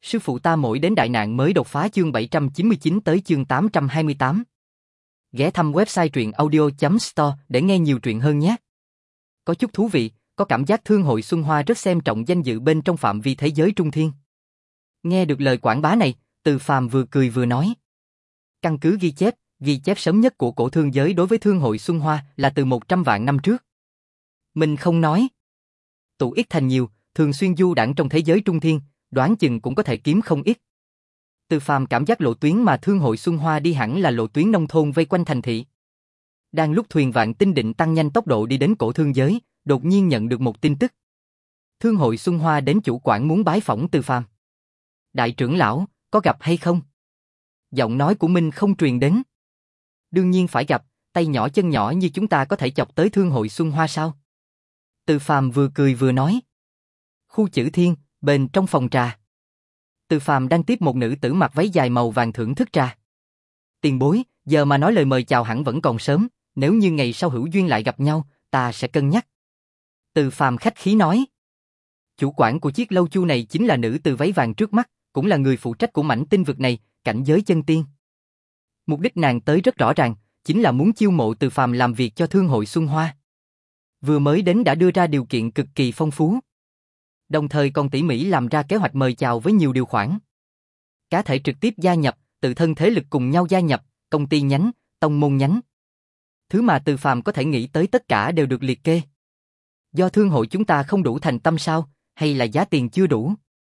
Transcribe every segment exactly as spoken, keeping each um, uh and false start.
Sư phụ ta mỗi đến đại nạn mới đột phá chương bảy trăm chín mươi chín tới chương tám trăm hai mươi tám. Ghé thăm website truyện audio chấm store để nghe nhiều truyện hơn nhé. Có chút thú vị, có cảm giác Thương hội Xuân Hoa rất xem trọng danh dự bên trong phạm vi thế giới trung thiên. Nghe được lời quảng bá này, Từ Phàm vừa cười vừa nói. Căn cứ ghi chép, ghi chép sớm nhất của cổ thương giới đối với Thương hội Xuân Hoa là từ một trăm vạn năm trước. Mình không nói. Tụ ít thành nhiều, thường xuyên du đãng trong thế giới trung thiên, đoán chừng cũng có thể kiếm không ít. Từ Phàm cảm giác lộ tuyến mà Thương hội Xuân Hoa đi hẳn là lộ tuyến nông thôn vây quanh thành thị. Đang lúc thuyền Vạn Tinh định tăng nhanh tốc độ đi đến cổ thương giới, đột nhiên nhận được một tin tức. Thương hội Xuân Hoa đến chủ quản muốn bái phỏng Từ Phàm. Đại trưởng lão, có gặp hay không? Giọng nói của Minh không truyền đến. Đương nhiên phải gặp, tay nhỏ chân nhỏ như chúng ta có thể chọc tới Thương hội Xuân Hoa sao? Từ Phàm vừa cười vừa nói. Khu Chữ Thiên, bên trong phòng trà. Từ Phàm đang tiếp một nữ tử mặc váy dài màu vàng thưởng thức trà. Tiền bối, giờ mà nói lời mời chào hẳn vẫn còn sớm, nếu như ngày sau hữu duyên lại gặp nhau, ta sẽ cân nhắc. Từ Phàm khách khí nói. Chủ quản của chiếc lâu chu này chính là nữ tử váy vàng trước mắt, cũng là người phụ trách của mảnh tinh vực này, cảnh giới chân tiên. Mục đích nàng tới rất rõ ràng, chính là muốn chiêu mộ Từ Phàm làm việc cho Thương hội Xuân Hoa. Vừa mới đến đã đưa ra điều kiện cực kỳ phong phú. Đồng thời còn tỉ mỉ làm ra kế hoạch mời chào với nhiều điều khoản. Cá thể trực tiếp gia nhập, tự thân thế lực cùng nhau gia nhập, công ty nhánh, tông môn nhánh. Thứ mà Từ Phàm có thể nghĩ tới tất cả đều được liệt kê. Do thương hội chúng ta không đủ thành tâm sao, hay là giá tiền chưa đủ?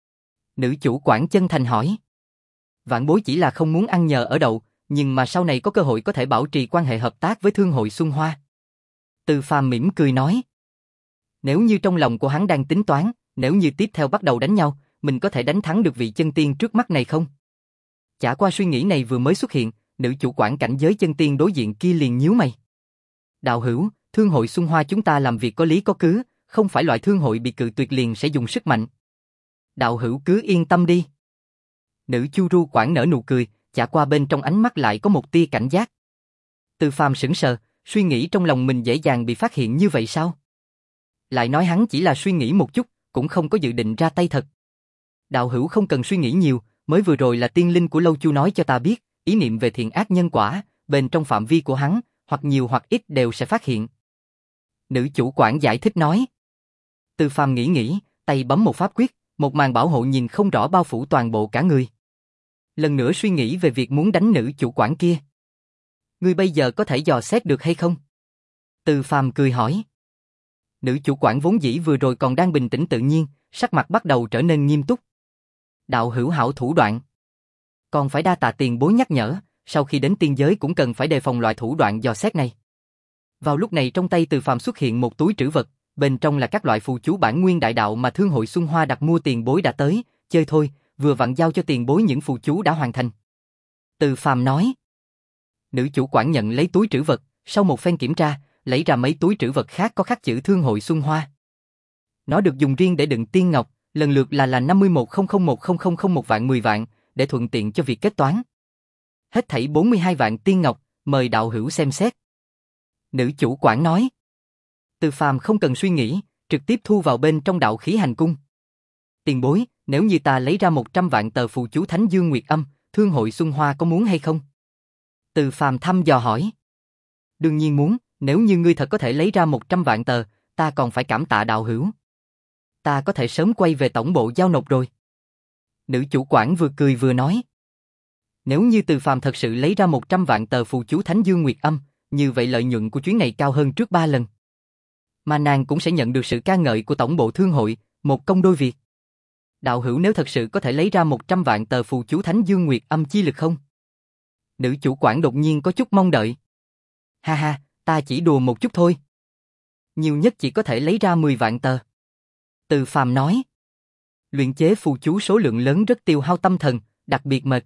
Nữ chủ quản chân thành hỏi. Vạn bối chỉ là không muốn ăn nhờ ở đậu, nhưng mà sau này có cơ hội có thể bảo trì quan hệ hợp tác với Thương hội Xuân Hoa. Từ Phàm mỉm cười nói. Nếu như trong lòng của hắn đang tính toán, nếu như tiếp theo bắt đầu đánh nhau, mình có thể đánh thắng được vị chân tiên trước mắt này không? Chả qua suy nghĩ này vừa mới xuất hiện, nữ chủ quản cảnh giới chân tiên đối diện kia liền nhíu mày. Đạo hữu, Thương hội Xuân Hoa chúng ta làm việc có lý có cứ, không phải loại thương hội bị cự tuyệt liền sẽ dùng sức mạnh. Đạo hữu cứ yên tâm đi. Nữ chu ru quản nở nụ cười, chả qua bên trong ánh mắt lại có một tia cảnh giác. Từ Phàm sững sờ, suy nghĩ trong lòng mình dễ dàng bị phát hiện như vậy sao? Lại nói hắn chỉ là suy nghĩ một chút, cũng không có dự định ra tay thật. Đạo hữu không cần suy nghĩ nhiều, mới vừa rồi là tiên linh của Lâu Chu nói cho ta biết, ý niệm về thiện ác nhân quả, bên trong phạm vi của hắn, hoặc nhiều hoặc ít đều sẽ phát hiện. Nữ chủ quản giải thích nói. Từ Phàm nghĩ nghĩ, tay bấm một pháp quyết, một màn bảo hộ nhìn không rõ bao phủ toàn bộ cả người. Lần nữa suy nghĩ về việc muốn đánh nữ chủ quản kia. Ngươi bây giờ có thể dò xét được hay không? Từ Phàm cười hỏi. Nữ chủ quản vốn dĩ vừa rồi còn đang bình tĩnh tự nhiên, sắc mặt bắt đầu trở nên nghiêm túc. Đạo hữu hảo thủ đoạn. Còn phải đa tạ tiền bối nhắc nhở, sau khi đến tiên giới cũng cần phải đề phòng loại thủ đoạn dò xét này. Vào lúc này trong tay Từ Phàm xuất hiện một túi trữ vật, bên trong là các loại phù chú bản nguyên đại đạo mà Thương hội Xuân Hoa đặt mua. Tiền bối đã tới, chơi thôi, vừa vặn giao cho tiền bối những phù chú đã hoàn thành. Từ Phàm nói. Nữ chủ quản nhận lấy túi trữ vật, sau một phen kiểm tra, lấy ra mấy túi trữ vật khác có khắc chữ Thương hội Xuân Hoa. Nó được dùng riêng để đựng tiên ngọc, lần lượt là là năm mươi một không không một không không không một vạn mười vạn, để thuận tiện cho việc kết toán. Hết thảy bốn mươi hai vạn tiên ngọc, mời đạo hữu xem xét. Nữ chủ quản nói. Từ Phàm không cần suy nghĩ, trực tiếp thu vào bên trong đạo khí hành cung. Tiền bối, nếu như ta lấy ra một trăm vạn tờ phù chú Thánh Dương Nguyệt Âm, Thương hội Xuân Hoa có muốn hay không? Từ Phàm thăm dò hỏi. Đương nhiên muốn, nếu như ngươi thật có thể lấy ra một trăm vạn tờ, ta còn phải cảm tạ đạo hữu. Ta có thể sớm quay về tổng bộ giao nộp rồi. Nữ chủ quản vừa cười vừa nói. Nếu như Từ Phàm thật sự lấy ra một trăm vạn tờ phù chú Thánh Dương Nguyệt Âm, như vậy lợi nhuận của chuyến này cao hơn trước ba lần. Mà nàng cũng sẽ nhận được sự ca ngợi của tổng bộ thương hội, một công đôi việc. Đạo hữu nếu thật sự có thể lấy ra một trăm vạn tờ phù chú Thánh Dương Nguyệt Âm chi lực không? Nữ chủ quản đột nhiên có chút mong đợi. Ha ha, ta chỉ đùa một chút thôi. Nhiều nhất chỉ có thể lấy ra mười vạn tờ. Từ Phàm nói. Luyện chế phù chú số lượng lớn rất tiêu hao tâm thần, đặc biệt mệt.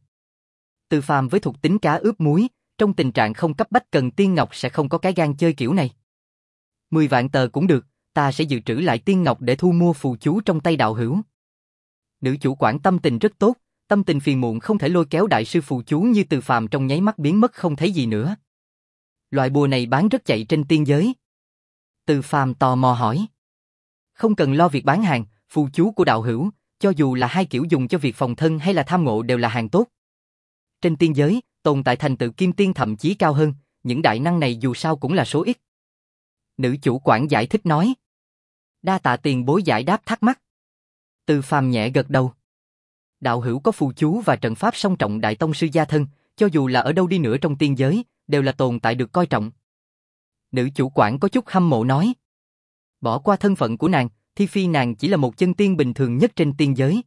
Từ Phàm với thuộc tính cá ướp muối, trong tình trạng không cấp bách cần tiên ngọc sẽ không có cái gan chơi kiểu này. mười vạn tờ cũng được, ta sẽ dự trữ lại tiên ngọc để thu mua phù chú trong tay đạo hữu. Nữ chủ quản tâm tình rất tốt, tâm tình phiền muộn không thể lôi kéo đại sư phù chú như Từ Phàm trong nháy mắt biến mất không thấy gì nữa. Loại bùa này bán rất chạy trên tiên giới. Từ Phàm tò mò hỏi. Không cần lo việc bán hàng, phù chú của đạo hữu, cho dù là hai kiểu dùng cho việc phòng thân hay là tham ngộ đều là hàng tốt. Trên tiên giới, tồn tại thành tựu kim tiên thậm chí cao hơn, những đại năng này dù sao cũng là số ít. Nữ chủ quản giải thích nói. Đa tạ tiền bối giải đáp thắc mắc. Từ Phàm nhẹ gật đầu. Đạo hữu có phù chú và trận pháp song trọng đại tông sư gia thân, cho dù là ở đâu đi nữa trong tiên giới, đều là tồn tại được coi trọng. Nữ chủ quản có chút hâm mộ nói. Bỏ qua thân phận của nàng, Thi Phi nàng chỉ là một chân tiên bình thường nhất trên tiên giới.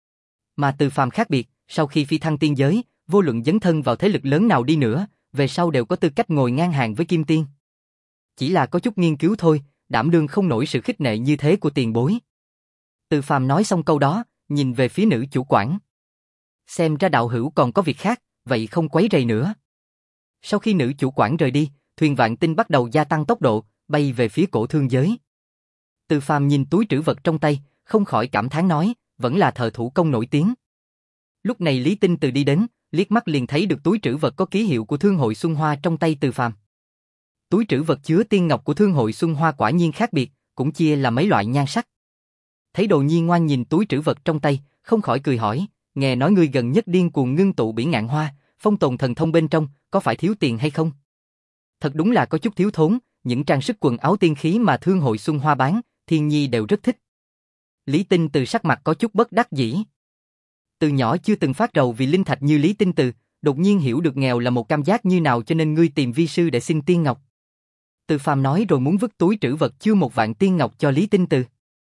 Mà Từ Phàm khác biệt, sau khi phi thăng tiên giới, vô luận dấn thân vào thế lực lớn nào đi nữa, về sau đều có tư cách ngồi ngang hàng với kim tiên. Chỉ là có chút nghiên cứu thôi, đảm đương không nổi sự khích nệ như thế của tiền bối. Từ Phàm nói xong câu đó, nhìn về phía nữ chủ quản. Xem ra đạo hữu còn có việc khác, vậy không quấy rầy nữa. Sau khi nữ chủ quản rời đi, thuyền Vạn Tinh bắt đầu gia tăng tốc độ, bay về phía cổ thương giới. Từ Phàm nhìn túi trữ vật trong tay, không khỏi cảm thán nói, vẫn là thợ thủ công nổi tiếng. Lúc này Lý Tinh Từ đi đến, liếc mắt liền thấy được túi trữ vật có ký hiệu của Thương hội Xuân Hoa trong tay Từ Phàm. Túi trữ vật chứa tiên ngọc của Thương hội Xuân Hoa quả nhiên khác biệt, cũng chia là mấy loại nhan sắc. Thấy Đồ Nhi ngoan nhìn túi trữ vật trong tay, không khỏi cười hỏi, nghe nói ngươi gần nhất điên cuồng ngưng tụ bỉ ngạn hoa, phong tồn thần thông bên trong, có phải thiếu tiền hay không? Thật đúng là có chút thiếu thốn, những trang sức quần áo tiên khí mà Thương hội Xuân Hoa bán, Thiên Nhi đều rất thích. Lý Tinh Từ sắc mặt có chút bất đắc dĩ. Từ nhỏ chưa từng phát rầu vì linh thạch như Lý Tinh Từ, đột nhiên hiểu được nghèo là một cảm giác như nào cho nên ngươi tìm vi sư để xin tiên ngọc. Từ Phàm nói rồi muốn vứt túi trữ vật chưa một vạn tiên ngọc cho Lý Tinh Từ.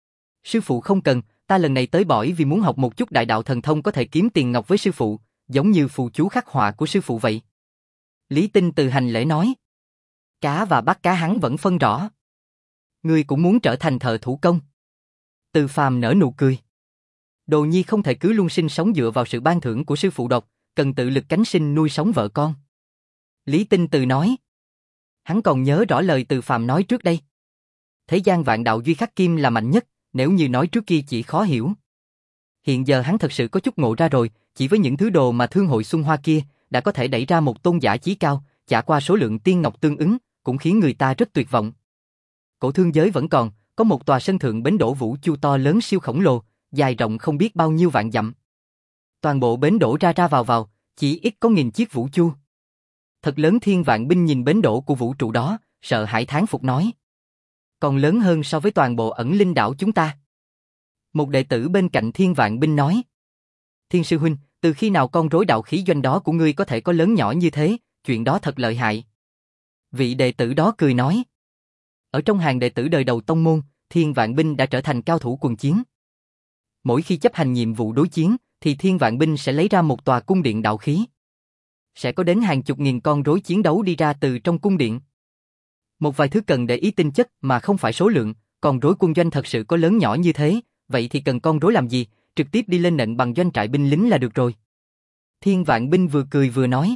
Sư phụ không cần, ta lần này tới bỏi vì muốn học một chút đại đạo thần thông có thể kiếm tiền ngọc với sư phụ, giống như phù chú khắc họa của sư phụ vậy. Lý Tinh Từ hành lễ nói. Cá và bắt cá hắn vẫn phân rõ. Ngươi cũng muốn trở thành thợ thủ công. Từ Phàm nở nụ cười. Đồ Nhi không thể cứ luôn sinh sống dựa vào sự ban thưởng của sư phụ độc, cần tự lực cánh sinh nuôi sống vợ con. Lý Tinh Từ nói. Hắn còn nhớ rõ lời Từ Phàm nói trước đây. Thế gian vạn đạo duy khắc kim là mạnh nhất, nếu như nói trước kia chỉ khó hiểu. Hiện giờ hắn thật sự có chút ngộ ra rồi, chỉ với những thứ đồ mà Thương hội Xuân Hoa kia, đã có thể đẩy ra một tôn giả chí cao, trả qua số lượng tiên ngọc tương ứng, cũng khiến người ta rất tuyệt vọng. Cổ thương giới vẫn còn, có một tòa sân thượng bến đổ vũ chu to lớn siêu khổng lồ, dài rộng không biết bao nhiêu vạn dặm. Toàn bộ bến đổ ra ra vào vào, chỉ ít có nghìn chiếc vũ chu. Thật lớn. Thiên Vạn Binh nhìn bến đổ của vũ trụ đó, sợ hãi thán phục nói. Còn lớn hơn so với toàn bộ Ẩn Linh đảo chúng ta. Một đệ tử bên cạnh Thiên Vạn Binh nói. Thiên sư huynh, từ khi nào con rối đạo khí doanh đó của ngươi có thể có lớn nhỏ như thế, chuyện đó thật lợi hại. Vị đệ tử đó cười nói. Ở trong hàng đệ tử đời đầu tông môn, Thiên Vạn Binh đã trở thành cao thủ quần chiến. Mỗi khi chấp hành nhiệm vụ đối chiến, thì Thiên Vạn Binh sẽ lấy ra một tòa cung điện đạo khí. Sẽ có đến hàng chục nghìn con rối chiến đấu đi ra từ trong cung điện. Một vài thứ cần để ý tinh chất mà không phải số lượng, còn rối quân doanh thật sự có lớn nhỏ như thế, vậy thì cần con rối làm gì, trực tiếp đi lên nện bằng doanh trại binh lính là được rồi. Thiên Vạn Binh vừa cười vừa nói.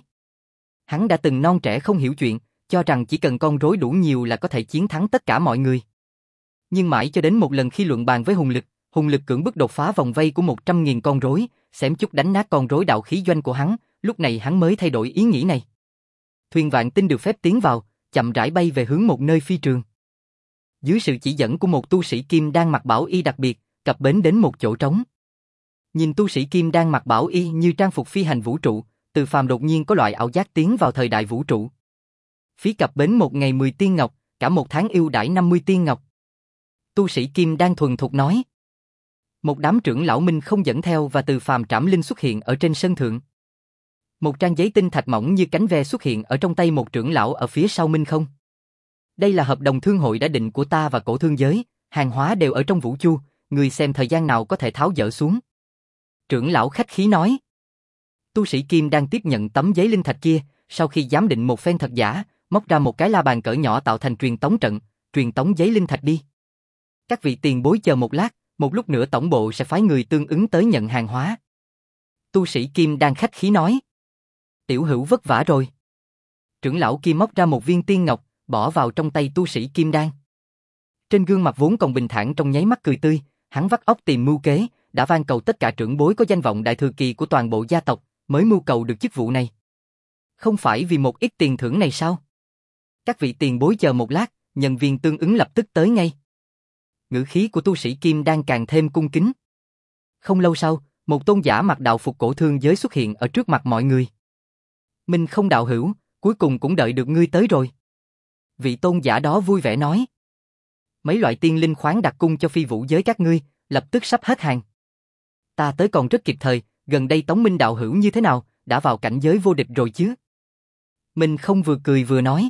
Hắn đã từng non trẻ không hiểu chuyện, cho rằng chỉ cần con rối đủ nhiều là có thể chiến thắng tất cả mọi người. Nhưng mãi cho đến một lần khi luận bàn với Hùng Lực, Hùng Lực cưỡng bức đột phá vòng vây của một trăm nghìn con rối, xém chút đánh nát con rối đạo khí doanh của hắn, lúc này hắn mới thay đổi ý nghĩ này. Thuyền Vạn Tinh được phép tiến vào, chậm rãi bay về hướng một nơi phi trường. Dưới sự chỉ dẫn của một tu sĩ kim đang mặc bảo y đặc biệt, cập bến đến một chỗ trống. Nhìn tu sĩ kim đang mặc bảo y như trang phục phi hành vũ trụ, Từ Phàm đột nhiên có loại ảo giác tiến vào thời đại vũ trụ. Phí cập bến một ngày mười tiên ngọc, cả một tháng ưu đãi năm mươi tiên ngọc. Tu sĩ kim đang thuần thục nói. Một đám trưởng lão Minh không dẫn theo và Từ Phàm trảm linh xuất hiện ở trên sân thượng. Một trang giấy tinh thạch mỏng như cánh ve xuất hiện ở trong tay một trưởng lão ở phía sau Minh không. Đây là hợp đồng thương hội đã định của ta và cổ thương giới, hàng hóa đều ở trong vũ chu, người xem thời gian nào có thể tháo dỡ xuống. Trưởng lão khách khí nói. Tu sĩ kim đang tiếp nhận tấm giấy linh thạch kia, sau khi giám định một phen thật giả, móc ra một cái la bàn cỡ nhỏ tạo thành truyền tống trận, truyền tống giấy linh thạch đi. Các vị tiền bối chờ một lát, một lúc nữa tổng bộ sẽ phái người tương ứng tới nhận hàng hóa. Tu sĩ kim đang khách khí nói. Tiểu hữu vất vả rồi. Trưởng lão kia móc ra một viên tiên ngọc, bỏ vào trong tay tu sĩ kim đan. Trên gương mặt vốn còn bình thản trong nháy mắt cười tươi, hắn vắt óc tìm mưu kế, đã van cầu tất cả trưởng bối có danh vọng đại thừa kỳ của toàn bộ gia tộc, mới mưu cầu được chức vụ này. Không phải vì một ít tiền thưởng này sao? Các vị tiền bối chờ một lát, nhân viên tương ứng lập tức tới ngay. Ngữ khí của tu sĩ kim đan càng thêm cung kính. Không lâu sau, một tôn giả mặc đạo phục cổ thương giới xuất hiện ở trước mặt mọi người. Minh Không đạo hữu, cuối cùng cũng đợi được ngươi tới rồi. Vị tôn giả đó vui vẻ nói. Mấy loại tiên linh khoáng đặc cung cho phi vũ giới các ngươi, lập tức sắp hết hàng. Ta tới còn rất kịp thời, gần đây Tống Minh đạo hữu như thế nào, đã vào cảnh giới vô địch rồi chứ? Minh Không vừa cười vừa nói.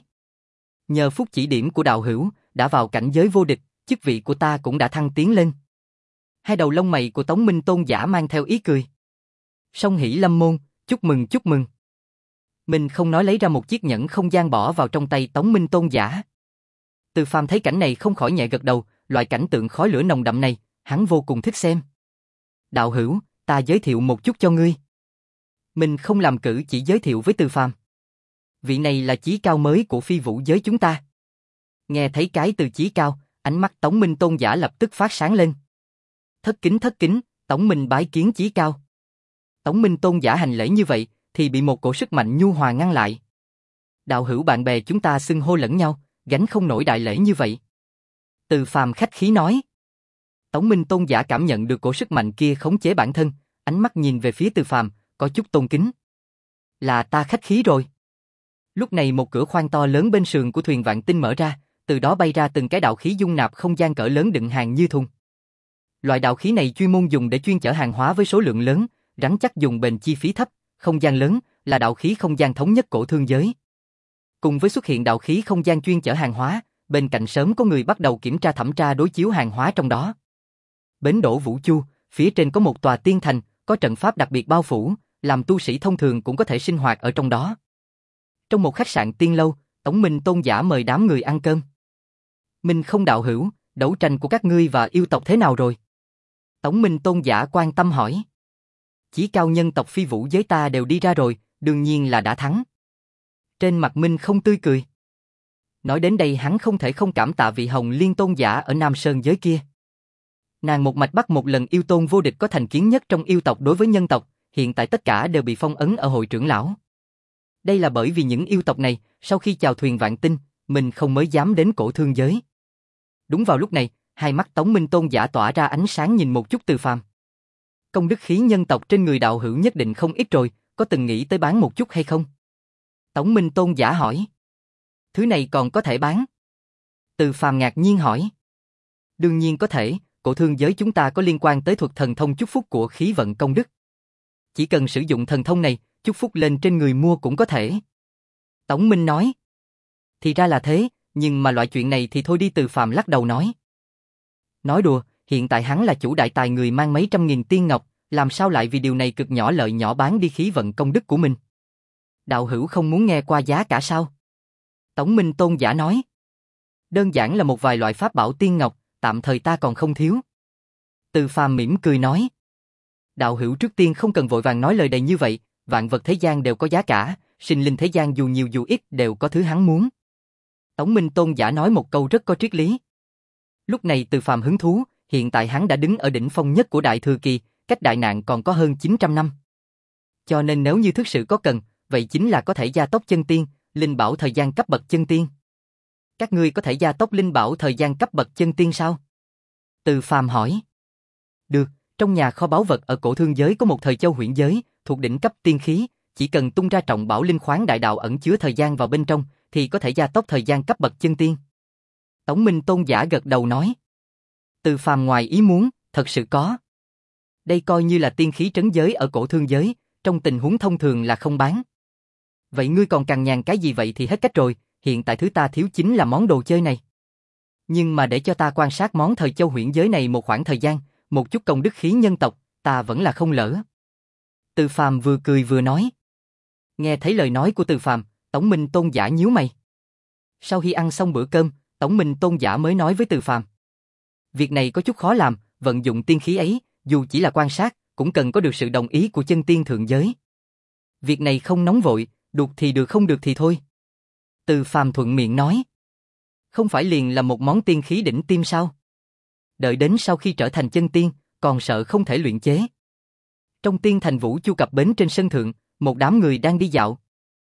Nhờ phúc chỉ điểm của đạo hữu, đã vào cảnh giới vô địch, chức vị của ta cũng đã thăng tiến lên. Hai đầu lông mày của Tống Minh tôn giả mang theo ý cười. Song hỷ lâm môn, chúc mừng chúc mừng. Minh Không nói lấy ra một chiếc nhẫn không gian bỏ vào trong tay Tống Minh tôn giả. Từ Phàm thấy cảnh này không khỏi nhẹ gật đầu, loại cảnh tượng khói lửa nồng đậm này, hắn vô cùng thích xem. Đạo hữu, ta giới thiệu một chút cho ngươi. Mình không làm cử chỉ giới thiệu với Từ Phàm. Vị này là chí cao mới của phi vũ giới chúng ta. Nghe thấy cái từ chí cao, ánh mắt Tống Minh tôn giả lập tức phát sáng lên. Thất kính thất kính, Tống Minh bái kiến chí cao. Tống Minh tôn giả hành lễ như vậy, thì bị một cổ sức mạnh nhu hòa ngăn lại. Đạo hữu bạn bè chúng ta xưng hô lẫn nhau, gánh không nổi đại lễ như vậy. Từ Phàm khách khí nói. Tống Minh tôn giả cảm nhận được cổ sức mạnh kia khống chế bản thân, ánh mắt nhìn về phía Từ Phàm, có chút tôn kính. Là ta khách khí rồi. Lúc này một cửa khoang to lớn bên sườn của thuyền Vạn Tinh mở ra, từ đó bay ra từng cái đạo khí dung nạp không gian cỡ lớn đựng hàng như thùng. Loại đạo khí này chuyên môn dùng để chuyên chở hàng hóa với số lượng lớn, rắn chắc dùng bền chi phí thấp, không gian lớn, là đạo khí không gian thống nhất cổ thương giới. Cùng với xuất hiện đạo khí không gian chuyên chở hàng hóa, bên cạnh sớm có người bắt đầu kiểm tra thẩm tra đối chiếu hàng hóa trong đó. Bến đỗ Vũ Chu, phía trên có một tòa tiên thành, có trận pháp đặc biệt bao phủ, làm tu sĩ thông thường cũng có thể sinh hoạt ở trong đó. Trong một khách sạn tiên lâu, Tống Minh tôn giả mời đám người ăn cơm. Minh Không đạo hữu, đấu tranh của các ngươi và yêu tộc thế nào rồi? Tống Minh tôn giả quan tâm hỏi. Chí cao nhân tộc phi vũ giới ta đều đi ra rồi, đương nhiên là đã thắng. Trên mặt Minh Không tươi cười. Nói đến đây hắn không thể không cảm tạ vị Hồng Liên tôn giả ở Nam Sơn giới kia. Nàng một mạch bắt một lần yêu tôn vô địch có thành kiến nhất trong yêu tộc đối với nhân tộc, hiện tại tất cả đều bị phong ấn ở hội trưởng lão. Đây là bởi vì những yêu tộc này, sau khi chào thuyền Vạn Tinh, mình không mới dám đến cổ thương giới. Đúng vào lúc này, hai mắt Tống Minh tôn giả tỏa ra ánh sáng nhìn một chút Từ Phàm. Công đức khí nhân tộc trên người đạo hữu nhất định không ít rồi, có từng nghĩ tới bán một chút hay không? Tống Minh tôn giả hỏi. Thứ này còn có thể bán? Từ Phàm ngạc nhiên hỏi. Đương nhiên có thể, cổ thương giới chúng ta có liên quan tới thuật thần thông chúc phúc của khí vận công đức. Chỉ cần sử dụng thần thông này, chúc phúc lên trên người mua cũng có thể. Tống Minh nói. Thì ra là thế, nhưng mà loại chuyện này thì thôi đi. Từ Phàm lắc đầu nói. Nói đùa, hiện tại hắn là chủ đại tài người mang mấy trăm nghìn tiên ngọc, làm sao lại vì điều này cực nhỏ lợi nhỏ bán đi khí vận công đức của mình. Đạo hữu không muốn nghe qua giá cả sao? Tống Minh tôn giả nói. Đơn giản là một vài loại pháp bảo tiên ngọc, tạm thời ta còn không thiếu. Từ Phàm mỉm cười nói. Đạo hữu trước tiên không cần vội vàng nói lời đầy như vậy, vạn vật thế gian đều có giá cả, sinh linh thế gian dù nhiều dù ít đều có thứ hắn muốn. Tống Minh tôn giả nói một câu rất có triết lý. Lúc này Từ Phàm hứng thú, hiện tại hắn đã đứng ở đỉnh phong nhất của Đại Thừa Kỳ, cách đại nạn còn có hơn chín trăm năm. Cho nên nếu như thực sự có cần, vậy chính là có thể gia tốc chân tiên, linh bảo thời gian cấp bậc chân tiên. Các ngươi có thể gia tốc linh bảo thời gian cấp bậc chân tiên sao? Từ Phàm hỏi. Được, trong nhà kho báu vật ở cổ thương giới có một thời châu huyễn giới, thuộc đỉnh cấp tiên khí, chỉ cần tung ra trọng bảo linh khoáng đại đạo ẩn chứa thời gian vào bên trong, thì có thể gia tốc thời gian cấp bậc chân tiên. Tống Minh tôn giả gật đầu nói. Từ Phàm ngoài ý muốn, thật sự có. Đây coi như là tiên khí trấn giới ở cổ thương giới, trong tình huống thông thường là không bán. Vậy ngươi còn cằn nhằn cái gì vậy thì hết cách rồi, hiện tại thứ ta thiếu chính là món đồ chơi này. Nhưng mà để cho ta quan sát món thời châu huyễn giới này một khoảng thời gian, một chút công đức khí nhân tộc, ta vẫn là không lỡ. Từ Phàm vừa cười vừa nói. Nghe thấy lời nói của Từ Phàm, Tống Minh tôn giả nhíu mày. Sau khi ăn xong bữa cơm, Tống Minh tôn giả mới nói với Từ Phàm. Việc này có chút khó làm, vận dụng tiên khí ấy, dù chỉ là quan sát, cũng cần có được sự đồng ý của chân tiên thượng giới. Việc này không nóng vội, được thì được không được thì thôi. Từ Phàm thuận miệng nói. Không phải liền là một món tiên khí đỉnh tim sao? Đợi đến sau khi trở thành chân tiên, còn sợ không thể luyện chế. Trong tiên thành Vũ Chu cập bến trên sân thượng, một đám người đang đi dạo.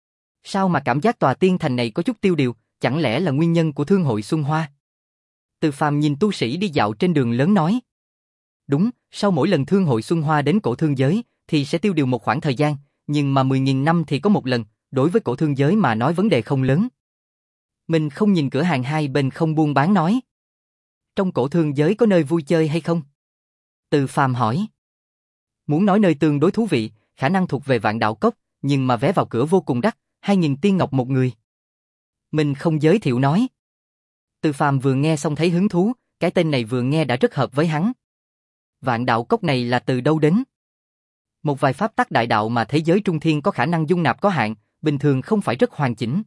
Sao mà cảm giác tòa tiên thành này có chút tiêu điều, chẳng lẽ là nguyên nhân của thương hội Xuân Hoa? Từ Phàm nhìn tu sĩ đi dạo trên đường lớn nói. Đúng, Sau mỗi lần thương hội Xuân Hoa đến cổ thương giới, thì sẽ tiêu điều một khoảng thời gian, nhưng mà mười nghìn năm thì có một lần, đối với cổ thương giới mà nói vấn đề không lớn. Mình không nhìn cửa hàng hai bên không buôn bán nói. Trong cổ thương giới có nơi vui chơi hay không? Từ Phàm hỏi. Muốn nói nơi tương đối thú vị, khả năng thuộc về Vạn Đạo Cốc, nhưng mà vé vào cửa vô cùng đắt, hai nghìn tiên ngọc một người. Mình không giới thiệu nói. Từ Phàm vừa nghe xong thấy hứng thú, cái tên này vừa nghe đã rất hợp với hắn. Vạn Đạo Cốc này là từ đâu đến? Một vài pháp tắc đại đạo mà thế giới trung thiên có khả năng dung nạp có hạn, bình thường không phải rất hoàn chỉnh.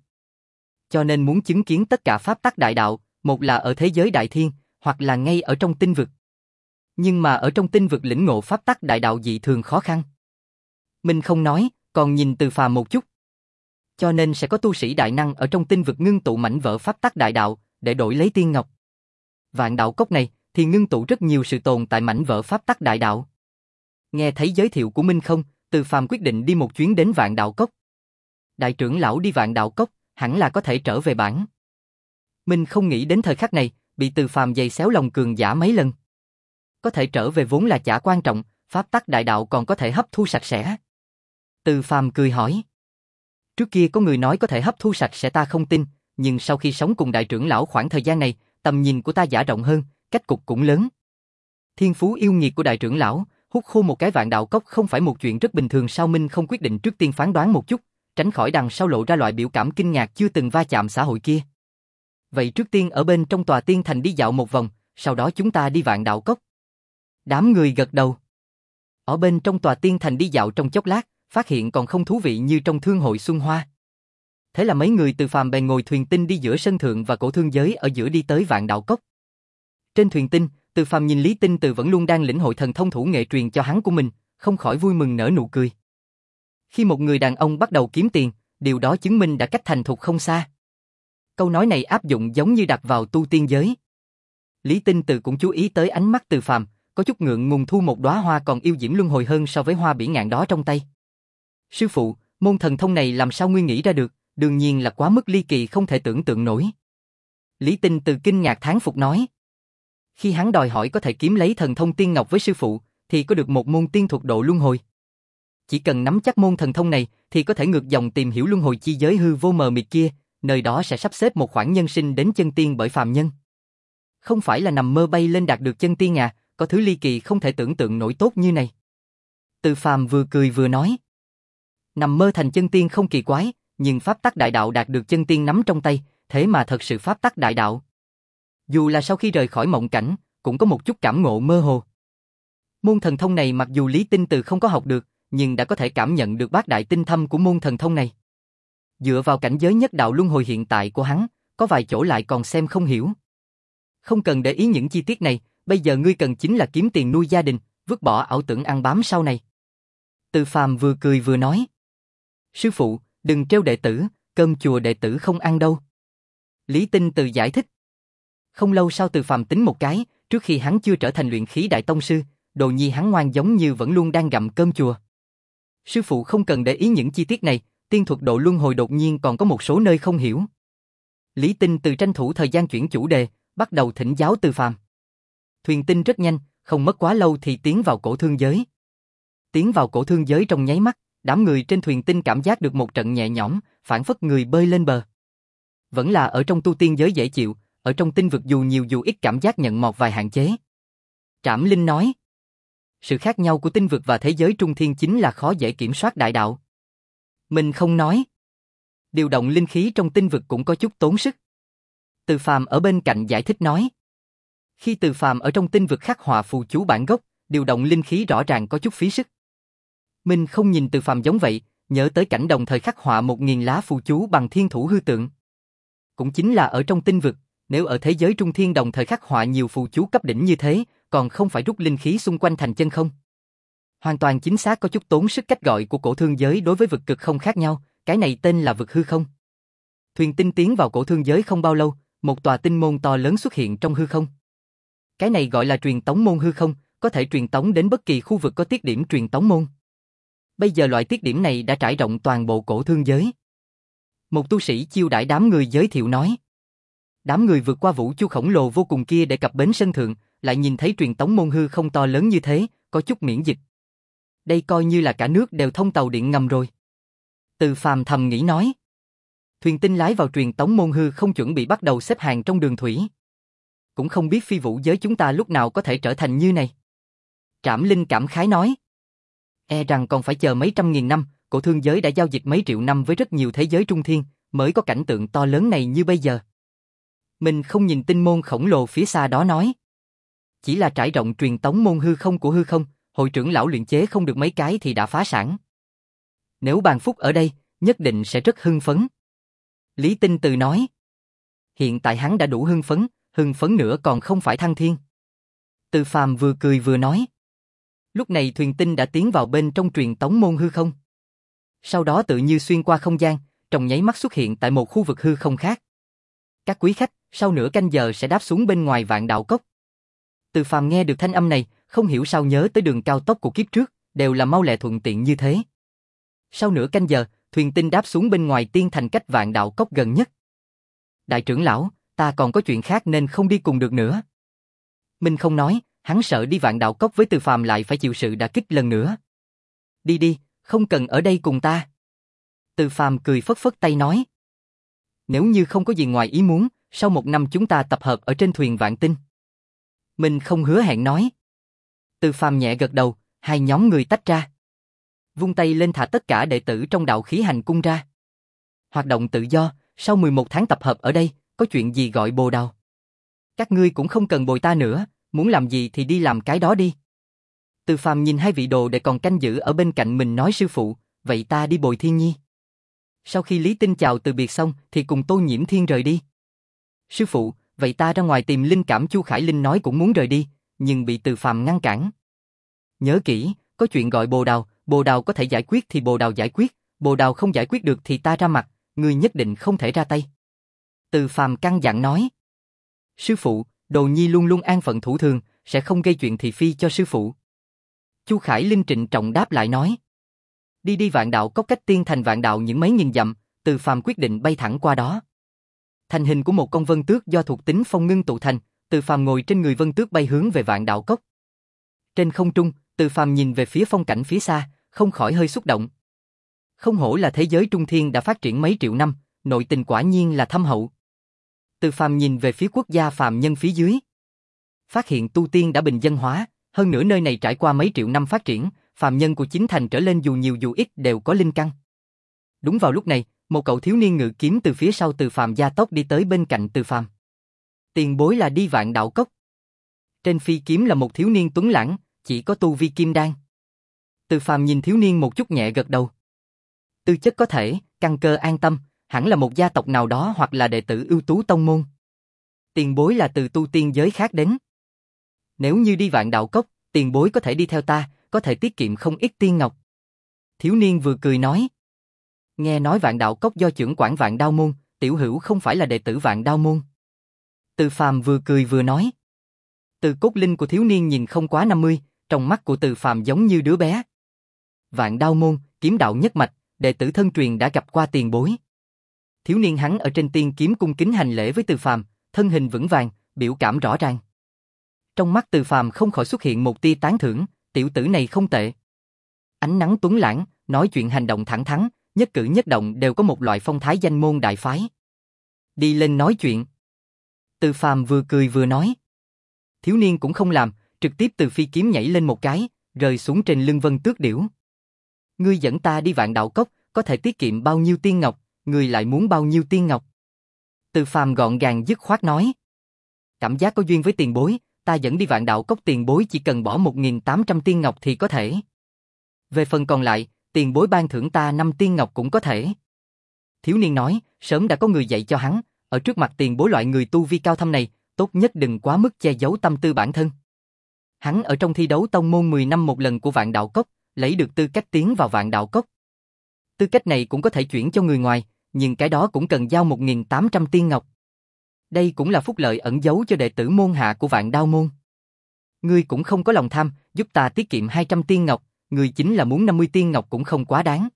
Cho nên muốn chứng kiến tất cả pháp tắc đại đạo, một là ở thế giới đại thiên, hoặc là ngay ở trong tinh vực. Nhưng mà ở trong tinh vực lĩnh ngộ pháp tắc đại đạo dị thường khó khăn. Mình không nói, còn nhìn Từ Phàm một chút. Cho nên sẽ có tu sĩ đại năng ở trong tinh vực ngưng tụ mảnh vỡ pháp tắc đại đạo, để đổi lấy tiên ngọc. Vạn Đạo Cốc này thì ngưng tụ rất nhiều sự tồn tại mảnh vỡ pháp tắc đại đạo. Nghe thấy giới thiệu của Minh không, Từ Phàm quyết định đi một chuyến đến Vạn Đạo Cốc. Đại trưởng lão đi Vạn Đạo Cốc, hẳn là có thể trở về bản. Minh không nghĩ đến thời khắc này, bị Từ Phàm giày xéo lòng cường giả mấy lần. Có thể trở về vốn là chả quan trọng, pháp tắc đại đạo còn có thể hấp thu sạch sẽ. Từ Phàm cười hỏi. Trước kia có người nói có thể hấp thu sạch sẽ ta không tin, nhưng sau khi sống cùng đại trưởng lão khoảng thời gian này, tầm nhìn của ta dã rộng hơn, cách cục cũng lớn. Thiên phú yêu nghiệt của đại trưởng lão, hút khô một cái Vạn Đạo Cốc không phải một chuyện rất bình thường sao? Minh không quyết định trước tiên phán đoán một chút, tránh khỏi đằng sau lộ ra loại biểu cảm kinh ngạc chưa từng va chạm xã hội kia. Vậy trước tiên ở bên trong tòa tiên thành đi dạo một vòng, sau đó chúng ta đi Vạn Đạo Cốc. Đám người gật đầu. Ở bên trong tòa tiên thành đi dạo trong chốc lát, phát hiện còn không thú vị như trong thương hội Xuân Hoa. Thế là mấy người Từ Phàm bèn ngồi thuyền tinh đi giữa sân thượng và cổ thương giới ở giữa đi tới Vạn Đạo Cốc. Trên thuyền tinh, Từ Phàm nhìn Lý Tinh Từ vẫn luôn đang lĩnh hội thần thông thủ nghệ truyền cho hắn của mình, không khỏi vui mừng nở nụ cười. Khi một người đàn ông bắt đầu kiếm tiền, điều đó chứng minh đã cách thành thục không xa. Câu nói này áp dụng giống như đặt vào tu tiên giới. Lý Tinh Từ cũng chú ý tới ánh mắt Từ Phàm, có chút ngượng ngùng thu một đóa hoa còn yêu diễm luân hồi hơn so với hoa bỉ ngạn đó trong tay. Sư phụ, môn thần thông này làm sao ngươi nghĩ ra được, đương nhiên là quá mức ly kỳ không thể tưởng tượng nổi. Lý Tinh Từ kinh ngạc thán phục nói. Khi hắn đòi hỏi có thể kiếm lấy thần thông tiên ngọc với sư phụ, thì có được một môn tiên thuật độ luân hồi. Chỉ cần nắm chắc môn thần thông này, thì có thể ngược dòng tìm hiểu luân hồi chi giới hư vô mờ mịt kia, nơi đó sẽ sắp xếp một khoảng nhân sinh đến chân tiên bởi phàm nhân. Không phải là nằm mơ bay lên đạt được chân tiên à, có thứ ly kỳ không thể tưởng tượng nổi tốt như này. Từ Phàm vừa cười vừa nói. Nằm mơ thành chân tiên không kỳ quái, nhưng pháp tắc đại đạo đạt được chân tiên nắm trong tay, thế mà thật sự pháp tắc đại đạo. Dù là sau khi rời khỏi mộng cảnh, cũng có một chút cảm ngộ mơ hồ. Môn thần thông này mặc dù Lý Tinh Từ không có học được, nhưng đã có thể cảm nhận được bát đại tinh thâm của môn thần thông này. Dựa vào cảnh giới nhất đạo luân hồi hiện tại của hắn, có vài chỗ lại còn xem không hiểu. Không cần để ý những chi tiết này, bây giờ ngươi cần chính là kiếm tiền nuôi gia đình, vứt bỏ ảo tưởng ăn bám sau này. Từ Phàm vừa cười vừa nói. Sư phụ, đừng trêu đệ tử, cơm chùa đệ tử không ăn đâu. Lý Tinh Từ giải thích. Không lâu sau Từ Phàm tính một cái, trước khi hắn chưa trở thành luyện khí đại tông sư, đồ nhi hắn ngoan giống như vẫn luôn đang gặm cơm chùa. Sư phụ không cần để ý những chi tiết này, tiên thuật độ luân hồi đột nhiên còn có một số nơi không hiểu. Lý Tinh Từ tranh thủ thời gian chuyển chủ đề, bắt đầu thỉnh giáo Từ Phàm. Thuyền tinh rất nhanh, không mất quá lâu thì tiến vào cổ thương giới. Tiến vào cổ thương giới trong nháy mắt, đám người trên thuyền tinh cảm giác được một trận nhẹ nhõm, phảng phất người bơi lên bờ. Vẫn là ở trong tu tiên giới dễ chịu, ở trong tinh vực dù nhiều dù ít cảm giác nhận một vài hạn chế. Trảm Linh nói. Sự khác nhau của tinh vực và thế giới trung thiên chính là khó dễ kiểm soát đại đạo. Mình không nói. Điều động linh khí trong tinh vực cũng có chút tốn sức. Từ Phàm ở bên cạnh giải thích nói. Khi Từ Phàm ở trong tinh vực khắc họa phù chú bản gốc, điều động linh khí rõ ràng có chút phí sức. Mình không nhìn Từ Phàm giống vậy, nhớ tới cảnh đồng thời khắc họa một nghìn lá phù chú bằng thiên thủ hư tượng. Cũng chính là ở trong tinh vực, nếu ở thế giới trung thiên đồng thời khắc họa nhiều phù chú cấp đỉnh như thế, còn không phải rút linh khí xung quanh thành chân không? Hoàn toàn chính xác có chút tốn sức. Cách gọi của cổ thương giới đối với vực cực không khác nhau, cái này tên là vực hư không. Thuyền tinh tiến vào cổ thương giới không bao lâu, một tòa tinh môn to lớn xuất hiện trong hư không. Cái này gọi là truyền tống môn hư không, có thể truyền tống đến bất kỳ khu vực có tiết điểm truyền tống môn. Bây giờ loại tiết điểm này đã trải rộng toàn bộ cổ thương giới. Một tu sĩ chiêu đãi đám người giới thiệu nói. Đám người vượt qua vũ chu khổng lồ vô cùng kia để cập bến sân thượng, lại nhìn thấy truyền tống môn hư không to lớn như thế, có chút miễn dịch. Đây coi như là cả nước đều thông tàu điện ngầm rồi. Từ Phàm thầm nghĩ nói. Thuyền tinh lái vào truyền tống môn hư không chuẩn bị bắt đầu xếp hàng trong đường thủy. Cũng không biết phi vũ giới chúng ta lúc nào có thể trở thành như này. Trảm Linh cảm khái nói. E rằng còn phải chờ mấy trăm nghìn năm, cổ thương giới đã giao dịch mấy triệu năm với rất nhiều thế giới trung thiên, mới có cảnh tượng to lớn này như bây giờ. Mình không nhìn tinh môn khổng lồ phía xa đó nói. Chỉ là trải rộng truyền tống môn hư không của hư không, hội trưởng lão luyện chế không được mấy cái thì đã phá sản. Nếu Bàn Phúc ở đây, nhất định sẽ rất hưng phấn. Lý Tinh Từ nói. Hiện tại hắn đã đủ hưng phấn, hưng phấn nữa còn không phải thăng thiên. Từ Phàm vừa cười vừa nói. Lúc này thuyền tinh đã tiến vào bên trong truyền tống môn hư không. Sau đó tự như xuyên qua không gian, trong nháy mắt xuất hiện tại một khu vực hư không khác. Các quý khách, sau nửa canh giờ sẽ đáp xuống bên ngoài Vạn Đạo Cốc. Từ Phàm nghe được thanh âm này, không hiểu sao nhớ tới đường cao tốc của kiếp trước, đều là mau lẹ thuận tiện như thế. Sau nửa canh giờ, thuyền tinh đáp xuống bên ngoài tiên thành cách Vạn Đạo Cốc gần nhất. Đại trưởng lão, ta còn có chuyện khác nên không đi cùng được nữa. Minh không nói, hắn sợ đi Vạn Đạo Cốc với Từ Phàm lại phải chịu sự đả kích lần nữa. Đi đi, không cần ở đây cùng ta. Từ Phàm cười phất phất tay nói. Nếu như không có gì ngoài ý muốn, sau một năm chúng ta tập hợp ở trên thuyền Vạn Tinh. Minh không hứa hẹn nói. Từ Phàm nhẹ gật đầu, hai nhóm người tách ra. Vung tay lên thả tất cả đệ tử trong đạo khí hành cung ra. Hoạt động tự do, sau mười một tháng tập hợp ở đây, có chuyện gì gọi bồ đào. Các ngươi cũng không cần bồi ta nữa, muốn làm gì thì đi làm cái đó đi. Từ Phàm nhìn hai vị đồ đệ còn canh giữ ở bên cạnh mình nói sư phụ, vậy ta đi bồi Thiên Nhi. Sau khi Lý Tinh chào từ biệt xong thì cùng Tô Nhiễm Thiên rời đi. Sư phụ, vậy ta ra ngoài tìm linh cảm. Chu Khải Linh nói cũng muốn rời đi, nhưng bị Từ Phàm ngăn cản. Nhớ kỹ, có chuyện gọi bồ đào, bồ đào có thể giải quyết thì bồ đào giải quyết, bồ đào không giải quyết được thì ta ra mặt, ngươi nhất định không thể ra tay. Từ Phàm căn dặn nói. Sư phụ, Đồ Nhi luôn luôn an phận thủ thường, sẽ không gây chuyện thị phi cho sư phụ. Chu Khải Linh trịnh trọng đáp lại nói. Đi đi Vạn Đạo Cốc cách tiên thành Vạn Đạo những mấy nghìn dặm, Từ Phàm quyết định bay thẳng qua đó. Thành hình của một con vân tước do thuộc tính phong ngưng tụ thành, Từ Phàm ngồi trên người vân tước bay hướng về Vạn Đạo Cốc. Trên không trung, Từ Phàm nhìn về phía phong cảnh phía xa, không khỏi hơi xúc động. Không hổ là thế giới trung thiên đã phát triển mấy triệu năm, nội tình quả nhiên là thâm hậu. Từ Phàm nhìn về phía quốc gia phàm nhân phía dưới. Phát hiện tu tiên đã bình dân hóa, hơn nữa nơi này trải qua mấy triệu năm phát triển, phàm nhân của chính thành trở lên dù nhiều dù ít đều có linh căn. Đúng vào lúc này, một cậu thiếu niên ngự kiếm từ phía sau Từ Phàm gia tốc đi tới bên cạnh Từ Phàm. Tiền bối là đi Vạn Đạo Cốc. Trên phi kiếm là một thiếu niên tuấn lãng, chỉ có tu vi kim đan. Từ Phàm nhìn thiếu niên một chút nhẹ gật đầu. Tư chất có thể, căn cơ an tâm, hẳn là một gia tộc nào đó hoặc là đệ tử ưu tú tông môn. Tiền bối là từ tu tiên giới khác đến. Nếu như đi Vạn Đạo Cốc, tiền bối có thể đi theo ta, có thể tiết kiệm không ít tiên ngọc. Thiếu niên vừa cười nói. Nghe nói Vạn Đạo Cốc do trưởng quản Vạn Đao Môn, tiểu hữu không phải là đệ tử Vạn Đao Môn. Từ Phàm vừa cười vừa nói. Từ cốt linh của thiếu niên nhìn không quá năm mươi, trong mắt của Từ Phàm giống như đứa bé. Vạn Đao Môn, kiếm đạo nhất mạch, đệ tử thân truyền đã gặp qua tiền bối. Thiếu niên hắn ở trên tiên kiếm cung kính hành lễ với Từ Phàm, thân hình vững vàng, biểu cảm rõ ràng. Trong mắt Từ Phàm không khỏi xuất hiện một tia tán thưởng, tiểu tử này không tệ. Ánh nắng tuấn lãng, nói chuyện hành động thẳng thắn, nhất cử nhất động đều có một loại phong thái danh môn đại phái. Đi lên nói chuyện. Từ Phàm vừa cười vừa nói. Thiếu niên cũng không làm, trực tiếp từ phi kiếm nhảy lên một cái, rơi xuống trên lưng Vân Tước Điểu. Ngươi dẫn ta đi Vạn Đạo Cốc, có thể tiết kiệm bao nhiêu tiên ngọc, ngươi lại muốn bao nhiêu tiên ngọc? Từ Phàm gọn gàng dứt khoát nói. Cảm giác có duyên với tiền bối, ta dẫn đi Vạn Đạo Cốc, tiền bối chỉ cần bỏ một nghìn tám trăm tiên ngọc thì có thể. Về phần còn lại, tiền bối ban thưởng ta năm tiên ngọc cũng có thể. Thiếu niên nói, sớm đã có người dạy cho hắn, ở trước mặt tiền bối loại người tu vi cao thâm này, tốt nhất đừng quá mức che giấu tâm tư bản thân. Hắn ở trong thi đấu tông môn mười năm một lần của Vạn Đạo Cốc, lấy được tư cách tiến vào Vạn Đạo Cốc. Tư cách này cũng có thể chuyển cho người ngoài, nhưng cái đó cũng cần giao một nghìn tám trăm tiên ngọc. Đây cũng là phúc lợi ẩn giấu cho đệ tử môn hạ của Vạn Đao Môn. Ngươi cũng không có lòng tham, giúp ta tiết kiệm hai trăm tiên ngọc, ngươi chính là muốn năm mươi tiên ngọc cũng không quá đáng.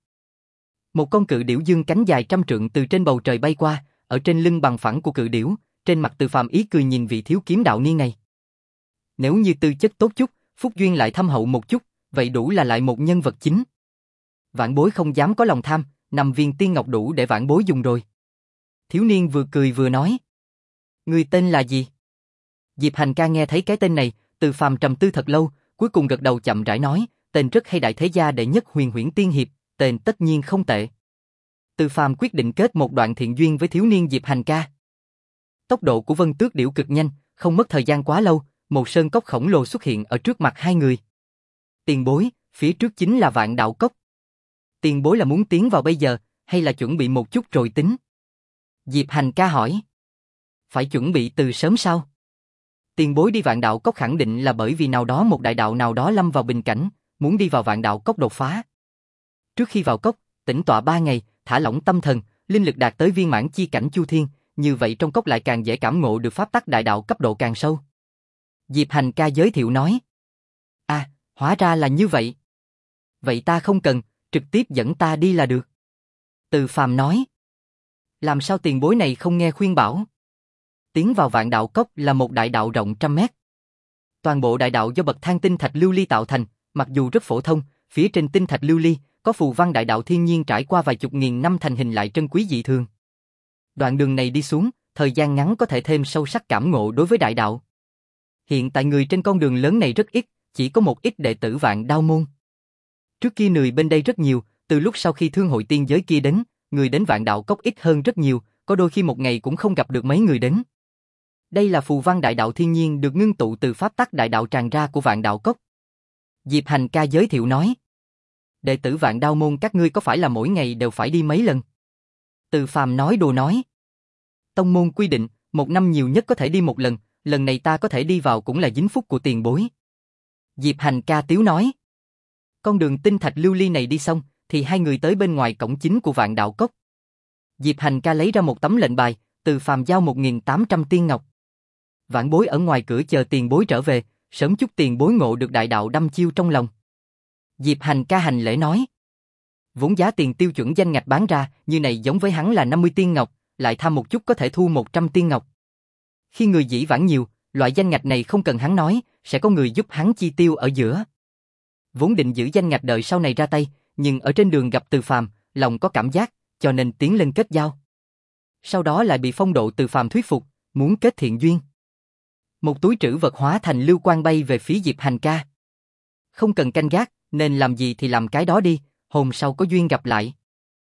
Một con cự điểu dương cánh dài trăm trượng từ trên bầu trời bay qua, ở trên lưng bằng phẳng của cự điểu, trên mặt Từ Phàm ý cười nhìn vị thiếu kiếm đạo niên này. Nếu như tư chất tốt chút, phúc duyên lại thâm hậu một chút, vậy đủ là lại một nhân vật chính. Vãn bối không dám có lòng tham, năm viên tiên ngọc đủ để vãn bối dùng rồi. Thiếu niên vừa cười vừa nói. Người tên là gì? Diệp Hành ca nghe thấy cái tên này, Từ Phàm trầm tư thật lâu, cuối cùng gật đầu chậm rãi nói, tên rất hay, đại thế gia đệ nhất Huyền Huyễn Tiên Hiệp, tên tất nhiên không tệ. Từ Phàm quyết định kết một đoạn thiện duyên với thiếu niên Diệp Hành ca. Tốc độ của Vân Tước Điểu cực nhanh, không mất thời gian quá lâu, một sơn cốc khổng lồ xuất hiện ở trước mặt hai người. Tiền bối, phía trước chính là Vạn Đạo Cốc. Tiền bối là muốn tiến vào bây giờ, hay là chuẩn bị một chút rồi tính? Diệp Hành ca hỏi. Phải chuẩn bị từ sớm sao? Tiền bối đi Vạn Đạo Cốc khẳng định là bởi vì nào đó một đại đạo nào đó lâm vào bình cảnh, muốn đi vào Vạn Đạo Cốc đột phá. Trước khi vào cốc, tĩnh tọa ba ngày, thả lỏng tâm thần, linh lực đạt tới viên mãn chi cảnh Chu Thiên, như vậy trong cốc lại càng dễ cảm ngộ được pháp tắc đại đạo cấp độ càng sâu. Diệp Hành ca giới thiệu nói. À, hóa ra là như vậy. Vậy ta không cần, trực tiếp dẫn ta đi là được. Từ Phàm nói. Làm sao tiền bối này không nghe khuyên bảo? Tiến vào Vạn Đạo Cốc là một đại đạo rộng trăm mét. Toàn bộ đại đạo do bậc thang tinh thạch lưu ly tạo thành, mặc dù rất phổ thông, phía trên tinh thạch lưu ly có phù văn đại đạo thiên nhiên trải qua vài chục nghìn năm thành hình lại trân quý dị thường. Đoạn đường này đi xuống, thời gian ngắn có thể thêm sâu sắc cảm ngộ đối với đại đạo. Hiện tại người trên con đường lớn này rất ít, chỉ có một ít đệ tử Vạn Đao môn. Trước kia người bên đây rất nhiều, từ lúc sau khi thương hội tiên giới kia đến, người đến Vạn Đạo Cốc ít hơn rất nhiều, có đôi khi một ngày cũng không gặp được mấy người đến. Đây là phù văn đại đạo thiên nhiên được ngưng tụ từ pháp tắc đại đạo tràn ra của Vạn Đạo Cốc. Diệp Hành ca giới thiệu nói. Đệ tử Vạn Đao môn các ngươi có phải là mỗi ngày đều phải đi mấy lần? Từ Phàm nói đùa nói. Tông môn quy định, một năm nhiều nhất có thể đi một lần, lần này ta có thể đi vào cũng là dính phúc của tiền bối. Diệp Hành ca tiếu nói. Con đường tinh thạch lưu ly này đi xong, thì hai người tới bên ngoài cổng chính của Vạn Đạo Cốc. Diệp Hành ca lấy ra một tấm lệnh bài, Từ Phàm giao một nghìn tám trăm tiên ngọc. Vãn bối ở ngoài cửa chờ tiền bối trở về, sớm chút tiền bối ngộ được đại đạo đâm chiêu trong lòng. Diệp Hành ca hành lễ nói. Vốn giá tiền tiêu chuẩn danh ngạch bán ra, như này giống với hắn là năm mươi tiên ngọc, lại tham một chút có thể thu một trăm tiên ngọc. Khi người dĩ vãng nhiều, loại danh ngạch này không cần hắn nói, sẽ có người giúp hắn chi tiêu ở giữa. Vốn định giữ danh ngạch đợi sau này ra tay, nhưng ở trên đường gặp Từ Phàm, lòng có cảm giác, cho nên tiến lên kết giao. Sau đó lại bị phong độ Từ Phàm thuyết phục, muốn kết thiện duyên. Một túi trữ vật hóa thành lưu quang bay về phía Diệp Hành ca. Không cần canh gác, nên làm gì thì làm cái đó đi, hôm sau có duyên gặp lại.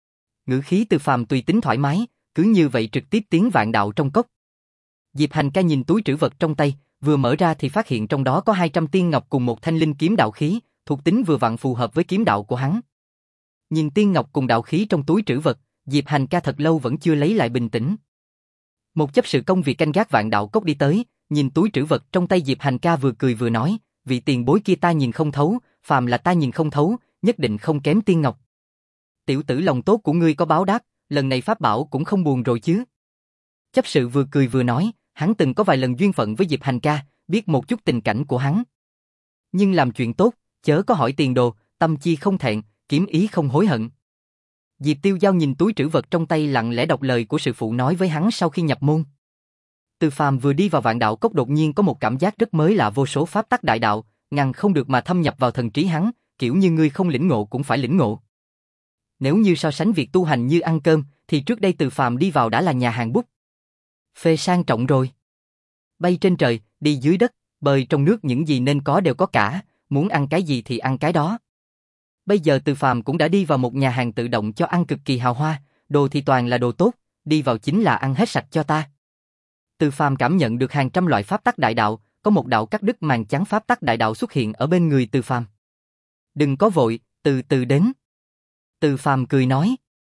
Ngữ khí Từ Phàm tùy tính thoải mái, cứ như vậy trực tiếp tiến Vạn Đạo trong cốc. Diệp Hành ca nhìn túi trữ vật trong tay, vừa mở ra thì phát hiện trong đó có hai trăm tiên ngọc cùng một thanh linh kiếm đạo khí, thuộc tính vừa vặn phù hợp với kiếm đạo của hắn. Nhìn tiên ngọc cùng đạo khí trong túi trữ vật, Diệp Hành ca thật lâu vẫn chưa lấy lại bình tĩnh. Một chấp sự công việc canh gác Vạn Đạo cốc đi tới, nhìn túi trữ vật trong tay Diệp Hành ca vừa cười vừa nói, vị tiền bối kia ta nhìn không thấu, phàm là ta nhìn không thấu, nhất định không kém tiên ngọc. Tiểu tử lòng tốt của ngươi có báo đáp, lần này pháp bảo cũng không buồn rồi chứ. Chấp sự vừa cười vừa nói, hắn từng có vài lần duyên phận với Diệp Hành ca, biết một chút tình cảnh của hắn. Nhưng làm chuyện tốt, chớ có hỏi tiền đồ, tâm chi không thẹn, kiếm ý không hối hận. Diệp Tiêu Giao nhìn túi trữ vật trong tay lặng lẽ đọc lời của sư phụ nói với hắn sau khi nhập môn. Từ Phàm vừa đi vào Vạn Đạo cốc đột nhiên có một cảm giác rất mới lạ, vô số pháp tắc đại đạo, ngăn không được mà thâm nhập vào thần trí hắn, kiểu như ngươi không lĩnh ngộ cũng phải lĩnh ngộ. Nếu như so sánh việc tu hành như ăn cơm, thì trước đây Từ Phàm đi vào đã là nhà hàng bút phê sang trọng rồi. Bay trên trời, đi dưới đất, bơi trong nước, những gì nên có đều có cả, muốn ăn cái gì thì ăn cái đó. Bây giờ Từ Phàm cũng đã đi vào một nhà hàng tự động cho ăn cực kỳ hào hoa, đồ thì toàn là đồ tốt, đi vào chính là ăn hết sạch cho ta. Từ Phàm cảm nhận được hàng trăm loại pháp tắc đại đạo, có một đạo cắt đứt màn chắn pháp tắc đại đạo xuất hiện ở bên người Từ Phàm. Đừng có vội, từ từ đến. Từ Phàm cười nói.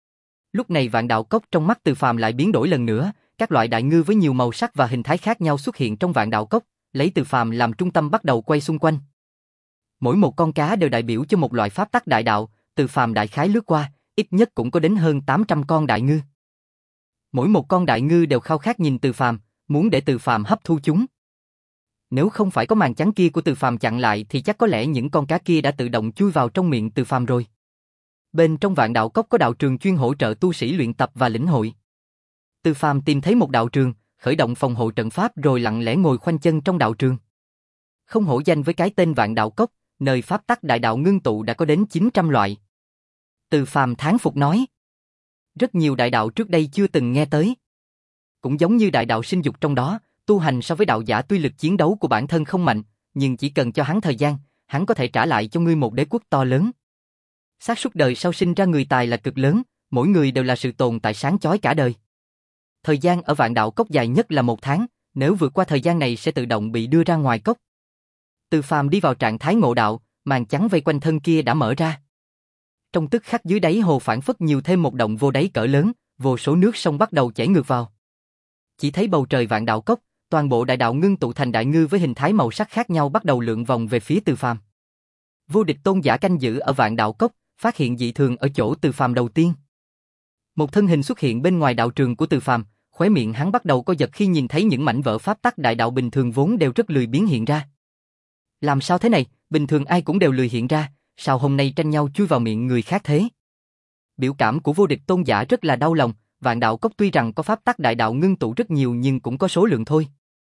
Lúc này Vạn Đạo cốc trong mắt Từ Phàm lại biến đổi lần nữa, các loại đại ngư với nhiều màu sắc và hình thái khác nhau xuất hiện trong Vạn Đạo cốc, lấy Từ Phàm làm trung tâm bắt đầu quay xung quanh. Mỗi một con cá đều đại biểu cho một loại pháp tắc đại đạo, Từ Phàm đại khái lướt qua, ít nhất cũng có đến hơn tám trăm con đại ngư. Mỗi một con đại ngư đều khao khát nhìn Từ Phàm, muốn để Từ Phàm hấp thu chúng. Nếu không phải có màn chắn kia của Từ Phàm chặn lại thì chắc có lẽ những con cá kia đã tự động chui vào trong miệng Từ Phàm rồi. Bên trong Vạn Đạo cốc có đạo trường chuyên hỗ trợ tu sĩ luyện tập và lĩnh hội. Từ Phàm tìm thấy một đạo trường, khởi động phòng hộ trận pháp rồi lặng lẽ ngồi khoanh chân trong đạo trường. Không hổ danh với cái tên Vạn Đạo Cốc, nơi pháp tắc đại đạo ngưng tụ đã có đến chín trăm loại. Từ Phàm thán phục nói. Rất nhiều đại đạo trước đây chưa từng nghe tới. Cũng giống như đại đạo sinh dục trong đó, tu hành so với đạo giả tuy lực chiến đấu của bản thân không mạnh, nhưng chỉ cần cho hắn thời gian, hắn có thể trả lại cho ngươi một đế quốc to lớn. Xác suất đời sau sinh ra người tài là cực lớn, mỗi người đều là sự tồn tại sáng chói cả đời. Thời gian ở Vạn Đạo Cốc dài nhất là một tháng, nếu vượt qua thời gian này sẽ tự động bị đưa ra ngoài cốc. Từ Phàm đi vào trạng thái ngộ đạo, màn trắng vây quanh thân kia đã mở ra. Trong tức khắc dưới đáy hồ phảng phất nhiều thêm một động vô đáy cỡ lớn, vô số nước sông bắt đầu chảy ngược vào. Chỉ thấy bầu trời Vạn Đạo Cốc, toàn bộ đại đạo ngưng tụ thành đại ngư với hình thái màu sắc khác nhau bắt đầu lượn vòng về phía Từ Phàm. Vô địch tôn giả canh giữ ở Vạn Đạo Cốc, phát hiện dị thường ở chỗ Từ Phàm đầu tiên. Một thân hình xuất hiện bên ngoài đạo trường của Từ Phàm, khóe miệng hắn bắt đầu co giật khi nhìn thấy những mảnh vỡ pháp tắc đại đạo bình thường vốn đều rất lười biếng hiện ra. Làm sao thế này, bình thường ai cũng đều lười hiện ra, sao hôm nay tranh nhau chui vào miệng người khác thế? Biểu cảm của vô địch tôn giả rất là đau lòng, Vạn Đạo Cốc tuy rằng có pháp tắc đại đạo ngưng tụ rất nhiều nhưng cũng có số lượng thôi.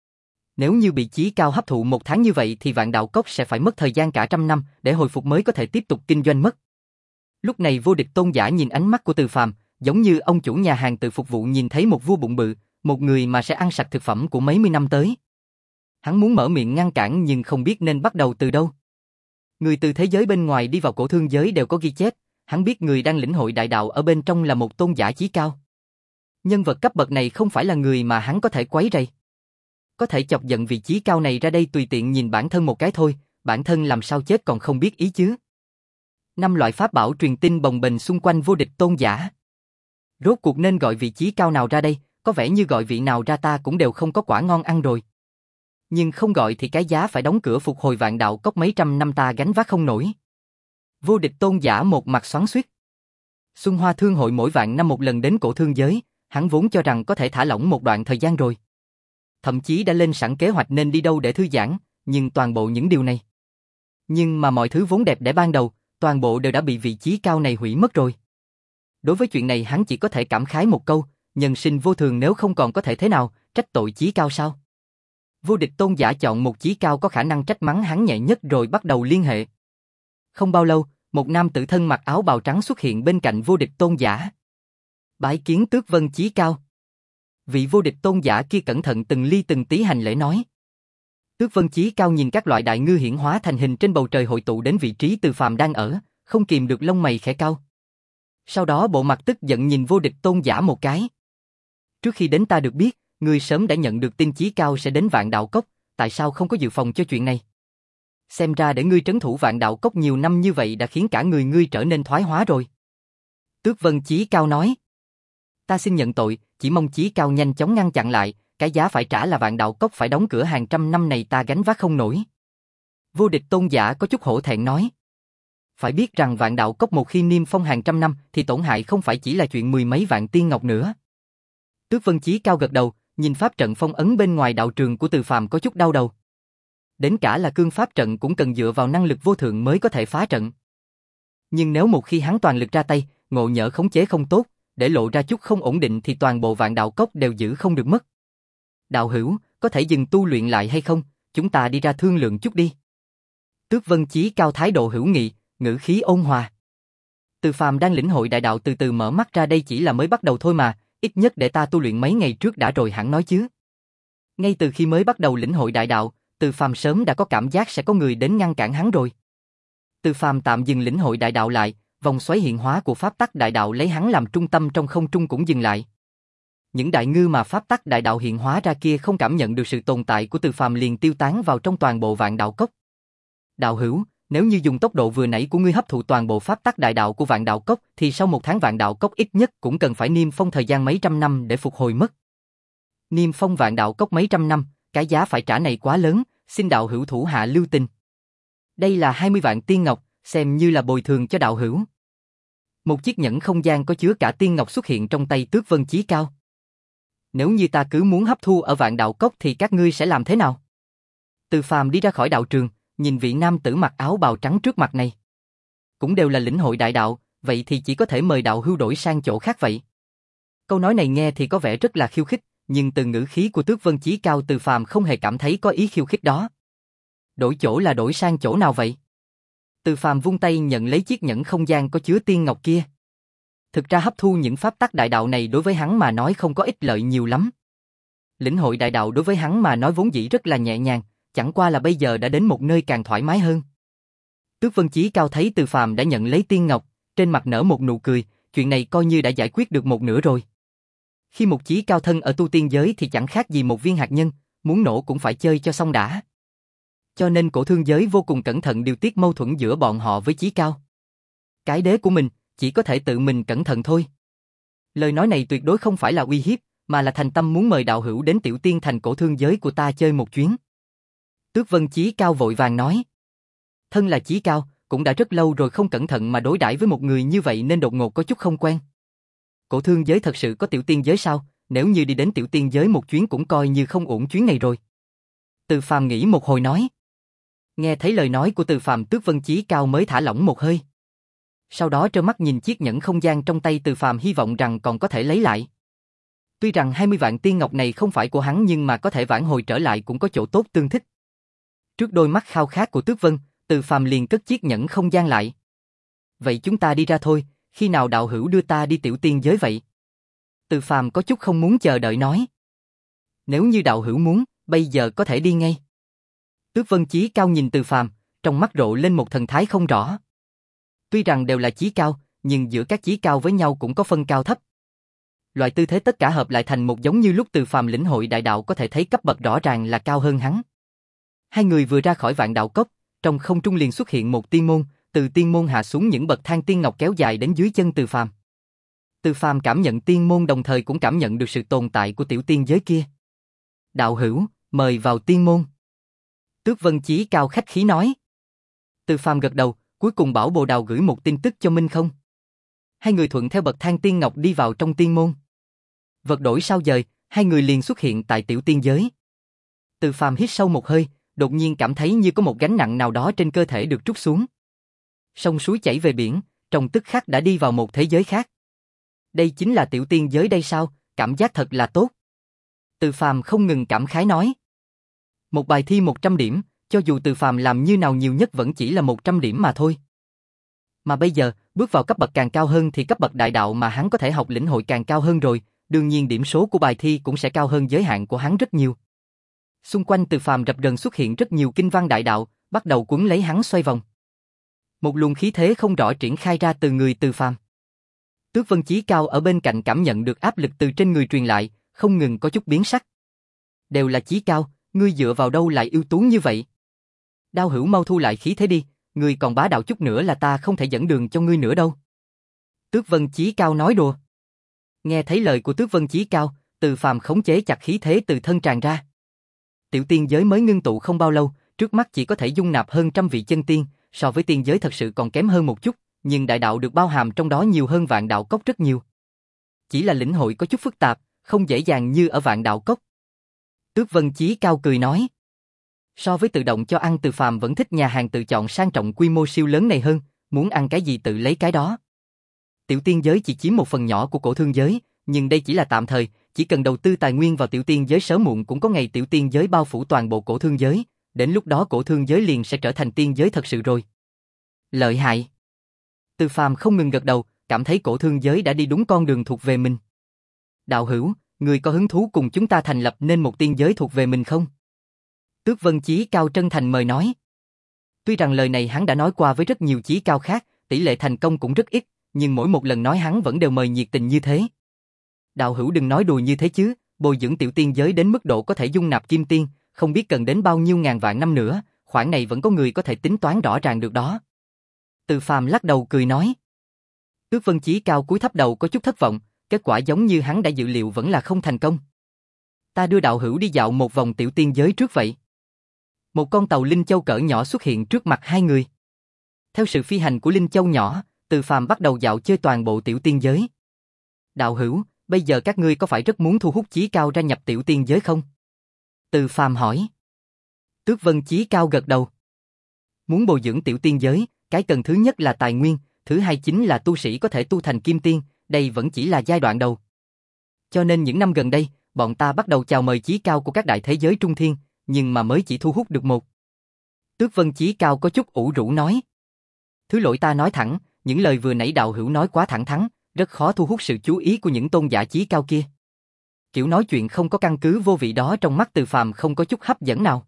Nếu như bị chí cao hấp thụ một tháng như vậy thì Vạn Đạo Cốc sẽ phải mất thời gian cả trăm năm để hồi phục mới có thể tiếp tục kinh doanh mất. Lúc này vô địch tôn giả nhìn ánh mắt của Từ Phàm, giống như ông chủ nhà hàng tự phục vụ nhìn thấy một vua bụng bự, một người mà sẽ ăn sạch thực phẩm của mấy mươi năm tới. Hắn muốn mở miệng ngăn cản nhưng không biết nên bắt đầu từ đâu. Người từ thế giới bên ngoài đi vào cổ thương giới đều có ghi chép, hắn biết người đang lĩnh hội đại đạo ở bên trong là một tôn giả chí cao. Nhân vật cấp bậc này không phải là người mà hắn có thể quấy rầy. Có thể chọc giận vị chí cao này ra đây tùy tiện nhìn bản thân một cái thôi, bản thân làm sao chết còn không biết ý chứ. Năm loại pháp bảo truyền tin bồng bềnh xung quanh vô địch tôn giả. Rốt cuộc nên gọi vị chí cao nào ra đây, có vẻ như gọi vị nào ra ta cũng đều không có quả ngon ăn rồi. Nhưng không gọi thì cái giá phải đóng cửa phục hồi Vạn Đạo Cốc mấy trăm năm ta gánh vác không nổi. Vô địch tôn giả một mặt xoắn xuýt. Xuân Hoa Thương hội mỗi vạn năm một lần đến cổ thương giới, hắn vốn cho rằng có thể thả lỏng một đoạn thời gian rồi. Thậm chí đã lên sẵn kế hoạch nên đi đâu để thư giãn, nhưng toàn bộ những điều này. Nhưng mà mọi thứ vốn đẹp để ban đầu, toàn bộ đều đã bị vị chí cao này hủy mất rồi. Đối với chuyện này hắn chỉ có thể cảm khái một câu, nhân sinh vô thường nếu không còn có thể thế nào, trách tội chí cao sao? Vô địch tôn giả chọn một chí cao có khả năng trách mắng hắn nhẹ nhất rồi bắt đầu liên hệ. Không bao lâu, một nam tử thân mặc áo bào trắng xuất hiện bên cạnh vô địch tôn giả. Bái kiến Tước Vân chí cao. Vị vô địch tôn giả kia cẩn thận từng ly từng tí hành lễ nói. Tước Vân chí cao nhìn các loại đại ngư hiển hóa thành hình trên bầu trời hội tụ đến vị trí Từ Phàm đang ở, không kìm được lông mày khẽ cau. Sau đó bộ mặt tức giận nhìn vô địch tôn giả một cái. Trước khi đến ta được biết, ngươi sớm đã nhận được tin chí cao sẽ đến Vạn Đạo Cốc, tại sao không có dự phòng cho chuyện này? Xem ra để ngươi trấn thủ Vạn Đạo Cốc nhiều năm như vậy đã khiến cả người ngươi trở nên thoái hóa rồi. Tước Vân chí cao nói. Ta xin nhận tội, chỉ mong chí cao nhanh chóng ngăn chặn lại, cái giá phải trả là Vạn Đạo Cốc phải đóng cửa hàng trăm năm này ta gánh vác không nổi. Vô địch tôn giả có chút hổ thẹn nói. Phải biết rằng Vạn Đạo Cốc một khi niêm phong hàng trăm năm thì tổn hại không phải chỉ là chuyện mười mấy vạn tiên ngọc nữa. Tước Vân chí cao gật đầu, nhìn pháp trận phong ấn bên ngoài đạo trường của Từ Phàm có chút đau đầu. Đến cả là cương pháp trận cũng cần dựa vào năng lực vô thượng mới có thể phá trận. Nhưng nếu một khi hắn toàn lực ra tay, ngộ nhỡ khống chế không tốt, để lộ ra chút không ổn định thì toàn bộ Vạn Đạo Cốc đều giữ không được mất. Đạo hữu, có thể dừng tu luyện lại hay không? Chúng ta đi ra thương lượng chút đi. Tước Vân chí cao thái độ hữu nghị, ngữ khí ôn hòa. Từ Phàm đang lĩnh hội đại đạo từ từ mở mắt ra đây chỉ là mới bắt đầu thôi mà, ít nhất để ta tu luyện mấy ngày trước đã rồi hẳn nói chứ. Ngay từ khi mới bắt đầu lĩnh hội đại đạo, Từ Phàm sớm đã có cảm giác sẽ có người đến ngăn cản hắn rồi. Từ Phàm tạm dừng lĩnh hội đại đạo lại, vòng xoáy hiện hóa của pháp tắc đại đạo lấy hắn làm trung tâm trong không trung cũng dừng lại. Những đại ngư mà pháp tắc đại đạo hiện hóa ra kia không cảm nhận được sự tồn tại của Từ Phàm liền tiêu tán vào trong toàn bộ Vạn Đạo Cốc. Đạo hữu, nếu như dùng tốc độ vừa nãy của ngươi hấp thụ toàn bộ pháp tắc đại đạo của Vạn Đạo Cốc thì sau một tháng Vạn Đạo Cốc ít nhất cũng cần phải niêm phong thời gian mấy trăm năm để phục hồi mất. Niêm phong Vạn Đạo Cốc mấy trăm năm, cái giá phải trả này quá lớn, xin đạo hữu thủ hạ lưu tình. Đây là hai mươi vạn tiên ngọc, xem như là bồi thường cho đạo hữu. Một chiếc nhẫn không gian có chứa cả tiên ngọc xuất hiện trong tay Tước Vân chí cao. Nếu như ta cứ muốn hấp thu ở Vạn Đạo Cốc thì các ngươi sẽ làm thế nào? Từ Phàm đi ra khỏi đạo trường, nhìn vị nam tử mặc áo bào trắng trước mặt này. Cũng đều là lĩnh hội đại đạo, vậy thì chỉ có thể mời đạo hữu đổi sang chỗ khác vậy. Câu nói này nghe thì có vẻ rất là khiêu khích, nhưng từ ngữ khí của Tước Vân chí cao Từ Phàm không hề cảm thấy có ý khiêu khích đó. Đổi chỗ là đổi sang chỗ nào vậy? Từ Phàm vung tay nhận lấy chiếc nhẫn không gian có chứa tiên ngọc kia. Thực ra hấp thu những pháp tắc đại đạo này đối với hắn mà nói không có ích lợi nhiều lắm. Lĩnh hội đại đạo đối với hắn mà nói vốn dĩ rất là nhẹ nhàng, chẳng qua là bây giờ đã đến một nơi càng thoải mái hơn. Tước Vân Chí Cao thấy Từ Phàm đã nhận lấy tiên ngọc, trên mặt nở một nụ cười, chuyện này coi như đã giải quyết được một nửa rồi. Khi một Chí Cao thân ở tu tiên giới thì chẳng khác gì một viên hạt nhân, muốn nổ cũng phải chơi cho xong đã. Cho nên Cổ Thương Giới vô cùng cẩn thận điều tiết mâu thuẫn giữa bọn họ với Chí Cao. Cái đế của mình, chỉ có thể tự mình cẩn thận thôi. Lời nói này tuyệt đối không phải là uy hiếp, mà là thành tâm muốn mời đạo hữu đến Tiểu Tiên Thành Cổ Thương Giới của ta chơi một chuyến. Tước Vân Chí Cao vội vàng nói. Thân là Chí Cao, cũng đã rất lâu rồi không cẩn thận mà đối đãi với một người như vậy nên đột ngột có chút không quen. Cổ Thương Giới thật sự có Tiểu Tiên Giới sao? Nếu như đi đến Tiểu Tiên Giới một chuyến cũng coi như không uổng chuyến này rồi. Từ Phàm nghĩ một hồi nói. Nghe thấy lời nói của Từ Phàm, Tước Vân Chí Cao mới thả lỏng một hơi. Sau đó trơ mắt nhìn chiếc nhẫn không gian trong tay Từ Phàm, hy vọng rằng còn có thể lấy lại. Tuy rằng hai mươi vạn tiên ngọc này không phải của hắn nhưng mà có thể vãn hồi trở lại cũng có chỗ tốt tương thích. Trước đôi mắt khao khát của Tước Vân, Từ Phàm liền cất chiếc nhẫn không gian lại. Vậy chúng ta đi ra thôi, khi nào đạo hữu đưa ta đi Tiểu Tiên Giới vậy? Từ Phàm có chút không muốn chờ đợi nói. Nếu như đạo hữu muốn, bây giờ có thể đi ngay. Tước Vân Chí Cao nhìn Từ Phàm, trong mắt rộ lên một thần thái không rõ. Tuy rằng đều là chí cao, nhưng giữa các chí cao với nhau cũng có phân cao thấp. Loại tư thế tất cả hợp lại thành một giống như lúc Từ Phàm lĩnh hội đại đạo có thể thấy cấp bậc rõ ràng là cao hơn hắn. Hai người vừa ra khỏi Vạn Đạo Cốc, trong không trung liền xuất hiện một tiên môn, từ tiên môn hạ xuống những bậc thang tiên ngọc kéo dài đến dưới chân Từ Phàm. Từ Phàm cảm nhận tiên môn đồng thời cũng cảm nhận được sự tồn tại của Tiểu Tiên Giới kia. Đạo hữu, mời vào tiên môn. Tước Vân Chí Cao khách khí nói. Từ Phàm gật đầu, cuối cùng bảo Bồ Đào gửi một tin tức cho Minh Không. Hai người thuận theo bậc thang tiên ngọc đi vào trong tiên môn. Vật đổi sao dời, hai người liền xuất hiện tại Tiểu Tiên Giới. Từ Phàm hít sâu một hơi, đột nhiên cảm thấy như có một gánh nặng nào đó trên cơ thể được trút xuống. Sông suối chảy về biển, trong tức khắc đã đi vào một thế giới khác. Đây chính là Tiểu Tiên Giới đây sao, cảm giác thật là tốt. Từ Phàm không ngừng cảm khái nói. Một bài thi một trăm điểm, cho dù Từ Phàm làm như nào nhiều nhất vẫn chỉ là một trăm điểm mà thôi. Mà bây giờ, bước vào cấp bậc càng cao hơn thì cấp bậc đại đạo mà hắn có thể học lĩnh hội càng cao hơn rồi, đương nhiên điểm số của bài thi cũng sẽ cao hơn giới hạn của hắn rất nhiều. Xung quanh Từ Phàm rập rần xuất hiện rất nhiều kinh văn đại đạo, bắt đầu cuốn lấy hắn xoay vòng. Một luồng khí thế không rõ triển khai ra từ người Từ Phàm. Tước Vân Chí Cao ở bên cạnh cảm nhận được áp lực từ trên người truyền lại, không ngừng có chút biến sắc. Đều là Chí Cao, ngươi dựa vào đâu lại ưu tú như vậy? Đao hữu mau thu lại khí thế đi, ngươi còn bá đạo chút nữa là ta không thể dẫn đường cho ngươi nữa đâu. Tước Vân Chí Cao nói đùa. Nghe thấy lời của Tước Vân Chí Cao, Từ Phàm khống chế chặt khí thế từ thân tràn ra. Tiểu Tiên Giới mới ngưng tụ không bao lâu, trước mắt chỉ có thể dung nạp hơn trăm vị chân tiên, so với tiên giới thật sự còn kém hơn một chút, nhưng đại đạo được bao hàm trong đó nhiều hơn Vạn Đạo Cốc rất nhiều. Chỉ là lĩnh hội có chút phức tạp, không dễ dàng như ở Vạn Đạo Cốc. Tước Vân Chí Cao cười nói. So với tự động cho ăn, Từ Phàm vẫn thích nhà hàng tự chọn sang trọng quy mô siêu lớn này hơn, muốn ăn cái gì tự lấy cái đó. Tiểu Tiên Giới chỉ chiếm một phần nhỏ của Cổ Thương Giới, nhưng đây chỉ là tạm thời, chỉ cần đầu tư tài nguyên vào Tiểu Tiên Giới sớm muộn cũng có ngày Tiểu Tiên Giới bao phủ toàn bộ Cổ Thương Giới, đến lúc đó Cổ Thương Giới liền sẽ trở thành tiên giới thật sự rồi. Lợi hại. Từ Phàm không ngừng gật đầu, cảm thấy Cổ Thương Giới đã đi đúng con đường thuộc về mình. Đạo hữu, người có hứng thú cùng chúng ta thành lập nên một tiên giới thuộc về mình không? Tước Vân Chí Cao chân thành mời nói. Tuy rằng lời này hắn đã nói qua với rất nhiều chí cao khác, tỷ lệ thành công cũng rất ít, nhưng mỗi một lần nói hắn vẫn đều mời nhiệt tình như thế. Đạo hữu đừng nói đùa như thế chứ, bồi dưỡng Tiểu Tiên Giới đến mức độ có thể dung nạp kim tiên, không biết cần đến bao nhiêu ngàn vạn năm nữa, khoản này vẫn có người có thể tính toán rõ ràng được đó. Từ Phàm lắc đầu cười nói. Tước Vân Chí Cao cúi thấp đầu có chút thất vọng, kết quả giống như hắn đã dự liệu vẫn là không thành công. Ta đưa đạo hữu đi dạo một vòng Tiểu Tiên Giới trước vậy. Một con tàu Linh Châu cỡ nhỏ xuất hiện trước mặt hai người. Theo sự phi hành của Linh Châu nhỏ, Từ Phàm bắt đầu dạo chơi toàn bộ Tiểu Tiên Giới. Đạo hữu, bây giờ các ngươi có phải rất muốn thu hút chí cao ra nhập Tiểu Tiên Giới không? Từ Phàm hỏi. Tước Vân Chí Cao gật đầu. Muốn bồi dưỡng Tiểu Tiên Giới, cái cần thứ nhất là tài nguyên, thứ hai chính là tu sĩ có thể tu thành kim tiên, đây vẫn chỉ là giai đoạn đầu. Cho nên những năm gần đây, bọn ta bắt đầu chào mời chí cao của các đại thế giới trung thiên, nhưng mà mới chỉ thu hút được một. Tước Vân Chí Cao có chút ủ rũ nói. Thứ lỗi ta nói thẳng, những lời vừa nãy đạo hữu nói quá thẳng thắn, rất khó thu hút sự chú ý của những tôn giả chí cao kia. Kiểu nói chuyện không có căn cứ vô vị đó trong mắt Từ Phàm không có chút hấp dẫn nào.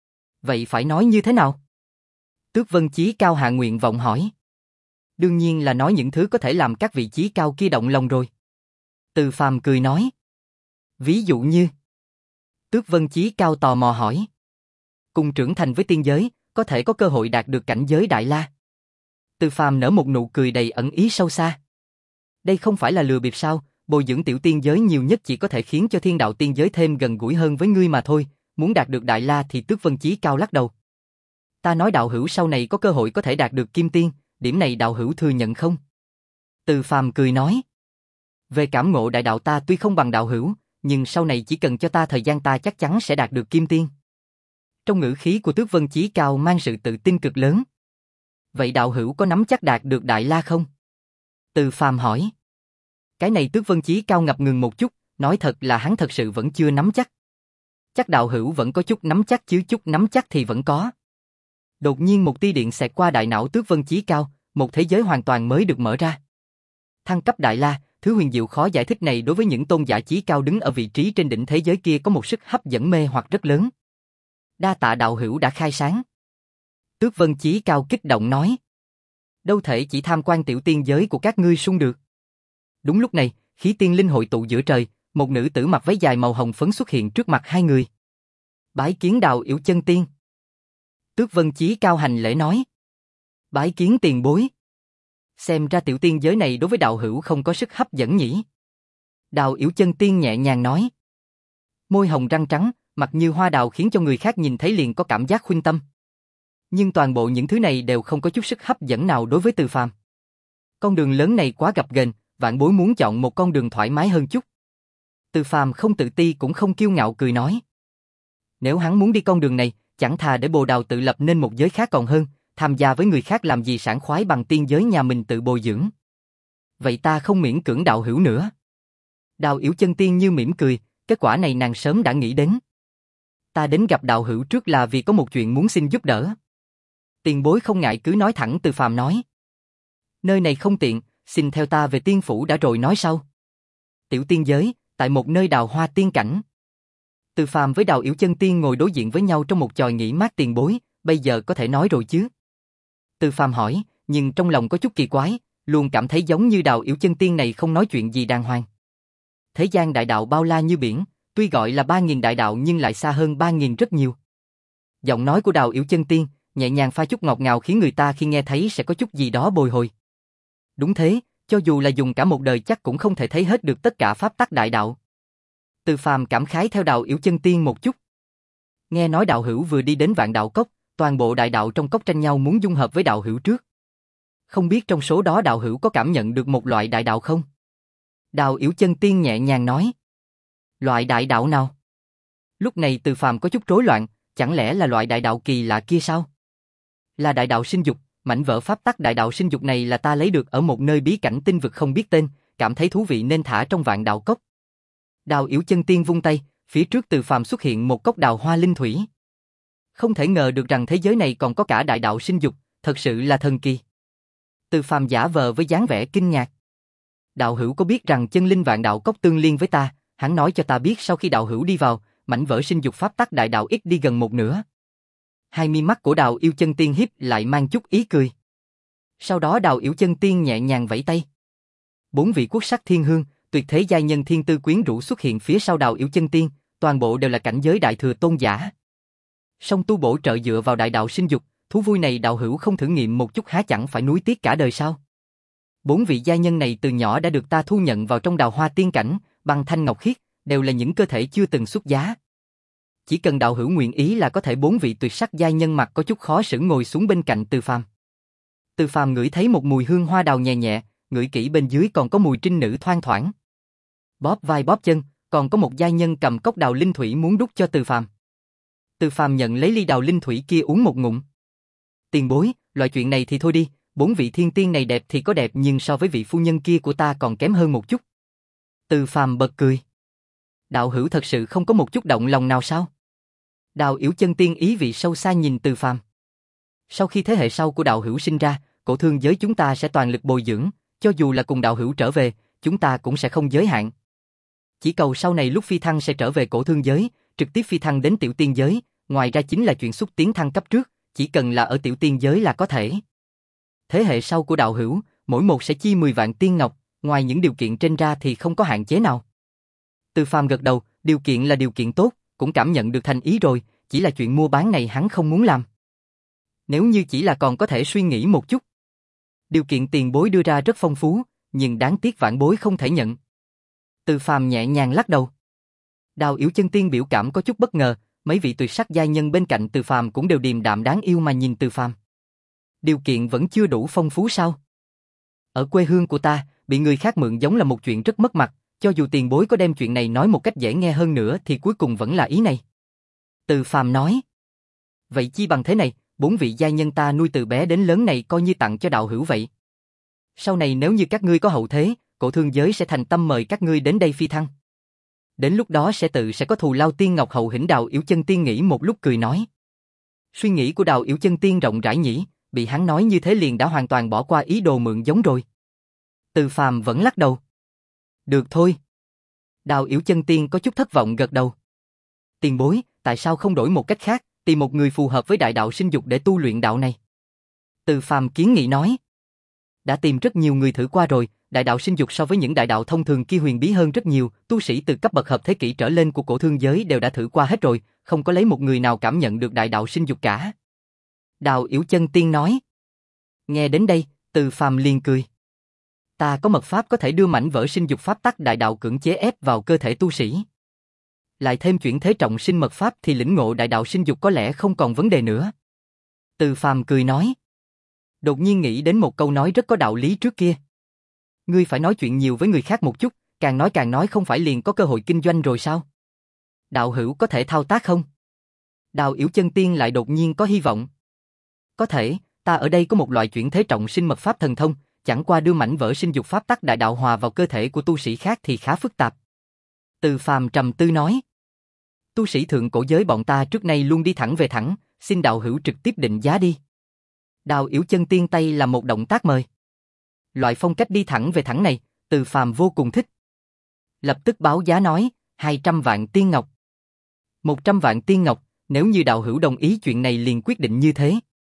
Vậy phải nói như thế nào? Tước Vân Chí Cao hạ nguyện vọng hỏi. Đương nhiên là nói những thứ có thể làm các vị chí cao kia động lòng rồi. Từ Phàm cười nói. Ví dụ như. Tước Vân Chí Cao tò mò hỏi. Cùng trưởng thành với tiên giới, có thể có cơ hội đạt được cảnh giới Đại La. Từ Phàm nở một nụ cười đầy ẩn ý sâu xa. Đây không phải là lừa bịp sao, bồi dưỡng tiểu tiên giới nhiều nhất chỉ có thể khiến cho thiên đạo tiên giới thêm gần gũi hơn với ngươi mà thôi, muốn đạt được Đại La thì Tước Vân Chí Cao lắc đầu. Ta nói đạo hữu sau này có cơ hội có thể đạt được kim tiên, điểm này đạo hữu thừa nhận không? Từ Phàm cười nói. Về cảm ngộ đại đạo ta tuy không bằng đạo hữu, nhưng sau này chỉ cần cho ta thời gian ta chắc chắn sẽ đạt được kim tiên. Trong ngữ khí của Tước Vân Chí Cao mang sự tự tin cực lớn. Vậy đạo hữu có nắm chắc đạt được Đại La không? Từ Phàm hỏi. Cái này Tước Vân Chí Cao ngập ngừng một chút, nói thật là hắn thật sự vẫn chưa nắm chắc. Chắc đạo hữu vẫn có chút nắm chắc chứ, chút nắm chắc thì vẫn có. Đột nhiên một tia điện xẹt qua đại não Tước Vân Chí Cao, một thế giới hoàn toàn mới được mở ra. Thăng cấp Đại La, thứ huyền diệu khó giải thích này đối với những tôn giả chí cao đứng ở vị trí trên đỉnh thế giới kia có một sức hấp dẫn mê hoặc rất lớn. Đa tạ đạo hữu đã khai sáng. Tước Vân Chí Cao kích động nói. Đâu thể chỉ tham quan tiểu tiên giới của các ngươi sung được. Đúng lúc này, khí tiên linh hội tụ giữa trời, một nữ tử mặc váy dài màu hồng phấn xuất hiện trước mặt hai người. Bái kiến Đào Yểu Chân Tiên. Tước Vân Chí Cao hành lễ nói. Bái kiến tiền bối. Xem ra tiểu tiên giới này đối với đạo hữu không có sức hấp dẫn nhỉ. Đào Yểu Chân Tiên nhẹ nhàng nói. Môi hồng răng trắng, mặt như hoa đào khiến cho người khác nhìn thấy liền có cảm giác khuynh tâm. Nhưng toàn bộ những thứ này đều không có chút sức hấp dẫn nào đối với Từ Phàm. Con đường lớn này quá gập ghềnh, vạn bối muốn chọn một con đường thoải mái hơn chút. Từ Phàm không tự ti cũng không kiêu ngạo cười nói. Nếu hắn muốn đi con đường này, chẳng thà để Bồ Đào tự lập nên một giới khác còn hơn, tham gia với người khác làm gì sảng khoái bằng tiên giới nhà mình tự bồi dưỡng. Vậy ta không miễn cưỡng đạo hữu nữa. Đào Yểu Chân Tiên như mỉm cười, kết quả này nàng sớm đã nghĩ đến. Ta đến gặp đạo hữu trước là vì có một chuyện muốn xin giúp đỡ. Tiền bối không ngại cứ nói thẳng, Từ Phàm nói. Nơi này không tiện, xin theo ta về tiên phủ đã rồi nói sau. Tiểu tiên giới, tại một nơi đào hoa tiên cảnh. Từ Phàm với Đào Yểu Chân Tiên ngồi đối diện với nhau trong một chòi nghỉ mát. Tiền bối, bây giờ có thể nói rồi chứ? Từ Phàm hỏi, nhưng trong lòng có chút kỳ quái, luôn cảm thấy giống như Đào Yểu Chân Tiên này không nói chuyện gì đàng hoàng. Thế gian đại đạo bao la như biển, tuy gọi là ba nghìn đại đạo nhưng lại xa hơn ba nghìn rất nhiều. Giọng nói của Đào Yểu Chân Tiên nhẹ nhàng pha chút ngọt ngào khiến người ta khi nghe thấy sẽ có chút gì đó bồi hồi. Đúng thế, cho dù là dùng cả một đời chắc cũng không thể thấy hết được tất cả pháp tắc đại đạo. Từ Phàm cảm khái theo Đào Yểu Chân Tiên một chút. Nghe nói đạo hữu vừa đi đến Vạn Đạo Cốc, toàn bộ đại đạo trong cốc tranh nhau muốn dung hợp với đạo hữu trước. Không biết trong số đó đạo hữu có cảm nhận được một loại đại đạo không? Đào Yểu Chân Tiên nhẹ nhàng nói. Loại đại đạo nào? Lúc này Từ Phàm có chút rối loạn, chẳng lẽ là loại đại đạo kỳ lạ kia sao? Là đại đạo sinh dục, mảnh vỡ pháp tắc đại đạo sinh dục này là ta lấy được ở một nơi bí cảnh tinh vực không biết tên, cảm thấy thú vị nên thả trong Vạn Đạo Cốc. Đào Yểu Chân Tiên vung tay, phía trước Từ Phàm xuất hiện một cốc đào hoa linh thủy. Không thể ngờ được rằng thế giới này còn có cả đại đạo sinh dục, thật sự là thần kỳ. Từ Phàm giả vờ với dáng vẻ kinh ngạc. Đạo hữu có biết rằng chân linh Vạn Đạo Cốc tương liên với ta, hắn nói cho ta biết sau khi đạo hữu đi vào, mảnh vỡ sinh dục pháp tắc đại đạo ít đi gần một nửa. Hai mi mắt của Đào Yểu Chân Tiên híp lại mang chút ý cười. Sau đó Đào Yểu Chân Tiên nhẹ nhàng vẫy tay. Bốn vị quốc sắc thiên hương, tuyệt thế giai nhân thiên tư quyến rũ xuất hiện phía sau Đào Yểu Chân Tiên, toàn bộ đều là cảnh giới đại thừa tôn giả. Song tu bổ trợ dựa vào đại đạo sinh dục, thú vui này đạo hữu không thử nghiệm một chút há chẳng phải nuối tiếc cả đời sao? Bốn vị giai nhân này từ nhỏ đã được ta thu nhận vào trong đào hoa tiên cảnh, bằng thanh ngọc khiết, đều là những cơ thể chưa từng xuất giá. Chỉ cần đạo hữu nguyện ý là có thể bốn vị tuyệt sắc giai nhân mặt có chút khó xử ngồi xuống bên cạnh Từ Phàm. Từ Phàm ngửi thấy một mùi hương hoa đào nhẹ nhẹ, ngửi kỹ bên dưới còn có mùi trinh nữ thoang thoảng. Bóp vai bóp chân, còn có một giai nhân cầm cốc đào linh thủy muốn đút cho Từ Phàm. Từ Phàm nhận lấy ly đào linh thủy kia uống một ngụm. Tiền bối, loại chuyện này thì thôi đi, bốn vị thiên tiên này đẹp thì có đẹp nhưng so với vị phu nhân kia của ta còn kém hơn một chút. Từ Phàm bật cười. Đạo hữu thật sự không có một chút động lòng nào sao? Đào Yểu Chân Tiên ý vị sâu xa nhìn Từ Phàm. Sau khi thế hệ sau của đạo hữu sinh ra, cổ thương giới chúng ta sẽ toàn lực bồi dưỡng, cho dù là cùng đạo hữu trở về, chúng ta cũng sẽ không giới hạn. Chỉ cầu sau này lúc phi thăng sẽ trở về cổ thương giới, trực tiếp phi thăng đến tiểu tiên giới, ngoài ra chính là chuyện xúc tiến thăng cấp trước, chỉ cần là ở tiểu tiên giới là có thể. Thế hệ sau của đạo hữu, mỗi một sẽ chi mười vạn tiên ngọc, ngoài những điều kiện trên ra thì không có hạn chế nào. Từ Phàm gật đầu, điều kiện là điều kiện tốt, cũng cảm nhận được thành ý rồi, chỉ là chuyện mua bán này hắn không muốn làm. Nếu như chỉ là còn có thể suy nghĩ một chút. Điều kiện tiền bối đưa ra rất phong phú, nhưng đáng tiếc vãn bối không thể nhận. Từ Phàm nhẹ nhàng lắc đầu. Đào Yểu Chân Tiên biểu cảm có chút bất ngờ, mấy vị tuyệt sắc giai nhân bên cạnh Từ Phàm cũng đều điềm đạm đáng yêu mà nhìn Từ Phàm. Điều kiện vẫn chưa đủ phong phú sao? Ở quê hương của ta, bị người khác mượn giống là một chuyện rất mất mặt, cho dù tiền bối có đem chuyện này nói một cách dễ nghe hơn nữa thì cuối cùng vẫn là ý này. Từ Phàm nói. Vậy chi bằng thế này, bốn vị giai nhân ta nuôi từ bé đến lớn này coi như tặng cho đạo hữu vậy. Sau này nếu như các ngươi có hậu thế, cổ thương giới sẽ thành tâm mời các ngươi đến đây phi thăng. Đến lúc đó sẽ tự sẽ có thù lao tiên ngọc hậu hĩnh. Đào Yểu Chân Tiên nghĩ một lúc cười nói. Suy nghĩ của Đào Yểu Chân Tiên rộng rãi nhỉ, bị hắn nói như thế liền đã hoàn toàn bỏ qua ý đồ mượn giống rồi. Từ Phàm vẫn lắc đầu. Được thôi. Đào Yểu Chân Tiên có chút thất vọng gật đầu. Tiền bối, tại sao không đổi một cách khác, tìm một người phù hợp với đại đạo sinh dục để tu luyện đạo này? Từ Phàm kiến nghị nói. Đã tìm rất nhiều người thử qua rồi, đại đạo sinh dục so với những đại đạo thông thường kia huyền bí hơn rất nhiều, tu sĩ từ cấp bậc hợp thế kỷ trở lên của cổ thương giới đều đã thử qua hết rồi, không có lấy một người nào cảm nhận được đại đạo sinh dục cả. Đào Yểu Chân Tiên nói. Nghe đến đây, Từ Phàm liền cười. Ta có mật pháp có thể đưa mảnh vỡ sinh dục pháp tắc đại đạo cưỡng chế ép vào cơ thể tu sĩ. Lại thêm chuyển thế trọng sinh mật pháp thì lĩnh ngộ đại đạo sinh dục có lẽ không còn vấn đề nữa. Từ Phàm cười nói. Đột nhiên nghĩ đến một câu nói rất có đạo lý trước kia. Ngươi phải nói chuyện nhiều với người khác một chút, càng nói càng nói không phải liền có cơ hội kinh doanh rồi sao? Đạo hữu có thể thao tác không? Đào Yểu Chân Tiên lại đột nhiên có hy vọng. Có thể, ta ở đây có một loại chuyển thế trọng sinh mật pháp thần thông, chẳng qua đưa mảnh vỡ sinh dục pháp tắc đại đạo hòa vào cơ thể của tu sĩ khác thì khá phức tạp. Từ Phàm trầm tư nói. Tu sĩ thượng cổ giới bọn ta trước nay luôn đi thẳng về thẳng, xin đạo hữu trực tiếp định giá đi. Đào Yểu Chân Tiên tay làm một động tác mời. Loại phong cách đi thẳng về thẳng này, Từ Phàm vô cùng thích. Lập tức báo giá nói, hai trăm vạn tiên ngọc. một trăm vạn tiên ngọc, nếu như đạo hữu đồng ý chuyện này liền quyết định như thế.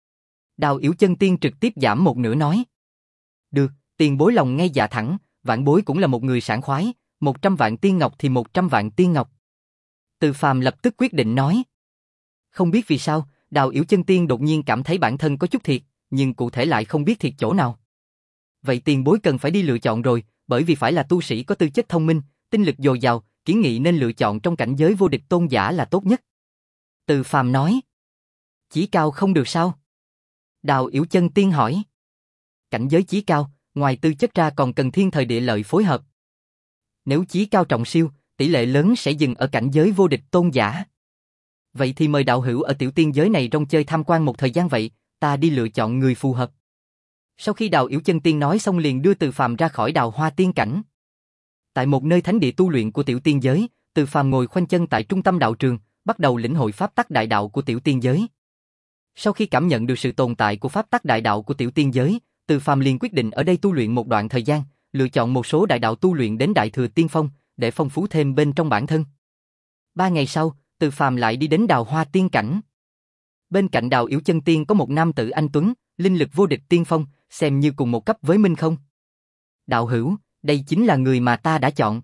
Đào Yểu Chân Tiên trực tiếp giảm một nửa nói. Được, tiền bối lòng ngay dạ thẳng, vãn bối cũng là một người sảng khoái, một trăm vạn tiên ngọc thì một trăm vạn tiên ngọc. Từ Phàm lập tức quyết định nói. Không biết vì sao, Đào Yểu Chân Tiên đột nhiên cảm thấy bản thân có chút thiệt, nhưng cụ thể lại không biết thiệt chỗ nào. Vậy tiền bối cần phải đi lựa chọn rồi, bởi vì phải là tu sĩ có tư chất thông minh, tinh lực dồi dào, kiến nghị nên lựa chọn trong cảnh giới vô địch tôn giả là tốt nhất. Từ Phàm nói. Chí cao không được sao? Đào Yểu Chân Tiên hỏi. Cảnh giới chí cao, ngoài tư chất ra còn cần thiên thời địa lợi phối hợp. Nếu chí cao trọng siêu, tỷ lệ lớn sẽ dừng ở cảnh giới vô địch tôn giả. Vậy thì mời đạo hữu ở tiểu tiên giới này rong chơi tham quan một thời gian vậy, ta đi lựa chọn người phù hợp. Sau khi Đào Yểu Chân Tiên nói xong liền đưa Từ Phàm ra khỏi Đào Hoa Tiên cảnh. Tại một nơi thánh địa tu luyện của tiểu tiên giới, Từ Phàm ngồi khoanh chân tại trung tâm đạo trường, bắt đầu lĩnh hội pháp tắc đại đạo của tiểu tiên giới. Sau khi cảm nhận được sự tồn tại của pháp tắc đại đạo của tiểu tiên giới, Từ Phàm liền quyết định ở đây tu luyện một đoạn thời gian, lựa chọn một số đại đạo tu luyện đến đại thừa tiên phong, để phong phú thêm bên trong bản thân. Ba ngày sau, Từ Phàm lại đi đến Đào Hoa Tiên cảnh. Bên cạnh Đào Yểu Chân Tiên có một nam tử anh tuấn, linh lực vô địch tiên phong, xem như cùng một cấp với Minh Không. Đạo hữu, đây chính là người mà ta đã chọn.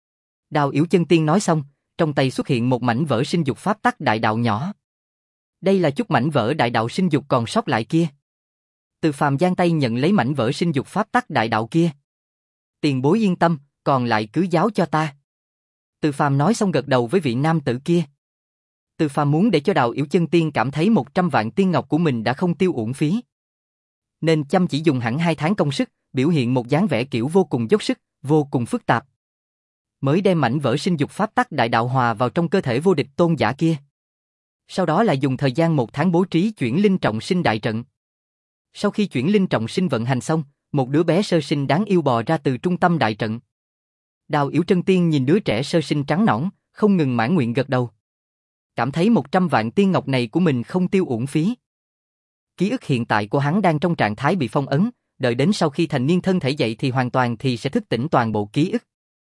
Đào Yểu Chân Tiên nói xong, trong tay xuất hiện một mảnh vỡ sinh dục pháp tắc đại đạo nhỏ. Đây là chút mảnh vỡ đại đạo sinh dục còn sót lại kia. Từ Phàm giang tay nhận lấy mảnh vỡ sinh dục pháp tắc đại đạo kia. Tiền bối yên tâm, còn lại cứ giáo cho ta. Từ Phàm nói xong gật đầu với vị nam tử kia. Từ Phàm muốn để cho Đào Yểu Chân Tiên cảm thấy một trăm vạn tiên ngọc của mình đã không tiêu uổng phí. Nên chăm chỉ dùng hẳn hai tháng công sức, biểu hiện một dáng vẻ kiểu vô cùng dốc sức, vô cùng phức tạp. Mới đem mảnh vỡ sinh dục pháp tắc đại đạo hòa vào trong cơ thể vô địch tôn giả kia. Sau đó lại dùng thời gian một tháng bố trí chuyển linh trọng sinh đại trận. Sau khi chuyển linh trọng sinh vận hành xong, một đứa bé sơ sinh đáng yêu bò ra từ trung tâm đại trận. Đào Yểu Chân Tiên nhìn đứa trẻ sơ sinh trắng nõn, không ngừng mãn nguyện gật đầu. Cảm thấy một trăm vạn tiên ngọc này của mình không tiêu uổng phí. Ký ức hiện tại của hắn đang trong trạng thái bị phong ấn, đợi đến sau khi thành niên thân thể dậy thì hoàn toàn thì sẽ thức tỉnh toàn bộ ký ức.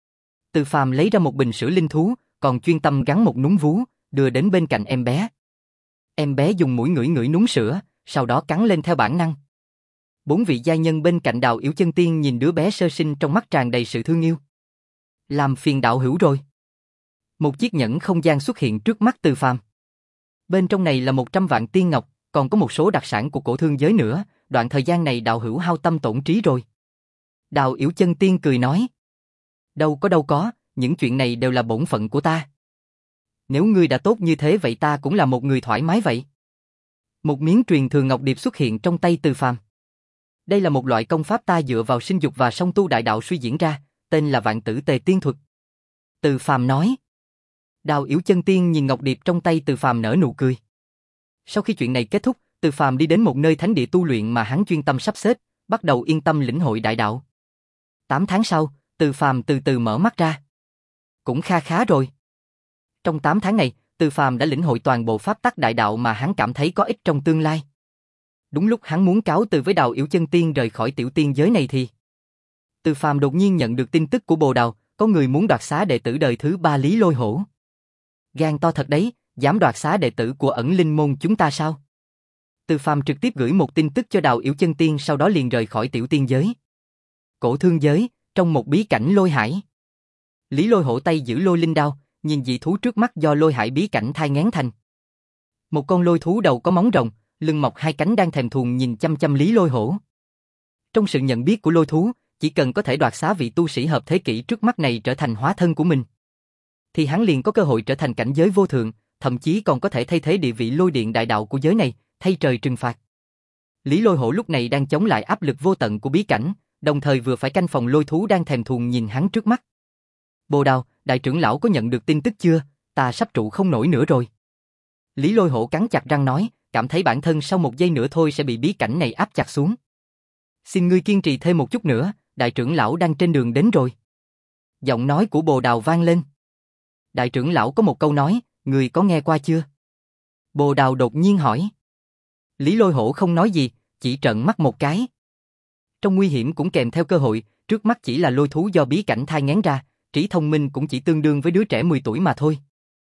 Từ Phàm lấy ra một bình sữa linh thú, còn chuyên tâm gắn một núm vú, đưa đến bên cạnh em bé. Em bé dùng mũi ngửi ngửi núm sữa, sau đó cắn lên theo bản năng. Bốn vị giai nhân bên cạnh Đào Yểu Chân Tiên nhìn đứa bé sơ sinh trong mắt tràn đầy sự thương yêu. Làm phiền đạo hữu rồi. Một chiếc nhẫn không gian xuất hiện trước mắt Từ Phàm. Bên trong này là một trăm vạn tiên ngọc, còn có một số đặc sản của cổ thương giới nữa, đoạn thời gian này đạo hữu hao tâm tổn trí rồi. Đào Yểu Chân Tiên cười nói. Đâu có đâu có, những chuyện này đều là bổn phận của ta. Nếu ngươi đã tốt như thế vậy ta cũng là một người thoải mái vậy. Một miếng truyền thừa ngọc điệp xuất hiện trong tay Từ Phàm. Đây là một loại công pháp ta dựa vào sinh dục và song tu đại đạo suy diễn ra, tên là Vạn Tử Tề Tiên Thuật. Từ Phàm nói. Đào Yểu Chân Tiên nhìn ngọc điệp trong tay Từ Phàm nở nụ cười. Sau khi chuyện này kết thúc, Từ Phàm đi đến một nơi thánh địa tu luyện mà hắn chuyên tâm sắp xếp, bắt đầu yên tâm lĩnh hội đại đạo. Tám tháng sau, Từ Phàm từ từ mở mắt ra. Cũng kha khá rồi. Trong tám tháng này, Từ Phàm đã lĩnh hội toàn bộ pháp tắc đại đạo mà hắn cảm thấy có ích trong tương lai. Đúng lúc hắn muốn cáo từ với Đào Yểu Chân Tiên rời khỏi tiểu tiên giới này thì Từ Phàm đột nhiên nhận được tin tức của Bồ Đào, có người muốn đoạt xá đệ tử đời thứ ba Lý Lôi Hổ. Gan to thật đấy, dám đoạt xá đệ tử của ẩn linh môn chúng ta sao? Từ Phàm trực tiếp gửi một tin tức cho Đào Yểu Chân Tiên, sau đó liền rời khỏi tiểu tiên giới. Cổ thương giới, trong một bí cảnh lôi hải. Lý Lôi Hổ tay giữ lôi linh đao, nhìn dị thú trước mắt do lôi hải bí cảnh thai nghén thành. Một con lôi thú đầu có móng rồng, lưng mọc hai cánh đang thèm thuồng nhìn chăm chăm Lý Lôi Hổ. Trong sự nhận biết của lôi thú, chỉ cần có thể đoạt xá vị tu sĩ hợp thế kỷ trước mắt này trở thành hóa thân của mình, thì hắn liền có cơ hội trở thành cảnh giới vô thượng, thậm chí còn có thể thay thế địa vị lôi điện đại đạo của giới này, thay trời trừng phạt. Lý Lôi Hổ lúc này đang chống lại áp lực vô tận của bí cảnh, đồng thời vừa phải canh phòng lôi thú đang thèm thuồng nhìn hắn trước mắt. Bồ Đào, đại trưởng lão có nhận được tin tức chưa? Ta sắp trụ không nổi nữa rồi. Lý Lôi Hổ cắn chặt răng nói, cảm thấy bản thân sau một giây nữa thôi sẽ bị bí cảnh này áp chặt xuống. Xin ngươi kiên trì thêm một chút nữa, đại trưởng lão đang trên đường đến rồi. Giọng nói của Bồ Đào vang lên. Đại trưởng lão có một câu nói, ngươi có nghe qua chưa? Bồ Đào đột nhiên hỏi. Lý Lôi Hổ không nói gì, chỉ trợn mắt một cái. Trong nguy hiểm cũng kèm theo cơ hội, trước mắt chỉ là lôi thú do bí cảnh thai nghén ra, trí thông minh cũng chỉ tương đương với đứa trẻ mười tuổi mà thôi.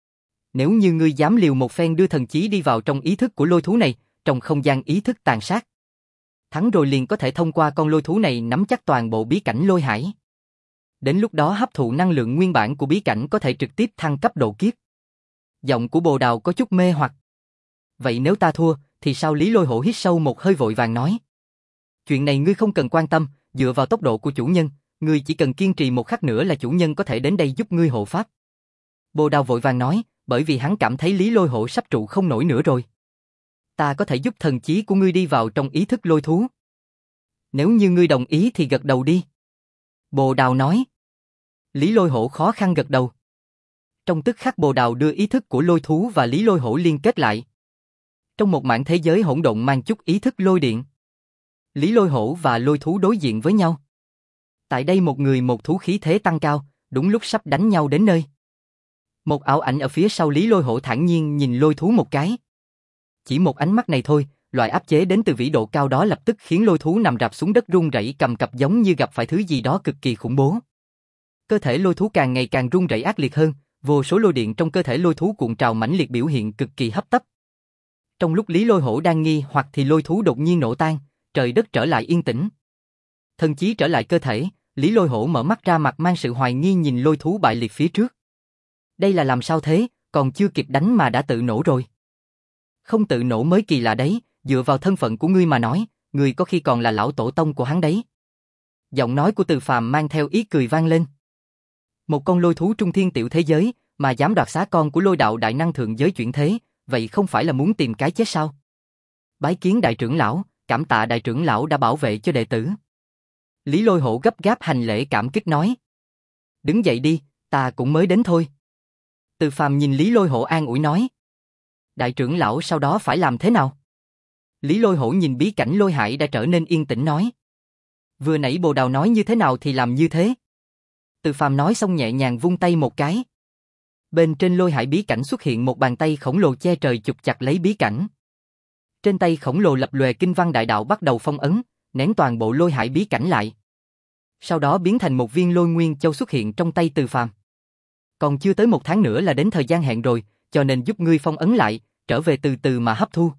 Nếu như ngươi dám liều một phen đưa thần chí đi vào trong ý thức của lôi thú này, trong không gian ý thức tàn sát, thắng rồi liền có thể thông qua con lôi thú này nắm chắc toàn bộ bí cảnh lôi hải. Đến lúc đó hấp thụ năng lượng nguyên bản của bí cảnh có thể trực tiếp thăng cấp độ kiếp. Giọng của Bồ Đào có chút mê hoặc. Vậy nếu ta thua, thì sao? Lý Lôi Hổ hít sâu một hơi vội vàng nói. Chuyện này ngươi không cần quan tâm, dựa vào tốc độ của chủ nhân, ngươi chỉ cần kiên trì một khắc nữa là chủ nhân có thể đến đây giúp ngươi hộ pháp. Bồ Đào vội vàng nói, bởi vì hắn cảm thấy Lý Lôi Hổ sắp trụ không nổi nữa rồi. Ta có thể giúp thần chí của ngươi đi vào trong ý thức lôi thú. Nếu như ngươi đồng ý thì gật đầu đi. Bồ Đào nói. Lý Lôi Hổ khó khăn gật đầu. Trong tức khắc Bồ Đào đưa ý thức của lôi thú và Lý Lôi Hổ liên kết lại. Trong một mảng thế giới hỗn độn mang chút ý thức lôi điện, Lý Lôi Hổ và lôi thú đối diện với nhau. Tại đây một người một thú khí thế tăng cao, đúng lúc sắp đánh nhau đến nơi. Một ảo ảnh ở phía sau Lý Lôi Hổ thản nhiên nhìn lôi thú một cái. Chỉ một ánh mắt này thôi, loại áp chế đến từ vĩ độ cao đó lập tức khiến lôi thú nằm rạp xuống đất run rẩy cầm cập giống như gặp phải thứ gì đó cực kỳ khủng bố. Cơ thể lôi thú càng ngày càng run rẩy ác liệt hơn, vô số lôi điện trong cơ thể lôi thú cuộn trào mãnh liệt biểu hiện cực kỳ hấp tấp. Trong lúc Lý Lôi Hổ đang nghi hoặc thì lôi thú đột nhiên nổ tan, trời đất trở lại yên tĩnh. Thần chí trở lại cơ thể, Lý Lôi Hổ mở mắt ra, mặt mang sự hoài nghi nhìn lôi thú bại liệt phía trước. Đây là làm sao thế, còn chưa kịp đánh mà đã tự nổ rồi. Không tự nổ mới kỳ lạ đấy, dựa vào thân phận của ngươi mà nói, ngươi có khi còn là lão tổ tông của hắn đấy. Giọng nói của Từ Phàm mang theo ý cười vang lên. Một con lôi thú trung thiên tiểu thế giới, mà dám đoạt xá con của lôi đạo đại năng thượng giới chuyển thế, vậy không phải là muốn tìm cái chết sao? Bái kiến đại trưởng lão, cảm tạ đại trưởng lão đã bảo vệ cho đệ tử. Lý Lôi Hổ gấp gáp hành lễ cảm kích nói. Đứng dậy đi, ta cũng mới đến thôi. Từ Phàm nhìn Lý Lôi Hổ an ủi nói. Đại trưởng lão sau đó phải làm thế nào? Lý Lôi Hổ nhìn bí cảnh lôi hải đã trở nên yên tĩnh nói. Vừa nãy Bồ Đào nói như thế nào thì làm như thế. Từ Phàm nói xong nhẹ nhàng vung tay một cái. Bên trên lôi hải bí cảnh xuất hiện một bàn tay khổng lồ che trời chụp chặt lấy bí cảnh. Trên tay khổng lồ lập lòe kinh văn đại đạo bắt đầu phong ấn, nén toàn bộ lôi hải bí cảnh lại. Sau đó biến thành một viên lôi nguyên châu xuất hiện trong tay Từ Phàm. Còn chưa tới một tháng nữa là đến thời gian hẹn rồi, cho nên giúp ngươi phong ấn lại, trở về từ từ mà hấp thu.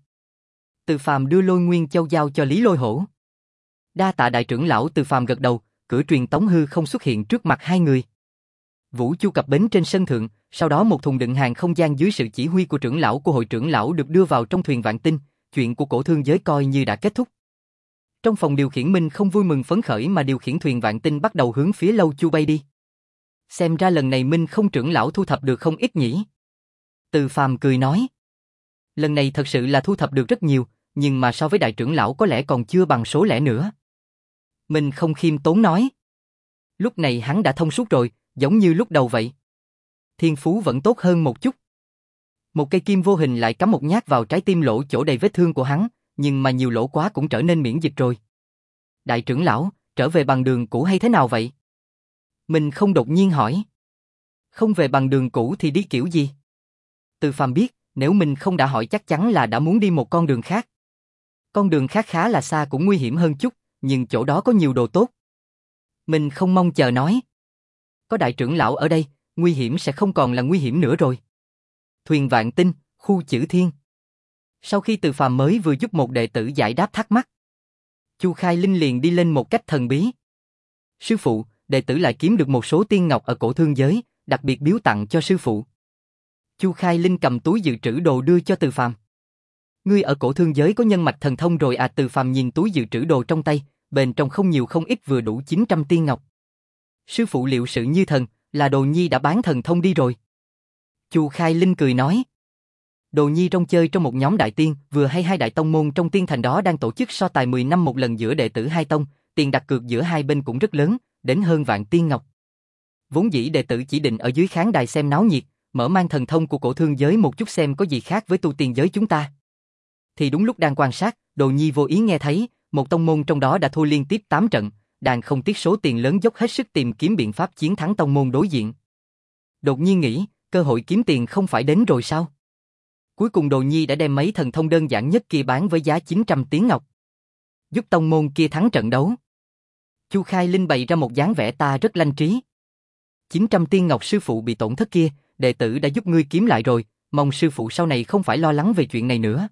Từ Phàm đưa lôi nguyên châu giao cho Lý Lôi Hổ. Đa tạ đại trưởng lão. Từ Phàm gật đầu, cửa truyền tống hư không xuất hiện trước mặt hai người. Vũ Chu cập bến trên sân thượng, sau đó một thùng đựng hàng không gian dưới sự chỉ huy của trưởng lão của hội trưởng lão được đưa vào trong thuyền vạn tinh, chuyện của cổ thương giới coi như đã kết thúc. Trong phòng điều khiển Minh không vui mừng phấn khởi mà điều khiển thuyền vạn tinh bắt đầu hướng phía Lâu Chu bay đi. Xem ra lần này Minh không trưởng lão thu thập được không ít nhỉ? Từ Phàm cười nói. Lần này thật sự là thu thập được rất nhiều, nhưng mà so với đại trưởng lão có lẽ còn chưa bằng số lẻ nữa. Minh không khiêm tốn nói. Lúc này hắn đã thông suốt rồi, giống như lúc đầu vậy. Thiên phú vẫn tốt hơn một chút. Một cây kim vô hình lại cắm một nhát vào trái tim lỗ chỗ đầy vết thương của hắn, nhưng mà nhiều lỗ quá cũng trở nên miễn dịch rồi. Đại trưởng lão, trở về bằng đường cũ hay thế nào vậy? Mình không đột nhiên hỏi. Không về bằng đường cũ thì đi kiểu gì? Từ Phàm biết, nếu mình không đã hỏi chắc chắn là đã muốn đi một con đường khác. Con đường khác khá là xa cũng nguy hiểm hơn chút, nhưng chỗ đó có nhiều đồ tốt. Mình không mong chờ nói. Có đại trưởng lão ở đây, nguy hiểm sẽ không còn là nguy hiểm nữa rồi. Thuyền vạn tinh, khu chữ thiên. Sau khi Từ Phàm mới vừa giúp một đệ tử giải đáp thắc mắc, Chu Khai Linh liền đi lên một cách thần bí. Sư phụ, đệ tử lại kiếm được một số tiên ngọc ở cổ thương giới, đặc biệt biếu tặng cho sư phụ. Chu Khai Linh cầm túi dự trữ đồ đưa cho Từ Phàm. Ngươi ở cổ thương giới có nhân mạch thần thông rồi à? Từ Phàm nhìn túi dự trữ đồ trong tay, bên trong không nhiều không ít vừa đủ chín trăm tiên ngọc. Sư phụ liệu sự như thần, là Đồ Nhi đã bán thần thông đi rồi. Chu Khai Linh cười nói. Đồ Nhi trong chơi trong một nhóm đại tiên, vừa hay hai đại tông môn trong tiên thành đó đang tổ chức so tài mười năm một lần giữa đệ tử hai tông, tiền đặt cược giữa hai bên cũng rất lớn, đến hơn vạn tiên ngọc. Vốn dĩ đệ tử chỉ định ở dưới khán đài xem náo nhiệt, mở mang thần thông của cổ thương giới một chút xem có gì khác với tu tiên giới chúng ta. Thì đúng lúc đang quan sát, Đồ Nhi vô ý nghe thấy, một tông môn trong đó đã thua liên tiếp tám trận, đang không tiếc số tiền lớn dốc hết sức tìm kiếm biện pháp chiến thắng tông môn đối diện. Đột nhiên nghĩ, cơ hội kiếm tiền không phải đến rồi sao? Cuối cùng Đồ Nhi đã đem mấy thần thông đơn giản nhất kia bán với giá chín trăm tiếng ngọc, giúp tông môn kia thắng trận đấu. Chu Khai Linh bày ra một dáng vẻ ta rất lanh trí. chín trăm tiên ngọc sư phụ bị tổn thất kia, đệ tử đã giúp ngươi kiếm lại rồi, mong sư phụ sau này không phải lo lắng về chuyện này nữa.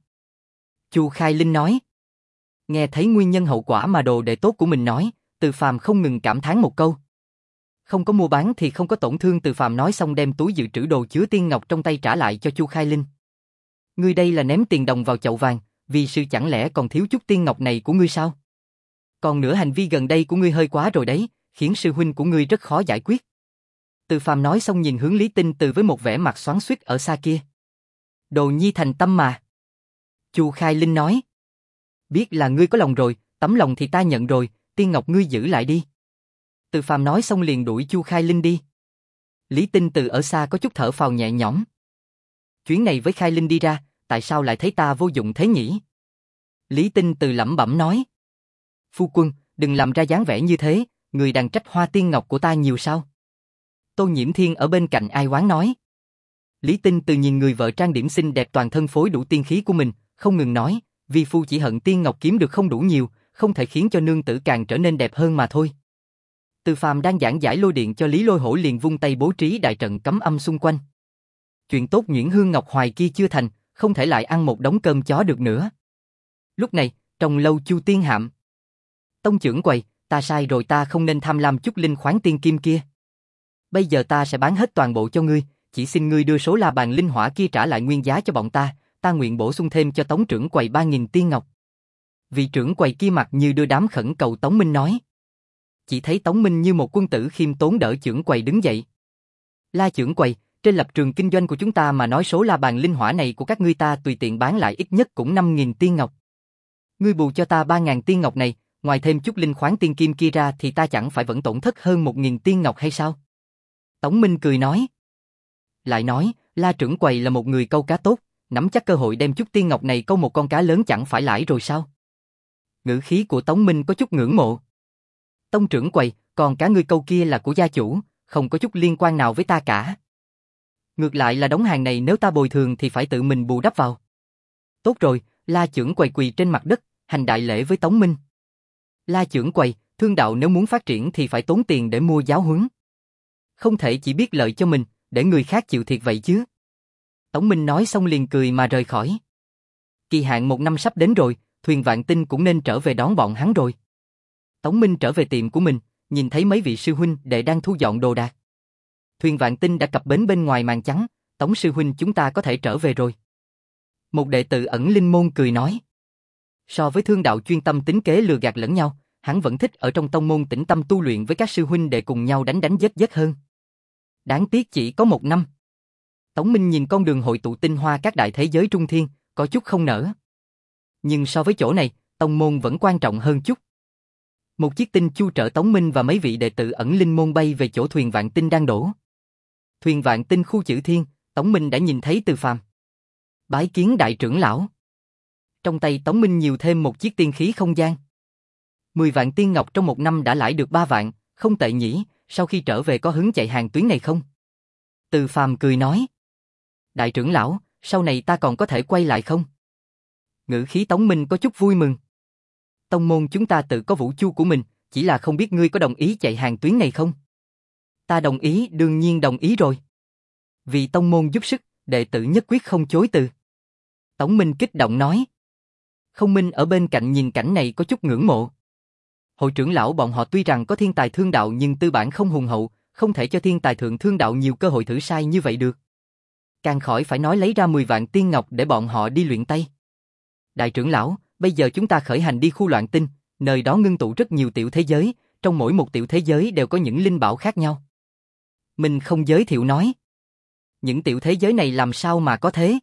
Chu Khai Linh nói. Nghe thấy nguyên nhân hậu quả mà đồ đệ tốt của mình nói, Từ Phàm không ngừng cảm thán một câu. Không có mua bán thì không có tổn thương. Từ Phàm nói xong đem túi dự trữ đồ chứa tiên ngọc trong tay trả lại cho Chu Khai Linh. Ngươi đây là ném tiền đồng vào chậu vàng, vì sư chẳng lẽ còn thiếu chút tiên ngọc này của ngươi sao? Còn nữa hành vi gần đây của ngươi hơi quá rồi đấy, khiến sư huynh của ngươi rất khó giải quyết. Từ Phàm nói xong nhìn hướng Lý Tinh Từ với một vẻ mặt xoắn xuýt ở xa kia. Đồ Nhi thành tâm mà. Chu Khai Linh nói. Biết là ngươi có lòng rồi, tấm lòng thì ta nhận rồi, tiên ngọc ngươi giữ lại đi. Từ Phàm nói xong liền đuổi Chu Khai Linh đi. Lý Tinh Từ ở xa có chút thở phào nhẹ nhõm. Chuyến này với Khai Linh đi ra, tại sao lại thấy ta vô dụng thế nhỉ? Lý Tinh Từ lẩm bẩm nói. Phu quân, đừng làm ra dáng vẻ như thế, người đang trách hoa tiên ngọc của ta nhiều sao? Tô Nhiễm Thiên ở bên cạnh ai oán nói. Lý Tinh Từ nhìn người vợ trang điểm xinh đẹp toàn thân phối đủ tiên khí của mình, không ngừng nói, vi phu chỉ hận tiên ngọc kiếm được không đủ nhiều, không thể khiến cho nương tử càng trở nên đẹp hơn mà thôi. Từ Phàm đang giảng giải lôi điện cho Lý Lôi Hổ liền vung tay bố trí đại trận cấm âm xung quanh. Chuyện tốt nhuyễn hương ngọc hoài kia chưa thành, không thể lại ăn một đống cơm chó được nữa. Lúc này, trong lâu Chu Tiên Hạm. Tông trưởng quầy, ta sai rồi, ta không nên tham lam chút linh khoáng tiên kim kia. Bây giờ ta sẽ bán hết toàn bộ cho ngươi, chỉ xin ngươi đưa số la bàn linh hỏa kia trả lại nguyên giá cho bọn ta, ta nguyện bổ sung thêm cho Tống trưởng quầy ba nghìn tiên ngọc. Vị trưởng quầy kia mặt như đưa đám khẩn cầu Tống Minh nói. Chỉ thấy Tống Minh như một quân tử khiêm tốn đỡ trưởng quầy đứng dậy. La trưởng quầy, trên lập trường kinh doanh của chúng ta mà nói số la bàn linh hỏa này của các ngươi ta tùy tiện bán lại ít nhất cũng năm nghìn tiên ngọc. Ngươi bù cho ta ba nghìn tiên ngọc này, ngoài thêm chút linh khoáng tiên kim kia ra thì ta chẳng phải vẫn tổn thất hơn một nghìn tiên ngọc hay sao? Tống Minh cười nói. Lại nói, La trưởng quầy là một người câu cá tốt, nắm chắc cơ hội đem chút tiên ngọc này câu một con cá lớn chẳng phải lãi rồi sao? Ngữ khí của Tống Minh có chút ngưỡng mộ. Tông trưởng quầy, còn cá ngươi câu kia là của gia chủ, không có chút liên quan nào với ta cả. Ngược lại là đống hàng này nếu ta bồi thường thì phải tự mình bù đắp vào. Tốt rồi, La Chưởng Quầy quỳ trên mặt đất, hành đại lễ với Tống Minh. La Chưởng Quầy, thương đạo nếu muốn phát triển thì phải tốn tiền để mua giáo huấn. Không thể chỉ biết lợi cho mình, để người khác chịu thiệt vậy chứ. Tống Minh nói xong liền cười mà rời khỏi. Kỳ hạn một năm sắp đến rồi, Thuyền Vạn Tinh cũng nên trở về đón bọn hắn rồi. Tống Minh trở về tiệm của mình, nhìn thấy mấy vị sư huynh đệ đang thu dọn đồ đạc. Thuyền Vạn Tinh đã cập bến bên ngoài màn trắng, Tống sư huynh chúng ta có thể trở về rồi. Một đệ tử ẩn linh môn cười nói. So với thương đạo chuyên tâm tính kế lừa gạt lẫn nhau, hắn vẫn thích ở trong tông môn tĩnh tâm tu luyện với các sư huynh đệ cùng nhau đánh đánh giết giết hơn. Đáng tiếc chỉ có một năm. Tống Minh nhìn con đường hội tụ tinh hoa các đại thế giới trung thiên, có chút không nỡ. Nhưng so với chỗ này, tông môn vẫn quan trọng hơn chút. Một chiếc tinh chu chở Tống Minh và mấy vị đệ tử ẩn linh môn bay về chỗ Thuyền Vạn Tinh đang đổ. Thuyền Vạn Tinh khu chữ thiên, Tống Minh đã nhìn thấy Từ Phàm. Bái kiến đại trưởng lão. Trong tay Tống Minh nhiều thêm một chiếc tiên khí không gian. Mười vạn tiên ngọc trong một năm đã lãi được ba vạn, không tệ nhỉ, sau khi trở về có hứng chạy hàng tuyến này không? Từ Phàm cười nói. Đại trưởng lão, sau này ta còn có thể quay lại không? Ngữ khí Tống Minh có chút vui mừng. Tông môn chúng ta tự có vũ chu của mình, chỉ là không biết ngươi có đồng ý chạy hàng tuyến này không? Ta đồng ý, đương nhiên đồng ý rồi. Vì tông môn giúp sức, đệ tử nhất quyết không chối từ. Tống Minh kích động nói. Không Minh ở bên cạnh nhìn cảnh này có chút ngưỡng mộ. Hội trưởng lão bọn họ tuy rằng có thiên tài thương đạo nhưng tư bản không hùng hậu, không thể cho thiên tài thượng thương đạo nhiều cơ hội thử sai như vậy được. Càng khỏi phải nói lấy ra mười vạn tiên ngọc để bọn họ đi luyện tay. Đại trưởng lão, bây giờ chúng ta khởi hành đi khu loạn tinh, nơi đó ngưng tụ rất nhiều tiểu thế giới, trong mỗi một tiểu thế giới đều có những linh bảo khác nhau. Mình không giới thiệu nói. Những tiểu thế giới này làm sao mà có thế?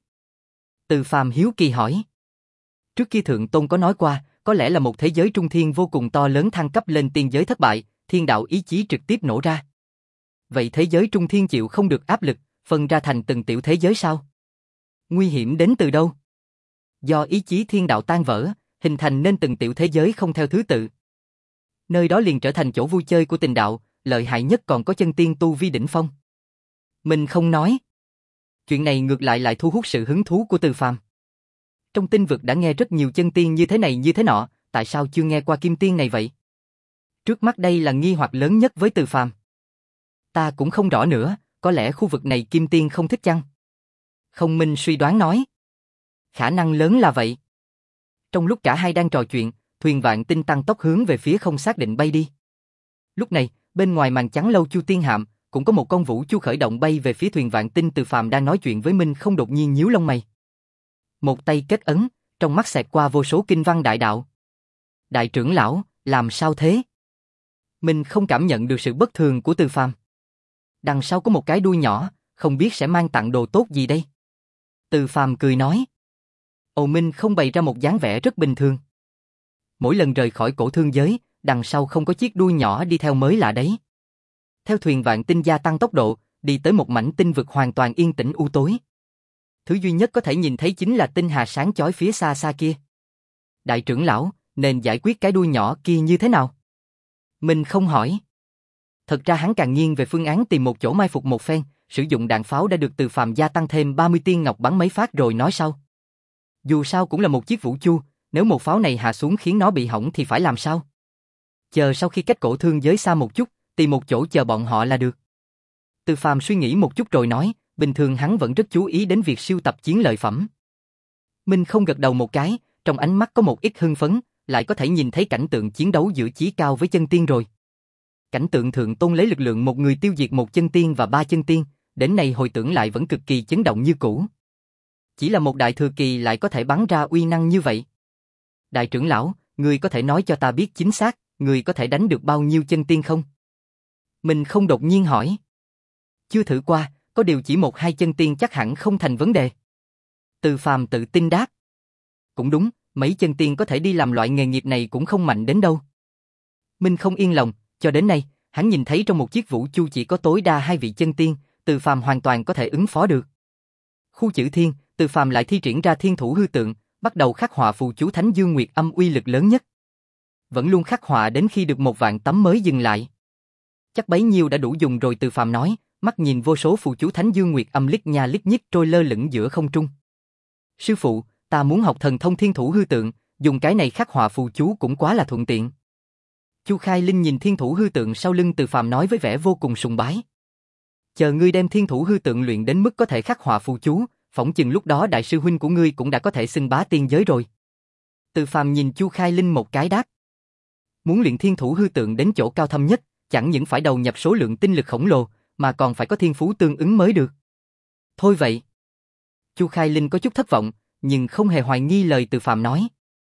Từ Phàm hiếu kỳ hỏi. Trước kia Thượng Tôn có nói qua, có lẽ là một thế giới trung thiên vô cùng to lớn thăng cấp lên tiên giới thất bại, thiên đạo ý chí trực tiếp nổ ra. Vậy thế giới trung thiên chịu không được áp lực, phân ra thành từng tiểu thế giới sao? Nguy hiểm đến từ đâu? Do ý chí thiên đạo tan vỡ, hình thành nên từng tiểu thế giới không theo thứ tự. Nơi đó liền trở thành chỗ vui chơi của tình đạo, lợi hại nhất còn có chân tiên tu vi đỉnh phong. Mình không nói. Chuyện này ngược lại lại thu hút sự hứng thú của Từ Phàm. Trong tinh vực đã nghe rất nhiều chân tiên như thế này như thế nọ, tại sao chưa nghe qua kim tiên này vậy? Trước mắt đây là nghi hoặc lớn nhất với Từ Phàm. Ta cũng không rõ nữa, có lẽ khu vực này kim tiên không thích chăng? Không Minh suy đoán nói. Khả năng lớn là vậy. Trong lúc cả hai đang trò chuyện, Thuyền Vạn Tinh tăng tốc hướng về phía không xác định bay đi. Lúc này, bên ngoài màn trắng lâu chu tiên hạm, cũng có một con vũ chu khởi động bay về phía Thuyền Vạn Tinh. Từ Phàm đang nói chuyện với Minh không đột nhiên nhíu lông mày. Một tay kết ấn, trong mắt xẹt qua vô số kinh văn đại đạo. Đại trưởng lão, làm sao thế? Minh không cảm nhận được sự bất thường của Từ Phàm. Đằng sau có một cái đuôi nhỏ, không biết sẽ mang tặng đồ tốt gì đây? Từ Phàm cười nói. Ồ, Minh không bày ra một dáng vẻ rất bình thường. Mỗi lần rời khỏi cổ thương giới, đằng sau không có chiếc đuôi nhỏ đi theo mới lạ đấy. Theo Thuyền Vạn Tinh gia tăng tốc độ, đi tới một mảnh tinh vực hoàn toàn yên tĩnh u tối. Thứ duy nhất có thể nhìn thấy chính là tinh hà sáng chói phía xa xa kia. Đại trưởng lão, nên giải quyết cái đuôi nhỏ kia như thế nào? Mình không hỏi. Thật ra hắn càng nghiêng về phương án tìm một chỗ mai phục một phen, sử dụng đạn pháo đã được Từ Phàm gia tăng thêm ba mươi tiên ngọc bắn mấy phát rồi nói sau. Dù sao cũng là một chiếc vũ chu, nếu một pháo này hạ xuống khiến nó bị hỏng thì phải làm sao? Chờ sau khi cách cổ thương giới xa một chút, tìm một chỗ chờ bọn họ là được. Từ Phàm suy nghĩ một chút rồi nói, bình thường hắn vẫn rất chú ý đến việc sưu tập chiến lợi phẩm. Minh không gật đầu một cái, trong ánh mắt có một ít hưng phấn, lại có thể nhìn thấy cảnh tượng chiến đấu giữa chí cao với chân tiên rồi. Cảnh tượng Thượng Tôn lấy lực lượng một người tiêu diệt một chân tiên và ba chân tiên, đến nay hồi tưởng lại vẫn cực kỳ chấn động như cũ. Chỉ là một đại thừa kỳ lại có thể bắn ra uy năng như vậy. Đại trưởng lão, người có thể nói cho ta biết chính xác, người có thể đánh được bao nhiêu chân tiên không? Mình không đột nhiên hỏi. Chưa thử qua, có điều chỉ một hai chân tiên chắc hẳn không thành vấn đề. Từ Phàm tự tin đáp. Cũng đúng, mấy chân tiên có thể đi làm loại nghề nghiệp này cũng không mạnh đến đâu. Minh không yên lòng, cho đến nay, hắn nhìn thấy trong một chiếc vũ chu chỉ có tối đa hai vị chân tiên, Từ Phàm hoàn toàn có thể ứng phó được. Khu chữ thiên, Từ Phàm lại thi triển ra thiên thủ hư tượng, bắt đầu khắc họa phù chú Thánh Dương Nguyệt Âm uy lực lớn nhất. Vẫn luôn khắc họa đến khi được một vạn tấm mới dừng lại. Chắc bấy nhiêu đã đủ dùng rồi, Từ Phàm nói, mắt nhìn vô số phù chú Thánh Dương Nguyệt Âm lít nha lít nhít trôi lơ lửng giữa không trung. Sư phụ, ta muốn học thần thông thiên thủ hư tượng, dùng cái này khắc họa phù chú cũng quá là thuận tiện. Chu Khai Linh nhìn thiên thủ hư tượng sau lưng Từ Phàm nói với vẻ vô cùng sùng bái. Chờ ngươi đem thiên thủ hư tượng luyện đến mức có thể khắc họa phù chú, phỏng chừng lúc đó đại sư huynh của ngươi cũng đã có thể xưng bá tiên giới rồi. Từ Phàm nhìn Chu Khai Linh một cái đáp. Muốn luyện thiên thủ hư tượng đến chỗ cao thâm nhất, chẳng những phải đầu nhập số lượng tinh lực khổng lồ, mà còn phải có thiên phú tương ứng mới được. Thôi vậy. Chu Khai Linh có chút thất vọng, nhưng không hề hoài nghi lời Từ Phàm nói.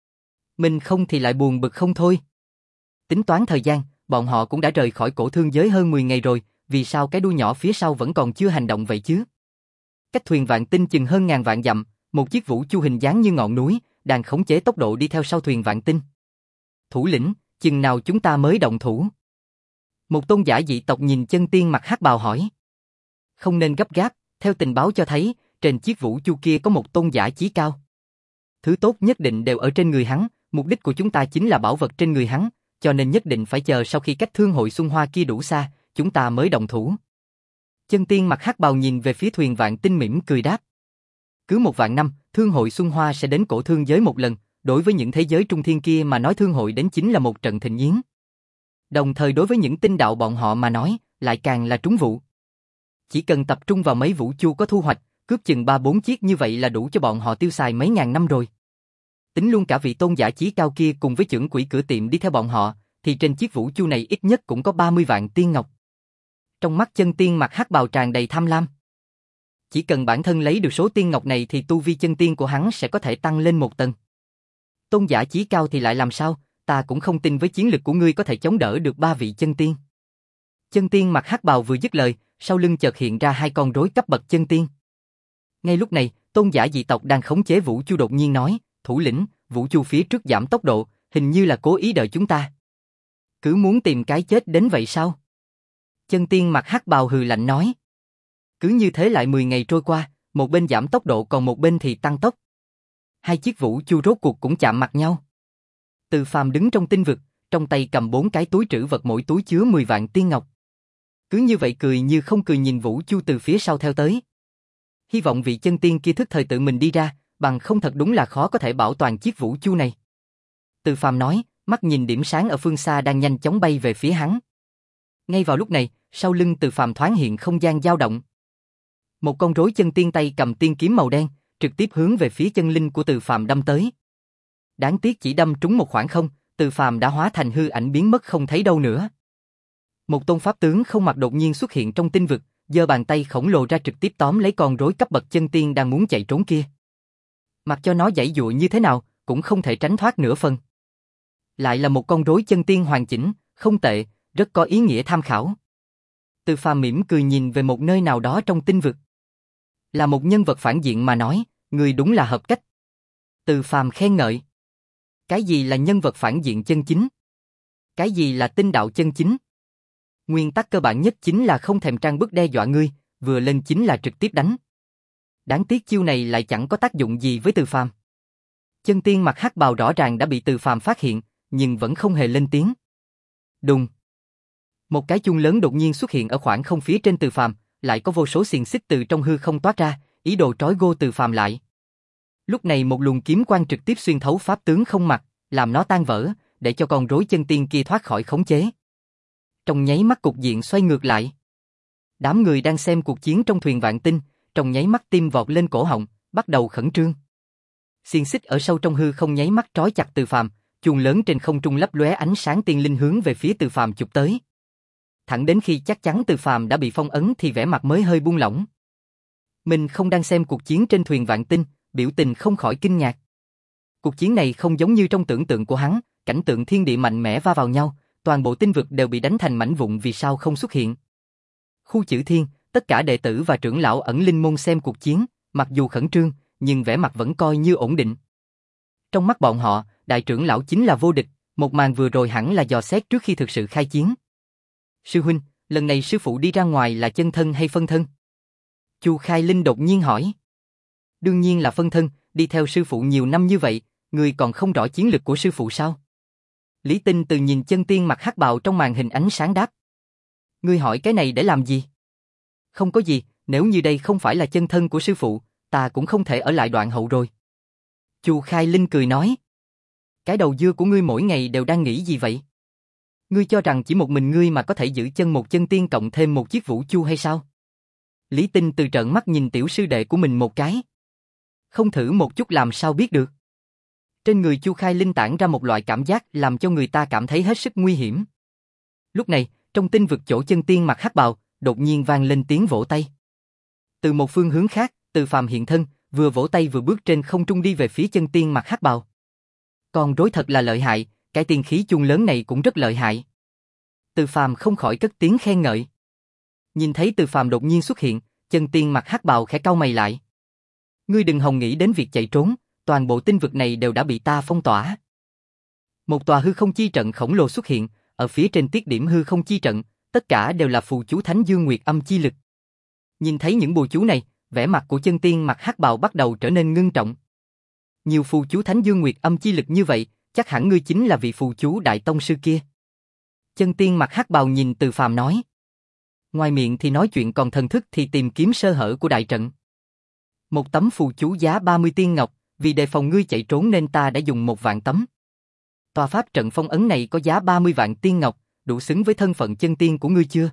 Mình không thì lại buồn bực không thôi. Tính toán thời gian, bọn họ cũng đã rời khỏi cổ thương giới hơn mười ngày rồi, vì sao cái đuôi nhỏ phía sau vẫn còn chưa hành động vậy chứ? Cách thuyền vạn tinh chừng hơn ngàn vạn dặm, một chiếc vũ chu hình dáng như ngọn núi, đang khống chế tốc độ đi theo sau thuyền vạn tinh. Thủ lĩnh, chừng nào chúng ta mới động thủ? Một tôn giả dị tộc nhìn chân tiên mặc hắc bào hỏi. Không nên gấp gáp, theo tình báo cho thấy, trên chiếc vũ chu kia có một tôn giả chí cao. Thứ tốt nhất định đều ở trên người hắn, mục đích của chúng ta chính là bảo vật trên người hắn, cho nên nhất định phải chờ sau khi cách thương hội Xuân Hoa kia đủ xa, chúng ta mới động thủ. Chân tiên mặc hắc bào nhìn về phía thuyền vạn tinh mỉm cười đáp. Cứ một vạn năm, thương hội Xuân Hoa sẽ đến cổ thương giới một lần, đối với những thế giới trung thiên kia mà nói thương hội đến chính là một trận thịnh yến. Đồng thời đối với những tinh đạo bọn họ mà nói, lại càng là trúng vụ. Chỉ cần tập trung vào mấy vũ chu có thu hoạch, cướp chừng ba bốn chiếc như vậy là đủ cho bọn họ tiêu xài mấy ngàn năm rồi. Tính luôn cả vị tôn giả chí cao kia cùng với chưởng quỷ cửa tiệm đi theo bọn họ, thì trên chiếc vũ chu này ít nhất cũng có ba mươi vạn tiên ngọc. Trong mắt chân tiên mặc hắc bào tràn đầy tham lam. Chỉ cần bản thân lấy được số tiên ngọc này thì tu vi chân tiên của hắn sẽ có thể tăng lên một tầng. Tôn giả chí cao thì lại làm sao, ta cũng không tin với chiến lực của ngươi có thể chống đỡ được ba vị chân tiên. Chân tiên mặc hắc bào vừa dứt lời, sau lưng chợt hiện ra hai con rối cấp bậc chân tiên. Ngay lúc này, tôn giả dị tộc đang khống chế vũ chu đột nhiên nói, thủ lĩnh, vũ chu phía trước giảm tốc độ, hình như là cố ý đợi chúng ta. Cứ muốn tìm cái chết đến vậy sao? Chân tiên mặc hắc bào hừ lạnh nói. Cứ như thế lại mười ngày trôi qua, một bên giảm tốc độ còn một bên thì tăng tốc. Hai chiếc vũ chu rốt cuộc cũng chạm mặt nhau. Từ Phàm đứng trong tinh vực, trong tay cầm bốn cái túi trữ vật mỗi túi chứa mười vạn tiên ngọc. Cứ như vậy cười như không cười nhìn vũ chu từ phía sau theo tới. Hy vọng vị chân tiên kia thức thời tự mình đi ra, bằng không thật đúng là khó có thể bảo toàn chiếc vũ chu này. Từ Phàm nói, mắt nhìn điểm sáng ở phương xa đang nhanh chóng bay về phía hắn. Ngay vào lúc này, sau lưng Từ Phàm thoáng hiện không gian dao động. Một con rối chân tiên tay cầm tiên kiếm màu đen, trực tiếp hướng về phía chân linh của Từ Phàm đâm tới. Đáng tiếc chỉ đâm trúng một khoảng không, Từ Phàm đã hóa thành hư ảnh biến mất không thấy đâu nữa. Một tôn pháp tướng không mặt đột nhiên xuất hiện trong tinh vực, giơ bàn tay khổng lồ ra trực tiếp tóm lấy con rối cấp bậc chân tiên đang muốn chạy trốn kia. Mặc cho nó giãy giụa như thế nào, cũng không thể tránh thoát nửa phần. Lại là một con rối chân tiên hoàn chỉnh, không tệ, rất có ý nghĩa tham khảo. Từ Phàm mỉm cười nhìn về một nơi nào đó trong tinh vực. Là một nhân vật phản diện mà nói, người đúng là hợp cách. Từ Phàm khen ngợi. Cái gì là nhân vật phản diện chân chính? Cái gì là tinh đạo chân chính? Nguyên tắc cơ bản nhất chính là không thèm trang bức đe dọa ngươi, vừa lên chính là trực tiếp đánh. Đáng tiếc chiêu này lại chẳng có tác dụng gì với Từ Phàm. Chân tiên mặc hắc bào rõ ràng đã bị Từ Phàm phát hiện, nhưng vẫn không hề lên tiếng. Đùng. Một cái chuông lớn đột nhiên xuất hiện ở khoảng không phía trên Từ Phàm, lại có vô số xiềng xích từ trong hư không toát ra, ý đồ trói gô Từ Phàm lại. Lúc này một luồng kiếm quang trực tiếp xuyên thấu pháp tướng không mặt, làm nó tan vỡ, để cho con rối chân tiên kia thoát khỏi khống chế. Trong nháy mắt cục diện xoay ngược lại. Đám người đang xem cuộc chiến trong thuyền vạn tinh, trong nháy mắt tim vọt lên cổ họng, bắt đầu khẩn trương. Xiềng xích ở sâu trong hư không nháy mắt trói chặt Từ Phàm, chuông lớn trên không trung lấp lóe ánh sáng tiên linh hướng về phía Từ Phàm chụp tới. Thẳng đến khi chắc chắn Từ Phàm đã bị phong ấn thì vẻ mặt mới hơi buông lỏng. Mình không đang xem cuộc chiến trên thuyền vạn tinh, biểu tình không khỏi kinh ngạc. Cuộc chiến này không giống như trong tưởng tượng của hắn, cảnh tượng thiên địa mạnh mẽ va vào nhau, toàn bộ tinh vực đều bị đánh thành mảnh vụn vì sao không xuất hiện. Khu Chữ Thiên, tất cả đệ tử và trưởng lão ẩn linh môn xem cuộc chiến, mặc dù khẩn trương, nhưng vẻ mặt vẫn coi như ổn định. Trong mắt bọn họ, đại trưởng lão chính là vô địch, một màn vừa rồi hẳn là dò xét trước khi thực sự khai chiến. Sư huynh, lần này sư phụ đi ra ngoài là chân thân hay phân thân? Chu Khai Linh đột nhiên hỏi. Đương nhiên là phân thân, đi theo sư phụ nhiều năm như vậy, người còn không rõ chiến lực của sư phụ sao? Lý Tinh Từ nhìn chân tiên mặc hắc bào trong màn hình ánh sáng đáp. Ngươi hỏi cái này để làm gì? Không có gì, nếu như đây không phải là chân thân của sư phụ, ta cũng không thể ở lại Đoạn Hậu rồi. Chu Khai Linh cười nói. Cái đầu dưa của ngươi mỗi ngày đều đang nghĩ gì vậy? Ngươi cho rằng chỉ một mình ngươi mà có thể giữ chân một chân tiên cộng thêm một chiếc vũ chu hay sao? Lý Tinh từ trợn mắt nhìn tiểu sư đệ của mình một cái. Không thử một chút làm sao biết được. Trên người Chu Khai Linh tản ra một loại cảm giác làm cho người ta cảm thấy hết sức nguy hiểm. Lúc này, trong tinh vực chỗ chân tiên mặc hắc bào, đột nhiên vang lên tiếng vỗ tay. Từ một phương hướng khác, Từ Phàm hiện thân, vừa vỗ tay vừa bước trên không trung đi về phía chân tiên mặc hắc bào. Con rối thật là lợi hại, cái tiên khí chuông lớn này cũng rất lợi hại. Từ Phàm không khỏi cất tiếng khen ngợi. Nhìn thấy Từ Phàm đột nhiên xuất hiện, chân tiên mặc hắc bào khẽ cau mày lại. Ngươi đừng hòng nghĩ đến việc chạy trốn, toàn bộ tinh vực này đều đã bị ta phong tỏa. Một tòa hư không chi trận khổng lồ xuất hiện, ở phía trên tiết điểm hư không chi trận, tất cả đều là phù chú Thánh Dương Nguyệt Âm chi lực. Nhìn thấy những bùa chú này, vẻ mặt của chân tiên mặc hắc bào bắt đầu trở nên ngưng trọng. Nhiều phù chú Thánh Dương Nguyệt Âm chi lực như vậy, chắc hẳn ngươi chính là vị phù chú đại tông sư kia. Chân tiên mặc hắc bào nhìn Từ Phàm nói. Ngoài miệng thì nói chuyện còn thần thức thì tìm kiếm sơ hở của đại trận. Một tấm phù chú giá ba mươi tiên ngọc, vì đề phòng ngươi chạy trốn nên ta đã dùng một vạn tấm. Tòa pháp trận phong ấn này có giá ba mươi vạn tiên ngọc, đủ xứng với thân phận chân tiên của ngươi chưa?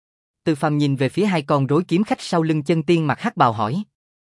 Từ Phàm nhìn về phía hai con rối kiếm khách sau lưng chân tiên mặc hắc bào hỏi.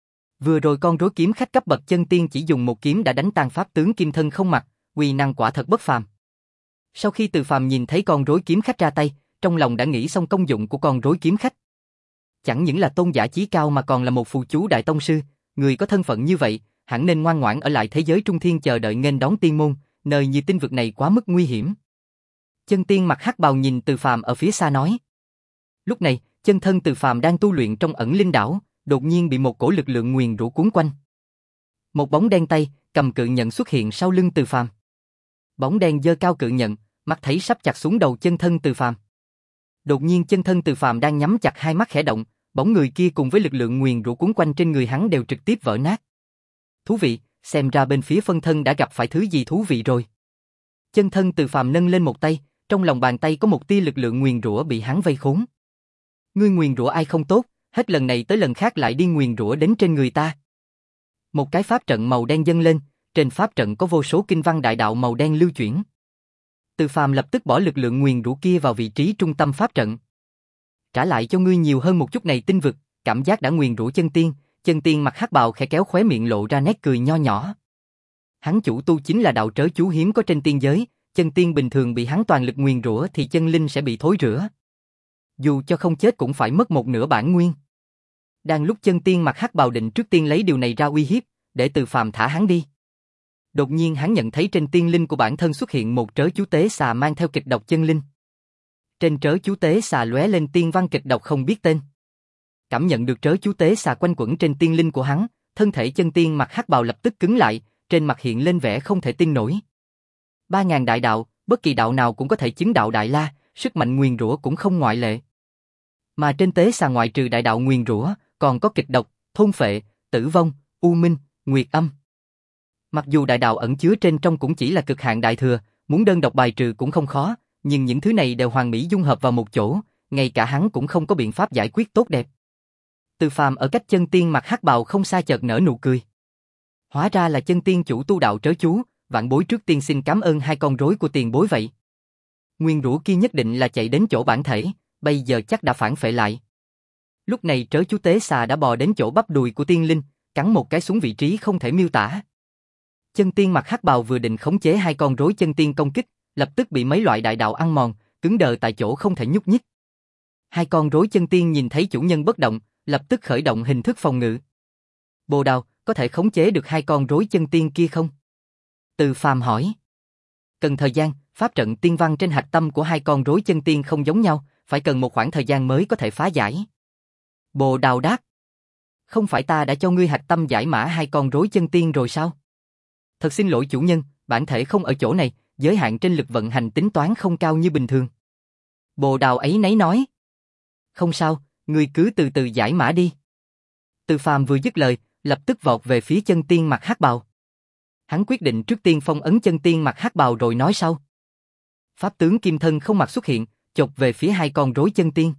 Vừa rồi con rối kiếm khách cấp bậc chân tiên chỉ dùng một kiếm đã đánh tan pháp tướng kim thân không mặt, uy năng quả thật bất phàm. Sau khi Từ Phàm nhìn thấy con rối kiếm khách ra tay, trong lòng đã nghĩ xong công dụng của con rối kiếm khách. Chẳng những là tôn giả chí cao mà còn là một phù chú đại tông sư, người có thân phận như vậy, hẳn nên ngoan ngoãn ở lại thế giới trung thiên chờ đợi nghênh đón tiên môn, nơi như tinh vực này quá mức nguy hiểm. Chân tiên mặc hắc bào nhìn Từ Phàm ở phía xa nói. Lúc này, chân thân Từ Phàm đang tu luyện trong ẩn linh đảo, đột nhiên bị một cổ lực lượng nguyền rủa cuốn quanh. Một bóng đen tay cầm cự nhận xuất hiện sau lưng Từ Phàm. Bóng đen giơ cao cự nhận, mắt thấy sắp chặt xuống đầu chân thân Từ Phàm. Đột nhiên chân thân Từ Phàm đang nhắm chặt hai mắt khẽ động, bóng người kia cùng với lực lượng nguyền rủa cuốn quanh trên người hắn đều trực tiếp vỡ nát. Thú vị, xem ra bên phía phân thân đã gặp phải thứ gì thú vị rồi. Chân thân Từ Phàm nâng lên một tay, trong lòng bàn tay có một tia lực lượng nguyền rủa bị hắn vây khốn. Ngươi nguyền rủa ai không tốt, hết lần này tới lần khác lại đi nguyền rủa đến trên người ta. Một cái pháp trận màu đen dâng lên, trên pháp trận có vô số kinh văn đại đạo màu đen lưu chuyển. Từ Phàm lập tức bỏ lực lượng nguyền rủa kia vào vị trí trung tâm pháp trận. Trả lại cho ngươi nhiều hơn một chút này tinh vực, cảm giác đã nguyền rủa chân tiên, chân tiên mặc hắc bào khẽ kéo khóe miệng lộ ra nét cười nho nhỏ. Hắn chủ tu chính là đạo trớ chú hiếm có trên tiên giới, chân tiên bình thường bị hắn toàn lực nguyền rủa thì chân linh sẽ bị thối rữa. Dù cho không chết cũng phải mất một nửa bản nguyên. Đang lúc chân tiên mặc hắc bào định trước tiên lấy điều này ra uy hiếp, để Từ Phàm thả hắn đi. Đột nhiên hắn nhận thấy trên tiên linh của bản thân xuất hiện một trớ chú tế xà mang theo kịch độc chân linh. Trên trớ chú tế xà lóe lên tiên văn kịch độc không biết tên. Cảm nhận được trớ chú tế xà quanh quẩn trên tiên linh của hắn, thân thể chân tiên mặc hắc bào lập tức cứng lại, trên mặt hiện lên vẻ không thể tin nổi. Ba ngàn đại đạo, bất kỳ đạo nào cũng có thể chứng đạo đại la, sức mạnh nguyền rủa cũng không ngoại lệ. Mà trên tế xà ngoại trừ đại đạo nguyền rủa, còn có kịch độc, thôn phệ, tử vong, u minh, nguyệt âm. Mặc dù đại đạo ẩn chứa trên trong cũng chỉ là cực hạn đại thừa, muốn đơn độc bài trừ cũng không khó, nhưng những thứ này đều hoàn mỹ dung hợp vào một chỗ, ngay cả hắn cũng không có biện pháp giải quyết tốt đẹp. Từ Phàm ở cách chân tiên mặc hắc bào không xa chợt nở nụ cười. Hóa ra là chân tiên chủ tu đạo trớ chú, vạn bối trước tiên xin cảm ơn hai con rối của tiền bối vậy. Nguyên rủa kia nhất định là chạy đến chỗ bản thể, bây giờ chắc đã phản phệ lại. Lúc này trớ chú tế xà đã bò đến chỗ bắp đùi của tiên linh, cắn một cái xuống vị trí không thể miêu tả. Chân tiên mặc hắc bào vừa định khống chế hai con rối chân tiên công kích, lập tức bị mấy loại đại đạo ăn mòn, cứng đờ tại chỗ không thể nhúc nhích. Hai con rối chân tiên nhìn thấy chủ nhân bất động, lập tức khởi động hình thức phòng ngự. Bồ Đào, có thể khống chế được hai con rối chân tiên kia không? Từ Phàm hỏi. Cần thời gian, pháp trận tiên văn trên hạch tâm của hai con rối chân tiên không giống nhau, phải cần một khoảng thời gian mới có thể phá giải. Bồ Đào đáp. Không phải ta đã cho ngươi hạch tâm giải mã hai con rối chân tiên rồi sao? Thật xin lỗi chủ nhân, bản thể không ở chỗ này, giới hạn trên lực vận hành tính toán không cao như bình thường. Bồ Đào ấy nấy nói. Không sao, ngươi cứ từ từ giải mã đi. Từ Phàm vừa dứt lời, lập tức vọt về phía chân tiên mặc hắc bào. Hắn quyết định trước tiên phong ấn chân tiên mặc hắc bào rồi nói sau. Pháp tướng kim thân không mặt xuất hiện, chộp về phía hai con rối chân tiên.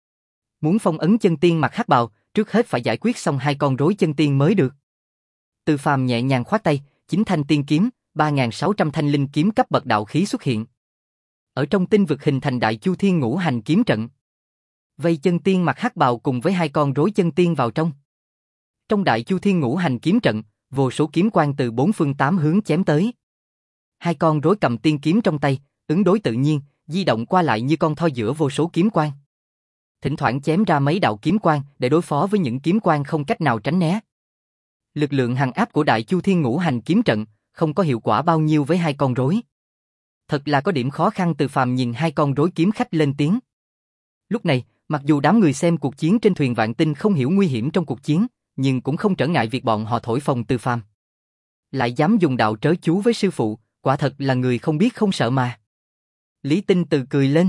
Muốn phong ấn chân tiên mặc hắc bào, trước hết phải giải quyết xong hai con rối chân tiên mới được. Từ Phàm nhẹ nhàng khoát tay, chín thanh tiên kiếm, ba nghìn sáu trăm thanh linh kiếm cấp bậc đạo khí xuất hiện. Ở trong tinh vực hình thành Đại Chu Thiên Ngũ Hành kiếm trận. Vây chân tiên mặc hắc bào cùng với hai con rối chân tiên vào trong. Trong Đại Chu Thiên Ngũ Hành kiếm trận, vô số kiếm quang từ bốn phương tám hướng chém tới. Hai con rối cầm tiên kiếm trong tay, ứng đối tự nhiên, di động qua lại như con thoi giữa vô số kiếm quang. Thỉnh thoảng chém ra mấy đạo kiếm quang để đối phó với những kiếm quang không cách nào tránh né. Lực lượng hằng áp của Đại Chu Thiên Ngũ Hành kiếm trận không có hiệu quả bao nhiêu với hai con rối. Thật là có điểm khó khăn. Từ Phàm nhìn hai con rối kiếm khách lên tiếng. Lúc này, mặc dù đám người xem cuộc chiến trên thuyền Vạn Tinh không hiểu nguy hiểm trong cuộc chiến, nhưng cũng không trở ngại việc bọn họ thổi phồng Từ Phàm. Lại dám dùng đạo trớ chú với sư phụ, quả thật là người không biết không sợ mà. Lý Tinh Từ cười lên.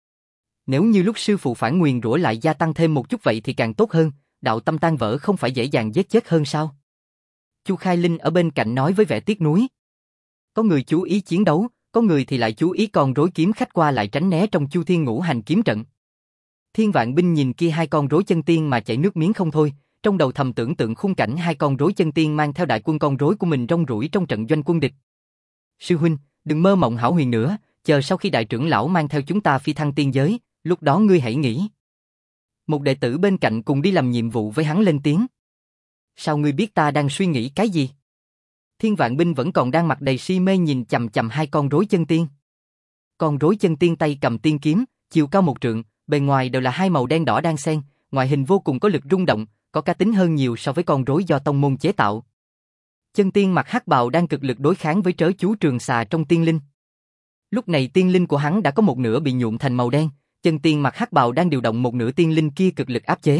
Nếu như lúc sư phụ phản nguyền rủa lại gia tăng thêm một chút vậy thì càng tốt hơn, đạo tâm tan vỡ không phải dễ dàng giết chết hơn sao? Chu Khai Linh ở bên cạnh nói với vẻ tiếc nuối. Có người chú ý chiến đấu, có người thì lại chú ý con rối kiếm khách qua lại tránh né trong Chu Thiên Ngũ Hành kiếm trận. Thiên Vạn Binh nhìn kia hai con rối chân tiên mà chảy nước miếng không thôi, trong đầu thầm tưởng tượng khung cảnh hai con rối chân tiên mang theo đại quân con rối của mình rong ruổi trong trận doanh quân địch. Sư huynh, đừng mơ mộng hão huyền nữa, chờ sau khi đại trưởng lão mang theo chúng ta phi thăng tiên giới, lúc đó ngươi hãy nghĩ. Một đệ tử bên cạnh cùng đi làm nhiệm vụ với hắn lên tiếng. Sao ngươi biết ta đang suy nghĩ cái gì? Thiên Vạn Binh vẫn còn đang mặt đầy si mê nhìn chằm chằm hai con rối chân tiên. Con rối chân tiên tay cầm tiên kiếm, chiều cao một trượng, bề ngoài đều là hai màu đen đỏ đan xen, ngoại hình vô cùng có lực rung động, có cá tính hơn nhiều so với con rối do tông môn chế tạo. Chân tiên mặc hắc bào đang cực lực đối kháng với trớ chú trường xà trong tiên linh. Lúc này tiên linh của hắn đã có một nửa bị nhuộm thành màu đen, chân tiên mặc hắc bào đang điều động một nửa tiên linh kia cực lực áp chế.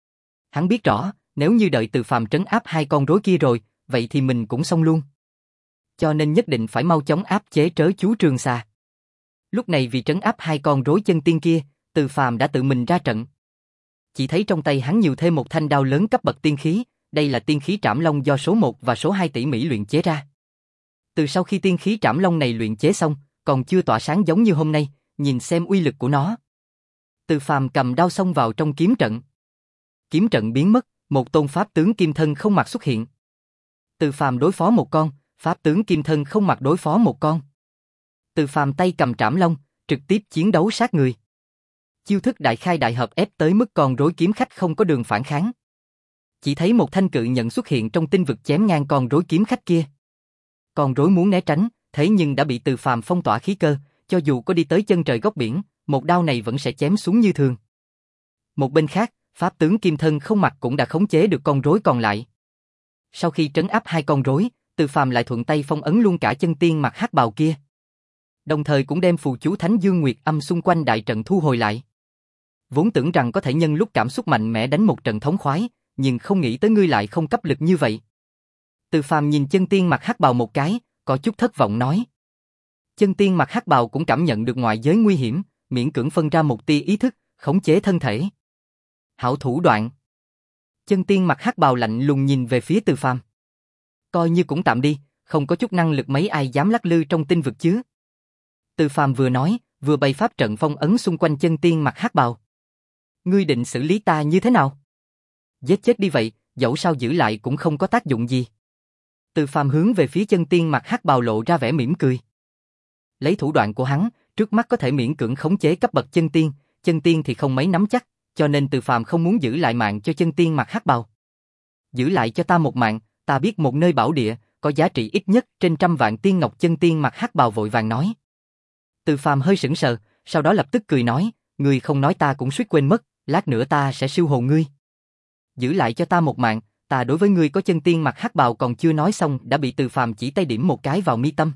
Hắn biết rõ, nếu như đợi Từ Phàm trấn áp hai con rối kia rồi, vậy thì mình cũng xong luôn. Cho nên nhất định phải mau chóng áp chế trớ chú trường xà. Lúc này vì trấn áp hai con rối chân tiên kia, Từ Phàm đã tự mình ra trận. Chỉ thấy trong tay hắn nhiều thêm một thanh đao lớn cấp bậc tiên khí, đây là tiên khí Trảm Long do số một và số hai tỉ mỉ luyện chế ra. Từ sau khi tiên khí Trảm Long này luyện chế xong, còn chưa tỏa sáng giống như hôm nay, nhìn xem uy lực của nó. Từ Phàm cầm đao xông vào trong kiếm trận. Kiếm trận biến mất, một tôn pháp tướng kim thân không mặt xuất hiện. Từ Phàm đối phó một con, pháp tướng kim thân không mặt đối phó một con. Từ Phàm tay cầm Trảm Long, trực tiếp chiến đấu sát người. Chiêu thức đại khai đại hợp ép tới mức con rối kiếm khách không có đường phản kháng. Chỉ thấy một thanh cự nhận xuất hiện trong tinh vực chém ngang con rối kiếm khách kia. Con rối muốn né tránh, thế nhưng đã bị Từ Phàm phong tỏa khí cơ, cho dù có đi tới chân trời góc biển, một đao này vẫn sẽ chém xuống như thường. Một bên khác, pháp tướng kim thân không mặt cũng đã khống chế được con rối còn lại. Sau khi trấn áp hai con rối, Từ Phàm lại thuận tay phong ấn luôn cả chân tiên mặc hắc bào kia. Đồng thời cũng đem phù chú Thánh Dương Nguyệt Âm xung quanh đại trận thu hồi lại. Vốn tưởng rằng có thể nhân lúc cảm xúc mạnh mẽ đánh một trận thống khoái, nhưng không nghĩ tới ngươi lại không cấp lực như vậy. Từ Phàm nhìn chân tiên mặc hắc bào một cái, có chút thất vọng nói. Chân tiên mặc hắc bào cũng cảm nhận được ngoại giới nguy hiểm, miễn cưỡng phân ra một tia ý thức, khống chế thân thể. Hảo thủ đoạn. Chân tiên mặc hắc bào lạnh lùng nhìn về phía Từ Phàm. Coi như cũng tạm đi, không có chút năng lực mấy ai dám lắc lư trong tinh vực chứ. Từ Phàm vừa nói, vừa bày pháp trận phong ấn xung quanh chân tiên mặc hắc bào. Ngươi định xử lý ta như thế nào? Giết chết đi vậy, dẫu sao giữ lại cũng không có tác dụng gì. Từ Phàm hướng về phía chân tiên mặc hắc bào lộ ra vẻ mỉm cười. Lấy thủ đoạn của hắn, trước mắt có thể miễn cưỡng khống chế cấp bậc chân tiên, chân tiên thì không mấy nắm chắc, cho nên Từ Phàm không muốn giữ lại mạng cho chân tiên mặc hắc bào. Giữ lại cho ta một mạng, ta biết một nơi bảo địa, có giá trị ít nhất trên trăm vạn tiên ngọc. Chân tiên mặc hắc bào vội vàng nói. Từ Phàm hơi sững sờ, sau đó lập tức cười nói, ngươi không nói ta cũng suýt quên mất, lát nữa ta sẽ siêu hồn ngươi. Giữ lại cho ta một mạng, ta đối với ngươi có chân tiên mặc hắc bào còn chưa nói xong đã bị Từ Phàm chỉ tay điểm một cái vào mi tâm.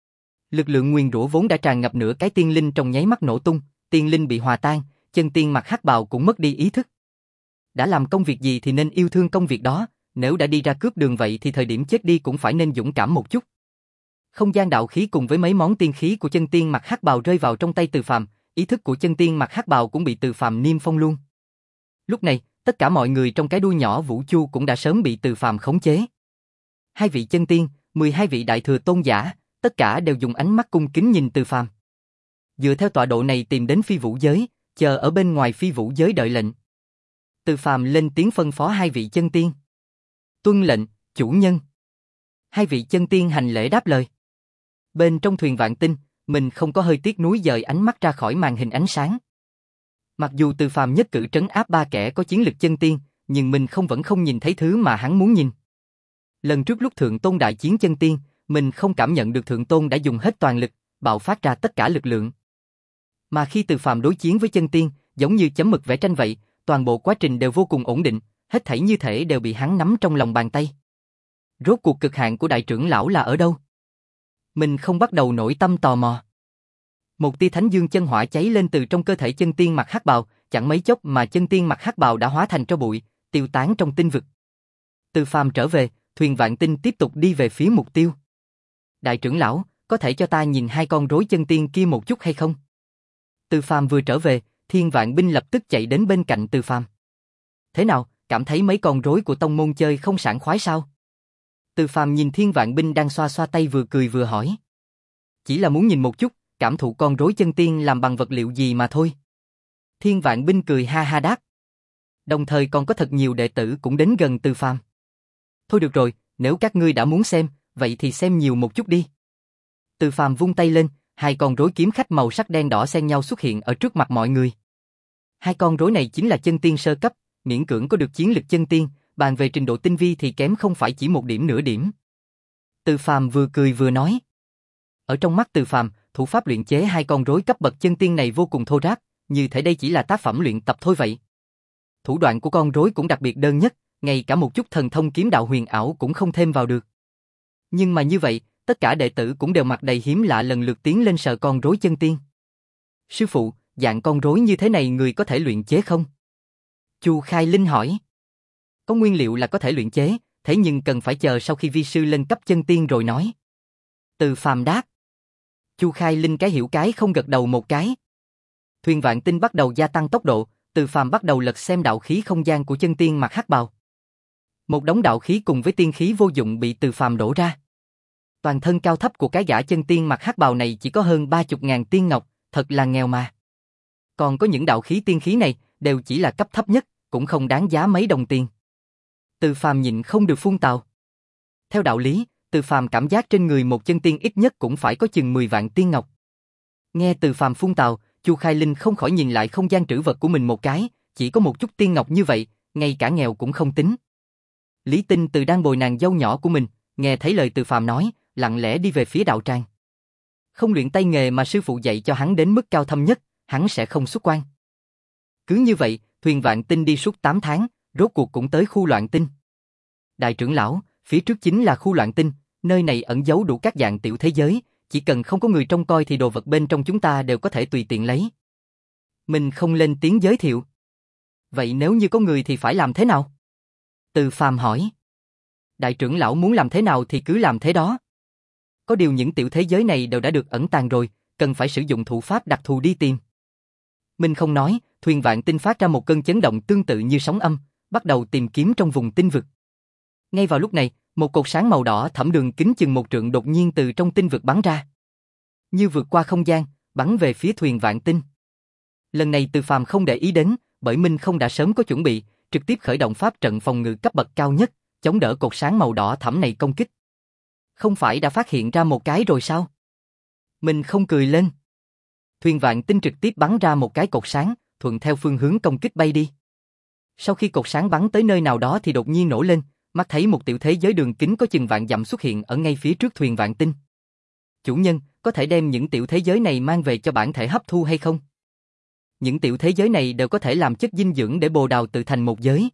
Lực lượng nguyền rủa vốn đã tràn ngập nửa cái tiên linh trong nháy mắt nổ tung, tiên linh bị hòa tan, chân tiên mặc hắc bào cũng mất đi ý thức. Đã làm công việc gì thì nên yêu thương công việc đó, nếu đã đi ra cướp đường vậy thì thời điểm chết đi cũng phải nên dũng cảm một chút. Không gian đạo khí cùng với mấy món tiên khí của chân tiên mặc hắc bào rơi vào trong tay Từ Phàm, ý thức của chân tiên mặc hắc bào cũng bị Từ Phàm niêm phong luôn. Lúc này, tất cả mọi người trong cái đuôi nhỏ Vũ Chu cũng đã sớm bị Từ Phàm khống chế. Hai vị chân tiên, mười hai vị đại thừa tôn giả, tất cả đều dùng ánh mắt cung kính nhìn Từ Phàm. Dựa theo tọa độ này tìm đến phi vũ giới, chờ ở bên ngoài phi vũ giới đợi lệnh. Từ Phàm lên tiếng phân phó hai vị chân tiên. Tuân lệnh, chủ nhân. Hai vị chân tiên hành lễ đáp lời. Bên trong thuyền vạn tinh, mình không có hơi tiếc nuối dời ánh mắt ra khỏi màn hình ánh sáng. Mặc dù Từ Phàm nhất cử trấn áp ba kẻ có chiến lực chân tiên, nhưng mình không vẫn không nhìn thấy thứ mà hắn muốn nhìn. Lần trước lúc Thượng Tôn đại chiến chân tiên, mình không cảm nhận được Thượng Tôn đã dùng hết toàn lực, bạo phát ra tất cả lực lượng. Mà khi Từ Phàm đối chiến với chân tiên, giống như chấm mực vẽ tranh vậy, toàn bộ quá trình đều vô cùng ổn định, hết thảy như thể đều bị hắn nắm trong lòng bàn tay. Rốt cuộc cực hạn của đại trưởng lão là ở đâu? Mình không bắt đầu nổi tâm tò mò. Một tia thánh dương chân hỏa cháy lên từ trong cơ thể chân tiên mặc hắc bào, chẳng mấy chốc mà chân tiên mặc hắc bào đã hóa thành tro bụi, tiêu tán trong tinh vực. Từ Phàm trở về, thuyền vạn tinh tiếp tục đi về phía mục tiêu. Đại trưởng lão, có thể cho ta nhìn hai con rối chân tiên kia một chút hay không? Từ Phàm vừa trở về, Thiên Vạn Binh lập tức chạy đến bên cạnh Từ Phàm. Thế nào, cảm thấy mấy con rối của tông môn chơi không sảng khoái sao? Từ Phàm nhìn Thiên Vạn Binh đang xoa xoa tay vừa cười vừa hỏi. Chỉ là muốn nhìn một chút, cảm thụ con rối chân tiên làm bằng vật liệu gì mà thôi. Thiên Vạn Binh cười ha ha đáp. Đồng thời còn có thật nhiều đệ tử cũng đến gần Từ Phàm. Thôi được rồi, nếu các ngươi đã muốn xem, vậy thì xem nhiều một chút đi. Từ Phàm vung tay lên, hai con rối kiếm khách màu sắc đen đỏ xen nhau xuất hiện ở trước mặt mọi người. Hai con rối này chính là chân tiên sơ cấp, miễn cưỡng có được chiến lực chân tiên, bàn về trình độ tinh vi thì kém không phải chỉ một điểm nửa điểm. Từ Phàm vừa cười vừa nói. Ở trong mắt Từ Phàm, thủ pháp luyện chế hai con rối cấp bậc chân tiên này vô cùng thô ráp, như thể đây chỉ là tác phẩm luyện tập thôi vậy. Thủ đoạn của con rối cũng đặc biệt đơn nhất, ngay cả một chút thần thông kiếm đạo huyền ảo cũng không thêm vào được. Nhưng mà như vậy, tất cả đệ tử cũng đều mặt đầy hiếm lạ lần lượt tiến lên sờ con rối chân tiên. Sư phụ, dạng con rối như thế này người có thể luyện chế không? Chu Khai Linh hỏi. Có nguyên liệu là có thể luyện chế, thế nhưng cần phải chờ sau khi vi sư lên cấp chân tiên rồi nói. Từ Phàm đáp. Chu Khai Linh cái hiểu cái không gật đầu một cái. Thuyền vạn tinh bắt đầu gia tăng tốc độ, Từ Phàm bắt đầu lật xem đạo khí không gian của chân tiên mặc hắc bào. Một đống đạo khí cùng với tiên khí vô dụng bị Từ Phàm đổ ra. Toàn thân cao thấp của cái gã chân tiên mặc hắc bào này chỉ có hơn ba chục ngàn tiên ngọc, thật là nghèo mà. Còn có những đạo khí tiên khí này đều chỉ là cấp thấp nhất, cũng không đáng giá mấy đồng tiền. Từ Phàm nhịn không được phun tào. Theo đạo lý, Từ Phàm cảm giác trên người một chân tiên ít nhất cũng phải có chừng mười vạn tiên ngọc. Nghe Từ Phàm phun tào, Chu Khai Linh không khỏi nhìn lại không gian trữ vật của mình một cái, chỉ có một chút tiên ngọc như vậy, ngay cả nghèo cũng không tính. Lý Tinh từ đang bồi nàng dâu nhỏ của mình, nghe thấy lời Từ Phàm nói, lặng lẽ đi về phía đạo tràng. Không luyện tay nghề mà sư phụ dạy cho hắn đến mức cao thâm nhất, hắn sẽ không xuất quan. Cứ như vậy, thuyền vạn tinh đi suốt tám tháng, rốt cuộc cũng tới khu loạn tinh. Đại trưởng lão, phía trước chính là khu loạn tinh, nơi này ẩn giấu đủ các dạng tiểu thế giới, chỉ cần không có người trông coi thì đồ vật bên trong chúng ta đều có thể tùy tiện lấy. Mình không lên tiếng giới thiệu. Vậy nếu như có người thì phải làm thế nào? Từ Phàm hỏi. Đại trưởng lão muốn làm thế nào thì cứ làm thế đó. Có điều những tiểu thế giới này đều đã được ẩn tàng rồi, cần phải sử dụng thủ pháp đặc thù đi tìm. Mình không nói, thuyền vạn tinh phát ra một cơn chấn động tương tự như sóng âm, bắt đầu tìm kiếm trong vùng tinh vực. Ngay vào lúc này, một cột sáng màu đỏ thẫm đường kính chừng một trượng đột nhiên từ trong tinh vực bắn ra. Như vượt qua không gian, bắn về phía thuyền vạn tinh. Lần này Từ Phàm không để ý đến, bởi Minh không đã sớm có chuẩn bị, trực tiếp khởi động pháp trận phòng ngự cấp bậc cao nhất, chống đỡ cột sáng màu đỏ thẫm này công kích. Không phải đã phát hiện ra một cái rồi sao? Mình không cười lên. Thuyền vạn tinh trực tiếp bắn ra một cái cột sáng, thuận theo phương hướng công kích bay đi. Sau khi cột sáng bắn tới nơi nào đó thì đột nhiên nổ lên, mắt thấy một tiểu thế giới đường kính có chừng vạn dặm xuất hiện ở ngay phía trước thuyền vạn tinh. Chủ nhân, có thể đem những tiểu thế giới này mang về cho bản thể hấp thu hay không? Những tiểu thế giới này đều có thể làm chất dinh dưỡng để Bồ Đào tự thành một giới.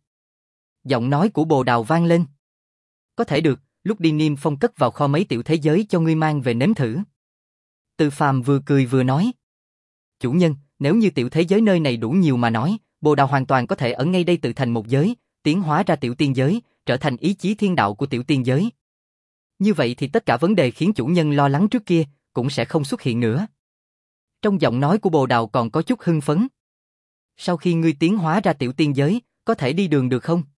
Giọng nói của Bồ Đào vang lên. Có thể được, lúc đi Niêm Phong cất vào kho mấy tiểu thế giới cho ngươi mang về nếm thử. Từ Phàm vừa cười vừa nói. Chủ nhân, nếu như tiểu thế giới nơi này đủ nhiều mà nói, Bồ Đào hoàn toàn có thể ở ngay đây tự thành một giới, tiến hóa ra tiểu tiên giới, trở thành ý chí thiên đạo của tiểu tiên giới. Như vậy thì tất cả vấn đề khiến chủ nhân lo lắng trước kia, cũng sẽ không xuất hiện nữa. Trong giọng nói của Bồ Đào còn có chút hưng phấn. Sau khi ngươi tiến hóa ra tiểu tiên giới, có thể đi đường được không?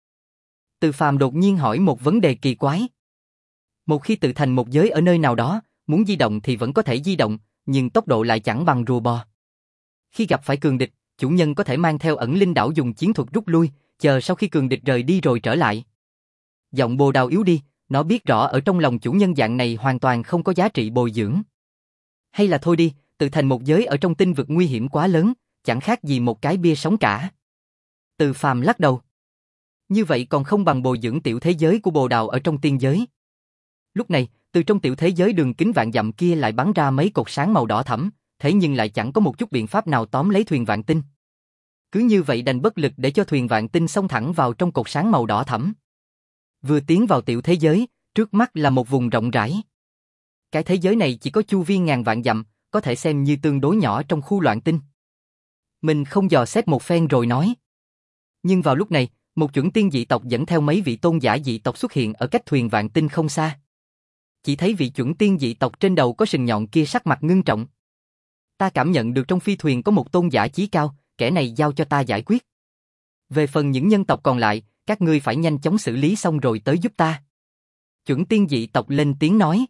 Từ Phàm đột nhiên hỏi một vấn đề kỳ quái. Một khi tự thành một giới ở nơi nào đó, muốn di động thì vẫn có thể di động, nhưng tốc độ lại chẳng bằng rùa bò. Khi gặp phải cường địch, chủ nhân có thể mang theo ẩn linh đảo dùng chiến thuật rút lui, chờ sau khi cường địch rời đi rồi trở lại. Giọng Bồ Đào yếu đi, Nó biết rõ ở trong lòng chủ nhân dạng này hoàn toàn không có giá trị bồi dưỡng. Hay là thôi đi, tự thành một giới ở trong tinh vực nguy hiểm quá lớn, chẳng khác gì một cái bia sống cả. Từ Phàm lắc đầu. Như vậy còn không bằng bồi dưỡng tiểu thế giới của Bồ Đào ở trong tiên giới. Lúc này, từ trong tiểu thế giới đường kính vạn dặm kia lại bắn ra mấy cột sáng màu đỏ thẫm, thế nhưng lại chẳng có một chút biện pháp nào tóm lấy thuyền vạn tinh. Cứ như vậy đành bất lực để cho thuyền vạn tinh xông thẳng vào trong cột sáng màu đỏ thẫm. Vừa tiến vào tiểu thế giới, trước mắt là một vùng rộng rãi. Cái thế giới này chỉ có chu vi ngàn vạn dặm, có thể xem như tương đối nhỏ trong khu loạn tinh. Mình không dò xét một phen rồi nói. Nhưng vào lúc này, một chuẩn tiên dị tộc dẫn theo mấy vị tôn giả dị tộc xuất hiện ở cách thuyền vạn tinh không xa. Chỉ thấy vị chuẩn tiên dị tộc trên đầu có sừng nhọn kia sắc mặt ngưng trọng. Ta cảm nhận được trong phi thuyền có một tôn giả chí cao, kẻ này giao cho ta giải quyết. Về phần những nhân tộc còn lại, các ngươi phải nhanh chóng xử lý xong rồi tới giúp ta. Chuẩn tiên dị tộc lên tiếng nói.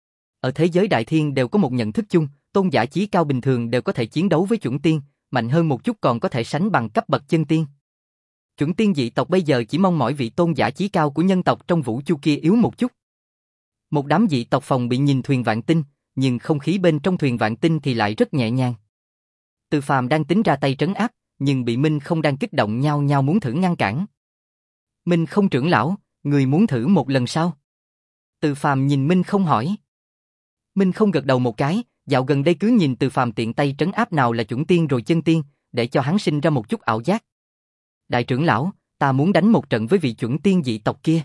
Ở thế giới đại thiên đều có một nhận thức chung, tôn giả chí cao bình thường đều có thể chiến đấu với chuẩn tiên, mạnh hơn một chút còn có thể sánh bằng cấp bậc chân tiên. Chuẩn tiên dị tộc bây giờ chỉ mong mỏi vị tôn giả chí cao của nhân tộc trong vũ trụ kia yếu một chút. Một đám dị tộc phòng bị nhìn thuyền vạn tinh, nhưng không khí bên trong thuyền vạn tinh thì lại rất nhẹ nhàng. Từ Phàm đang tính ra tay trấn áp, nhưng bị Minh Không đang kích động nhao nhao muốn thử ngăn cản. Minh Không trưởng lão, người muốn thử một lần sao? Từ Phàm nhìn Minh Không hỏi. Minh Không gật đầu một cái, dạo gần đây cứ nhìn Từ Phàm tiện tay trấn áp nào là chuẩn tiên rồi chân tiên, để cho hắn sinh ra một chút ảo giác. Đại trưởng lão, ta muốn đánh một trận với vị chuẩn tiên dị tộc kia.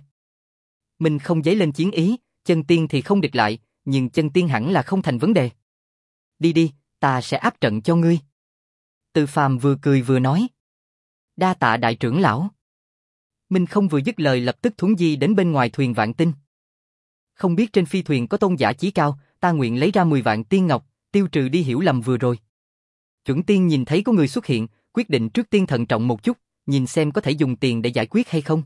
Minh Không dấy lên chiến ý, chân tiên thì không địch lại, nhưng chân tiên hẳn là không thành vấn đề. Đi đi, ta sẽ áp trận cho ngươi. Từ Phàm vừa cười vừa nói. Đa tạ đại trưởng lão. Minh Không vừa dứt lời lập tức thuấn di đến bên ngoài thuyền vạn tinh. Không biết trên phi thuyền có tôn giả chí cao, ta nguyện lấy ra mười vạn tiên ngọc, tiêu trừ đi hiểu lầm vừa rồi. Chuẩn tiên nhìn thấy có người xuất hiện, quyết định trước tiên thận trọng một chút, nhìn xem có thể dùng tiền để giải quyết hay không.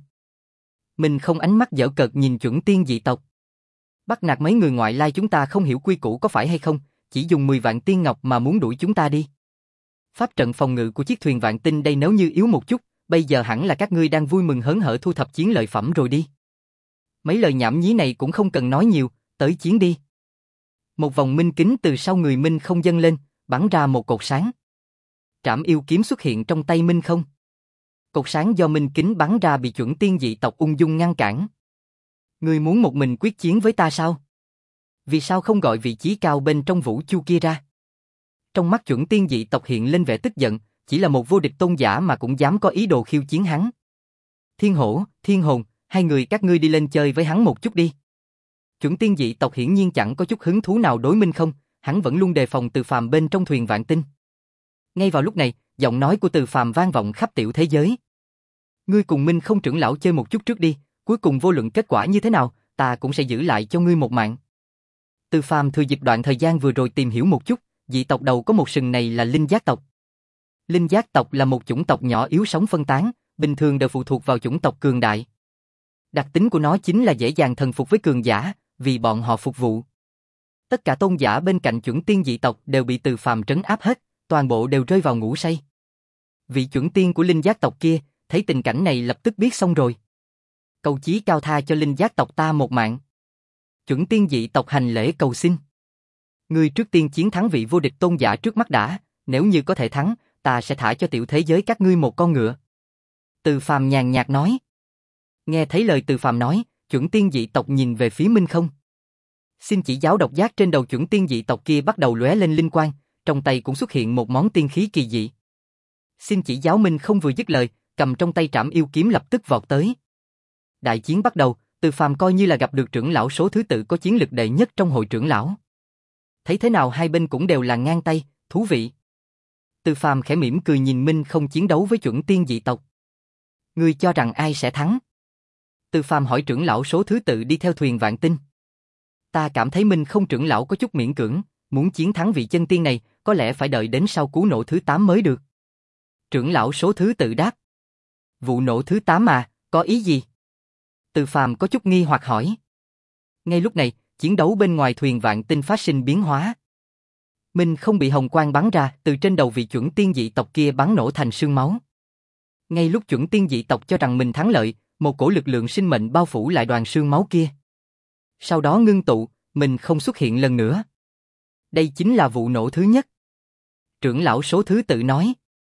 Mình không ánh mắt giễu cợt nhìn chuẩn tiên dị tộc. Bắt nạt mấy người ngoại lai chúng ta không hiểu quy củ có phải hay không, chỉ dùng mười vạn tiên ngọc mà muốn đuổi chúng ta đi. Pháp trận phòng ngự của chiếc thuyền vạn tinh đây nếu như yếu một chút, bây giờ hẳn là các ngươi đang vui mừng hớn hở thu thập chiến lợi phẩm rồi đi. Mấy lời nhảm nhí này cũng không cần nói nhiều, tới chiến đi. Một vòng minh kính từ sau người Minh Không dâng lên, bắn ra một cột sáng. Trảm yêu kiếm xuất hiện trong tay Minh Không. Cột sáng do minh kính bắn ra bị chuẩn tiên dị tộc ung dung ngăn cản. Ngươi muốn một mình quyết chiến với ta sao? Vì sao không gọi vị trí cao bên trong vũ chu kia ra? Trong mắt chuẩn tiên dị tộc hiện lên vẻ tức giận, chỉ là một vô địch tôn giả mà cũng dám có ý đồ khiêu chiến hắn. Thiên hổ, thiên hồn, hai người các ngươi đi lên chơi với hắn một chút đi. Chuẩn tiên dị tộc hiển nhiên chẳng có chút hứng thú nào đối Minh Không, hắn vẫn luôn đề phòng Từ Phàm bên trong thuyền vạn tinh. Ngay vào lúc này, giọng nói của Từ Phàm vang vọng khắp tiểu thế giới. Ngươi cùng Minh Không trưởng lão chơi một chút trước đi, cuối cùng vô luận kết quả như thế nào, ta cũng sẽ giữ lại cho ngươi một mạng. Từ Phàm thừa dịp đoạn thời gian vừa rồi tìm hiểu một chút, dị tộc đầu có một sừng này là linh giác tộc. Linh giác tộc là một chủng tộc nhỏ yếu sống phân tán, bình thường đều phụ thuộc vào chủng tộc cường đại. Đặc tính của nó chính là dễ dàng thần phục với cường giả, vì bọn họ phục vụ. Tất cả tôn giả bên cạnh chuẩn tiên dị tộc đều bị Từ Phàm trấn áp hết, toàn bộ đều rơi vào ngủ say. Vị chuẩn tiên của linh giác tộc kia, thấy tình cảnh này lập tức biết xong rồi. Cầu chí cao tha cho linh giác tộc ta một mạng. Chuẩn tiên dị tộc hành lễ cầu xin. Ngươi trước tiên chiến thắng vị vô địch tôn giả trước mắt đã, nếu như có thể thắng, ta sẽ thả cho tiểu thế giới các ngươi một con ngựa. Từ Phàm nhàn nhạt nói. Nghe thấy lời Từ Phàm nói, chuẩn tiên dị tộc nhìn về phía Minh Không. Xin chỉ giáo độc giác trên đầu chuẩn tiên dị tộc kia bắt đầu lóe lên linh quang, trong tay cũng xuất hiện một món tiên khí kỳ dị. Xin chỉ giáo Minh Không vừa dứt lời, cầm trong tay trảm yêu kiếm lập tức vọt tới. Đại chiến bắt đầu, Từ Phàm coi như là gặp được trưởng lão số thứ tự có chiến lực đệ nhất trong hội trưởng lão. Thấy thế nào hai bên cũng đều là ngang tay, thú vị. Từ Phàm khẽ mỉm cười nhìn Minh Không chiến đấu với chuẩn tiên dị tộc. Ngươi cho rằng ai sẽ thắng? Từ Phàm hỏi trưởng lão số thứ tự đi theo thuyền vạn tinh. Ta cảm thấy Minh Không trưởng lão có chút miễn cưỡng, muốn chiến thắng vị chân tiên này, có lẽ phải đợi đến sau cú nổ thứ tám mới được. Trưởng lão số thứ tự đáp. Vụ nổ thứ tám mà, có ý gì? Từ Phàm có chút nghi hoặc hỏi. Ngay lúc này, chiến đấu bên ngoài thuyền vạn tinh phát sinh biến hóa. Minh Không bị hồng quang bắn ra, từ trên đầu vị chuẩn tiên dị tộc kia bắn nổ thành sương máu. Ngay lúc chuẩn tiên dị tộc cho rằng mình thắng lợi, một cổ lực lượng sinh mệnh bao phủ lại đoàn sương máu kia. Sau đó ngưng tụ, mình không xuất hiện lần nữa. Đây chính là vụ nổ thứ nhất. Trưởng lão số thứ tự nói.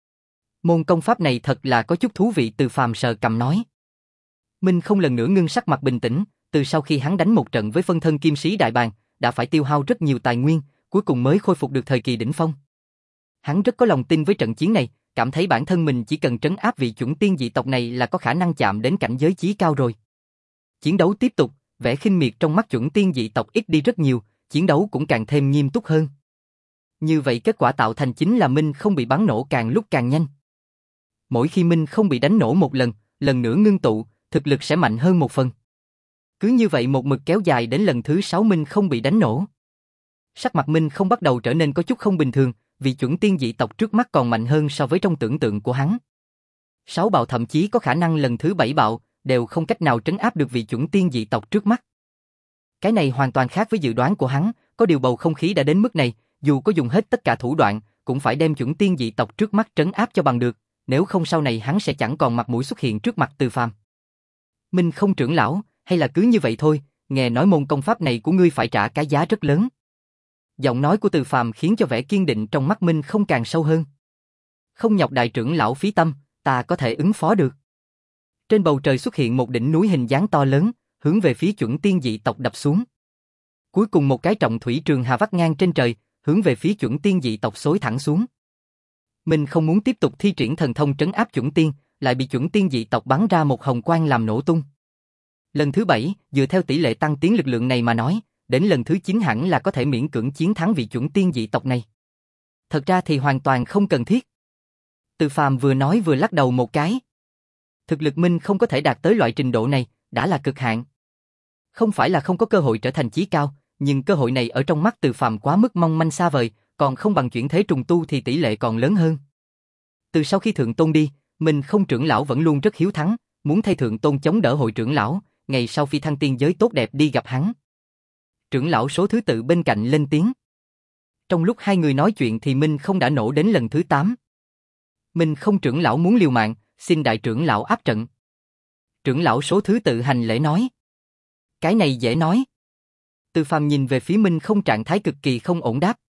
Môn công pháp này thật là có chút thú vị, Từ Phàm sờ cằm nói. Minh không lần nữa ngưng sắc mặt bình tĩnh, từ sau khi hắn đánh một trận với phân thân kim sĩ đại bàng, đã phải tiêu hao rất nhiều tài nguyên, cuối cùng mới khôi phục được thời kỳ đỉnh phong. Hắn rất có lòng tin với trận chiến này, cảm thấy bản thân mình chỉ cần trấn áp vị chuẩn tiên dị tộc này là có khả năng chạm đến cảnh giới chí cao rồi. Chiến đấu tiếp tục, vẻ khinh miệt trong mắt chuẩn tiên dị tộc ít đi rất nhiều, chiến đấu cũng càng thêm nghiêm túc hơn. Như vậy kết quả tạo thành chính là Minh không bị bắn nổ càng lúc càng nhanh. Mỗi khi Minh không bị đánh nổ một lần, lần nữa ngưng tụ, thực lực sẽ mạnh hơn một phần. Cứ như vậy một mực kéo dài đến lần thứ sáu Minh không bị đánh nổ. Sắc mặt Minh không bắt đầu trở nên có chút không bình thường, vì chuẩn tiên dị tộc trước mắt còn mạnh hơn so với trong tưởng tượng của hắn. Sáu bạo thậm chí có khả năng lần thứ bảy bạo, đều không cách nào trấn áp được vị chuẩn tiên dị tộc trước mắt. Cái này hoàn toàn khác với dự đoán của hắn, có điều bầu không khí đã đến mức này, dù có dùng hết tất cả thủ đoạn, cũng phải đem chuẩn tiên dị tộc trước mắt trấn áp cho bằng được, nếu không sau này hắn sẽ chẳng còn mặt mũi xuất hiện trước mặt Từ Phàm. Minh không trưởng lão, hay là cứ như vậy thôi, nghe nói môn công pháp này của ngươi phải trả cái giá rất lớn. Giọng nói của Từ Phàm khiến cho vẻ kiên định trong mắt Minh không càng sâu hơn. Không nhọc đại trưởng lão phí tâm, ta có thể ứng phó được. Trên bầu trời xuất hiện một đỉnh núi hình dáng to lớn, hướng về phía chuẩn tiên dị tộc đập xuống. Cuối cùng một cái trọng thủy trường hà vắt ngang trên trời, hướng về phía chuẩn tiên dị tộc xối thẳng xuống. Mình không muốn tiếp tục thi triển thần thông trấn áp chuẩn tiên, lại bị chuẩn tiên dị tộc bắn ra một hồng quang làm nổ tung. Lần thứ bảy, dựa theo tỷ lệ tăng tiến lực lượng này mà nói, đến lần thứ chín hẳn là có thể miễn cưỡng chiến thắng vị chuẩn tiên dị tộc này. Thật ra thì hoàn toàn không cần thiết. Từ Phàm vừa nói vừa lắc đầu một cái. Thực lực Minh không có thể đạt tới loại trình độ này, đã là cực hạn. Không phải là không có cơ hội trở thành chí cao, nhưng cơ hội này ở trong mắt Từ Phàm quá mức mong manh xa vời, còn không bằng chuyển thế trùng tu thì tỷ lệ còn lớn hơn. Từ sau khi Thượng Tôn đi, Minh không trưởng lão vẫn luôn rất hiếu thắng, muốn thay Thượng Tôn chống đỡ hội trưởng lão, ngày sau phi thăng tiên giới tốt đẹp đi gặp hắn. Trưởng lão số thứ tự bên cạnh lên tiếng. Trong lúc hai người nói chuyện thì Minh không đã nổ đến lần thứ tám. Minh không trưởng lão muốn liều mạng, xin đại trưởng lão áp trận. Trưởng lão số thứ tự hành lễ nói. Cái này dễ nói. Từ Phàm nhìn về phía Minh không trạng thái cực kỳ không ổn đáp.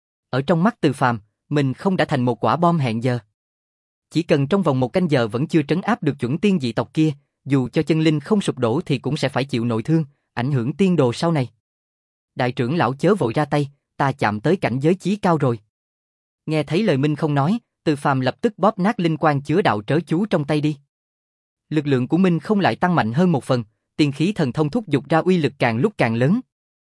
Ở trong mắt Từ Phàm, mình không đã thành một quả bom hẹn giờ. Chỉ cần trong vòng một canh giờ vẫn chưa trấn áp được chuẩn tiên dị tộc kia, dù cho chân linh không sụp đổ thì cũng sẽ phải chịu nội thương, ảnh hưởng tiên đồ sau này. Đại trưởng lão chớ vội ra tay, ta chạm tới cảnh giới chí cao rồi. Nghe thấy lời Minh không nói, Từ Phàm lập tức bóp nát linh quan chứa đạo trớ chú trong tay đi. Lực lượng của Minh không lại tăng mạnh hơn một phần, tiên khí thần thông thúc giục ra uy lực càng lúc càng lớn.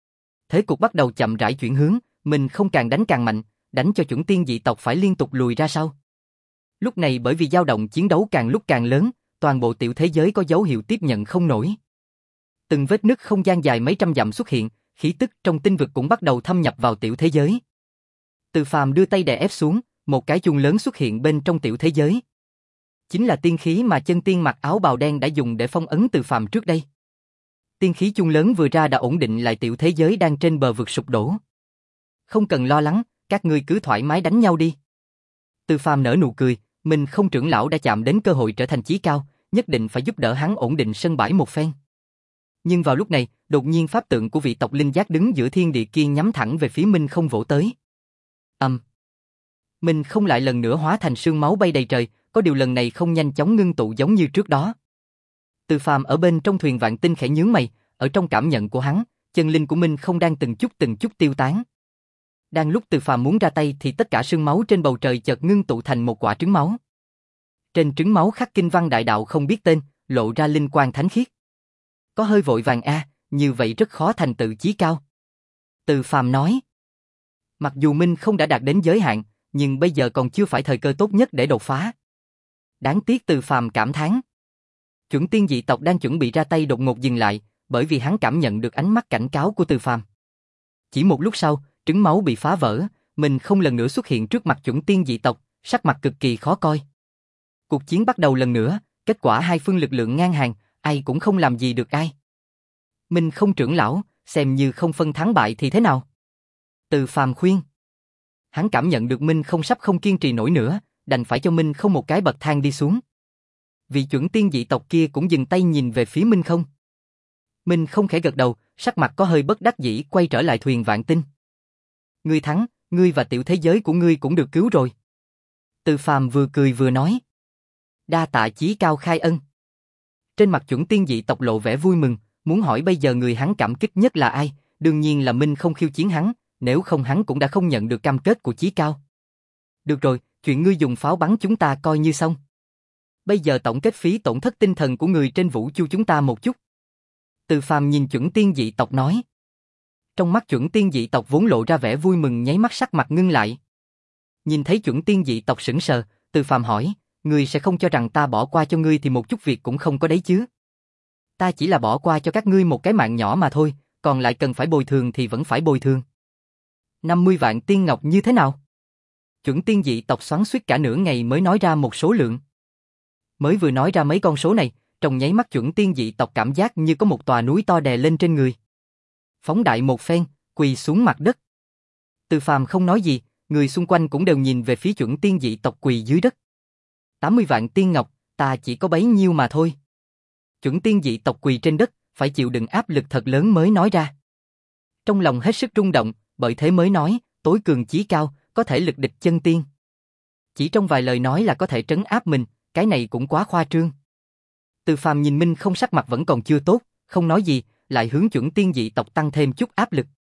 Thế cục bắt đầu chậm rãi chuyển hướng, Minh không càng đánh càng mạnh, đánh cho chuẩn tiên dị tộc phải liên tục lùi ra sau. Lúc này bởi vì dao động chiến đấu càng lúc càng lớn, toàn bộ tiểu thế giới có dấu hiệu tiếp nhận không nổi. Từng vết nứt không gian dài mấy trăm dặm xuất hiện, khí tức trong tinh vực cũng bắt đầu thâm nhập vào tiểu thế giới. Từ Phàm đưa tay đè ép xuống, một cái chuông lớn xuất hiện bên trong tiểu thế giới. Chính là tiên khí mà chân tiên mặc áo bào đen đã dùng để phong ấn Từ Phàm trước đây. Tiên khí chuông lớn vừa ra đã ổn định lại tiểu thế giới đang trên bờ vực sụp đổ. Không cần lo lắng, các ngươi cứ thoải mái đánh nhau đi. Từ Phàm nở nụ cười, mình không trưởng lão đã chạm đến cơ hội trở thành chí cao, nhất định phải giúp đỡ hắn ổn định sân bãi một phen. Nhưng vào lúc này, đột nhiên pháp tượng của vị tộc linh giác đứng giữa thiên địa kia nhắm thẳng về phía Minh không vỗ tới. Âm. Um. Minh không lại lần nữa hóa thành sương máu bay đầy trời, có điều lần này không nhanh chóng ngưng tụ giống như trước đó. Từ Phàm ở bên trong thuyền vạn tinh khẽ nhướng mày, ở trong cảm nhận của hắn, chân linh của Minh không đang từng chút từng chút tiêu tán. Đang lúc Từ Phàm muốn ra tay thì tất cả sương máu trên bầu trời chợt ngưng tụ thành một quả trứng máu. Trên trứng máu khắc kinh văn đại đạo không biết tên, lộ ra linh quang thánh khiết. Có hơi vội vàng a, à, như vậy rất khó thành tựu chí cao. Từ Phàm nói. Mặc dù Minh không đã đạt đến giới hạn, nhưng bây giờ còn chưa phải thời cơ tốt nhất để đột phá. Đáng tiếc, Từ Phàm cảm thán. Chuẩn tiên dị tộc đang chuẩn bị ra tay đột ngột dừng lại, bởi vì hắn cảm nhận được ánh mắt cảnh cáo của Từ Phàm. Chỉ một lúc sau, trứng máu bị phá vỡ, mình không lần nữa xuất hiện trước mặt chuẩn tiên dị tộc, sắc mặt cực kỳ khó coi. Cuộc chiến bắt đầu lần nữa, kết quả hai phương lực lượng ngang hàng, ai cũng không làm gì được ai. Minh không trưởng lão, xem như không phân thắng bại thì thế nào? Từ Phàm khuyên. Hắn cảm nhận được Minh không sắp không kiên trì nổi nữa, đành phải cho Minh không một cái bậc thang đi xuống. Vị chuẩn tiên dị tộc kia cũng dừng tay nhìn về phía Minh không. Minh không khẽ gật đầu, sắc mặt có hơi bất đắc dĩ quay trở lại thuyền vạn tinh. Ngươi thắng, ngươi và tiểu thế giới của ngươi cũng được cứu rồi. Từ Phàm vừa cười vừa nói. Đa tạ chí cao khai ân. Trên mặt chuẩn tiên dị tộc lộ vẻ vui mừng, muốn hỏi bây giờ người hắn cảm kích nhất là ai, đương nhiên là Minh không khiêu chiến hắn, nếu không hắn cũng đã không nhận được cam kết của chí cao. Được rồi, chuyện ngươi dùng pháo bắn chúng ta coi như xong. Bây giờ tổng kết phí tổn thất tinh thần của người trên vũ chu chúng ta một chút. Từ Phàm nhìn chuẩn tiên dị tộc nói. Trong mắt chuẩn tiên dị tộc vốn lộ ra vẻ vui mừng nháy mắt sắc mặt ngưng lại. Nhìn thấy chuẩn tiên dị tộc sững sờ, Từ Phàm hỏi, ngươi sẽ không cho rằng ta bỏ qua cho ngươi thì một chút việc cũng không có đấy chứ? Ta chỉ là bỏ qua cho các ngươi một cái mạng nhỏ mà thôi, còn lại cần phải bồi thường thì vẫn phải bồi thường. năm mươi vạn tiên ngọc như thế nào? Chuẩn tiên dị tộc xoắn xuýt cả nửa ngày mới nói ra một số lượng. Mới vừa nói ra mấy con số này, trong nháy mắt chuẩn tiên dị tộc cảm giác như có một tòa núi to đè lên trên người. Phóng đại một phen, quỳ xuống mặt đất. Từ Phàm không nói gì, người xung quanh cũng đều nhìn về phía chuẩn tiên dị tộc quỳ dưới đất. tám mươi vạn tiên ngọc, ta chỉ có bấy nhiêu mà thôi. Chuẩn tiên dị tộc quỳ trên đất, phải chịu đựng áp lực thật lớn mới nói ra. Trong lòng hết sức rung động, bởi thế mới nói, tối cường chí cao, có thể lực địch chân tiên. Chỉ trong vài lời nói là có thể trấn áp mình, cái này cũng quá khoa trương. Từ Phàm nhìn Minh không sắc mặt vẫn còn chưa tốt, không nói gì, lại hướng chuẩn tiên dị tộc tăng thêm chút áp lực.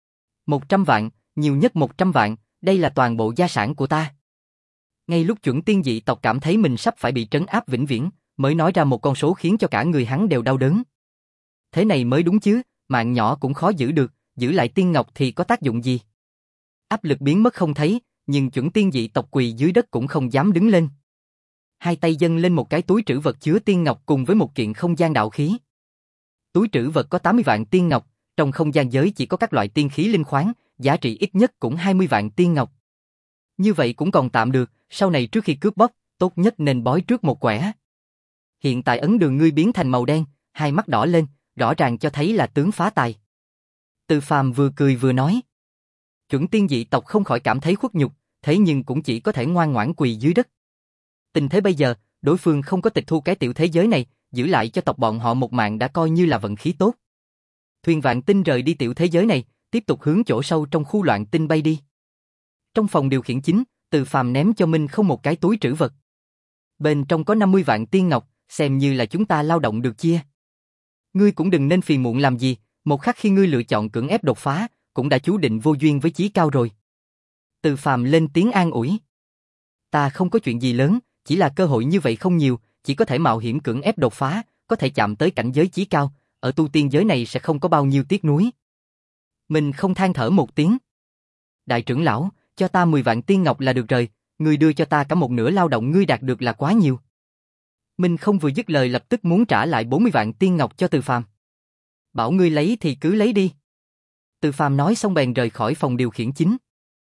một trăm vạn, nhiều nhất một trăm vạn, đây là toàn bộ gia sản của ta. Ngay lúc chuẩn tiên dị tộc cảm thấy mình sắp phải bị trấn áp vĩnh viễn, mới nói ra một con số khiến cho cả người hắn đều đau đớn. Thế này mới đúng chứ, mạng nhỏ cũng khó giữ được, giữ lại tiên ngọc thì có tác dụng gì? Áp lực biến mất không thấy, nhưng chuẩn tiên dị tộc quỳ dưới đất cũng không dám đứng lên. Hai tay dâng lên một cái túi trữ vật chứa tiên ngọc cùng với một kiện không gian đạo khí. Túi trữ vật có tám mươi vạn tiên ngọc, trong không gian giới chỉ có các loại tiên khí linh khoáng, giá trị ít nhất cũng hai mươi vạn tiên ngọc. Như vậy cũng còn tạm được, sau này trước khi cướp bóc, tốt nhất nên bói trước một quẻ. Hiện tại ấn đường ngươi biến thành màu đen, hai mắt đỏ lên, rõ ràng cho thấy là tướng phá tài. Từ Phàm vừa cười vừa nói. Chuẩn tiên dị tộc không khỏi cảm thấy khuất nhục, thế nhưng cũng chỉ có thể ngoan ngoãn quỳ dưới đất. Tình thế bây giờ, đối phương không có tịch thu cái tiểu thế giới này, giữ lại cho tộc bọn họ một mạng đã coi như là vận khí tốt. Thuyền vạn tinh rời đi tiểu thế giới này, tiếp tục hướng chỗ sâu trong khu loạn tinh bay đi. Trong phòng điều khiển chính, Từ Phàm ném cho Minh không một cái túi trữ vật. Bên trong có năm mươi vạn tiên ngọc, xem như là chúng ta lao động được chia. Ngươi cũng đừng nên phiền muộn làm gì, một khắc khi ngươi lựa chọn cưỡng ép đột phá, cũng đã chú định vô duyên với chí cao rồi. Từ Phàm lên tiếng an ủi. Ta không có chuyện gì lớn, chỉ là cơ hội như vậy không nhiều, chỉ có thể mạo hiểm cưỡng ép đột phá, có thể chạm tới cảnh giới chí cao, ở tu tiên giới này sẽ không có bao nhiêu tiếc nuối. Mình không than thở một tiếng. Đại trưởng lão, cho ta mười vạn tiên ngọc là được rồi, ngươi đưa cho ta cả một nửa lao động ngươi đạt được là quá nhiều. Mình không vừa dứt lời lập tức muốn trả lại bốn mươi vạn tiên ngọc cho Từ Phàm. Bảo ngươi lấy thì cứ lấy đi. Từ Phàm nói xong bèn rời khỏi phòng điều khiển chính.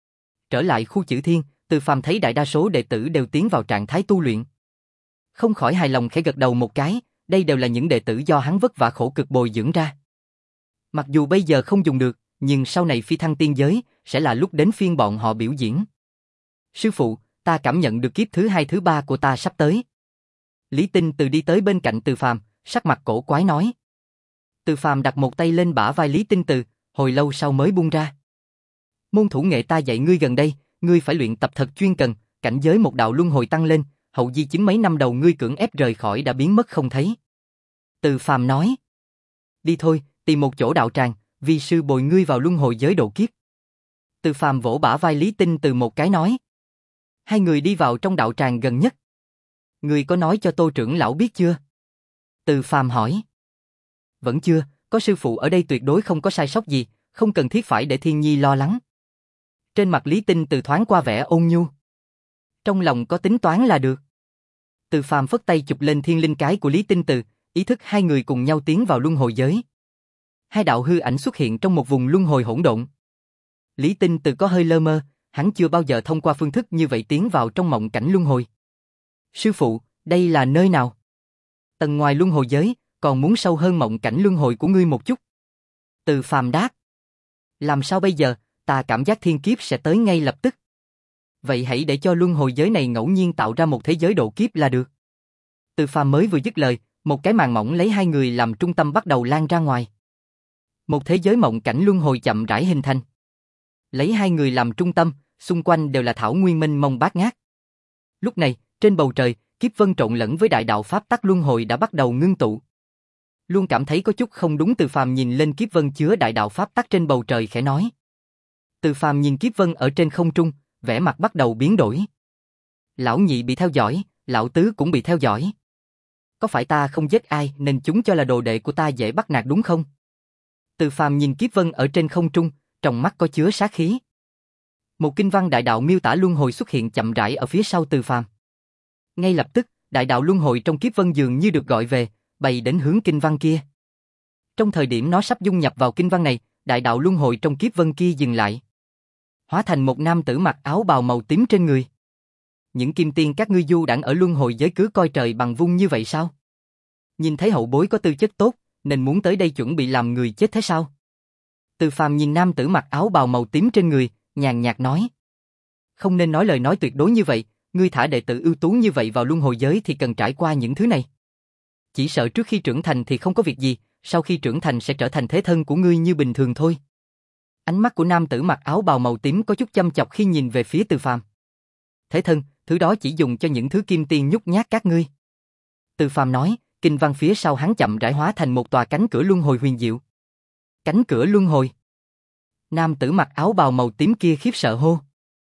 Trở lại khu Chữ Thiên, Từ Phàm thấy đại đa số đệ tử đều tiến vào trạng thái tu luyện. Không khỏi hài lòng khẽ gật đầu một cái, đây đều là những đệ tử do hắn vất vả khổ cực bồi dưỡng ra. Mặc dù bây giờ không dùng được, nhưng sau này phi thăng tiên giới, sẽ là lúc đến phiên bọn họ biểu diễn. Sư phụ, ta cảm nhận được kiếp thứ hai thứ ba của ta sắp tới. Lý Tinh Từ đi tới bên cạnh Từ Phàm, sắc mặt cổ quái nói. Từ Phàm đặt một tay lên bả vai Lý Tinh Từ, hồi lâu sau mới buông ra. Môn thủ nghệ ta dạy ngươi gần đây, ngươi phải luyện tập thật chuyên cần, cảnh giới một đạo luân hồi tăng lên, hậu di chứng mấy năm đầu ngươi cưỡng ép rời khỏi đã biến mất không thấy. Từ Phàm nói. Đi thôi, tìm một chỗ đạo tràng, vi sư bồi ngươi vào luân hồi giới độ kiếp. Từ Phàm vỗ bả vai Lý Tinh Từ một cái nói. Hai người đi vào trong đạo tràng gần nhất. Ngươi có nói cho Tô trưởng lão biết chưa? Từ Phàm hỏi. Vẫn chưa, có sư phụ ở đây tuyệt đối không có sai sót gì, không cần thiết phải để Thiên Nhi lo lắng. Trên mặt Lý Tinh Từ thoáng qua vẻ ôn nhu. Trong lòng có tính toán là được. Từ Phàm phất tay chụp lên thiên linh cái của Lý Tinh Từ, ý thức hai người cùng nhau tiến vào luân hồi giới. Hai đạo hư ảnh xuất hiện trong một vùng luân hồi hỗn độn. Lý Tinh Từ có hơi lơ mơ, hắn chưa bao giờ thông qua phương thức như vậy tiến vào trong mộng cảnh luân hồi. Sư phụ, đây là nơi nào? Tầng ngoài luân hồi giới, còn muốn sâu hơn mộng cảnh luân hồi của ngươi một chút. Từ Phàm đáp. Làm sao bây giờ, ta cảm giác thiên kiếp sẽ tới ngay lập tức. Vậy hãy để cho luân hồi giới này ngẫu nhiên tạo ra một thế giới độ kiếp là được. Từ Phàm mới vừa dứt lời, một cái màn mỏng lấy hai người làm trung tâm bắt đầu lan ra ngoài. Một thế giới mộng cảnh luân hồi chậm rãi hình thành. Lấy hai người làm trung tâm, xung quanh đều là thảo nguyên mênh mông bát ngát. Lúc này, trên bầu trời, kiếp vân trộn lẫn với đại đạo pháp tắc luân hồi đã bắt đầu ngưng tụ. Luôn cảm thấy có chút không đúng, Từ Phàm nhìn lên kiếp vân chứa đại đạo pháp tắc trên bầu trời khẽ nói. Từ Phàm nhìn kiếp vân ở trên không trung, vẻ mặt bắt đầu biến đổi. Lão nhị bị theo dõi, lão tứ cũng bị theo dõi. Có phải ta không giết ai nên chúng cho là đồ đệ của ta dễ bắt nạt đúng không? Từ Phàm nhìn kiếp vân ở trên không trung, trong mắt có chứa sát khí. Một kinh văn đại đạo miêu tả luân hồi xuất hiện chậm rãi ở phía sau Từ Phàm. Ngay lập tức, đại đạo luân hồi trong kiếp vân dường như được gọi về, bay đến hướng kinh văn kia. Trong thời điểm nó sắp dung nhập vào kinh văn này, đại đạo luân hồi trong kiếp vân kia dừng lại, hóa thành một nam tử mặc áo bào màu tím trên người. Những kim tiên các ngươi du đãng ở luân hồi giới cứ coi trời bằng vung như vậy sao? Nhìn thấy hậu bối có tư chất tốt, nên muốn tới đây chuẩn bị làm người chết thế sao? Từ Phàm nhìn nam tử mặc áo bào màu tím trên người, nhàn nhạt nói. Không nên nói lời nói tuyệt đối như vậy, ngươi thả đệ tử ưu tú như vậy vào luân hồi giới thì cần trải qua những thứ này. Chỉ sợ trước khi trưởng thành thì không có việc gì, sau khi trưởng thành sẽ trở thành thế thân của ngươi như bình thường thôi. Ánh mắt của nam tử mặc áo bào màu tím có chút chăm chọc khi nhìn về phía Từ Phàm. Thế thân, thứ đó chỉ dùng cho những thứ kim tiên nhút nhát các ngươi. Từ Phàm nói, kinh văn phía sau hắn chậm rãi hóa thành một tòa cánh cửa luân hồi huyền diệu. Cánh cửa luân hồi. Nam tử mặc áo bào màu tím kia khiếp sợ hô.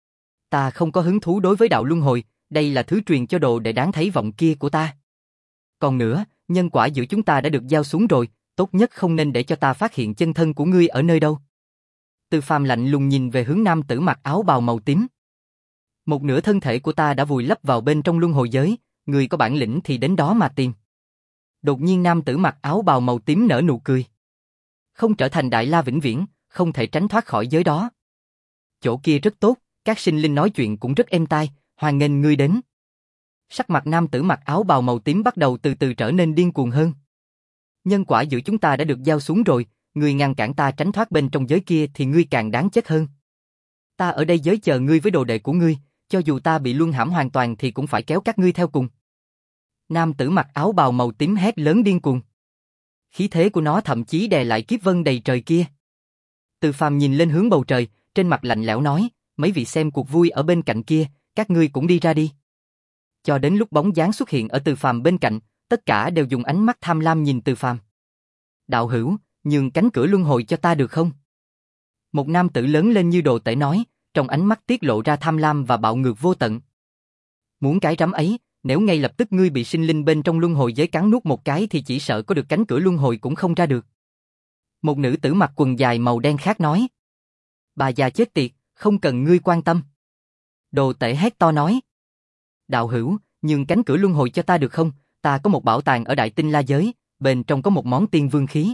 Ta không có hứng thú đối với đạo luân hồi, đây là thứ truyền cho đồ để đáng thấy vọng kia của ta. Còn nữa, nhân quả giữa chúng ta đã được giao xuống rồi, tốt nhất không nên để cho ta phát hiện chân thân của ngươi ở nơi đâu. Từ Phàm lạnh lùng nhìn về hướng nam tử mặc áo bào màu tím. Một nửa thân thể của ta đã vùi lấp vào bên trong luân hồi giới, người có bản lĩnh thì đến đó mà tìm. Đột nhiên nam tử mặc áo bào màu tím nở nụ cười. Không trở thành đại la vĩnh viễn, không thể tránh thoát khỏi giới đó. Chỗ kia rất tốt, các sinh linh nói chuyện cũng rất êm tai, hoan nghênh ngươi đến. Sắc mặt nam tử mặc áo bào màu tím bắt đầu từ từ trở nên điên cuồng hơn. Nhân quả giữa chúng ta đã được giao xuống rồi, ngươi ngăn cản ta tránh thoát bên trong giới kia thì ngươi càng đáng chết hơn. Ta ở đây giới chờ ngươi với đồ đệ của ngươi, cho dù ta bị luân hãm hoàn toàn thì cũng phải kéo các ngươi theo cùng. Nam tử mặc áo bào màu tím hét lớn điên cuồng. Khí thế của nó thậm chí đè lại kiếp vân đầy trời kia. Từ Phàm nhìn lên hướng bầu trời, trên mặt lạnh lẽo nói, mấy vị xem cuộc vui ở bên cạnh kia, các ngươi cũng đi ra đi. Cho đến lúc bóng dáng xuất hiện ở Từ Phàm bên cạnh, tất cả đều dùng ánh mắt tham lam nhìn Từ Phàm. Đạo hữu, nhường cánh cửa luân hồi cho ta được không? Một nam tử lớn lên như đồ tể nói, trong ánh mắt tiết lộ ra tham lam và bạo ngược vô tận. Muốn cái rắm ấy, nếu ngay lập tức ngươi bị sinh linh bên trong luân hồi giới cắn nuốt một cái thì chỉ sợ có được cánh cửa luân hồi cũng không ra được. Một nữ tử mặc quần dài màu đen khác nói. Bà già chết tiệt, không cần ngươi quan tâm. Đồ tể hét to nói. Đạo hữu, nhường cánh cửa luân hồi cho ta được không? Ta có một bảo tàng ở Đại Tinh La Giới, bên trong có một món tiên vương khí.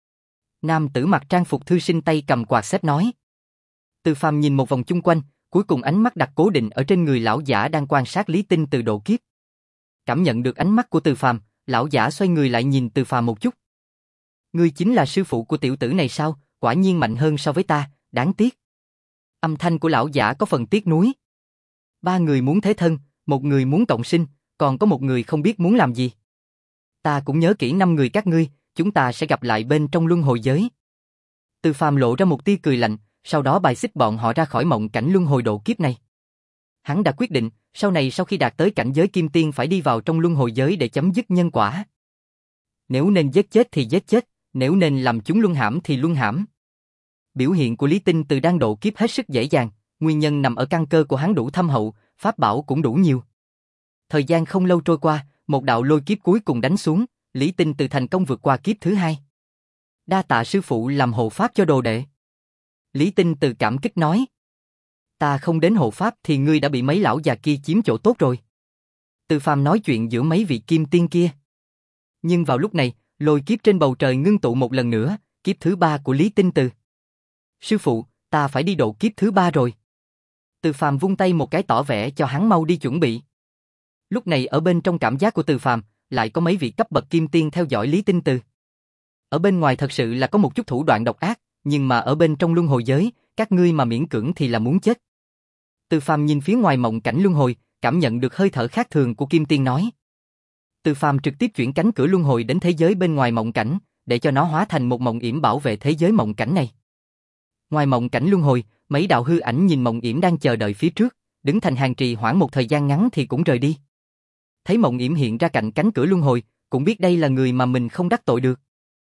Nam tử mặc trang phục thư sinh tay cầm quạt xếp nói. Từ Phàm nhìn một vòng chung quanh, cuối cùng ánh mắt đặt cố định ở trên người lão giả đang quan sát Lý Tinh từ độ kiếp. Cảm nhận được ánh mắt của Từ Phàm, lão giả xoay người lại nhìn Từ Phàm một chút. Ngươi chính là sư phụ của tiểu tử này sao? Quả nhiên mạnh hơn so với ta, đáng tiếc. Âm thanh của lão giả có phần tiếc nuối. Ba người muốn thế thân, một người muốn cộng sinh, còn có một người không biết muốn làm gì. Ta cũng nhớ kỹ năm người các ngươi, chúng ta sẽ gặp lại bên trong luân hồi giới. Từ Phàm lộ ra một tia cười lạnh, sau đó bài xích bọn họ ra khỏi mộng cảnh luân hồi độ kiếp này. Hắn đã quyết định, sau này sau khi đạt tới cảnh giới kim tiên phải đi vào trong luân hồi giới để chấm dứt nhân quả. Nếu nên giết chết thì giết chết, nếu nên làm chúng luân hãm thì luân hãm. Biểu hiện của Lý Tinh từ đang độ kiếp hết sức dễ dàng, nguyên nhân nằm ở căn cơ của hắn đủ thâm hậu, pháp bảo cũng đủ nhiều. Thời gian không lâu trôi qua, một đạo lôi kiếp cuối cùng đánh xuống, Lý Tinh từ thành công vượt qua kiếp thứ hai. Đa tạ sư phụ làm hộ pháp cho đồ đệ. Lý Tinh từ cảm kích nói. Ta không đến hộ pháp thì ngươi đã bị mấy lão già kia chiếm chỗ tốt rồi. Từ Phàm nói chuyện giữa mấy vị kim tiên kia. Nhưng vào lúc này, lôi kiếp trên bầu trời ngưng tụ một lần nữa, kiếp thứ ba của Lý Tinh từ. Sư phụ, ta phải đi độ kiếp thứ ba rồi. Từ Phàm vung tay một cái tỏ vẻ cho hắn mau đi chuẩn bị. Lúc này ở bên trong cảm giác của Từ Phàm, lại có mấy vị cấp bậc kim tiên theo dõi Lý Tinh từ. Ở bên ngoài thật sự là có một chút thủ đoạn độc ác, nhưng mà ở bên trong luân hồi giới, các ngươi mà miễn cưỡng thì là muốn chết. Từ Phàm nhìn phía ngoài mộng cảnh luân hồi, cảm nhận được hơi thở khác thường của kim tiên nói. Từ Phàm trực tiếp chuyển cánh cửa luân hồi đến thế giới bên ngoài mộng cảnh, để cho nó hóa thành một mộng yểm bảo vệ thế giới mộng cảnh này. Ngoài mộng cảnh luân hồi, mấy đạo hư ảnh nhìn mộng yểm đang chờ đợi phía trước, đứng thành hàng trì hoãn một thời gian ngắn thì cũng rời đi. Thấy mộng yểm hiện ra cạnh cánh cửa luân hồi, cũng biết đây là người mà mình không đắc tội được.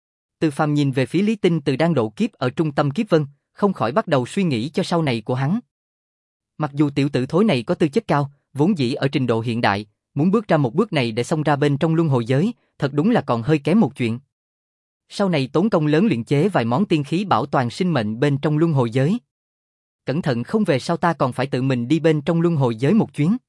Từ Phàm nhìn về phía Lý Tinh Từ đang độ kiếp ở trung tâm kiếp vân, không khỏi bắt đầu suy nghĩ cho sau này của hắn. Mặc dù tiểu tử thối này có tư chất cao, vốn dĩ ở trình độ hiện đại, muốn bước ra một bước này để xông ra bên trong luân hồi giới, thật đúng là còn hơi kém một chuyện. Sau này tốn công lớn luyện chế vài món tiên khí bảo toàn sinh mệnh bên trong luân hồi giới. Cẩn thận không về sau ta còn phải tự mình đi bên trong luân hồi giới một chuyến.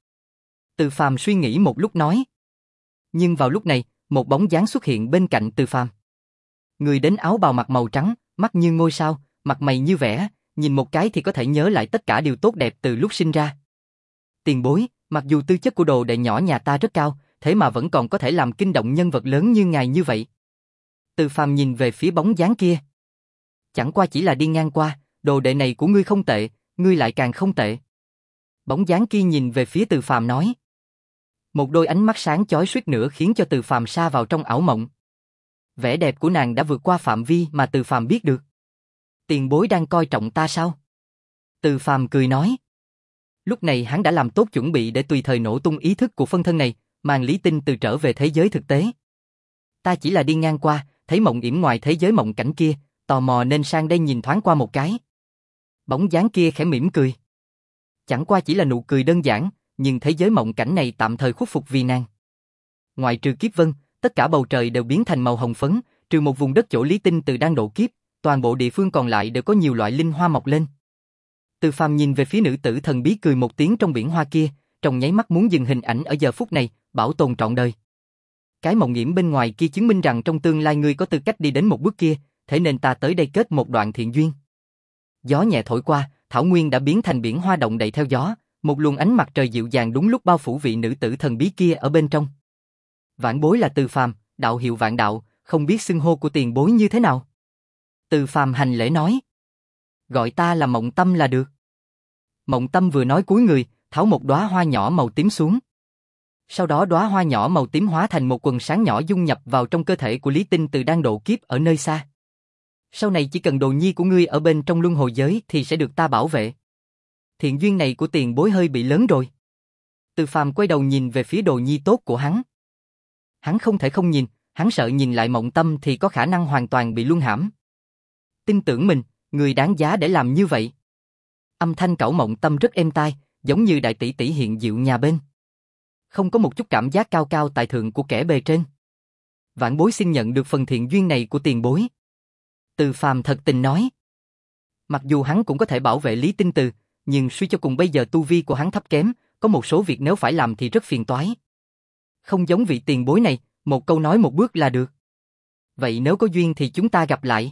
Từ Phàm suy nghĩ một lúc nói. Nhưng vào lúc này, một bóng dáng xuất hiện bên cạnh Từ Phàm. Người đến áo bào mặc màu trắng, mắt như ngôi sao, mặt mày như vẽ, nhìn một cái thì có thể nhớ lại tất cả điều tốt đẹp từ lúc sinh ra. Tiền bối, mặc dù tư chất của đồ đệ nhỏ nhà ta rất cao, thế mà vẫn còn có thể làm kinh động nhân vật lớn như ngài như vậy. Từ Phàm nhìn về phía bóng dáng kia. Chẳng qua chỉ là đi ngang qua, đồ đệ này của ngươi không tệ, ngươi lại càng không tệ. Bóng dáng kia nhìn về phía Từ Phàm nói. Một đôi ánh mắt sáng chói suýt nữa khiến cho Từ Phàm sa vào trong ảo mộng. Vẻ đẹp của nàng đã vượt qua phạm vi mà Từ Phàm biết được. Tiền bối đang coi trọng ta sao? Từ Phàm cười nói. Lúc này hắn đã làm tốt chuẩn bị để tùy thời nổ tung ý thức của phân thân này, mang Lý Tinh Từ trở về thế giới thực tế. Ta chỉ là đi ngang qua, thấy mộng yểm ngoài thế giới mộng cảnh kia, tò mò nên sang đây nhìn thoáng qua một cái. Bóng dáng kia khẽ mỉm cười. Chẳng qua chỉ là nụ cười đơn giản, nhưng thế giới mộng cảnh này tạm thời khuất phục vì nàng. Ngoài trừ kiếp vân, tất cả bầu trời đều biến thành màu hồng phấn, trừ một vùng đất chỗ Lý Tinh Từ đang độ kiếp, toàn bộ địa phương còn lại đều có nhiều loại linh hoa mọc lên. Từ Phàm nhìn về phía nữ tử thần bí cười một tiếng trong biển hoa kia, trong nháy mắt muốn dừng hình ảnh ở giờ phút này, bảo tồn trọn đời. Cái mộng yểm bên ngoài kia chứng minh rằng trong tương lai ngươi có tư cách đi đến một bước kia, thế nên ta tới đây kết một đoạn thiện duyên. Gió nhẹ thổi qua, thảo nguyên đã biến thành biển hoa động đậy theo gió, một luồng ánh mặt trời dịu dàng đúng lúc bao phủ vị nữ tử thần bí kia ở bên trong. Vãn bối là Từ Phàm, đạo hiệu Vạn Đạo, không biết xưng hô của tiền bối như thế nào. Từ Phàm hành lễ nói. Gọi ta là Mộng Tâm là được. Mộng Tâm vừa nói cúi người, tháo một đóa hoa nhỏ màu tím xuống. Sau đó đóa hoa nhỏ màu tím hóa thành một quần sáng nhỏ dung nhập vào trong cơ thể của Lý Tinh Từ đang độ kiếp ở nơi xa. Sau này chỉ cần đồ nhi của ngươi ở bên trong luân hồi giới thì sẽ được ta bảo vệ. Thiện duyên này của tiền bối hơi bị lớn rồi. Từ Phàm quay đầu nhìn về phía đồ nhi tốt của hắn. Hắn không thể không nhìn, hắn sợ nhìn lại Mộng Tâm thì có khả năng hoàn toàn bị luân hãm. Tin tưởng mình, người đáng giá để làm như vậy. Âm thanh cẩu Mộng Tâm rất êm tai, giống như đại tỷ tỷ hiện dịu nhà bên. Không có một chút cảm giác cao cao tại thượng của kẻ bề trên. Vãn bối xin nhận được phần thiện duyên này của tiền bối. Từ Phàm thật tình nói. Mặc dù hắn cũng có thể bảo vệ Lý Tinh Từ, nhưng suy cho cùng bây giờ tu vi của hắn thấp kém, có một số việc nếu phải làm thì rất phiền toái. Không giống vị tiền bối này, một câu nói một bước là được. Vậy nếu có duyên thì chúng ta gặp lại.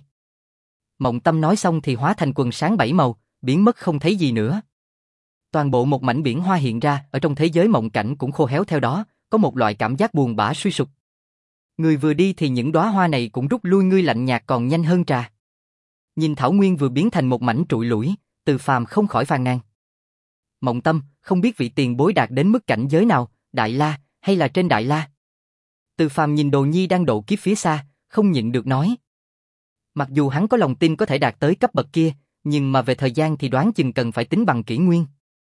Mộng Tâm nói xong thì hóa thành quần sáng bảy màu, biến mất không thấy gì nữa. Toàn bộ một mảnh biển hoa hiện ra, ở trong thế giới mộng cảnh cũng khô héo theo đó, có một loại cảm giác buồn bã suy sụp. Người vừa đi thì những đóa hoa này cũng rút lui, ngươi lạnh nhạt còn nhanh hơn trà. Nhìn thảo nguyên vừa biến thành một mảnh trụi lủi, Từ Phàm không khỏi phàn nàn. Mộng Tâm, không biết vị tiền bối đạt đến mức cảnh giới nào, Đại La hay là trên Đại La? Từ Phàm nhìn đồ nhi đang độ kiếp phía xa, không nhịn được nói. Mặc dù hắn có lòng tin có thể đạt tới cấp bậc kia, nhưng mà về thời gian thì đoán chừng cần phải tính bằng kỷ nguyên.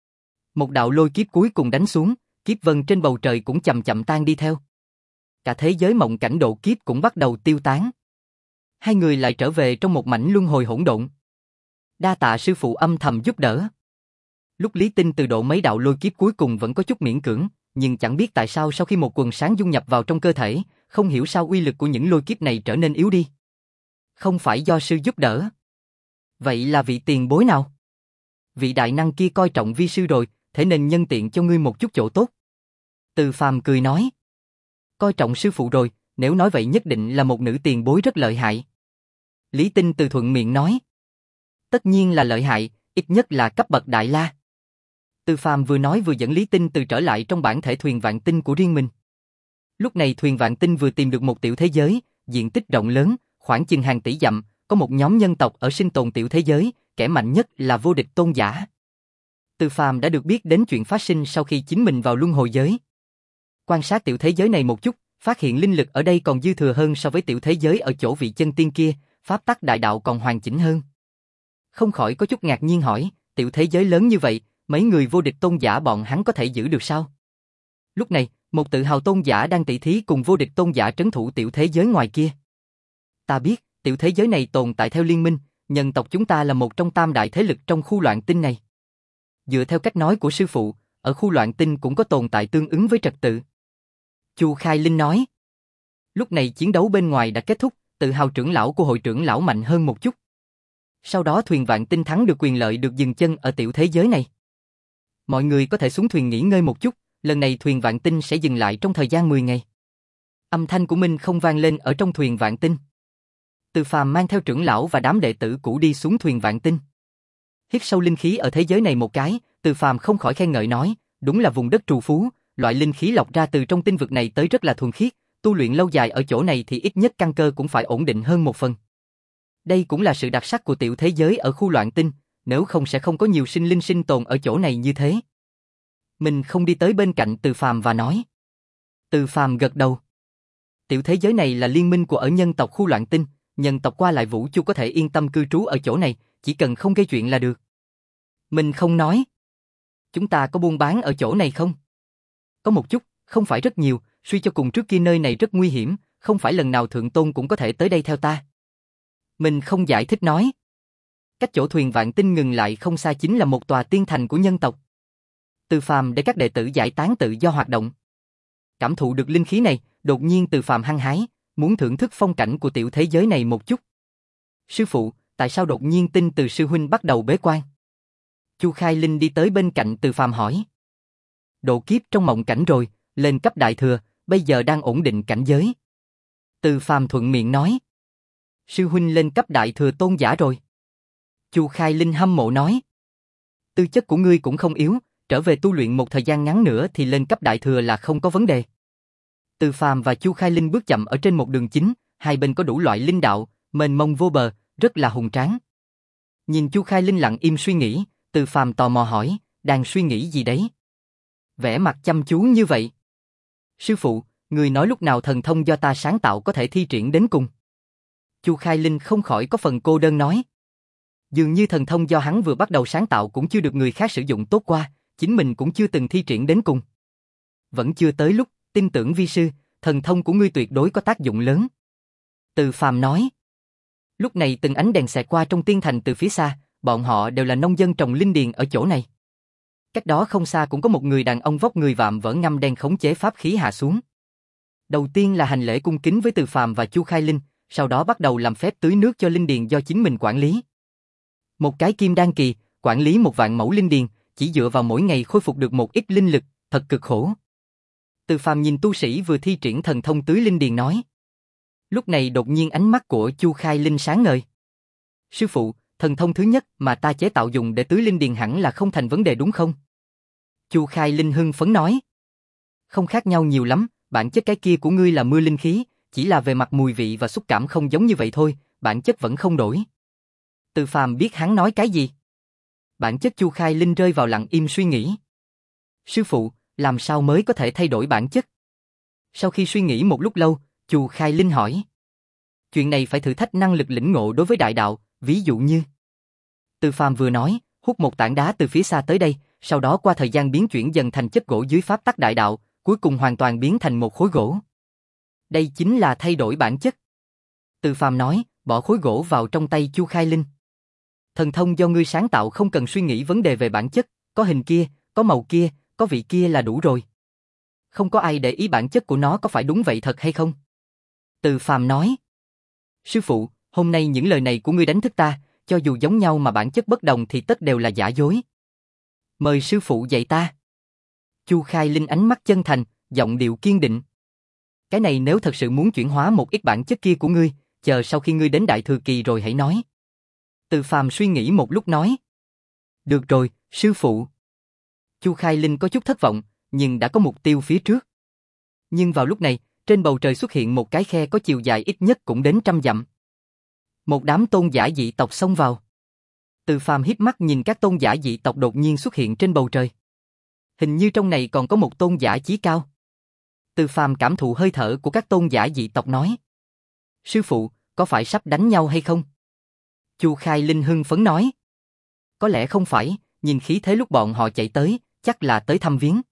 Một đạo lôi kiếp cuối cùng đánh xuống, kiếp vân trên bầu trời cũng chậm chậm tan đi theo. Cả thế giới mộng cảnh độ kiếp cũng bắt đầu tiêu tán. Hai người lại trở về trong một mảnh luân hồi hỗn độn. Đa tạ sư phụ âm thầm giúp đỡ. Lúc Lý Tinh Từ độ mấy đạo lôi kiếp cuối cùng vẫn có chút miễn cưỡng, nhưng chẳng biết tại sao sau khi một quần sáng dung nhập vào trong cơ thể, không hiểu sao uy lực của những lôi kiếp này trở nên yếu đi. Không phải do sư giúp đỡ. Vậy là vị tiền bối nào? Vị đại năng kia coi trọng vi sư rồi, thế nên nhân tiện cho ngươi một chút chỗ tốt. Từ Phàm cười nói. Coi trọng sư phụ rồi, nếu nói vậy nhất định là một nữ tiền bối rất lợi hại. Lý Tinh Từ thuận miệng nói. Tất nhiên là lợi hại, ít nhất là cấp bậc Đại La. Từ Phàm vừa nói vừa dẫn Lý Tinh Từ trở lại trong bản thể thuyền vạn tinh của riêng mình. Lúc này thuyền vạn tinh vừa tìm được một tiểu thế giới, diện tích rộng lớn, khoảng chừng hàng tỷ dặm, có một nhóm nhân tộc ở sinh tồn tiểu thế giới, kẻ mạnh nhất là vô địch tôn giả. Từ Phàm đã được biết đến chuyện phát sinh sau khi chính mình vào luân hồi giới. Quan sát tiểu thế giới này một chút, Phát hiện linh lực ở đây còn dư thừa hơn so với tiểu thế giới ở chỗ vị chân tiên kia, pháp tắc đại đạo còn hoàn chỉnh hơn. Không khỏi có chút ngạc nhiên hỏi, tiểu thế giới lớn như vậy, mấy người vô địch tôn giả bọn hắn có thể giữ được sao? Lúc này, một tự hào tôn giả đang tỷ thí cùng vô địch tôn giả trấn thủ tiểu thế giới ngoài kia. Ta biết, tiểu thế giới này tồn tại theo liên minh, nhân tộc chúng ta là một trong tam đại thế lực trong khu loạn tinh này. Dựa theo cách nói của sư phụ, ở khu loạn tinh cũng có tồn tại tương ứng với trật tự. Chu Khai Linh nói. Lúc này chiến đấu bên ngoài đã kết thúc, tự hào trưởng lão của hội trưởng lão mạnh hơn một chút. Sau đó thuyền vạn tinh thắng được quyền lợi được dừng chân ở tiểu thế giới này. Mọi người có thể xuống thuyền nghỉ ngơi một chút, lần này thuyền vạn tinh sẽ dừng lại trong thời gian mười ngày. Âm thanh của Minh không vang lên ở trong thuyền vạn tinh. Từ Phàm mang theo trưởng lão và đám đệ tử cũ đi xuống thuyền vạn tinh. Hít sâu linh khí ở thế giới này một cái, Từ Phàm không khỏi khen ngợi nói, đúng là vùng đất trù phú, loại linh khí lọc ra từ trong tinh vực này tới rất là thuần khiết, tu luyện lâu dài ở chỗ này thì ít nhất căn cơ cũng phải ổn định hơn một phần. Đây cũng là sự đặc sắc của tiểu thế giới ở khu loạn tinh, nếu không sẽ không có nhiều sinh linh sinh tồn ở chỗ này như thế. Mình không đi tới bên cạnh Từ Phàm và nói. Từ Phàm gật đầu. Tiểu thế giới này là liên minh của ở nhân tộc khu loạn tinh, nhân tộc qua lại vũ chu có thể yên tâm cư trú ở chỗ này, chỉ cần không gây chuyện là được. Mình không nói. Chúng ta có buôn bán ở chỗ này không? Có một chút, không phải rất nhiều, suy cho cùng trước kia nơi này rất nguy hiểm, không phải lần nào thượng tôn cũng có thể tới đây theo ta. Mình không giải thích nói. Cách chỗ thuyền vạn tinh ngừng lại không xa chính là một tòa tiên thành của nhân tộc. Từ Phàm để các đệ tử giải tán tự do hoạt động. Cảm thụ được linh khí này, đột nhiên Từ Phàm hăng hái, muốn thưởng thức phong cảnh của tiểu thế giới này một chút. Sư phụ, tại sao đột nhiên tin Từ sư huynh bắt đầu bế quan? Chu Khai Linh đi tới bên cạnh Từ Phàm hỏi. Độ kiếp trong mộng cảnh rồi, lên cấp đại thừa, bây giờ đang ổn định cảnh giới. Từ Phàm thuận miệng nói. Sư huynh lên cấp đại thừa tôn giả rồi. Chu Khai Linh hâm mộ nói. Tư chất của ngươi cũng không yếu, trở về tu luyện một thời gian ngắn nữa thì lên cấp đại thừa là không có vấn đề. Từ Phàm và Chu Khai Linh bước chậm ở trên một đường chính, hai bên có đủ loại linh đạo, mênh mông vô bờ, rất là hùng tráng. Nhìn Chu Khai Linh lặng im suy nghĩ, Từ Phàm tò mò hỏi, đang suy nghĩ gì đấy? Vẻ mặt chăm chú như vậy. Sư phụ, người nói lúc nào thần thông do ta sáng tạo có thể thi triển đến cùng? Chu Khai Linh không khỏi có phần cô đơn nói. Dường như thần thông do hắn vừa bắt đầu sáng tạo cũng chưa được người khác sử dụng tốt qua, chính mình cũng chưa từng thi triển đến cùng. Vẫn chưa tới lúc, tin tưởng vi sư, thần thông của ngươi tuyệt đối có tác dụng lớn. Từ Phàm nói. Lúc này từng ánh đèn xẹt qua trong tiên thành từ phía xa, bọn họ đều là nông dân trồng linh điền ở chỗ này. Cách đó không xa cũng có một người đàn ông vóc người vạm vỡ ngăm đen khống chế pháp khí hạ xuống. Đầu tiên là hành lễ cung kính với Từ Phàm và Chu Khai Linh, sau đó bắt đầu làm phép tưới nước cho linh điền do chính mình quản lý. Một cái kim đan kỳ, quản lý một vạn mẫu linh điền, chỉ dựa vào mỗi ngày khôi phục được một ít linh lực, thật cực khổ. Từ Phàm nhìn tu sĩ vừa thi triển thần thông tưới linh điền nói. Lúc này đột nhiên ánh mắt của Chu Khai Linh sáng ngời. Sư phụ, thần thông thứ nhất mà ta chế tạo dùng để tưới linh điền hẳn là không thành vấn đề đúng không? Chu Khai Linh hưng phấn nói. Không khác nhau nhiều lắm, bản chất cái kia của ngươi là mưa linh khí, chỉ là về mặt mùi vị và xúc cảm không giống như vậy thôi, bản chất vẫn không đổi. Từ Phàm biết hắn nói cái gì. Bản chất Chu Khai Linh rơi vào lặng im suy nghĩ. Sư phụ, làm sao mới có thể thay đổi bản chất? Sau khi suy nghĩ một lúc lâu, Chu Khai Linh hỏi. Chuyện này phải thử thách năng lực lĩnh ngộ đối với đại đạo, ví dụ như. Từ Phàm vừa nói, hút một tảng đá từ phía xa tới đây, sau đó qua thời gian biến chuyển dần thành chất gỗ dưới pháp tắc đại đạo, cuối cùng hoàn toàn biến thành một khối gỗ. Đây chính là thay đổi bản chất. Từ Phàm nói, bỏ khối gỗ vào trong tay Chu Khai Linh. Thần thông do ngươi sáng tạo không cần suy nghĩ vấn đề về bản chất, có hình kia, có màu kia, có vị kia là đủ rồi. Không có ai để ý bản chất của nó có phải đúng vậy thật hay không. Từ Phàm nói. Sư phụ, hôm nay những lời này của ngươi đánh thức ta, cho dù giống nhau mà bản chất bất đồng thì tất đều là giả dối. Mời sư phụ dạy ta. Chu Khai Linh ánh mắt chân thành, giọng điệu kiên định. Cái này nếu thật sự muốn chuyển hóa một ít bản chất kia của ngươi, chờ sau khi ngươi đến đại thừa kỳ rồi hãy nói. Từ Phàm suy nghĩ một lúc nói. Được rồi, sư phụ. Chu Khai Linh có chút thất vọng, nhưng đã có mục tiêu phía trước. Nhưng vào lúc này, trên bầu trời xuất hiện một cái khe có chiều dài ít nhất cũng đến trăm dặm. Một đám tôn giả dị tộc xông vào. Từ Phàm híp mắt nhìn các tôn giả dị tộc đột nhiên xuất hiện trên bầu trời. Hình như trong này còn có một tôn giả chí cao. Từ Phàm cảm thụ hơi thở của các tôn giả dị tộc nói. Sư phụ, có phải sắp đánh nhau hay không? Chu Khai Linh hưng phấn nói. Có lẽ không phải, nhìn khí thế lúc bọn họ chạy tới, chắc là tới thăm viếng.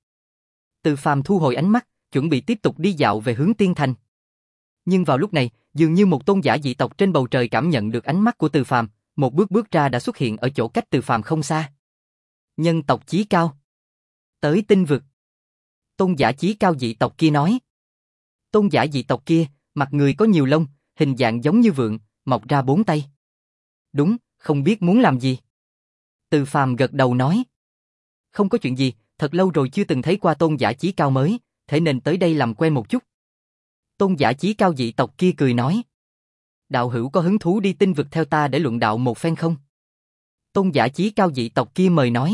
Từ Phàm thu hồi ánh mắt, chuẩn bị tiếp tục đi dạo về hướng Tiên Thành. Nhưng vào lúc này, dường như một tôn giả dị tộc trên bầu trời cảm nhận được ánh mắt của Từ Phàm, một bước bước ra đã xuất hiện ở chỗ cách Từ Phàm không xa. Nhân tộc chí cao. Tới tinh vực. Tôn giả chí cao dị tộc kia nói. Tôn giả dị tộc kia, mặt người có nhiều lông, hình dạng giống như vượn, mọc ra bốn tay. Đúng, không biết muốn làm gì. Từ Phàm gật đầu nói. Không có chuyện gì, thật lâu rồi chưa từng thấy qua tôn giả chí cao mới, thế nên tới đây làm quen một chút. Tôn giả chí cao dị tộc kia cười nói. Đạo hữu có hứng thú đi tinh vực theo ta để luận đạo một phen không? Tôn giả chí cao dị tộc kia mời nói.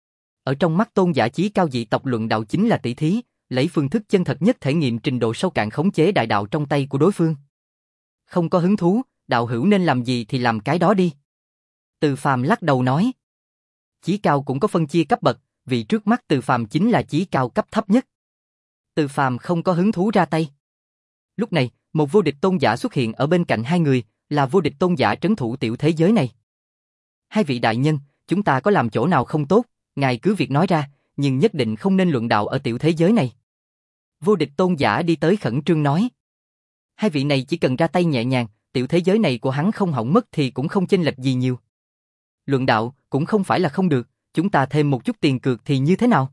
Ở trong mắt tôn giả chí cao dị tộc luận đạo chính là tỷ thí, lấy phương thức chân thật nhất thể nghiệm trình độ sâu cạn khống chế đại đạo trong tay của đối phương. Không có hứng thú, đạo hữu nên làm gì thì làm cái đó đi. Từ Phàm lắc đầu nói. Chí cao cũng có phân chia cấp bậc, vì trước mắt Từ Phàm chính là chí cao cấp thấp nhất. Từ Phàm không có hứng thú ra tay. Lúc này, một vô địch tôn giả xuất hiện ở bên cạnh hai người, là vô địch tôn giả trấn thủ tiểu thế giới này. Hai vị đại nhân, chúng ta có làm chỗ nào không tốt, ngài cứ việc nói ra, nhưng nhất định không nên luận đạo ở tiểu thế giới này. Vô địch tôn giả đi tới khẩn trương nói. Hai vị này chỉ cần ra tay nhẹ nhàng, tiểu thế giới này của hắn không hỏng mất thì cũng không chênh lệch gì nhiều. Luận đạo cũng không phải là không được, chúng ta thêm một chút tiền cược thì như thế nào?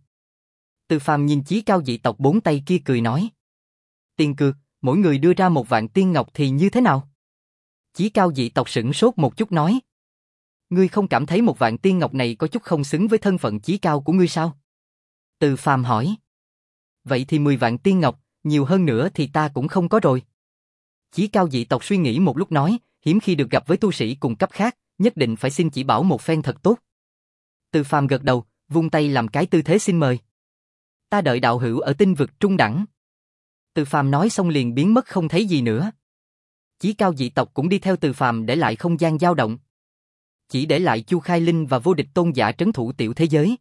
Từ Phàm nhìn chí cao dị tộc bốn tay kia cười nói. Tiền cược, mỗi người đưa ra một vạn tiên ngọc thì như thế nào? Chí cao dị tộc sửng sốt một chút nói. Ngươi không cảm thấy một vạn tiên ngọc này có chút không xứng với thân phận chí cao của ngươi sao? Từ Phàm hỏi. Vậy thì mười vạn tiên ngọc, nhiều hơn nữa thì ta cũng không có rồi. Chí cao dị tộc suy nghĩ một lúc nói, hiếm khi được gặp với tu sĩ cùng cấp khác, nhất định phải xin chỉ bảo một phen thật tốt. Từ Phàm gật đầu, vung tay làm cái tư thế xin mời. Ta đợi đạo hữu ở tinh vực trung đẳng. Từ Phàm nói xong liền biến mất không thấy gì nữa. Chí cao dị tộc cũng đi theo Từ Phàm để lại không gian dao động. Chỉ để lại Chu Khai Linh và vô địch tôn giả trấn thủ tiểu thế giới.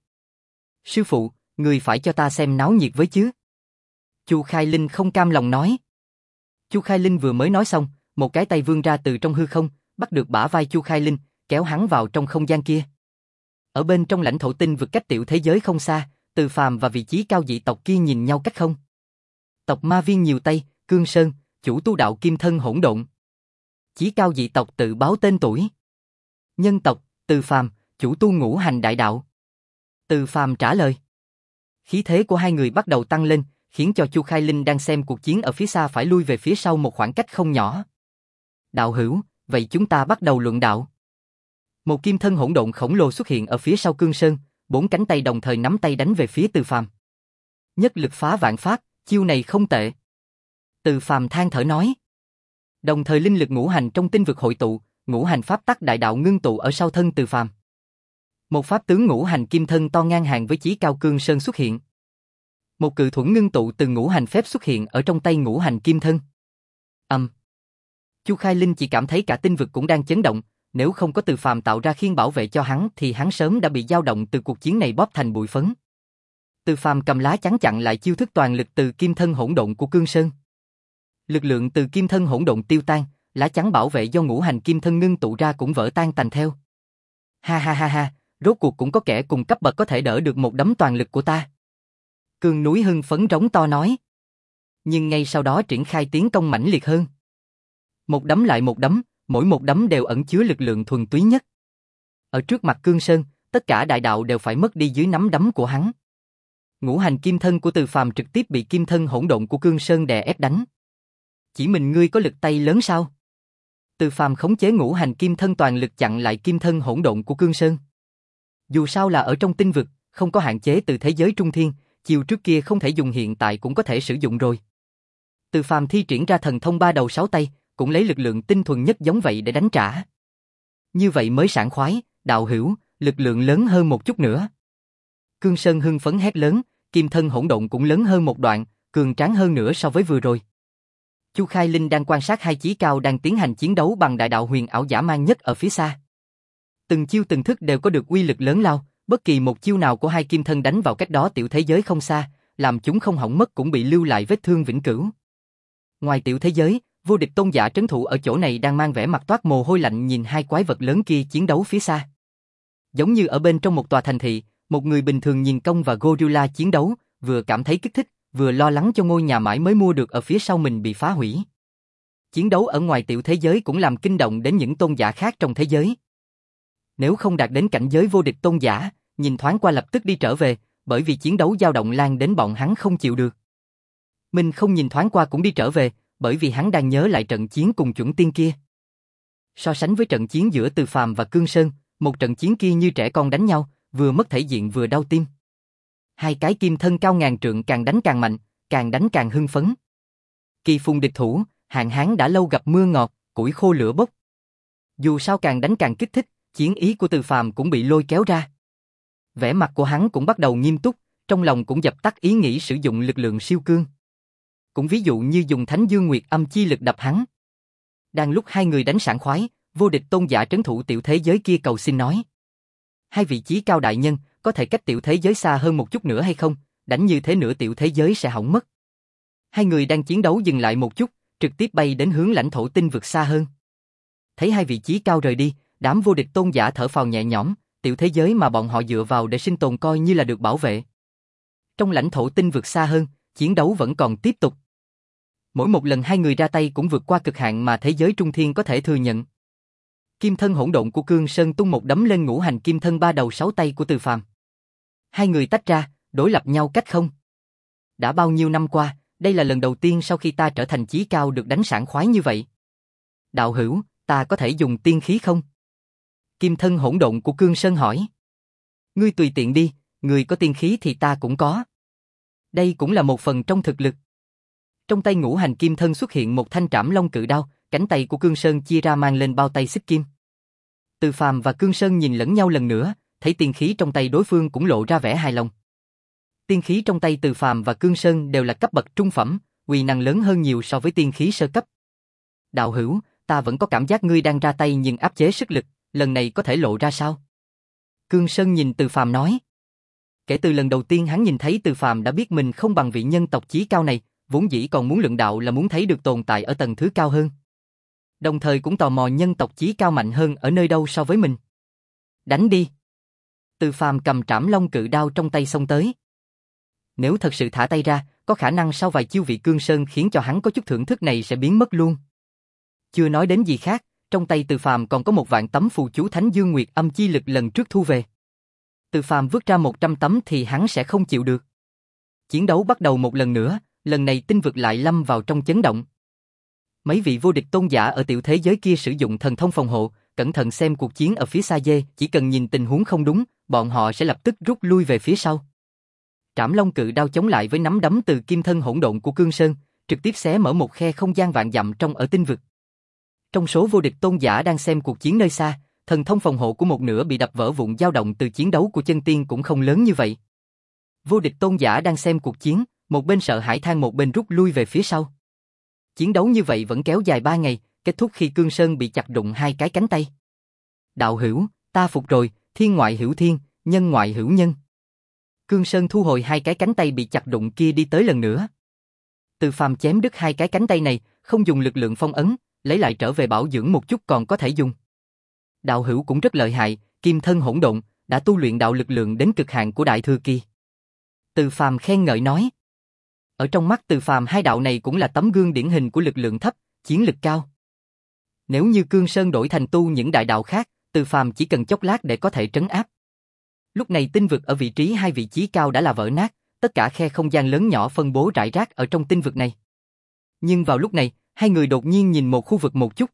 Sư phụ, người phải cho ta xem náo nhiệt với chứ. Chu Khai Linh không cam lòng nói. Chu Khai Linh vừa mới nói xong, một cái tay vươn ra từ trong hư không, bắt được bả vai Chu Khai Linh, kéo hắn vào trong không gian kia. Ở bên trong lãnh thổ tinh vực cách tiểu thế giới không xa, Từ Phàm và vị chí cao dị tộc kia nhìn nhau cách không. Tộc ma viên nhiều tay, Cương Sơn, chủ tu đạo kim thân hỗn độn. Chí cao dị tộc tự báo tên tuổi. Nhân tộc, Từ Phàm, chủ tu ngũ hành đại đạo. Từ Phàm trả lời. Khí thế của hai người bắt đầu tăng lên, khiến cho Chu Khai Linh đang xem cuộc chiến ở phía xa phải lui về phía sau một khoảng cách không nhỏ. Đạo hữu, vậy chúng ta bắt đầu luận đạo. Một kim thân hỗn độn khổng lồ xuất hiện ở phía sau Cương Sơn, bốn cánh tay đồng thời nắm tay đánh về phía Từ Phàm. Nhất lực phá vạn pháp, chiêu này không tệ. Từ Phàm than thở nói. Đồng thời linh lực ngũ hành trong tinh vực hội tụ, ngũ hành pháp tắc đại đạo ngưng tụ ở sau thân Từ Phàm. Một pháp tướng ngũ hành kim thân to ngang hàng với chí cao Cương Sơn xuất hiện. Một cự thuẫn ngưng tụ từ ngũ hành phép xuất hiện ở trong tay ngũ hành kim thân. Âm. Um. Chu Khai Linh chỉ cảm thấy cả tinh vực cũng đang chấn động, nếu không có Từ Phàm tạo ra khiên bảo vệ cho hắn thì hắn sớm đã bị dao động từ cuộc chiến này bóp thành bụi phấn. Từ Phàm cầm lá chắn chặn lại chiêu thức toàn lực từ kim thân hỗn độn của Cương Sơn. Lực lượng từ kim thân hỗn độn tiêu tan, lá chắn bảo vệ do ngũ hành kim thân ngưng tụ ra cũng vỡ tan tành theo. Ha ha ha ha, rốt cuộc cũng có kẻ cùng cấp bậc có thể đỡ được một đấm toàn lực của ta. Cương núi hưng phấn rống to nói. Nhưng ngay sau đó triển khai tiến công mãnh liệt hơn. Một đấm lại một đấm, mỗi một đấm đều ẩn chứa lực lượng thuần túy nhất. Ở trước mặt Cương Sơn, tất cả đại đạo đều phải mất đi dưới nắm đấm của hắn. Ngũ hành kim thân của Từ Phàm trực tiếp bị kim thân hỗn độn của Cương Sơn đè ép đánh. Chỉ mình ngươi có lực tay lớn sao? Từ Phàm khống chế ngũ hành kim thân toàn lực chặn lại kim thân hỗn độn của Cương Sơn. Dù sao là ở trong tinh vực, không có hạn chế từ thế giới trung thiên, chiều trước kia không thể dùng hiện tại cũng có thể sử dụng rồi. Từ Phàm thi triển ra thần thông ba đầu sáu tay, cũng lấy lực lượng tinh thuần nhất giống vậy để đánh trả. Như vậy mới sảng khoái, đạo hữu, lực lượng lớn hơn một chút nữa. Cương Sơn hưng phấn hét lớn, kim thân hỗn độn cũng lớn hơn một đoạn, cường tráng hơn nữa so với vừa rồi. Chu Khai Linh đang quan sát hai chí cao đang tiến hành chiến đấu bằng đại đạo huyền ảo dã man nhất ở phía xa. Từng chiêu từng thức đều có được uy lực lớn lao, bất kỳ một chiêu nào của hai kim thân đánh vào cách đó tiểu thế giới không xa, làm chúng không hỏng mất cũng bị lưu lại vết thương vĩnh cửu. Ngoài tiểu thế giới, vô địch tôn giả trấn thủ ở chỗ này đang mang vẻ mặt toát mồ hôi lạnh nhìn hai quái vật lớn kia chiến đấu phía xa. Giống như ở bên trong một tòa thành thị, một người bình thường nhìn Kong và Gorilla chiến đấu, vừa cảm thấy kích thích, vừa lo lắng cho ngôi nhà mãi mới mua được ở phía sau mình bị phá hủy. Chiến đấu ở ngoài tiểu thế giới cũng làm kinh động đến những tôn giả khác trong thế giới. Nếu không đạt đến cảnh giới vô địch tôn giả, nhìn thoáng qua lập tức đi trở về, bởi vì chiến đấu dao động lan đến bọn hắn không chịu được. Mình không nhìn thoáng qua cũng đi trở về, bởi vì hắn đang nhớ lại trận chiến cùng chuẩn tiên kia. So sánh với trận chiến giữa Từ Phàm và Cương Sơn, một trận chiến kia như trẻ con đánh nhau, vừa mất thể diện vừa đau tim. Hai cái kim thân cao ngàn trượng càng đánh càng mạnh, càng đánh càng hưng phấn. Kỳ phùng địch thủ, hạn hán đã lâu gặp mưa ngọt, củi khô lửa bốc. Dù sao càng đánh càng kích thích, chiến ý của Từ Phàm cũng bị lôi kéo ra. Vẻ mặt của hắn cũng bắt đầu nghiêm túc, trong lòng cũng dập tắt ý nghĩ sử dụng lực lượng siêu cương. Cũng ví dụ như dùng Thánh Dương Nguyệt Âm chi lực đập hắn. Đang lúc hai người đánh sảng khoái, vô địch tôn giả trấn thủ tiểu thế giới kia cầu xin nói: hai vị chí cao đại nhân, có thể cách tiểu thế giới xa hơn một chút nữa hay không? Đánh như thế nữa tiểu thế giới sẽ hỏng mất. Hai người đang chiến đấu dừng lại một chút, trực tiếp bay đến hướng lãnh thổ tinh vực xa hơn. Thấy hai vị chí cao rời đi, đám vô địch tôn giả thở phào nhẹ nhõm, tiểu thế giới mà bọn họ dựa vào để sinh tồn coi như là được bảo vệ. Trong lãnh thổ tinh vực xa hơn, chiến đấu vẫn còn tiếp tục. Mỗi một lần hai người ra tay cũng vượt qua cực hạn mà thế giới trung thiên có thể thừa nhận. Kim thân hỗn độn của Cương Sơn tung một đấm lên ngũ hành kim thân ba đầu sáu tay của Từ Phàm. Hai người tách ra, đối lập nhau cách không. Đã bao nhiêu năm qua, đây là lần đầu tiên sau khi ta trở thành chí cao được đánh sảng khoái như vậy. Đạo hữu, ta có thể dùng tiên khí không? Kim thân hỗn độn của Cương Sơn hỏi. Ngươi tùy tiện đi, ngươi có tiên khí thì ta cũng có. Đây cũng là một phần trong thực lực. Trong tay ngũ hành kim thân xuất hiện một thanh trảm long cự đao, cánh tay của Cương Sơn chia ra mang lên bao tay xích kim. Từ Phàm và Cương Sơn nhìn lẫn nhau lần nữa, thấy tiên khí trong tay đối phương cũng lộ ra vẻ hài lòng. Tiên khí trong tay Từ Phàm và Cương Sơn đều là cấp bậc trung phẩm, uy năng lớn hơn nhiều so với tiên khí sơ cấp. Đạo hữu, ta vẫn có cảm giác ngươi đang ra tay nhưng áp chế sức lực, lần này có thể lộ ra sao? Cương Sơn nhìn Từ Phàm nói. Kể từ lần đầu tiên hắn nhìn thấy Từ Phàm đã biết mình không bằng vị nhân tộc chí cao này, vốn dĩ còn muốn luận đạo là muốn thấy được tồn tại ở tầng thứ cao hơn. Đồng thời cũng tò mò nhân tộc chí cao mạnh hơn ở nơi đâu so với mình. Đánh đi. Từ Phàm cầm trảm long cự đao trong tay xông tới. Nếu thật sự thả tay ra, có khả năng sau vài chiêu vị Cương Sơn khiến cho hắn có chút thưởng thức này sẽ biến mất luôn. Chưa nói đến gì khác, trong tay Từ Phàm còn có một vạn tấm phù chú Thánh Dương Nguyệt Âm chi lực lần trước thu về. Từ Phàm vứt ra một trăm tấm thì hắn sẽ không chịu được. Chiến đấu bắt đầu một lần nữa, lần này tinh vực lại lâm vào trong chấn động. Mấy vị vô địch tôn giả ở tiểu thế giới kia sử dụng thần thông phòng hộ, cẩn thận xem cuộc chiến ở phía xa dê, chỉ cần nhìn tình huống không đúng, bọn họ sẽ lập tức rút lui về phía sau. Trảm Long cự đao chống lại với nắm đấm từ kim thân hỗn độn của Cương Sơn, trực tiếp xé mở một khe không gian vạn dặm trong ở tinh vực. Trong số vô địch tôn giả đang xem cuộc chiến nơi xa, thần thông phòng hộ của một nửa bị đập vỡ vụn, dao động từ chiến đấu của chân tiên cũng không lớn như vậy. Vô địch tôn giả đang xem cuộc chiến, một bên sợ hãi than một bên rút lui về phía sau. Chiến đấu như vậy vẫn kéo dài ba ngày, kết thúc khi Cương Sơn bị chặt đụng hai cái cánh tay. Đạo hữu, ta phục rồi, thiên ngoại hữu thiên, nhân ngoại hữu nhân. Cương Sơn thu hồi hai cái cánh tay bị chặt đụng kia đi tới lần nữa. Từ Phàm chém đứt hai cái cánh tay này, không dùng lực lượng phong ấn, lấy lại trở về bảo dưỡng một chút còn có thể dùng. Đạo hữu cũng rất lợi hại, kim thân hỗn độn, đã tu luyện đạo lực lượng đến cực hạn của đại thừa kỳ. Từ Phàm khen ngợi nói. Ở trong mắt Từ Phàm hai đạo này cũng là tấm gương điển hình của lực lượng thấp, chiến lực cao. Nếu như Cương Sơn đổi thành tu những đại đạo khác, Từ Phàm chỉ cần chốc lát để có thể trấn áp. Lúc này tinh vực ở vị trí hai vị trí cao đã là vỡ nát, tất cả khe không gian lớn nhỏ phân bố rải rác ở trong tinh vực này. Nhưng vào lúc này, hai người đột nhiên nhìn một khu vực một chút.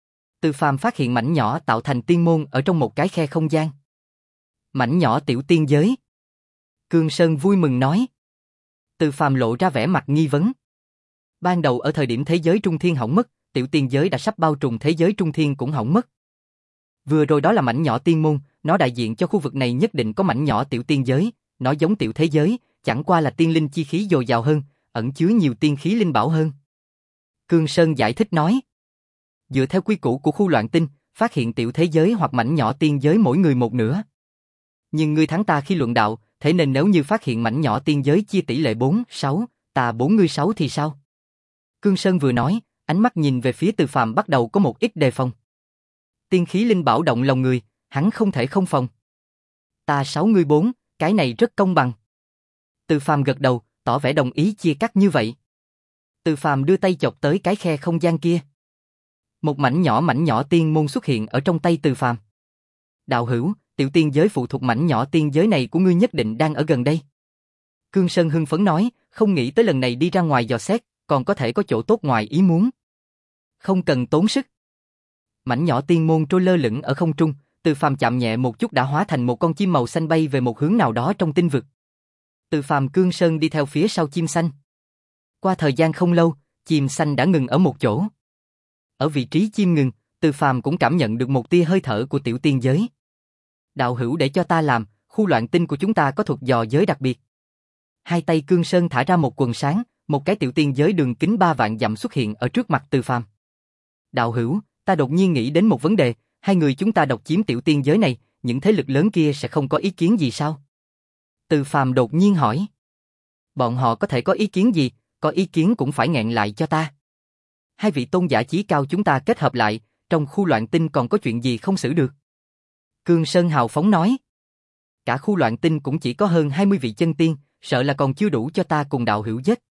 Từ Phàm phát hiện mảnh nhỏ tạo thành tiên môn ở trong một cái khe không gian. Mảnh nhỏ tiểu tiên giới. Cương Sơn vui mừng nói. Từ Phàm lộ ra vẻ mặt nghi vấn. Ban đầu ở thời điểm thế giới trung thiên hỏng mất, tiểu tiên giới đã sắp bao trùm thế giới trung thiên cũng hỏng mất. Vừa rồi đó là mảnh nhỏ tiên môn, nó đại diện cho khu vực này nhất định có mảnh nhỏ tiểu tiên giới, nó giống tiểu thế giới, chẳng qua là tiên linh chi khí dồi dào hơn, ẩn chứa nhiều tiên khí linh bảo hơn. Cương Sơn giải thích nói. Dựa theo quy củ của khu loạn tinh, phát hiện tiểu thế giới hoặc mảnh nhỏ tiên giới mỗi người một nửa. Nhưng ngươi thắng ta khi luận đạo, thế nên nếu như phát hiện mảnh nhỏ tiên giới chia tỷ lệ bốn, sáu, ta bốn ngươi sáu thì sao? Cương Sơn vừa nói, ánh mắt nhìn về phía Từ Phàm bắt đầu có một ít đề phòng. Tiên khí linh bảo động lòng người, hắn không thể không phòng. Ta sáu ngươi bốn, cái này rất công bằng. Từ Phàm gật đầu, tỏ vẻ đồng ý chia cắt như vậy. Từ Phàm đưa tay chọc tới cái khe không gian kia. Một mảnh nhỏ mảnh nhỏ tiên môn xuất hiện ở trong tay Từ Phàm. Đạo hữu, tiểu tiên giới phụ thuộc mảnh nhỏ tiên giới này của ngươi nhất định đang ở gần đây. Cương Sơn hưng phấn nói, không nghĩ tới lần này đi ra ngoài dò xét, còn có thể có chỗ tốt ngoài ý muốn. Không cần tốn sức. Mảnh nhỏ tiên môn trôi lơ lửng ở không trung, Từ Phàm chạm nhẹ một chút đã hóa thành một con chim màu xanh bay về một hướng nào đó trong tinh vực. Từ Phàm Cương Sơn đi theo phía sau chim xanh. Qua thời gian không lâu, chim xanh đã ngừng ở một chỗ. Ở vị trí chim ngừng, Từ Phàm cũng cảm nhận được một tia hơi thở của tiểu tiên giới. Đạo hữu để cho ta làm, khu loạn tinh của chúng ta có thuật dò giới đặc biệt. Hai tay Cương Sơn thả ra một quần sáng, một cái tiểu tiên giới đường kính ba vạn dặm xuất hiện ở trước mặt Từ Phàm. Đạo hữu, ta đột nhiên nghĩ đến một vấn đề, hai người chúng ta độc chiếm tiểu tiên giới này, những thế lực lớn kia sẽ không có ý kiến gì sao? Từ Phàm đột nhiên hỏi. Bọn họ có thể có ý kiến gì, có ý kiến cũng phải nghẹn lại cho ta. Hai vị tôn giả chí cao chúng ta kết hợp lại, trong khu loạn tinh còn có chuyện gì không xử được? Cương Sơn hào phóng nói. Cả khu loạn tinh cũng chỉ có hơn hai mươi vị chân tiên, sợ là còn chưa đủ cho ta cùng đạo hữu giết.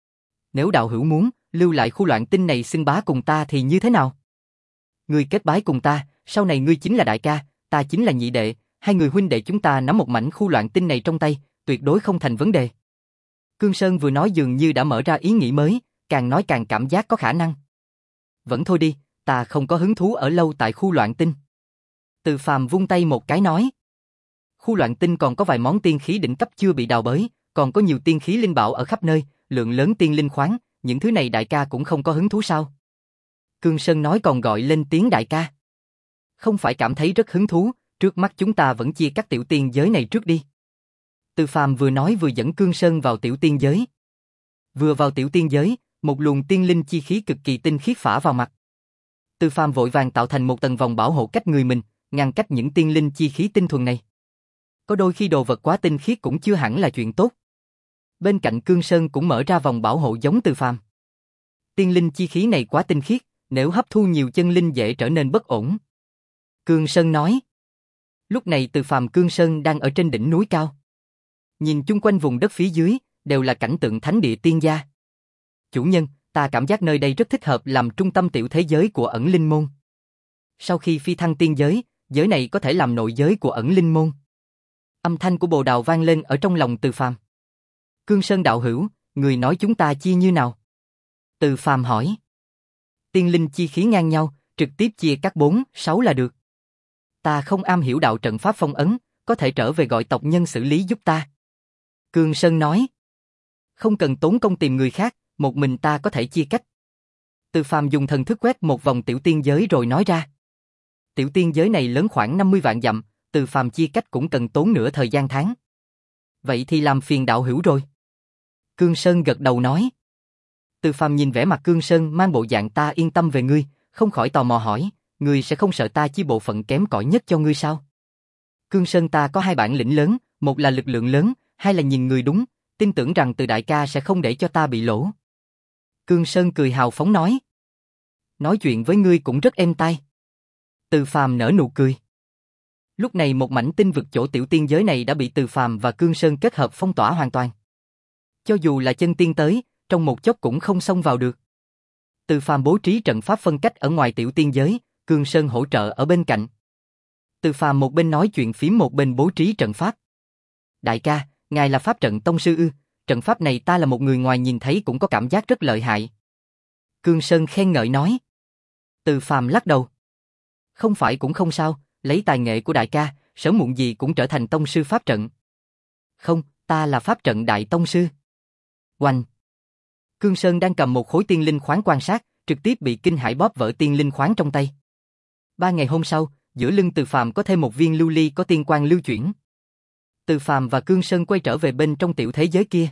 Nếu đạo hữu muốn, lưu lại khu loạn tinh này xưng bá cùng ta thì như thế nào? Ngươi kết bái cùng ta, sau này ngươi chính là đại ca, ta chính là nhị đệ, hai người huynh đệ chúng ta nắm một mảnh khu loạn tinh này trong tay, tuyệt đối không thành vấn đề. Cương Sơn vừa nói dường như đã mở ra ý nghĩ mới, càng nói càng cảm giác có khả năng. Vẫn thôi đi, ta không có hứng thú ở lâu tại khu loạn tinh. Từ Phàm vung tay một cái nói. Khu loạn tinh còn có vài món tiên khí đỉnh cấp chưa bị đào bới, còn có nhiều tiên khí linh bảo ở khắp nơi, lượng lớn tiên linh khoáng, những thứ này đại ca cũng không có hứng thú sao? Cương Sơn nói còn gọi lên tiếng đại ca. Không phải cảm thấy rất hứng thú, trước mắt chúng ta vẫn chia các tiểu tiên giới này trước đi. Từ Phàm vừa nói vừa dẫn Cương Sơn vào tiểu tiên giới. Vừa vào tiểu tiên giới, một luồng tiên linh chi khí cực kỳ tinh khiết phả vào mặt. Từ Phàm vội vàng tạo thành một tầng vòng bảo hộ cách người mình, ngăn cách những tiên linh chi khí tinh thuần này. Có đôi khi đồ vật quá tinh khiết cũng chưa hẳn là chuyện tốt. Bên cạnh Cương Sơn cũng mở ra vòng bảo hộ giống Từ Phàm. Tiên linh chi khí này quá tinh khiết, nếu hấp thu nhiều chân linh dễ trở nên bất ổn. Cương Sơn nói. Lúc này Từ Phàm Cương Sơn đang ở trên đỉnh núi cao. Nhìn chung quanh vùng đất phía dưới, đều là cảnh tượng thánh địa tiên gia. Chủ nhân, ta cảm giác nơi đây rất thích hợp làm trung tâm tiểu thế giới của ẩn linh môn. Sau khi phi thăng tiên giới, giới này có thể làm nội giới của ẩn linh môn. Âm thanh của Bồ Đào vang lên ở trong lòng Từ Phàm. Cương Sơn đạo hữu, người nói chúng ta chia như nào? Từ Phàm hỏi. Tiên linh chi khí ngang nhau, trực tiếp chia các bốn, sáu là được. Ta không am hiểu đạo trận pháp phong ấn, có thể trở về gọi tộc nhân xử lý giúp ta. Cương Sơn nói. Không cần tốn công tìm người khác, một mình ta có thể chia cách. Từ Phàm dùng thần thức quét một vòng tiểu tiên giới rồi nói ra. Tiểu tiên giới này lớn khoảng năm mươi vạn dặm, Từ Phàm chia cách cũng cần tốn nửa thời gian tháng. Vậy thì làm phiền đạo hữu rồi. Cương Sơn gật đầu nói. Từ Phàm nhìn vẻ mặt Cương Sơn mang bộ dạng ta yên tâm về ngươi, không khỏi tò mò hỏi, ngươi sẽ không sợ ta chia bộ phận kém cỏi nhất cho ngươi sao? Cương Sơn ta có hai bản lĩnh lớn, một là lực lượng lớn, hai là nhìn người đúng, tin tưởng rằng Từ đại ca sẽ không để cho ta bị lỗ. Cương Sơn cười hào phóng nói. Nói chuyện với ngươi cũng rất êm tai. Từ Phàm nở nụ cười. Lúc này một mảnh tinh vực chỗ tiểu tiên giới này đã bị Từ Phàm và Cương Sơn kết hợp phong tỏa hoàn toàn. Cho dù là chân tiên tới, trong một chốc cũng không xông vào được. Từ Phàm bố trí trận pháp phân cách ở ngoài tiểu tiên giới, Cương Sơn hỗ trợ ở bên cạnh. Từ Phàm một bên nói chuyện phím một bên bố trí trận pháp. Đại ca, ngài là pháp trận tông sư ư? Trận pháp này ta là một người ngoài nhìn thấy cũng có cảm giác rất lợi hại. Cương Sơn khen ngợi nói. Từ Phàm lắc đầu. Không phải cũng không sao, lấy tài nghệ của đại ca, sớm muộn gì cũng trở thành tông sư pháp trận. Không, ta là pháp trận đại tông sư. Oanh! Cương Sơn đang cầm một khối tiên linh khoáng quan sát, trực tiếp bị kinh hãi bóp vỡ tiên linh khoáng trong tay. Ba ngày hôm sau, giữa lưng Từ Phàm có thêm một viên lưu ly có tiên quang lưu chuyển. Từ Phàm và Cương Sơn quay trở về bên trong tiểu thế giới kia.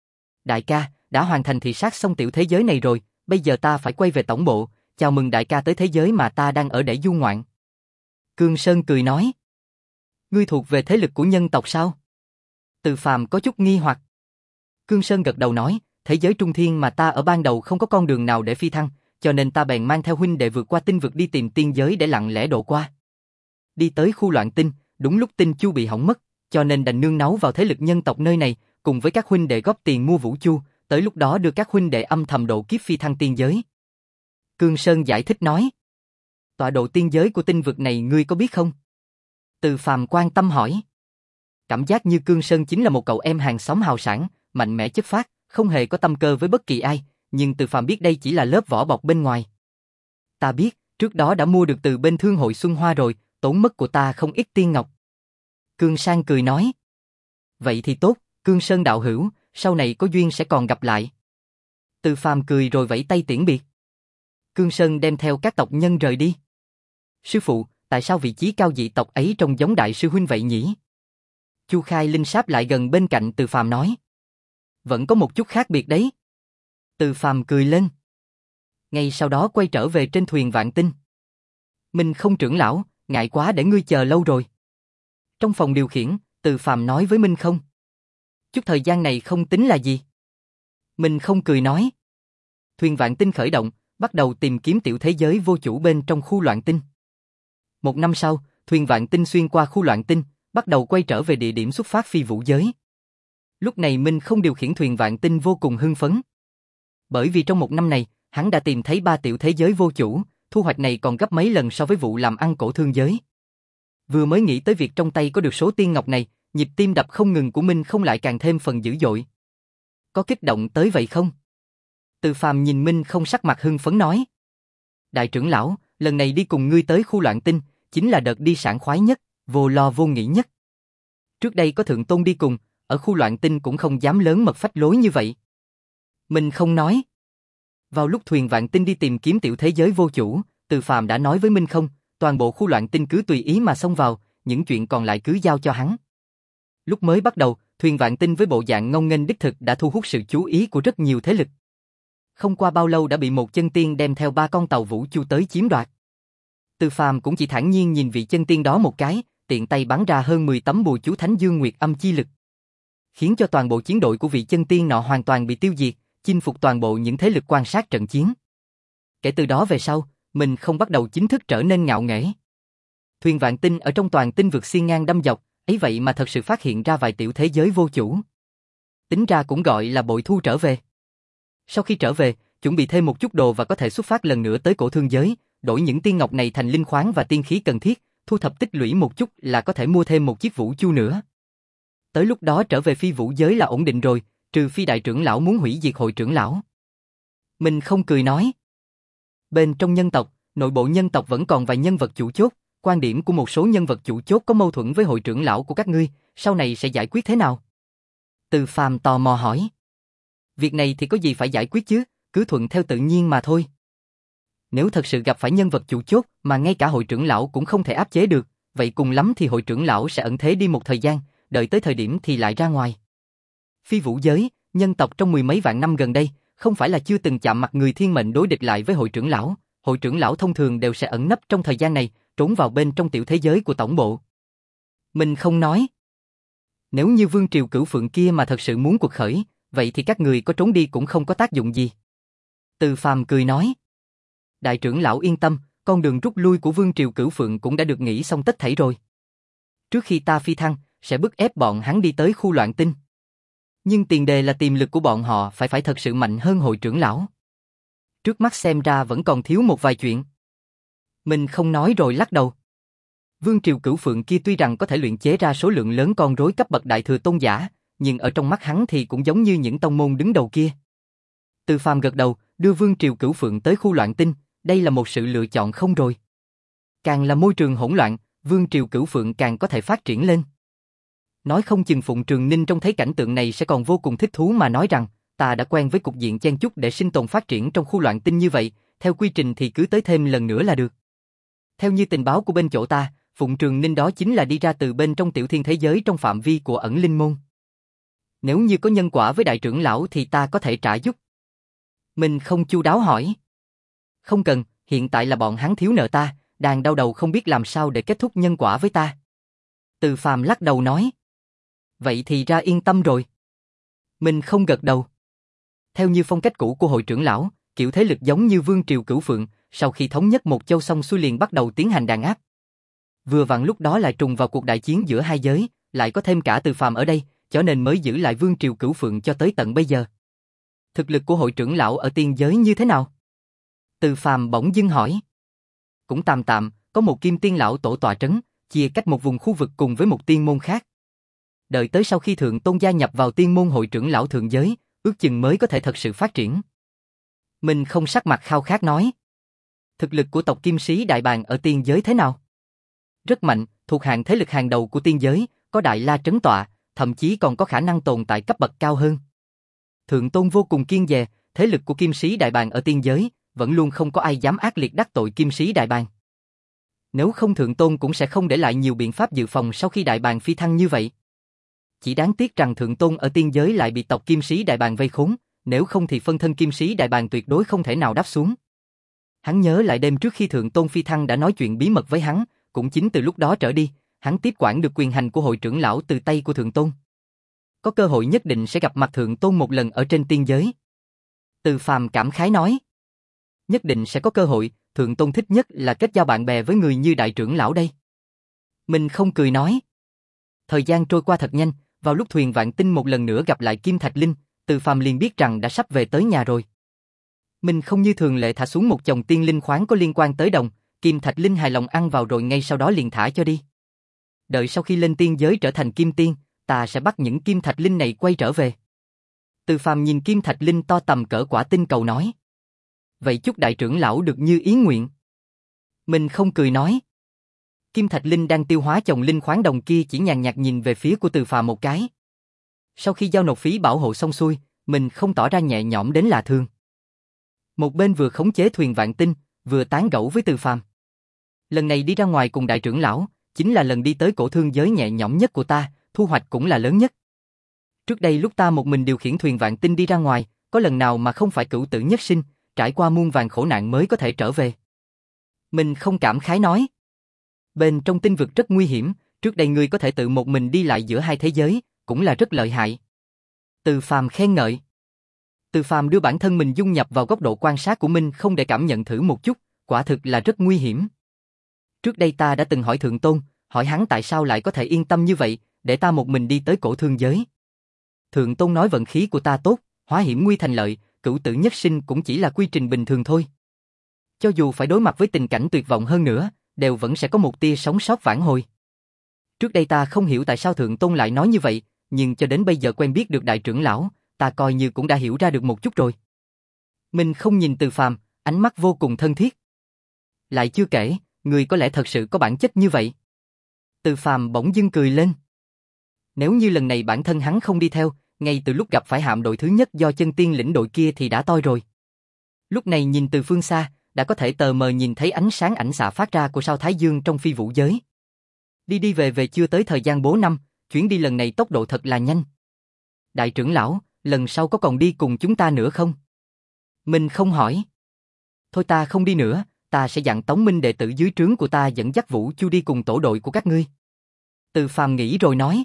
Đại ca, đã hoàn thành thị sát xong tiểu thế giới này rồi, bây giờ ta phải quay về tổng bộ, chào mừng đại ca tới thế giới mà ta đang ở để du ngoạn. Cương Sơn cười nói. Ngươi thuộc về thế lực của nhân tộc sao? Từ Phàm có chút nghi hoặc. Cương Sơn gật đầu nói, thế giới trung thiên mà ta ở ban đầu không có con đường nào để phi thăng, cho nên ta bèn mang theo huynh đệ vượt qua tinh vực đi tìm tiên giới để lặng lẽ độ qua. Đi tới khu loạn tinh, đúng lúc tinh chu bị hỏng mất, cho nên đành nương náu vào thế lực nhân tộc nơi này, cùng với các huynh đệ góp tiền mua vũ chu, tới lúc đó đưa các huynh đệ âm thầm độ kiếp phi thăng tiên giới. Cương Sơn giải thích nói. Tọa độ tiên giới của tinh vực này ngươi có biết không? Từ Phàm quan tâm hỏi. Cảm giác như Cương Sơn chính là một cậu em hàng xóm hào sản, mạnh mẽ chất phác, không hề có tâm cơ với bất kỳ ai, nhưng Từ Phàm biết đây chỉ là lớp vỏ bọc bên ngoài. Ta biết, trước đó đã mua được từ bên thương hội Xuân Hoa rồi, tốn mất của ta không ít tiên ngọc. Cương Sang cười nói. Vậy thì tốt, Cương Sơn đạo hữu, sau này có duyên sẽ còn gặp lại. Từ Phàm cười rồi vẫy tay tiễn biệt. Cương Sơn đem theo các tộc nhân rời đi. Sư phụ, tại sao vị trí cao dị tộc ấy trông giống đại sư huynh vậy nhỉ? Chu Khai Linh sáp lại gần bên cạnh Từ Phàm nói. Vẫn có một chút khác biệt đấy. Từ Phàm cười lên. Ngay sau đó quay trở về trên thuyền Vạn Tinh. Minh Không trưởng lão, ngại quá để ngươi chờ lâu rồi. Trong phòng điều khiển, Từ Phàm nói với Minh Không. Chút thời gian này không tính là gì. Minh Không cười nói. Thuyền Vạn Tinh khởi động, bắt đầu tìm kiếm tiểu thế giới vô chủ bên trong khu loạn tinh. Một năm sau, thuyền Vạn Tinh xuyên qua khu loạn tinh, bắt đầu quay trở về địa điểm xuất phát phi vũ giới. Lúc này Minh Không điều khiển thuyền Vạn Tinh vô cùng hưng phấn. Bởi vì trong một năm này, hắn đã tìm thấy ba tiểu thế giới vô chủ, thu hoạch này còn gấp mấy lần so với vụ làm ăn cổ thương giới. Vừa mới nghĩ tới việc trong tay có được số tiên ngọc này, nhịp tim đập không ngừng của Minh Không lại càng thêm phần dữ dội. Có kích động tới vậy không? Từ Phàm nhìn Minh Không sắc mặt hưng phấn nói. Đại trưởng lão, lần này đi cùng ngươi tới khu loạn tinh, chính là đợt đi sảng khoái nhất, vô lo vô nghĩ nhất. Trước đây có thượng tôn đi cùng, ở khu loạn tinh cũng không dám lớn mật phách lối như vậy. Minh Không nói. Vào lúc thuyền Vạn Tinh đi tìm kiếm tiểu thế giới vô chủ, Từ Phàm đã nói với Minh Không, toàn bộ khu loạn tinh cứ tùy ý mà xông vào, những chuyện còn lại cứ giao cho hắn. Lúc mới bắt đầu, thuyền Vạn Tinh với bộ dạng ngông nghênh đích thực đã thu hút sự chú ý của rất nhiều thế lực. Không qua bao lâu đã bị một chân tiên đem theo ba con tàu vũ chu tới chiếm đoạt. Từ Phàm cũng chỉ thản nhiên nhìn vị chân tiên đó một cái, tiện tay bắn ra hơn mười tấm bùa chú Thánh Dương Nguyệt Âm chi lực, khiến cho toàn bộ chiến đội của vị chân tiên nọ hoàn toàn bị tiêu diệt, chinh phục toàn bộ những thế lực quan sát trận chiến. Kể từ đó về sau, mình không bắt đầu chính thức trở nên ngạo nghễ. Thuyền Vạn Tinh ở trong toàn tinh vực xiên ngang đâm dọc, ấy vậy mà thật sự phát hiện ra vài tiểu thế giới vô chủ. Tính ra cũng gọi là bội thu trở về. Sau khi trở về, chuẩn bị thêm một chút đồ và có thể xuất phát lần nữa tới cổ thương giới, đổi những tiên ngọc này thành linh khoáng và tiên khí cần thiết, thu thập tích lũy một chút là có thể mua thêm một chiếc vũ chu nữa. Tới lúc đó trở về phi vũ giới là ổn định rồi, trừ phi đại trưởng lão muốn hủy diệt hội trưởng lão. Mình không cười nói. Bên trong nhân tộc, nội bộ nhân tộc vẫn còn vài nhân vật chủ chốt, quan điểm của một số nhân vật chủ chốt có mâu thuẫn với hội trưởng lão của các ngươi, sau này sẽ giải quyết thế nào? Từ Phàm tò mò hỏi. Việc này thì có gì phải giải quyết chứ, cứ thuận theo tự nhiên mà thôi. Nếu thật sự gặp phải nhân vật chủ chốt mà ngay cả hội trưởng lão cũng không thể áp chế được, vậy cùng lắm thì hội trưởng lão sẽ ẩn thế đi một thời gian, đợi tới thời điểm thì lại ra ngoài. Phi vũ giới, nhân tộc trong mười mấy vạn năm gần đây, không phải là chưa từng chạm mặt người thiên mệnh đối địch lại với hội trưởng lão, hội trưởng lão thông thường đều sẽ ẩn nấp trong thời gian này, trốn vào bên trong tiểu thế giới của tổng bộ. Mình không nói. Nếu như vương triều Cửu Phượng kia mà thật sự muốn cuộc khởi, vậy thì các người có trốn đi cũng không có tác dụng gì. Từ Phàm cười nói. Đại trưởng lão yên tâm, con đường rút lui của vương triều Cửu Phượng cũng đã được nghĩ xong tất thảy rồi. Trước khi ta phi thăng, sẽ bức ép bọn hắn đi tới khu loạn tinh. Nhưng tiền đề là tiềm lực của bọn họ phải phải thật sự mạnh hơn hội trưởng lão. Trước mắt xem ra vẫn còn thiếu một vài chuyện. Mình không nói rồi lắc đầu. Vương triều Cửu Phượng kia tuy rằng có thể luyện chế ra số lượng lớn con rối cấp bậc đại thừa tôn giả, nhưng ở trong mắt hắn thì cũng giống như những tông môn đứng đầu kia. Từ Phàm gật đầu, đưa Vương triều Cửu Phượng tới khu loạn tinh, đây là một sự lựa chọn không rồi. Càng là môi trường hỗn loạn, Vương triều Cửu Phượng càng có thể phát triển lên. Nói không chừng Phụng Trường Ninh trông thấy cảnh tượng này sẽ còn vô cùng thích thú mà nói rằng, ta đã quen với cục diện chen chúc để sinh tồn phát triển trong khu loạn tinh như vậy, theo quy trình thì cứ tới thêm lần nữa là được. Theo như tình báo của bên chỗ ta, Phụng Trường Ninh đó chính là đi ra từ bên trong tiểu thiên thế giới trong phạm vi của ẩn linh môn. Nếu như có nhân quả với đại trưởng lão thì ta có thể trả giúp. Mình không chu đáo hỏi. Không cần, hiện tại là bọn hắn thiếu nợ ta, đang đau đầu không biết làm sao để kết thúc nhân quả với ta. Từ Phàm lắc đầu nói. Vậy thì ra yên tâm rồi. Mình không gật đầu. Theo như phong cách cũ của hội trưởng lão, kiểu thế lực giống như vương triều Cửu Phượng, sau khi thống nhất một châu xong xuôi liền bắt đầu tiến hành đàn áp. Vừa vặn lúc đó lại trùng vào cuộc đại chiến giữa hai giới, lại có thêm cả Từ Phàm ở đây, cho nên mới giữ lại vương triều Cửu Phượng cho tới tận bây giờ. Thực lực của hội trưởng lão ở tiên giới như thế nào? Từ Phàm bỗng dưng hỏi. Cũng tạm tạm, có một kim tiên lão tổ tọa trấn, chia cách một vùng khu vực cùng với một tiên môn khác. Đợi tới sau khi thượng tôn gia nhập vào tiên môn hội trưởng lão thượng giới, ước chừng mới có thể thật sự phát triển. Mình không sắc mặt khao khát nói. Thực lực của tộc Kim Sĩ Đại Bàng ở tiên giới thế nào? Rất mạnh, thuộc hạng thế lực hàng đầu của tiên giới, có Đại La trấn tọa, thậm chí còn có khả năng tồn tại cấp bậc cao hơn. Thượng tôn vô cùng kiên dè, thế lực của Kim Sĩ Đại Bàng ở tiên giới, vẫn luôn không có ai dám ác liệt đắc tội Kim Sĩ Đại Bàng. Nếu không thượng tôn cũng sẽ không để lại nhiều biện pháp dự phòng sau khi Đại Bàng phi thăng như vậy. Chỉ đáng tiếc rằng thượng tôn ở tiên giới lại bị tộc Kim Sĩ Đại Bàng vây khốn, nếu không thì phân thân Kim Sĩ Đại Bàng tuyệt đối không thể nào đáp xuống. Hắn nhớ lại đêm trước khi thượng tôn phi thăng đã nói chuyện bí mật với hắn, cũng chính từ lúc đó trở đi, hắn tiếp quản được quyền hành của hội trưởng lão từ tay của thượng tôn. Có cơ hội nhất định sẽ gặp mặt thượng tôn một lần ở trên tiên giới. Từ Phàm cảm khái nói. Nhất định sẽ có cơ hội, thượng tôn thích nhất là kết giao bạn bè với người như đại trưởng lão đây. Mình không cười nói. Thời gian trôi qua thật nhanh, vào lúc thuyền vạn tinh một lần nữa gặp lại Kim Thạch Linh, Từ Phàm liền biết rằng đã sắp về tới nhà rồi. Mình không như thường lệ thả xuống một chồng tiên linh khoáng có liên quan tới đồng, Kim Thạch Linh hài lòng ăn vào rồi ngay sau đó liền thả cho đi. Đợi sau khi lên tiên giới trở thành Kim Tiên, ta sẽ bắt những Kim Thạch Linh này quay trở về. Từ Phàm nhìn Kim Thạch Linh to tầm cỡ quả tinh cầu nói. Vậy chúc đại trưởng lão được như ý nguyện. Mình không cười nói. Kim Thạch Linh đang tiêu hóa chồng linh khoáng đồng kia chỉ nhàn nhạt nhìn về phía của Từ Phàm một cái. Sau khi giao nộp phí bảo hộ xong xuôi, mình không tỏ ra nhẹ nhõm đến lạ thường. Một bên vừa khống chế thuyền vạn tinh, vừa tán gẫu với Từ Phàm. Lần này đi ra ngoài cùng đại trưởng lão, chính là lần đi tới cổ thương giới nhẹ nhõm nhất của ta, thu hoạch cũng là lớn nhất. Trước đây lúc ta một mình điều khiển thuyền vạn tinh đi ra ngoài, có lần nào mà không phải cửu tử nhất sinh, trải qua muôn vàn khổ nạn mới có thể trở về. Mình không cảm khái nói. Bên trong tinh vực rất nguy hiểm, trước đây ngươi có thể tự một mình đi lại giữa hai thế giới, cũng là rất lợi hại. Từ Phàm khen ngợi. Từ Phàm đưa bản thân mình dung nhập vào góc độ quan sát của mình không để cảm nhận thử một chút, quả thực là rất nguy hiểm. Trước đây ta đã từng hỏi thượng tôn, hỏi hắn tại sao lại có thể yên tâm như vậy, để ta một mình đi tới cổ thương giới. Thượng tôn nói vận khí của ta tốt, hóa hiểm nguy thành lợi, cửu tử nhất sinh cũng chỉ là quy trình bình thường thôi. Cho dù phải đối mặt với tình cảnh tuyệt vọng hơn nữa, đều vẫn sẽ có một tia sống sót vãn hồi. Trước đây ta không hiểu tại sao thượng tôn lại nói như vậy, nhưng cho đến bây giờ quen biết được đại trưởng lão, ta coi như cũng đã hiểu ra được một chút rồi. Mình không nhìn Từ Phàm, ánh mắt vô cùng thân thiết. Lại chưa kể, người có lẽ thật sự có bản chất như vậy. Từ Phàm bỗng dưng cười lên. Nếu như lần này bản thân hắn không đi theo, ngay từ lúc gặp phải hạm đội thứ nhất do chân tiên lĩnh đội kia thì đã toi rồi. Lúc này nhìn từ phương xa, đã có thể tờ mờ nhìn thấy ánh sáng ảnh xạ phát ra của sao Thái Dương trong phi vũ giới. Đi đi về về chưa tới thời gian bốn năm, chuyến đi lần này tốc độ thật là nhanh. Đại trưởng lão, lần sau có còn đi cùng chúng ta nữa không? Mình không hỏi. Thôi ta không đi nữa, ta sẽ dặn Tống Minh đệ tử dưới trướng của ta dẫn dắt Vũ Chu đi cùng tổ đội của các ngươi. Từ Phàm nghĩ rồi nói.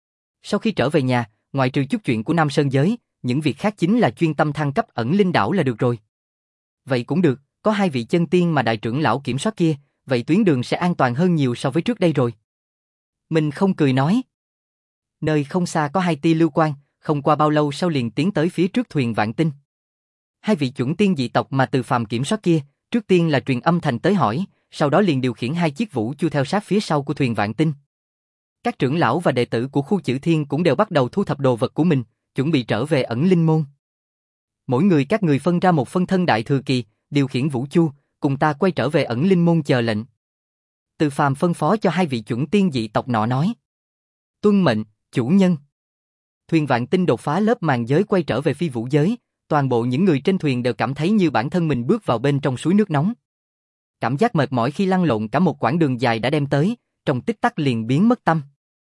Sau khi trở về nhà, ngoại trừ chút chuyện của Nam Sơn giới, những việc khác chính là chuyên tâm thăng cấp ẩn linh đảo là được rồi. Vậy cũng được, có hai vị chân tiên mà đại trưởng lão kiểm soát kia, vậy tuyến đường sẽ an toàn hơn nhiều so với trước đây rồi. Mình không cười nói. Nơi không xa có hai tia lưu quang, không qua bao lâu sau liền tiến tới phía trước thuyền vạn tinh. Hai vị chuẩn tiên dị tộc mà Từ Phàm kiểm soát kia, trước tiên là truyền âm thành tới hỏi, sau đó liền điều khiển hai chiếc vũ chu theo sát phía sau của thuyền vạn tinh. Các trưởng lão và đệ tử của khu Chữ Thiên cũng đều bắt đầu thu thập đồ vật của mình, chuẩn bị trở về ẩn linh môn. Mỗi người các người phân ra một phân thân đại thừa kỳ, điều khiển vũ chu, cùng ta quay trở về ẩn linh môn chờ lệnh. Từ Phàm phân phó cho hai vị chuẩn tiên dị tộc nọ nói. Tuân mệnh, chủ nhân. Thuyền vạn tinh đột phá lớp màn giới quay trở về phi vũ giới, toàn bộ những người trên thuyền đều cảm thấy như bản thân mình bước vào bên trong suối nước nóng. Cảm giác mệt mỏi khi lăn lộn cả một quãng đường dài đã đem tới, trong tích tắc liền biến mất tâm.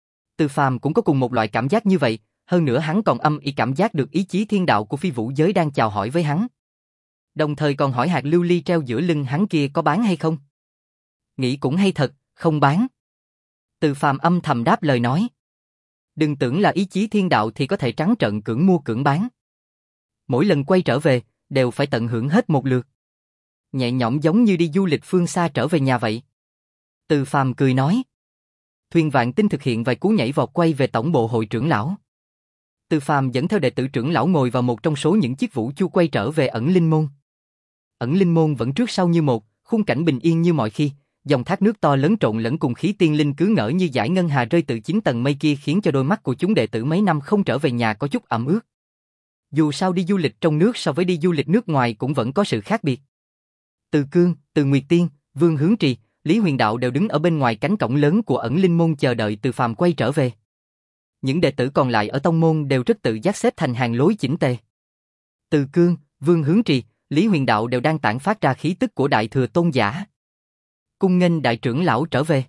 Từ Phàm cũng có cùng một loại cảm giác như vậy, hơn nữa hắn còn âm ỉ cảm giác được ý chí thiên đạo của phi vũ giới đang chào hỏi với hắn. Đồng thời còn hỏi hạt lưu ly treo giữa lưng hắn kia có bán hay không. Nghĩ cũng hay thật, không bán. Từ Phàm âm thầm đáp lời nói. Đừng tưởng là ý chí thiên đạo thì có thể trắng trợn cưỡng mua cưỡng bán. Mỗi lần quay trở về, đều phải tận hưởng hết một lượt. Nhẹ nhõm giống như đi du lịch phương xa trở về nhà vậy. Từ Phàm cười nói. Thuyền Vạn Tinh thực hiện vài cú nhảy vọt quay về tổng bộ hội trưởng lão. Từ Phàm dẫn theo đệ tử trưởng lão ngồi vào một trong số những chiếc vũ chu quay trở về ẩn linh môn. Ẩn linh môn vẫn trước sau như một, khung cảnh bình yên như mọi khi, dòng thác nước to lớn trộn lẫn cùng khí tiên linh cứ ngỡ như dải ngân hà rơi từ chín tầng mây kia khiến cho đôi mắt của chúng đệ tử mấy năm không trở về nhà có chút ẩm ướt. Dù sao đi du lịch trong nước so với đi du lịch nước ngoài cũng vẫn có sự khác biệt. Từ Cương, Từ Nguyệt Tiên, Vương Hướng Trì, Lý Huyền Đạo đều đứng ở bên ngoài cánh cổng lớn của ẩn linh môn chờ đợi Từ Phàm quay trở về. Những đệ tử còn lại ở tông môn đều rất tự giác xếp thành hàng lối chỉnh tề. Từ Cương, Vương Hướng Trì, Lý Huyền Đạo đều đang tản phát ra khí tức của đại thừa tôn giả. Cung nghênh đại trưởng lão trở về.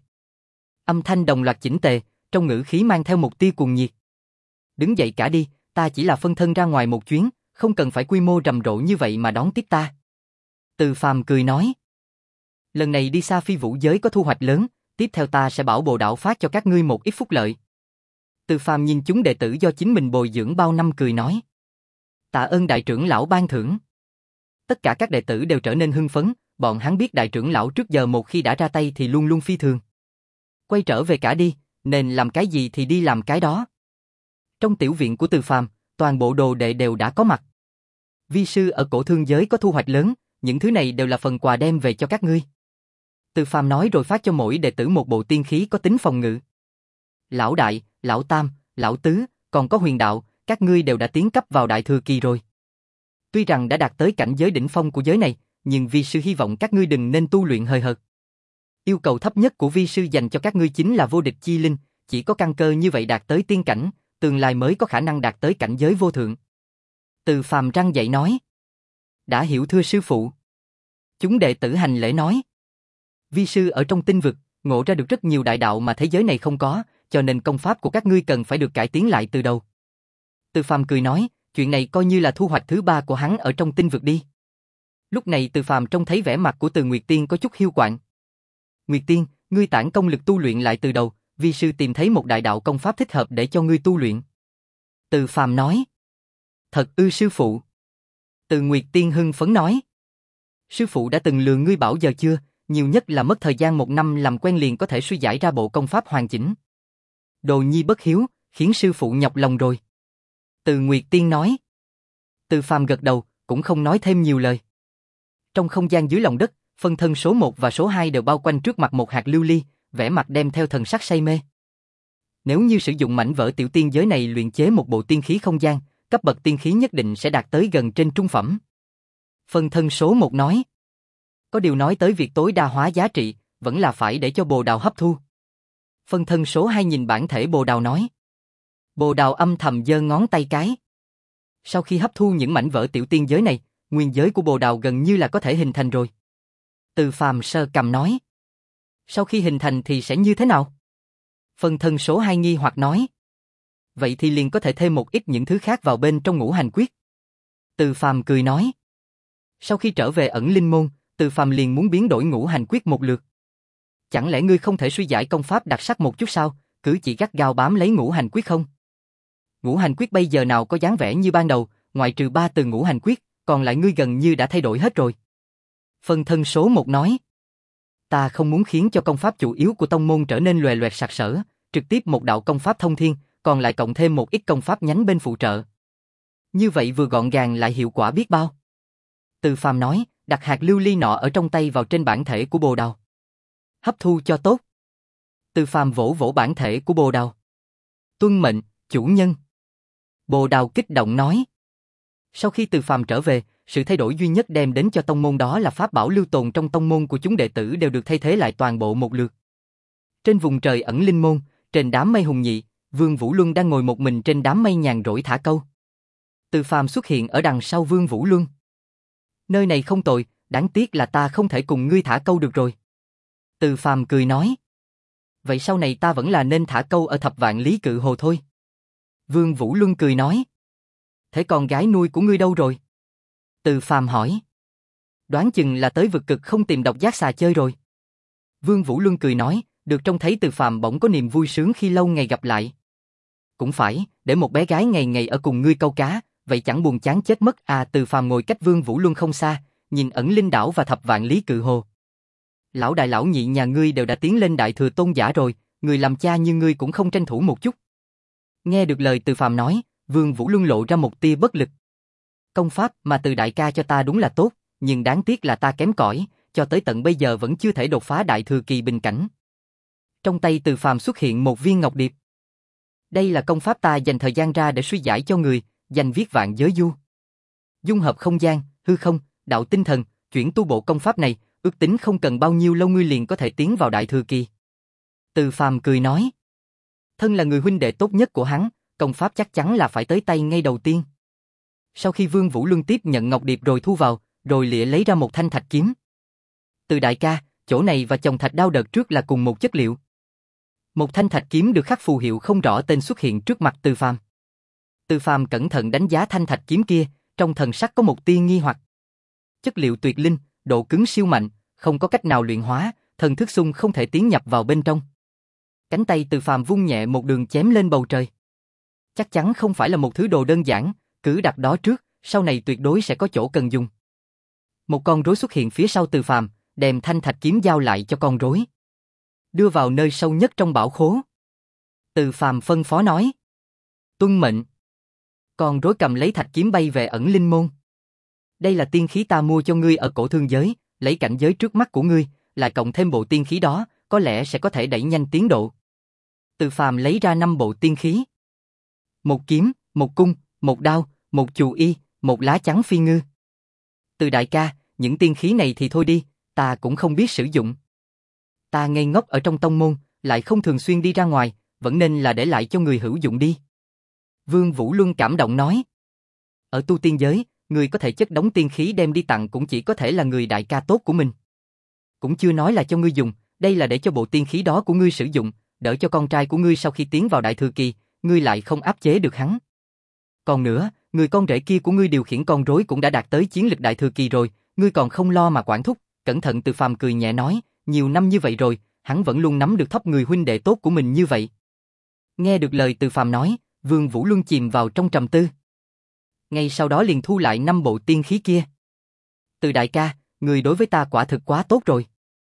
Âm thanh đồng loạt chỉnh tề, trong ngữ khí mang theo một tia cuồng nhiệt. Đứng dậy cả đi, ta chỉ là phân thân ra ngoài một chuyến, không cần phải quy mô rầm rộ như vậy mà đón tiếp ta. Từ Phàm cười nói. Lần này đi xa phi vũ giới có thu hoạch lớn, tiếp theo ta sẽ bảo Bồ Đạo phát cho các ngươi một ít phúc lợi. Từ Phàm nhìn chúng đệ tử do chính mình bồi dưỡng bao năm cười nói. Tạ ơn đại trưởng lão ban thưởng. Tất cả các đệ tử đều trở nên hưng phấn, bọn hắn biết đại trưởng lão trước giờ một khi đã ra tay thì luôn luôn phi thường. Quay trở về cả đi, nên làm cái gì thì đi làm cái đó. Trong tiểu viện của Từ Phàm, toàn bộ đồ đệ đều đã có mặt. Vi sư ở cổ thương giới có thu hoạch lớn, những thứ này đều là phần quà đem về cho các ngươi. Từ Phàm nói rồi phát cho mỗi đệ tử một bộ tiên khí có tính phòng ngự. Lão đại, lão tam, lão tứ, còn có Huyền Đạo, các ngươi đều đã tiến cấp vào đại thừa kỳ rồi. Tuy rằng đã đạt tới cảnh giới đỉnh phong của giới này, nhưng vi sư hy vọng các ngươi đừng nên tu luyện hời hợt. Yêu cầu thấp nhất của vi sư dành cho các ngươi chính là vô địch chi linh, chỉ có căn cơ như vậy đạt tới tiên cảnh, tương lai mới có khả năng đạt tới cảnh giới vô thượng. Từ Phàm răng dậy nói. Đã hiểu thưa sư phụ. Chúng đệ tử hành lễ nói. Vi sư ở trong tinh vực, ngộ ra được rất nhiều đại đạo mà thế giới này không có, cho nên công pháp của các ngươi cần phải được cải tiến lại từ đầu. Từ Phàm cười nói, chuyện này coi như là thu hoạch thứ ba của hắn ở trong tinh vực đi. Lúc này Từ Phàm trông thấy vẻ mặt của Từ Nguyệt Tiên có chút hiu quạnh. Nguyệt Tiên, ngươi tản công lực tu luyện lại từ đầu, vi sư tìm thấy một đại đạo công pháp thích hợp để cho ngươi tu luyện. Từ Phàm nói. Thật ư sư phụ? Từ Nguyệt Tiên hưng phấn nói. Sư phụ đã từng lừa ngươi bảo giờ chưa, nhiều nhất là mất thời gian một năm làm quen liền có thể suy giải ra bộ công pháp hoàn chỉnh. Đồ nhi bất hiếu, khiến sư phụ nhọc lòng rồi. Từ Nguyệt Tiên nói. Từ Phàm gật đầu, cũng không nói thêm nhiều lời. Trong không gian dưới lòng đất, phân thân số một và số hai đều bao quanh trước mặt một hạt lưu ly, vẻ mặt đem theo thần sắc say mê. Nếu như sử dụng mảnh vỡ tiểu tiên giới này luyện chế một bộ tiên khí không gian, cấp bậc tiên khí nhất định sẽ đạt tới gần trên trung phẩm. Phân thân số một nói. Có điều nói tới việc tối đa hóa giá trị, vẫn là phải để cho Bồ Đào hấp thu. Phân thân số hai nhìn bản thể Bồ Đào nói. Bồ Đào âm thầm giơ ngón tay cái. Sau khi hấp thu những mảnh vỡ tiểu tiên giới này, nguyên giới của Bồ Đào gần như là có thể hình thành rồi. Từ Phàm sơ cầm nói. Sau khi hình thành thì sẽ như thế nào? Phân thân số hai nghi hoặc nói. Vậy thì liền có thể thêm một ít những thứ khác vào bên trong ngũ hành quyết. Từ Phàm cười nói. Sau khi trở về ẩn linh môn, Từ Phàm liền muốn biến đổi ngũ hành quyết một lượt. Chẳng lẽ ngươi không thể suy giải công pháp đặc sắc một chút sao, cứ chỉ gắt gao bám lấy ngũ hành quyết không? Ngũ hành quyết bây giờ nào có dáng vẻ như ban đầu, ngoại trừ ba từ ngũ hành quyết, còn lại ngươi gần như đã thay đổi hết rồi. Phân thân số một nói. Ta không muốn khiến cho công pháp chủ yếu của tông môn trở nên loè loẹt sặc sỡ, trực tiếp một đạo công pháp thông thiên, còn lại cộng thêm một ít công pháp nhánh bên phụ trợ. Như vậy vừa gọn gàng lại hiệu quả biết bao. Từ Phàm nói, đặt hạt lưu ly nọ ở trong tay vào trên bản thể của Bồ Đào. Hấp thu cho tốt. Từ Phàm vỗ vỗ bản thể của Bồ Đào. Tuân mệnh, chủ nhân. Bồ Đào kích động nói. Sau khi Từ Phàm trở về, sự thay đổi duy nhất đem đến cho tông môn đó là pháp bảo lưu tồn trong tông môn của chúng đệ tử đều được thay thế lại toàn bộ một lượt. Trên vùng trời ẩn linh môn, trên đám mây hùng nhị, Vương Vũ Luân đang ngồi một mình trên đám mây nhàn rỗi thả câu. Từ Phàm xuất hiện ở đằng sau Vương Vũ Luân. Nơi này không tồi, đáng tiếc là ta không thể cùng ngươi thả câu được rồi. Từ Phàm cười nói. Vậy sau này ta vẫn là nên thả câu ở Thập Vạn Lý Cự Hồ thôi. Vương Vũ Luân cười nói. Thế con gái nuôi của ngươi đâu rồi? Từ Phàm hỏi. Đoán chừng là tới vực cực không tìm độc giác xà chơi rồi. Vương Vũ Luân cười nói, được trông thấy Từ Phàm bỗng có niềm vui sướng khi lâu ngày gặp lại. cũng phải, để một bé gái ngày ngày ở cùng ngươi câu cá, vậy chẳng buồn chán chết mất à. Từ Phàm ngồi cách Vương Vũ Luân không xa, nhìn Ẩn Linh đảo và Thập Vạn Lý Cự Hồ. Lão đại lão nhị nhà ngươi đều đã tiến lên đại thừa tôn giả rồi, người làm cha như ngươi cũng không tranh thủ một chút. Nghe được lời Từ Phàm nói, Vương Vũ Luân lộ ra một tia bất lực. Công pháp mà Từ đại ca cho ta đúng là tốt, nhưng đáng tiếc là ta kém cỏi, cho tới tận bây giờ vẫn chưa thể đột phá đại thừa kỳ bình cảnh. Trong tay Từ Phàm xuất hiện một viên ngọc điệp. Đây là công pháp ta dành thời gian ra để suy giải cho người, dành viết vạn giới du. Dung hợp không gian, hư không, đạo tinh thần, chuyển tu bộ công pháp này, ước tính không cần bao nhiêu lâu ngươi liền có thể tiến vào đại thừa kỳ. Từ Phàm cười nói. Thân là người huynh đệ tốt nhất của hắn, công pháp chắc chắn là phải tới tay ngay đầu tiên. Sau khi Vương Vũ Luân tiếp nhận ngọc điệp rồi thu vào, rồi lịa lấy ra một thanh thạch kiếm. Từ đại ca, chỗ này và chồng thạch đao đợt trước là cùng một chất liệu. Một thanh thạch kiếm được khắc phù hiệu không rõ tên xuất hiện trước mặt Từ Phàm. Từ Phàm cẩn thận đánh giá thanh thạch kiếm kia, trong thần sắc có một tia nghi hoặc. Chất liệu tuyệt linh, độ cứng siêu mạnh, không có cách nào luyện hóa, thần thức xung không thể tiến nhập vào bên trong. Cánh tay Từ Phàm vung nhẹ một đường chém lên bầu trời. Chắc chắn không phải là một thứ đồ đơn giản, cứ đặt đó trước, sau này tuyệt đối sẽ có chỗ cần dùng. Một con rối xuất hiện phía sau Từ Phàm, đem thanh thạch kiếm giao lại cho con rối. Đưa vào nơi sâu nhất trong bảo khố. Từ Phàm phân phó nói. Tuân mệnh. Con rối cầm lấy thạch kiếm bay về Ẩn Linh môn. Đây là tiên khí ta mua cho ngươi ở cổ thương giới, lấy cảnh giới trước mắt của ngươi, lại cộng thêm bộ tiên khí đó, có lẽ sẽ có thể đẩy nhanh tiến độ. Từ Phàm lấy ra năm bộ tiên khí. Một kiếm, một cung, một đao, một chù y, một lá chắn phi ngư. Từ đại ca, những tiên khí này thì thôi đi, ta cũng không biết sử dụng. Ta ngây ngốc ở trong tông môn, lại không thường xuyên đi ra ngoài, vẫn nên là để lại cho người hữu dụng đi. Vương Vũ Luân cảm động nói. Ở tu tiên giới, người có thể chất đống tiên khí đem đi tặng cũng chỉ có thể là người đại ca tốt của mình. Cũng chưa nói là cho ngươi dùng, đây là để cho bộ tiên khí đó của ngươi sử dụng, đỡ cho con trai của ngươi sau khi tiến vào đại thừa kỳ, ngươi lại không áp chế được hắn. Còn nữa, người con rể kia của ngươi điều khiển con rối cũng đã đạt tới chiến lực đại thừa kỳ rồi, ngươi còn không lo mà quản thúc. Cẩn thận. Từ Phàm cười nhẹ nói, nhiều năm như vậy rồi, hắn vẫn luôn nắm được thóp người huynh đệ tốt của mình như vậy. Nghe được lời Từ Phàm nói, Vương Vũ Luân chìm vào trong trầm tư. Ngay sau đó liền thu lại năm bộ tiên khí kia. Từ đại ca, người đối với ta quả thực quá tốt rồi.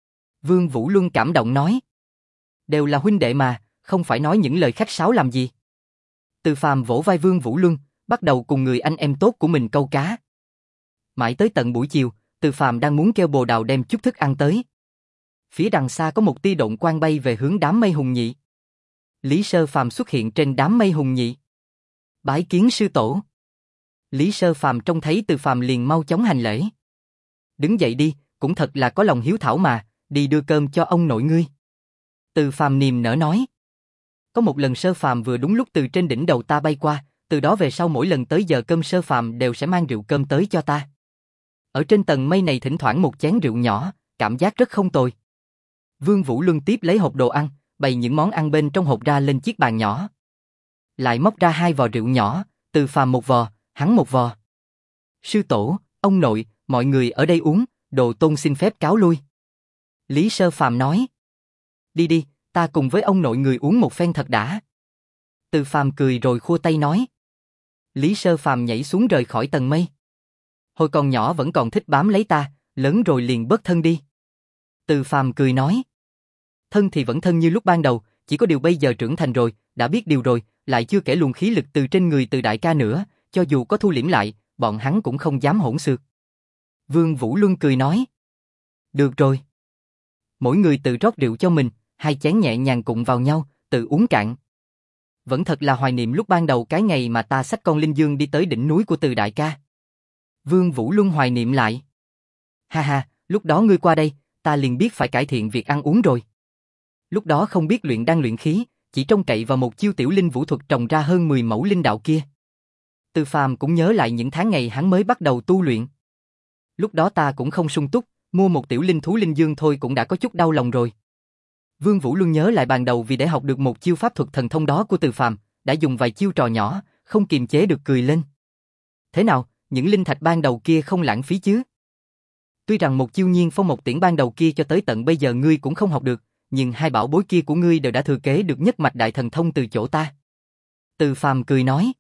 Vương Vũ Luân cảm động nói. Đều là huynh đệ mà, không phải nói những lời khách sáo làm gì. Từ Phàm vỗ vai Vương Vũ Luân, bắt đầu cùng người anh em tốt của mình câu cá. Mãi tới tận buổi chiều, Từ Phàm đang muốn kêu Bồ Đào đem chút thức ăn tới. Phía đằng xa có một tia động quang bay về hướng đám mây hùng nhị. Lý Sơ Phàm xuất hiện trên đám mây hùng nhị. Bái kiến sư tổ. Lý Sơ Phàm trông thấy Từ Phàm liền mau chóng hành lễ. Đứng dậy đi, cũng thật là có lòng hiếu thảo mà, đi đưa cơm cho ông nội ngươi. Từ Phàm niềm nở nói. Có một lần Sơ Phàm vừa đúng lúc từ trên đỉnh đầu ta bay qua, từ đó về sau mỗi lần tới giờ cơm Sơ Phàm đều sẽ mang rượu cơm tới cho ta. Ở trên tầng mây này thỉnh thoảng một chén rượu nhỏ, cảm giác rất không tồi. Vương Vũ Luân tiếp lấy hộp đồ ăn, bày những món ăn bên trong hộp ra lên chiếc bàn nhỏ. Lại móc ra hai vò rượu nhỏ, Từ Phàm một vò, hắn một vò. Sư tổ, ông nội, mọi người ở đây uống, Đồ Tôn xin phép cáo lui. Lý Sơ Phàm nói. Đi đi, ta cùng với ông nội người uống một phen thật đã. Từ Phàm cười rồi khua tay nói. Lý Sơ Phàm nhảy xuống rời khỏi tầng mây. Hồi còn nhỏ vẫn còn thích bám lấy ta, lớn rồi liền bớt thân đi. Từ Phàm cười nói. Thân thì vẫn thân như lúc ban đầu, chỉ có điều bây giờ trưởng thành rồi, đã biết điều rồi, lại chưa kể luồng khí lực từ trên người Từ đại ca nữa, cho dù có thu liễm lại, bọn hắn cũng không dám hỗn xược. Vương Vũ Luân cười nói. Được rồi. Mỗi người tự rót rượu cho mình, hai chén nhẹ nhàng cụng vào nhau, tự uống cạn. Vẫn thật là hoài niệm lúc ban đầu cái ngày mà ta xách con Linh Dương đi tới đỉnh núi của Từ đại ca. Vương Vũ Luân hoài niệm lại. Ha ha, lúc đó ngươi qua đây, ta liền biết phải cải thiện việc ăn uống rồi. Lúc đó không biết luyện đan luyện khí, chỉ trông cậy vào một chiêu tiểu linh vũ thuật trồng ra hơn mười mẫu linh đạo kia. Từ Phàm cũng nhớ lại những tháng ngày hắn mới bắt đầu tu luyện. Lúc đó ta cũng không sung túc, mua một tiểu linh thú linh dương thôi cũng đã có chút đau lòng rồi. Vương Vũ Luân nhớ lại ban đầu vì để học được một chiêu pháp thuật thần thông đó của Từ Phàm, đã dùng vài chiêu trò nhỏ, không kiềm chế được cười lên. Thế nào, những linh thạch ban đầu kia không lãng phí chứ? Tuy rằng một chiêu nhiên phong một tiễn ban đầu kia cho tới tận bây giờ ngươi cũng không học được, nhưng hai bảo bối kia của ngươi đều đã thừa kế được nhất mạch đại thần thông từ chỗ ta. Từ Phàm cười nói.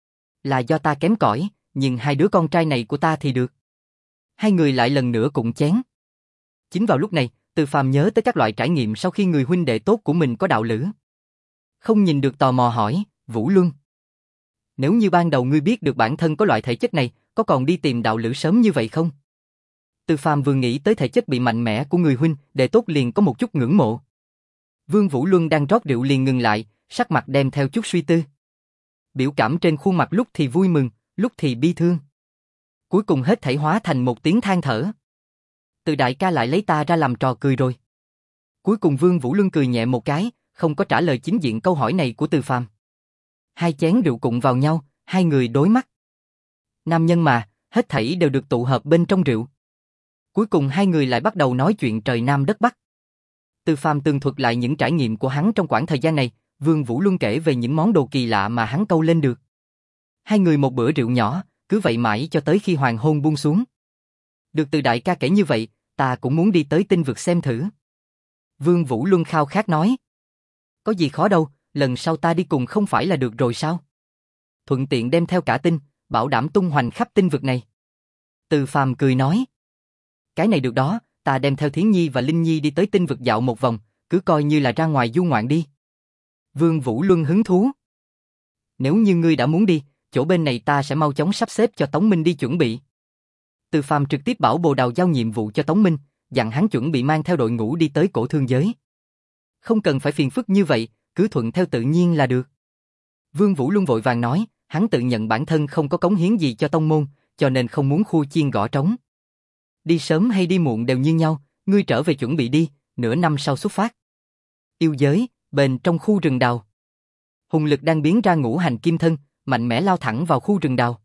Là do ta kém cỏi, nhưng hai đứa con trai này của ta thì được. Hai người lại lần nữa cụng chén. Chính vào lúc này, Từ Phàm nhớ tới các loại trải nghiệm sau khi người huynh đệ tốt của mình có đạo lữ. Không nhìn được tò mò hỏi, Vũ Luân. Nếu như ban đầu ngươi biết được bản thân có loại thể chất này, có còn đi tìm đạo lữ sớm như vậy không? Từ Phàm vừa nghĩ tới thể chất bị mạnh mẽ của người huynh đệ tốt liền có một chút ngưỡng mộ. Vương Vũ Luân đang rót rượu liền ngừng lại, sắc mặt đem theo chút suy tư. Biểu cảm trên khuôn mặt lúc thì vui mừng, lúc thì bi thương. Cuối cùng hết thảy hóa thành một tiếng than thở. Từ đại ca lại lấy ta ra làm trò cười rồi. Cuối cùng Vương Vũ Luân cười nhẹ một cái, không có trả lời chính diện câu hỏi này của Từ Phàm. Hai chén rượu cụng vào nhau, hai người đối mắt. Nam nhân mà, hết thảy đều được tụ hợp bên trong rượu. Cuối cùng hai người lại bắt đầu nói chuyện trời Nam đất Bắc. Từ Phàm tường thuật lại những trải nghiệm của hắn trong quãng thời gian này, Vương Vũ Luân kể về những món đồ kỳ lạ mà hắn câu lên được. Hai người một bữa rượu nhỏ, cứ vậy mãi cho tới khi hoàng hôn buông xuống. Được Từ đại ca kể như vậy, ta cũng muốn đi tới tinh vực xem thử. Vương Vũ Luân khao khát nói. Có gì khó đâu, lần sau ta đi cùng không phải là được rồi sao? Thuận tiện đem theo cả tinh, bảo đảm tung hoành khắp tinh vực này. Từ Phàm cười nói. Cái này được đó, ta đem theo Thiến Nhi và Linh Nhi đi tới tinh vực dạo một vòng, cứ coi như là ra ngoài du ngoạn đi. Vương Vũ Luân hứng thú. Nếu như ngươi đã muốn đi, chỗ bên này ta sẽ mau chóng sắp xếp cho Tống Minh đi chuẩn bị. Từ Phàm trực tiếp bảo Bồ Đào giao nhiệm vụ cho Tống Minh, dặn hắn chuẩn bị mang theo đội ngũ đi tới cổ thương giới. Không cần phải phiền phức như vậy, cứ thuận theo tự nhiên là được. Vương Vũ Luân vội vàng nói, hắn tự nhận bản thân không có cống hiến gì cho tông môn, cho nên không muốn khua chiên gõ trống. Đi sớm hay đi muộn đều như nhau, ngươi trở về chuẩn bị đi, nửa năm sau xuất phát. Yêu giới, bên trong khu rừng đào. Hùng Lực đang biến ra ngũ hành kim thân, mạnh mẽ lao thẳng vào khu rừng đào.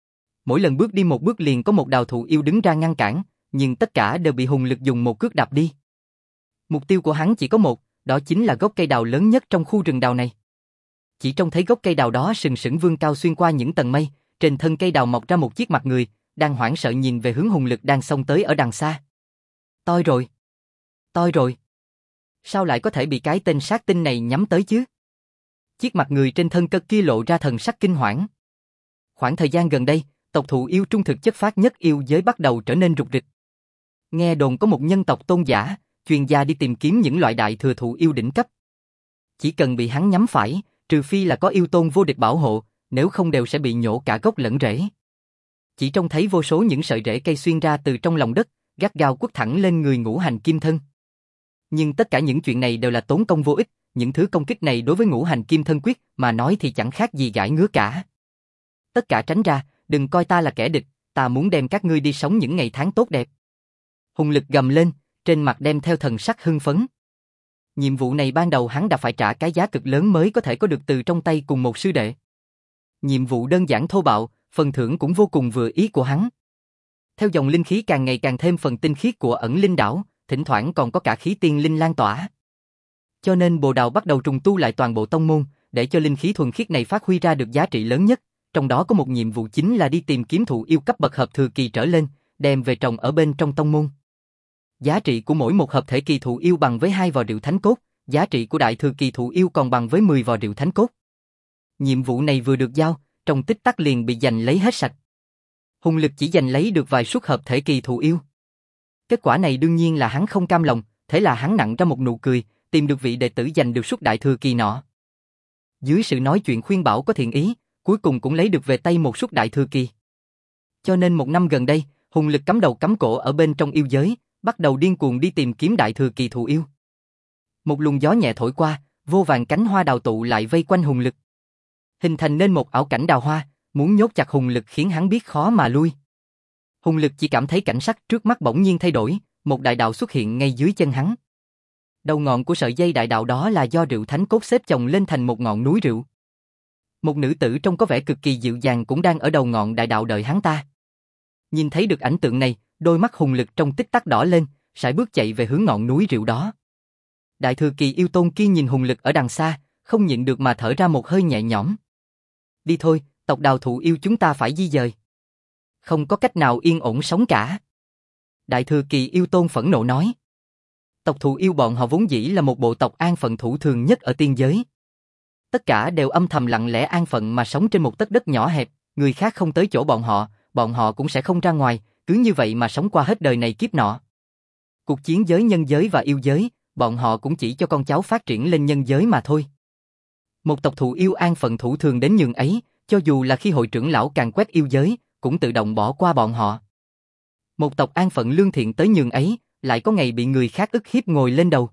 Mỗi lần bước đi một bước liền có một đào thụ yêu đứng ra ngăn cản, nhưng tất cả đều bị Hùng Lực dùng một cước đạp đi. Mục tiêu của hắn chỉ có một, đó chính là gốc cây đào lớn nhất trong khu rừng đào này. Chỉ trông thấy gốc cây đào đó sừng sững vươn cao xuyên qua những tầng mây, trên thân cây đào mọc ra một chiếc mặt người, đang hoảng sợ nhìn về hướng Hùng Lực đang xông tới ở đằng xa. Toi rồi! Toi rồi! Sao lại có thể bị cái tên sát tinh này nhắm tới chứ? Chiếc mặt người trên thân cất kia lộ ra thần sắc kinh hoảng. Khoảng thời gian gần đây, tộc thụ yêu trung thực chất phát nhất yêu giới bắt đầu trở nên rục rịch. Nghe đồn có một nhân tộc tôn giả, chuyên gia đi tìm kiếm những loại đại thừa thụ yêu đỉnh cấp. Chỉ cần bị hắn nhắm phải, trừ phi là có yêu tôn vô địch bảo hộ, nếu không đều sẽ bị nhổ cả gốc lẫn rễ. Chỉ trông thấy vô số những sợi rễ cây xuyên ra từ trong lòng đất, gắt gao quất thẳng lên người ngũ hành kim thân. Nhưng tất cả những chuyện này đều là tốn công vô ích, những thứ công kích này đối với ngũ hành kim thân quyết mà nói thì chẳng khác gì gãi ngứa cả. Tất cả tránh ra, đừng coi ta là kẻ địch, ta muốn đem các ngươi đi sống những ngày tháng tốt đẹp. Hùng Lực gầm lên, trên mặt đem theo thần sắc hưng phấn. Nhiệm vụ này ban đầu hắn đã phải trả cái giá cực lớn mới có thể có được từ trong tay cùng một sư đệ. Nhiệm vụ đơn giản thô bạo, phần thưởng cũng vô cùng vừa ý của hắn. Theo dòng linh khí càng ngày càng thêm phần tinh khiết của ẩn linh đảo, thỉnh thoảng còn có cả khí tiên linh lan tỏa. Cho nên Bồ Đào bắt đầu trùng tu lại toàn bộ tông môn, để cho linh khí thuần khiết này phát huy ra được giá trị lớn nhất. Trong đó có một nhiệm vụ chính là đi tìm kiếm thụ yêu cấp bậc hợp thừa kỳ trở lên, đem về trồng ở bên trong tông môn. Giá trị của mỗi một hợp thể kỳ thụ yêu bằng với hai vò rượu thánh cốt, giá trị của đại thừa kỳ thụ yêu còn bằng với mười vò rượu thánh cốt. Nhiệm vụ này vừa được giao, trong tích tắc liền bị giành lấy hết sạch. Hùng Lực chỉ giành lấy được vài suất hợp thể kỳ thụ yêu. Kết quả này đương nhiên là hắn không cam lòng, thế là hắn nặn ra một nụ cười, tìm được vị đệ tử giành được suất đại thừa kỳ nọ. Dưới sự nói chuyện khuyên bảo có thiện ý, cuối cùng cũng lấy được về tay một suất đại thừa kỳ. Cho nên một năm gần đây, Hùng Lực cắm đầu cắm cổ ở bên trong yêu giới, bắt đầu điên cuồng đi tìm kiếm đại thừa kỳ thụ yêu. Một luồng gió nhẹ thổi qua, vô vàn cánh hoa đào tụ lại vây quanh Hùng Lực, hình thành nên một ảo cảnh đào hoa, muốn nhốt chặt Hùng Lực khiến hắn biết khó mà lui. Hùng Lực chỉ cảm thấy cảnh sắc trước mắt bỗng nhiên thay đổi, một đại đạo xuất hiện ngay dưới chân hắn. Đầu ngọn của sợi dây đại đạo đó là do rượu thánh cốt xếp chồng lên thành một ngọn núi rượu. Một nữ tử trông có vẻ cực kỳ dịu dàng cũng đang ở đầu ngọn đại đạo đợi hắn ta. Nhìn thấy được ảnh tượng này, đôi mắt Hùng Lực trong tích tắc đỏ lên, sải bước chạy về hướng ngọn núi rượu đó. Đại thừa kỳ yêu tôn kia nhìn Hùng Lực ở đằng xa, không nhịn được mà thở ra một hơi nhẹ nhõm. Đi thôi, tộc Đào thụ yêu chúng ta phải di dời. Không có cách nào yên ổn sống cả. Đại thừa kỳ yêu tôn phẫn nộ nói. Tộc thụ yêu bọn họ vốn dĩ là một bộ tộc an phận thủ thường nhất ở tiên giới. Tất cả đều âm thầm lặng lẽ an phận mà sống trên một tấc đất nhỏ hẹp, người khác không tới chỗ bọn họ, bọn họ cũng sẽ không ra ngoài, cứ như vậy mà sống qua hết đời này kiếp nọ. Cuộc chiến giới nhân giới và yêu giới, bọn họ cũng chỉ cho con cháu phát triển lên nhân giới mà thôi. Một tộc thụ yêu an phận thủ thường đến nhường ấy, cho dù là khi hội trưởng lão càn quét yêu giới, cũng tự động bỏ qua bọn họ. Một tộc an phận lương thiện tới nhường ấy, lại có ngày bị người khác ức hiếp ngồi lên đầu.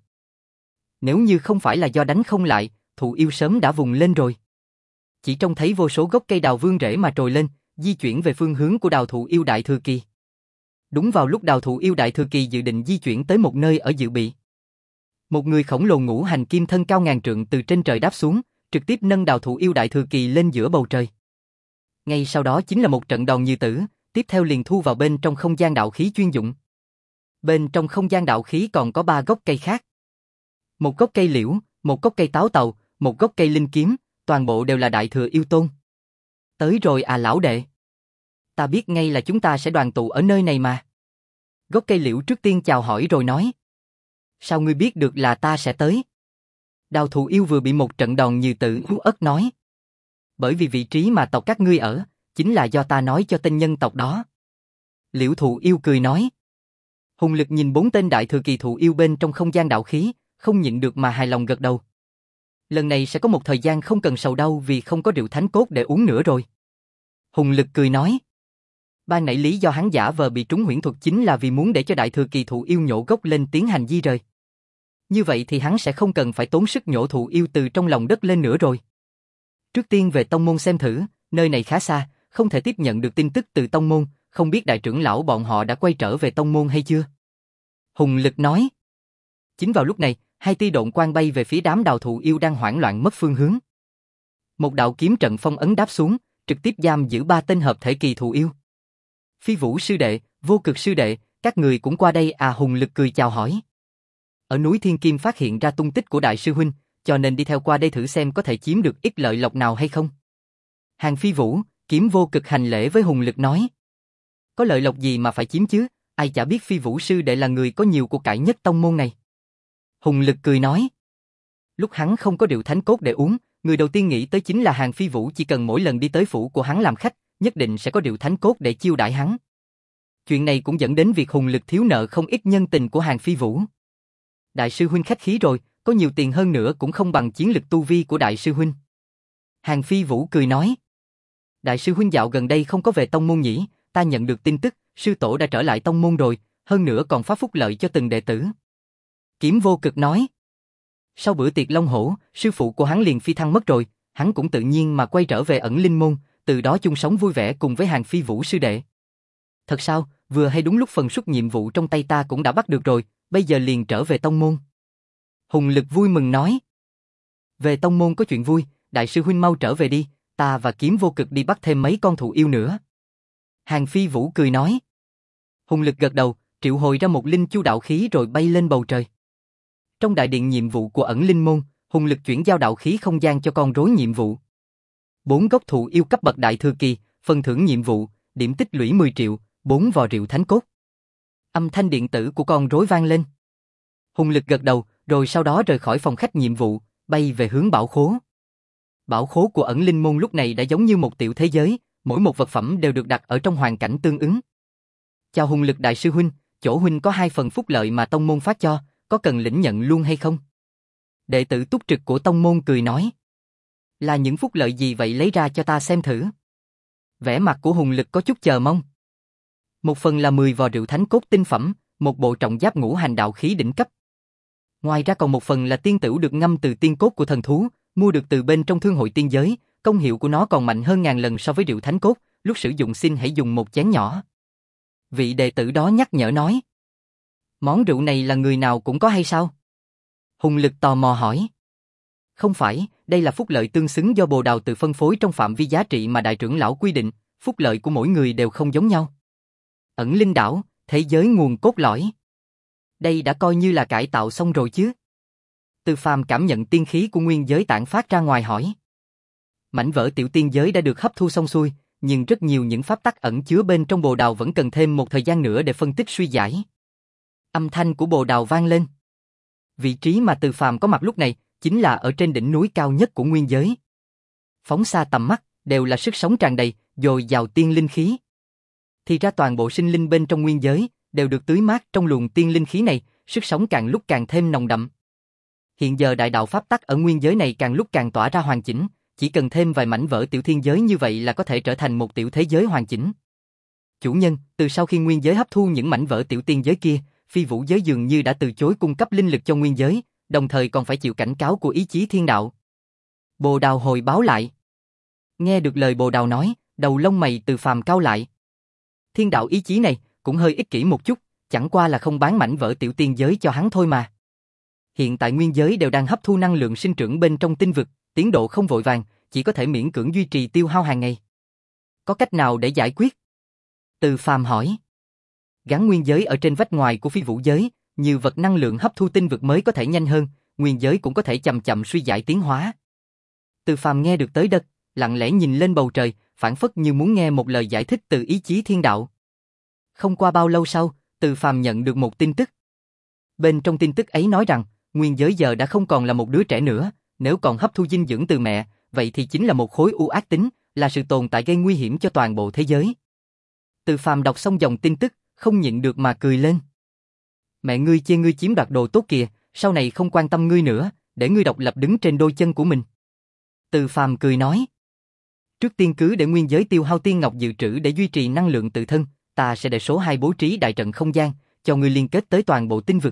Nếu như không phải là do đánh không lại, thụ yêu sớm đã vùng lên rồi. Chỉ trông thấy vô số gốc cây đào vươn rễ mà trồi lên, di chuyển về phương hướng của đào thụ yêu đại thừa kỳ. Đúng vào lúc đào thụ yêu đại thừa kỳ dự định di chuyển tới một nơi ở dự bị. Một người khổng lồ ngũ hành kim thân cao ngàn trượng từ trên trời đáp xuống, trực tiếp nâng đào thụ yêu đại thừa kỳ lên giữa bầu trời. Ngay sau đó chính là một trận đòn như tử, tiếp theo liền thu vào bên trong không gian đạo khí chuyên dụng. Bên trong không gian đạo khí còn có ba gốc cây khác. Một gốc cây liễu, một gốc cây táo tàu, một gốc cây linh kiếm, toàn bộ đều là đại thừa yêu tôn. Tới rồi à lão đệ. Ta biết ngay là chúng ta sẽ đoàn tụ ở nơi này mà. Gốc cây liễu trước tiên chào hỏi rồi nói. Sao ngươi biết được là ta sẽ tới? Đào thụ yêu vừa bị một trận đòn như tử yếu ớt nói. Bởi vì vị trí mà tộc các ngươi ở, chính là do ta nói cho tên nhân tộc đó. Liễu thụ yêu cười nói. Hùng Lực nhìn bốn tên đại thừa kỳ thụ yêu bên trong không gian đạo khí, không nhịn được mà hài lòng gật đầu. Lần này sẽ có một thời gian không cần sầu đau vì không có rượu thánh cốt để uống nữa rồi. Hùng Lực cười nói. Ban nãy lý do hắn giả vờ bị trúng huyễn thuật chính là vì muốn để cho đại thừa kỳ thụ yêu nhổ gốc lên tiến hành di rời. Như vậy thì hắn sẽ không cần phải tốn sức nhổ thụ yêu từ trong lòng đất lên nữa rồi. Trước tiên về tông môn xem thử, nơi này khá xa, không thể tiếp nhận được tin tức từ tông môn, không biết đại trưởng lão bọn họ đã quay trở về tông môn hay chưa? Hùng Lực nói. Chính vào lúc này, hai tia độn quang bay về phía đám đào thụ yêu đang hoảng loạn mất phương hướng. Một đạo kiếm trận phong ấn đáp xuống, trực tiếp giam giữ ba tên hợp thể kỳ thụ yêu. Phi Vũ sư đệ, Vô Cực sư đệ, các người cũng qua đây à? Hùng Lực cười chào hỏi. Ở núi Thiên Kim phát hiện ra tung tích của đại sư huynh, cho nên đi theo qua đây thử xem có thể chiếm được ít lợi lộc nào hay không. Hàng Phi Vũ, Kiếm Vô Cực hành lễ với Hùng Lực nói. Có lợi lộc gì mà phải chiếm chứ, ai chả biết Phi Vũ sư đệ là người có nhiều của cải nhất tông môn này. Hùng Lực cười nói. Lúc hắn không có rượu thánh cốt để uống, người đầu tiên nghĩ tới chính là Hàng Phi Vũ, chỉ cần mỗi lần đi tới phủ của hắn làm khách, nhất định sẽ có rượu thánh cốt để chiêu đãi hắn. Chuyện này cũng dẫn đến việc Hùng Lực thiếu nợ không ít nhân tình của Hàng Phi Vũ. Đại sư huynh khách khí rồi, có nhiều tiền hơn nữa cũng không bằng chiến lực tu vi của đại sư huynh. Hàng Phi Vũ cười nói. Đại sư huynh dạo gần đây không có về tông môn nhỉ, ta nhận được tin tức, sư tổ đã trở lại tông môn rồi, hơn nữa còn phát phúc lợi cho từng đệ tử. Kiếm Vô Cực nói. Sau bữa tiệc Long Hổ, sư phụ của hắn liền phi thăng mất rồi, hắn cũng tự nhiên mà quay trở về ẩn linh môn, từ đó chung sống vui vẻ cùng với Hàng Phi Vũ sư đệ. Thật sao, vừa hay đúng lúc phần suất nhiệm vụ trong tay ta cũng đã bắt được rồi, bây giờ liền trở về tông môn. Hùng Lực vui mừng nói. Về tông môn có chuyện vui, đại sư huynh mau trở về đi, ta và Kiếm Vô Cực đi bắt thêm mấy con thụ yêu nữa. Hàng Phi Vũ cười nói. Hùng Lực gật đầu, triệu hồi ra một linh chu đạo khí rồi bay lên bầu trời. Trong đại điện nhiệm vụ của ẩn linh môn, Hùng Lực chuyển giao đạo khí không gian cho con rối nhiệm vụ. Bốn gốc thụ yêu cấp bậc đại thừa kỳ, phần thưởng nhiệm vụ, điểm tích lũy mười triệu, bốn vò rượu thánh cốt. Âm thanh điện tử của con rối vang lên. Hùng Lực gật đầu, rồi sau đó rời khỏi phòng khách nhiệm vụ, bay về hướng bảo khố. Bảo khố của ẩn linh môn lúc này đã giống như một tiểu thế giới, mỗi một vật phẩm đều được đặt ở trong hoàn cảnh tương ứng. Chào Hùng Lực đại sư huynh, chỗ huynh có hai phần phúc lợi mà tông môn phát cho, có cần lĩnh nhận luôn hay không? Đệ tử túc trực của tông môn cười nói. Là những phúc lợi gì vậy, lấy ra cho ta xem thử. Vẻ mặt của Hùng Lực có chút chờ mong. Một phần là mười vò rượu thánh cốt tinh phẩm, một bộ trọng giáp ngũ hành đạo khí đỉnh cấp. Ngoài ra còn một phần là tiên tửu được ngâm từ tiên cốt của thần thú, mua được từ bên trong thương hội tiên giới, công hiệu của nó còn mạnh hơn ngàn lần so với rượu thánh cốt, lúc sử dụng xin hãy dùng một chén nhỏ. Vị đệ tử đó nhắc nhở nói. Món rượu này là người nào cũng có hay sao? Hùng Lực tò mò hỏi. Không phải, đây là phúc lợi tương xứng do Bồ Đào tự phân phối trong phạm vi giá trị mà đại trưởng lão quy định, phúc lợi của mỗi người đều không giống nhau. Ẩn linh đảo, thế giới nguồn cốt lõi. Đây đã coi như là cải tạo xong rồi chứ? Từ Phàm cảm nhận tiên khí của nguyên giới tản phát ra ngoài hỏi. Mảnh vỡ tiểu tiên giới đã được hấp thu xong xuôi, nhưng rất nhiều những pháp tắc ẩn chứa bên trong Bồ Đào vẫn cần thêm một thời gian nữa để phân tích suy giải. Âm thanh của Bồ Đào vang lên. Vị trí mà Từ Phàm có mặt lúc này, chính là ở trên đỉnh núi cao nhất của nguyên giới. Phóng xa tầm mắt, đều là sức sống tràn đầy, dồi dào tiên linh khí. Thì ra toàn bộ sinh linh bên trong nguyên giới, đều được tưới mát trong luồng tiên linh khí này, sức sống càng lúc càng thêm nồng đậm. Hiện giờ đại đạo pháp tắc ở nguyên giới này càng lúc càng tỏa ra hoàn chỉnh, chỉ cần thêm vài mảnh vỡ tiểu thiên giới như vậy là có thể trở thành một tiểu thế giới hoàn chỉnh. Chủ nhân, từ sau khi nguyên giới hấp thu những mảnh vỡ tiểu tiên giới kia, phi vũ giới dường như đã từ chối cung cấp linh lực cho nguyên giới, đồng thời còn phải chịu cảnh cáo của ý chí thiên đạo. Bồ Đào hồi báo lại. Nghe được lời Bồ Đào nói, đầu lông mày Từ Phàm cau lại. Thiên đạo ý chí này cũng hơi ích kỷ một chút, chẳng qua là không bán mảnh vỡ tiểu tiên giới cho hắn thôi mà. Hiện tại nguyên giới đều đang hấp thu năng lượng sinh trưởng bên trong tinh vực, tiến độ không vội vàng, chỉ có thể miễn cưỡng duy trì tiêu hao hàng ngày. Có cách nào để giải quyết? Từ Phàm hỏi. Gắn nguyên giới ở trên vách ngoài của phi vũ giới, nhiều vật năng lượng hấp thu tinh vực mới có thể nhanh hơn, nguyên giới cũng có thể chậm chậm suy giải tiến hóa. Từ Phàm nghe được tới đất, lặng lẽ nhìn lên bầu trời, phảng phất như muốn nghe một lời giải thích từ ý chí thiên đạo. Không qua bao lâu sau, Từ Phàm nhận được một tin tức. Bên trong tin tức ấy nói rằng, nguyên giới giờ đã không còn là một đứa trẻ nữa, nếu còn hấp thu dinh dưỡng từ mẹ, vậy thì chính là một khối u ác tính, là sự tồn tại gây nguy hiểm cho toàn bộ thế giới. Từ Phàm đọc xong dòng tin tức, không nhịn được mà cười lên. Mẹ ngươi chê ngươi chiếm đoạt đồ tốt kìa, sau này không quan tâm ngươi nữa, để ngươi độc lập đứng trên đôi chân của mình. Từ Phàm cười nói. Trước tiên cứ để nguyên giới tiêu hao tiên ngọc dự trữ để duy trì năng lượng tự thân, ta sẽ để số hai bố trí đại trận không gian, cho ngươi liên kết tới toàn bộ tinh vực.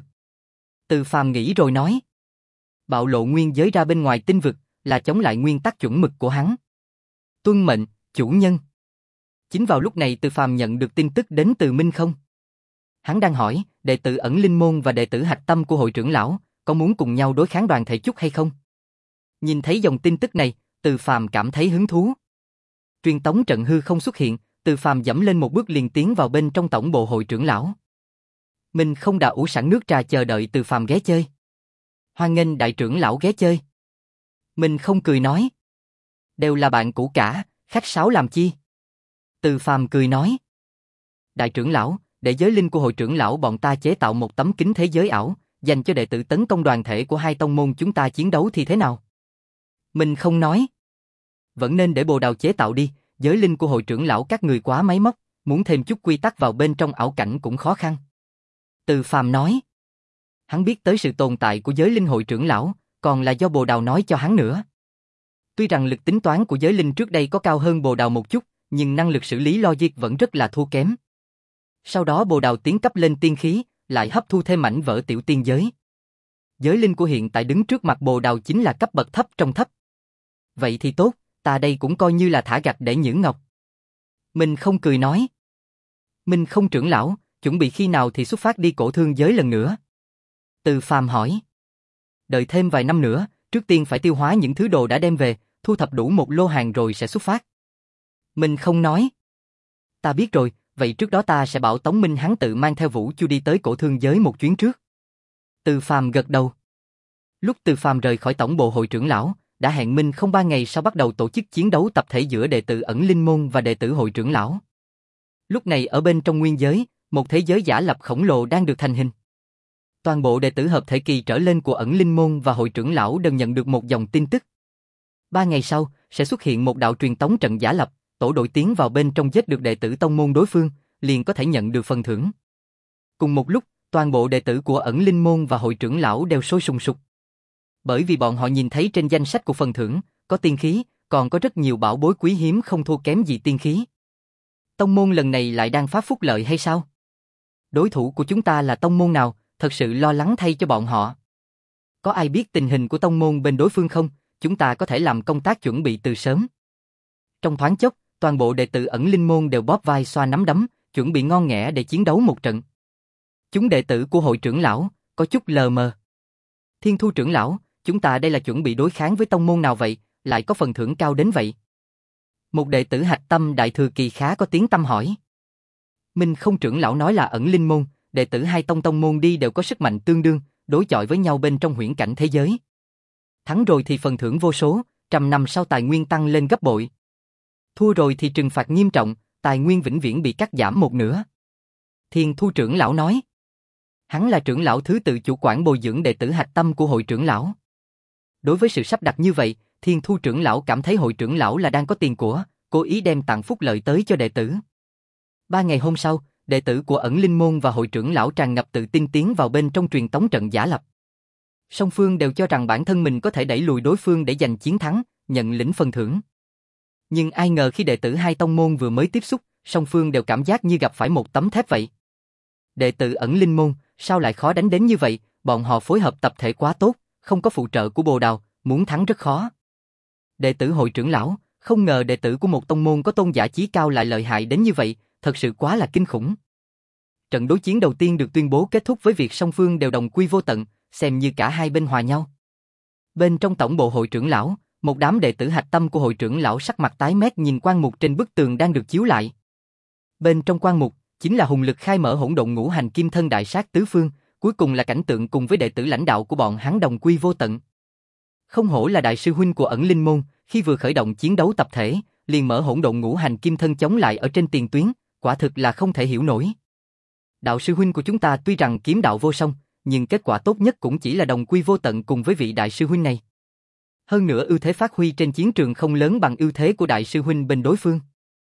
Từ Phàm nghĩ rồi nói. Bạo lộ nguyên giới ra bên ngoài tinh vực, là chống lại nguyên tắc chuẩn mực của hắn. Tuân mệnh, chủ nhân. Chính vào lúc này Từ Phàm nhận được tin tức đến từ Minh Không. Hắn đang hỏi, đệ tử Ẩn Linh Môn và đệ tử Hạch Tâm của hội trưởng lão, có muốn cùng nhau đối kháng đoàn thể chút hay không? Nhìn thấy dòng tin tức này, Từ Phàm cảm thấy hứng thú. Truyền tống trận hư không xuất hiện, Từ Phàm dẫm lên một bước liền tiến vào bên trong tổng bộ hội trưởng lão. Mình không đã ủ sẵn nước trà chờ đợi Từ Phàm ghé chơi. Hoan nghênh đại trưởng lão ghé chơi. Mình không cười nói. Đều là bạn cũ cả, khách sáo làm chi? Từ Phàm cười nói. Đại trưởng lão, để giới linh của hội trưởng lão bọn ta chế tạo một tấm kính thế giới ảo, dành cho đệ tử tấn công đoàn thể của hai tông môn chúng ta chiến đấu thì thế nào? Mình không nói. Vẫn nên để Bồ Đào chế tạo đi, giới linh của hội trưởng lão các người quá máy móc, muốn thêm chút quy tắc vào bên trong ảo cảnh cũng khó khăn. Từ Phàm nói. Hắn biết tới sự tồn tại của giới linh hội trưởng lão, còn là do Bồ Đào nói cho hắn nữa. Tuy rằng lực tính toán của giới linh trước đây có cao hơn Bồ Đào một chút, nhưng năng lực xử lý logic vẫn rất là thua kém. Sau đó Bồ Đào tiến cấp lên tiên khí, lại hấp thu thêm mảnh vỡ tiểu tiên giới. Giới linh của hiện tại đứng trước mặt Bồ Đào chính là cấp bậc thấp trong thấp. Vậy thì tốt, ta đây cũng coi như là thả gạch để nhử ngọc. Mình không cười nói. Mình không trưởng lão, chuẩn bị khi nào thì xuất phát đi cổ thương giới lần nữa? Từ Phàm hỏi. Đợi thêm vài năm nữa, trước tiên phải tiêu hóa những thứ đồ đã đem về, thu thập đủ một lô hàng rồi sẽ xuất phát. Mình không nói. Ta biết rồi, vậy trước đó ta sẽ bảo Tống Minh hắn tự mang theo Vũ Chu đi tới cổ thương giới một chuyến trước. Từ Phàm gật đầu. Lúc Từ Phàm rời khỏi tổng bộ hội trưởng lão, đã hẹn Minh không ba ngày sau bắt đầu tổ chức chiến đấu tập thể giữa đệ tử Ẩn Linh Môn và đệ tử hội trưởng lão. Lúc này ở bên trong nguyên giới, một thế giới giả lập khổng lồ đang được thành hình. Toàn bộ đệ tử hợp thể kỳ trở lên của Ẩn Linh Môn và hội trưởng lão đều nhận được một dòng tin tức. Ba ngày sau, sẽ xuất hiện một đạo truyền tống trận giả lập, tổ đội tiến vào bên trong giết được đệ tử tông môn đối phương, liền có thể nhận được phần thưởng. Cùng một lúc, toàn bộ đệ tử của Ẩn Linh Môn và hội trưởng lão đều sôi sùng sục. Bởi vì bọn họ nhìn thấy trên danh sách của phần thưởng, có tiên khí, còn có rất nhiều bảo bối quý hiếm không thua kém gì tiên khí. Tông môn lần này lại đang phát phúc lợi hay sao? Đối thủ của chúng ta là tông môn nào, thật sự lo lắng thay cho bọn họ. Có ai biết tình hình của tông môn bên đối phương không? Chúng ta có thể làm công tác chuẩn bị từ sớm. Trong thoáng chốc, toàn bộ đệ tử Ẩn Linh Môn đều bóp vai xoa nắm đấm, chuẩn bị ngon nghẻ để chiến đấu một trận. Chúng đệ tử của hội trưởng lão, có chút lờ mờ. Thiên Thu trưởng lão, chúng ta đây là chuẩn bị đối kháng với tông môn nào vậy, lại có phần thưởng cao đến vậy? Một đệ tử Hạch Tâm đại thừa kỳ khá có tiếng tăm hỏi. Minh không trưởng lão nói là Ẩn Linh Môn, đệ tử hai tông tông môn đi đều có sức mạnh tương đương, đối chọi với nhau bên trong huyễn cảnh thế giới. Thắng rồi thì phần thưởng vô số, trăm năm sau tài nguyên tăng lên gấp bội. Thua rồi thì trừng phạt nghiêm trọng, tài nguyên vĩnh viễn bị cắt giảm một nửa. Thiên Thu trưởng lão nói. Hắn là trưởng lão thứ tự chủ quản bồi dưỡng đệ tử Hạch Tâm của hội trưởng lão. Đối với sự sắp đặt như vậy, Thiên Thu trưởng lão cảm thấy hội trưởng lão là đang có tiền của, cố ý đem tặng phúc lợi tới cho đệ tử. Ba ngày hôm sau, đệ tử của ẩn linh môn và hội trưởng lão tràn ngập tự tin tiến vào bên trong truyền tống trận giả lập. Song phương đều cho rằng bản thân mình có thể đẩy lùi đối phương để giành chiến thắng, nhận lĩnh phần thưởng. Nhưng ai ngờ khi đệ tử hai tông môn vừa mới tiếp xúc, song phương đều cảm giác như gặp phải một tấm thép vậy. Đệ tử ẩn linh môn, sao lại khó đánh đến như vậy, bọn họ phối hợp tập thể quá tốt, không có phụ trợ của Bồ Đào, muốn thắng rất khó. Đệ tử hội trưởng lão, không ngờ đệ tử của một tông môn có tôn giả chí cao lại lợi hại đến như vậy, thật sự quá là kinh khủng. Trận đối chiến đầu tiên được tuyên bố kết thúc với việc song phương đều đồng quy vô tận, xem như cả hai bên hòa nhau. Bên trong tổng bộ hội trưởng lão, một đám đệ tử hạch tâm của hội trưởng lão sắc mặt tái mét nhìn quan mục trên bức tường đang được chiếu lại. Bên trong quan mục, chính là hùng lực khai mở hỗn độn ngũ hành kim thân đại sát tứ phương, cuối cùng là cảnh tượng cùng với đệ tử lãnh đạo của bọn hắn đồng quy vô tận. Không hổ là đại sư huynh của ẩn linh môn, khi vừa khởi động chiến đấu tập thể, liền mở hỗn độn ngũ hành kim thân chống lại ở trên tiền tuyến, quả thực là không thể hiểu nổi. Đạo sư huynh của chúng ta tuy rằng kiếm đạo vô song, nhưng kết quả tốt nhất cũng chỉ là đồng quy vô tận cùng với vị đại sư huynh này. Hơn nữa ưu thế phát huy trên chiến trường không lớn bằng ưu thế của đại sư huynh bên đối phương.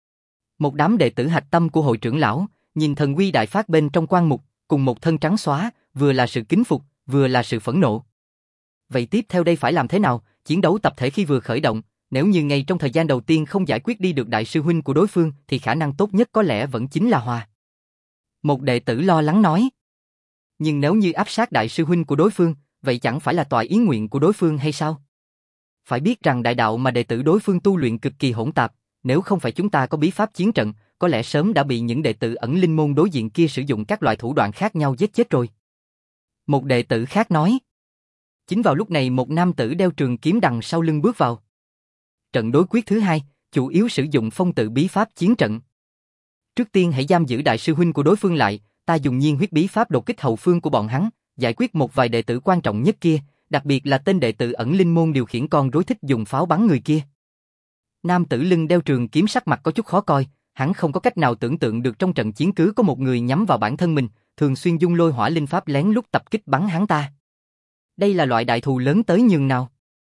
Một đám đệ tử hạch tâm của hội trưởng lão, nhìn thần uy đại phát bên trong quan mục, cùng một thân trắng xóa, vừa là sự kính phục, vừa là sự phẫn nộ. Vậy tiếp theo đây phải làm thế nào? Chiến đấu tập thể khi vừa khởi động, nếu như ngay trong thời gian đầu tiên không giải quyết đi được đại sư huynh của đối phương thì khả năng tốt nhất có lẽ vẫn chính là hòa. Một đệ tử lo lắng nói. Nhưng nếu như áp sát đại sư huynh của đối phương, vậy chẳng phải là tòa ý nguyện của đối phương hay sao? Phải biết rằng đại đạo mà đệ tử đối phương tu luyện cực kỳ hỗn tạp, nếu không phải chúng ta có bí pháp chiến trận, có lẽ sớm đã bị những đệ tử ẩn linh môn đối diện kia sử dụng các loại thủ đoạn khác nhau giết chết rồi. Một đệ tử khác nói. Chính vào lúc này một nam tử đeo trường kiếm đằng sau lưng bước vào. Trận đối quyết thứ hai, chủ yếu sử dụng phong tự bí pháp chiến trận. Trước tiên hãy giam giữ đại sư huynh của đối phương lại, ta dùng nhiên huyết bí pháp đột kích hậu phương của bọn hắn, giải quyết một vài đệ tử quan trọng nhất kia, đặc biệt là tên đệ tử ẩn linh môn điều khiển con rối thích dùng pháo bắn người kia. Nam tử lưng đeo trường kiếm sắc mặt có chút khó coi, hắn không có cách nào tưởng tượng được trong trận chiến cứ có một người nhắm vào bản thân mình, thường xuyên dung lôi hỏa linh pháp lén lút tập kích bắn hắn ta. Đây là loại đại thù lớn tới nhường nào.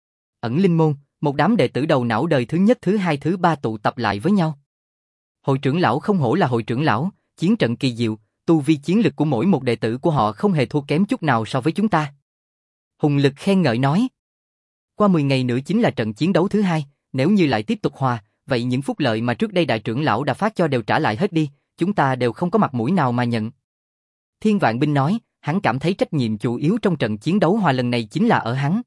Ẩn linh môn, một đám đệ tử đầu não đời thứ nhất thứ hai thứ ba tụ tập lại với nhau. Hội trưởng lão không hổ là hội trưởng lão, chiến trận kỳ diệu, tu vi chiến lực của mỗi một đệ tử của họ không hề thua kém chút nào so với chúng ta. Hùng lực khen ngợi nói. Qua mười ngày nữa chính là trận chiến đấu thứ hai, nếu như lại tiếp tục hòa, vậy những phúc lợi mà trước đây đại trưởng lão đã phát cho đều trả lại hết đi, chúng ta đều không có mặt mũi nào mà nhận. Thiên Vạn Binh nói, hắn cảm thấy trách nhiệm chủ yếu trong trận chiến đấu hòa lần này chính là ở hắn.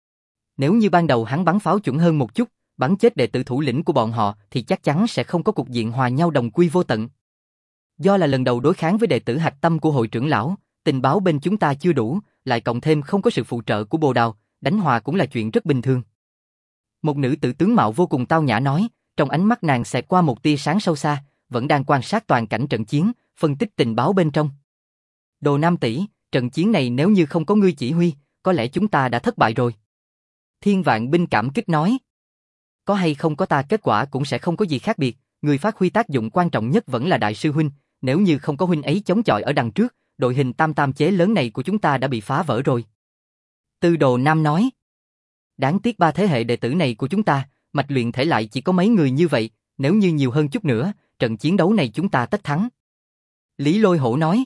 Nếu như ban đầu hắn bắn pháo chuẩn hơn một chút, bắn chết đệ tử thủ lĩnh của bọn họ thì chắc chắn sẽ không có cục diện hòa nhau đồng quy vô tận. Do là lần đầu đối kháng với đệ tử hạch tâm của hội trưởng lão, tình báo bên chúng ta chưa đủ, lại cộng thêm không có sự phụ trợ của Bồ Đào, đánh hòa cũng là chuyện rất bình thường. Một nữ tử tướng mạo vô cùng tao nhã nói, trong ánh mắt nàng xẹt qua một tia sáng sâu xa, vẫn đang quan sát toàn cảnh trận chiến, phân tích tình báo bên trong. Đồ Nam tỷ, trận chiến này nếu như không có ngươi chỉ huy, có lẽ chúng ta đã thất bại rồi. Thiên Vạn Binh cảm kích nói. Có hay không có ta kết quả cũng sẽ không có gì khác biệt, người phát huy tác dụng quan trọng nhất vẫn là đại sư huynh, nếu như không có huynh ấy chống chọi ở đằng trước, đội hình tam tam chế lớn này của chúng ta đã bị phá vỡ rồi. Tư Đồ Nam nói. Đáng tiếc ba thế hệ đệ tử này của chúng ta, mạch luyện thể lại chỉ có mấy người như vậy, nếu như nhiều hơn chút nữa, trận chiến đấu này chúng ta tất thắng. Lý Lôi Hổ nói.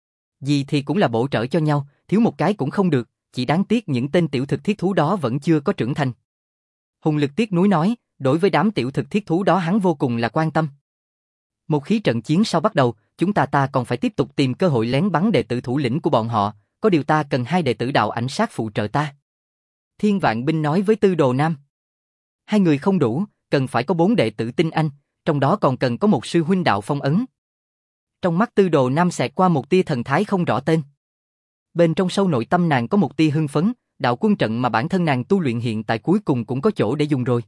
Gì thì cũng là bổ trợ cho nhau, thiếu một cái cũng không được, chỉ đáng tiếc những tên tiểu thực thiết thú đó vẫn chưa có trưởng thành. Hùng Lực tiếc nuối nói, đối với đám tiểu thực thiết thú đó hắn vô cùng là quan tâm. Một khi trận chiến sau bắt đầu, chúng ta ta còn phải tiếp tục tìm cơ hội lén bắn đệ tử thủ lĩnh của bọn họ, có điều ta cần hai đệ tử đạo ảnh sát phụ trợ ta. Thiên Vạn Binh nói với Tư Đồ Nam. Hai người không đủ, cần phải có bốn đệ tử tinh anh, trong đó còn cần có một sư huynh đạo phong ấn. Trong mắt Tư Đồ Nam xẹt qua một tia thần thái không rõ tên. Bên trong sâu nội tâm nàng có một tia hưng phấn, đạo quân trận mà bản thân nàng tu luyện hiện tại cuối cùng cũng có chỗ để dùng rồi.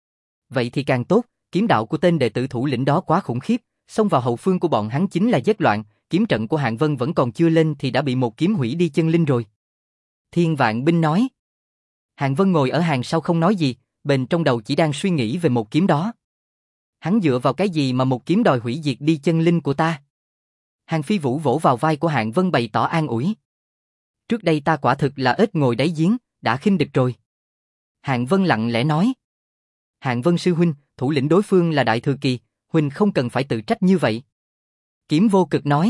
Vậy thì càng tốt, kiếm đạo của tên đệ tử thủ lĩnh đó quá khủng khiếp, xông vào hậu phương của bọn hắn chính là giết loạn, kiếm trận của Hạng Vân vẫn còn chưa lên thì đã bị một kiếm hủy đi chân linh rồi. Thiên Vạn Binh nói. Hạng Vân ngồi ở hàng sau không nói gì, bên trong đầu chỉ đang suy nghĩ về một kiếm đó. Hắn dựa vào cái gì mà một kiếm đòi hủy diệt đi chân linh của ta? Hàng Phi Vũ vỗ vào vai của Hạng Vân bày tỏ an ủi. Trước đây ta quả thực là ếch ngồi đáy giếng, đã khinh địch rồi. Hạng Vân lặng lẽ nói. Hạng Vân sư huynh, thủ lĩnh đối phương là Đại Thừa Kỳ, huynh không cần phải tự trách như vậy. Kiếm Vô Cực nói.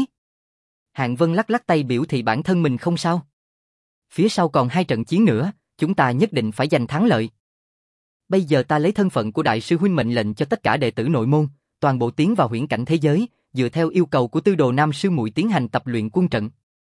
Hạng Vân lắc lắc tay biểu thị bản thân mình không sao. Phía sau còn hai trận chiến nữa, chúng ta nhất định phải giành thắng lợi. Bây giờ ta lấy thân phận của đại sư huynh mệnh lệnh cho tất cả đệ tử nội môn, toàn bộ tiến vào huyễn cảnh thế giới, dựa theo yêu cầu của Tư Đồ Nam sư muội tiến hành tập luyện quân trận.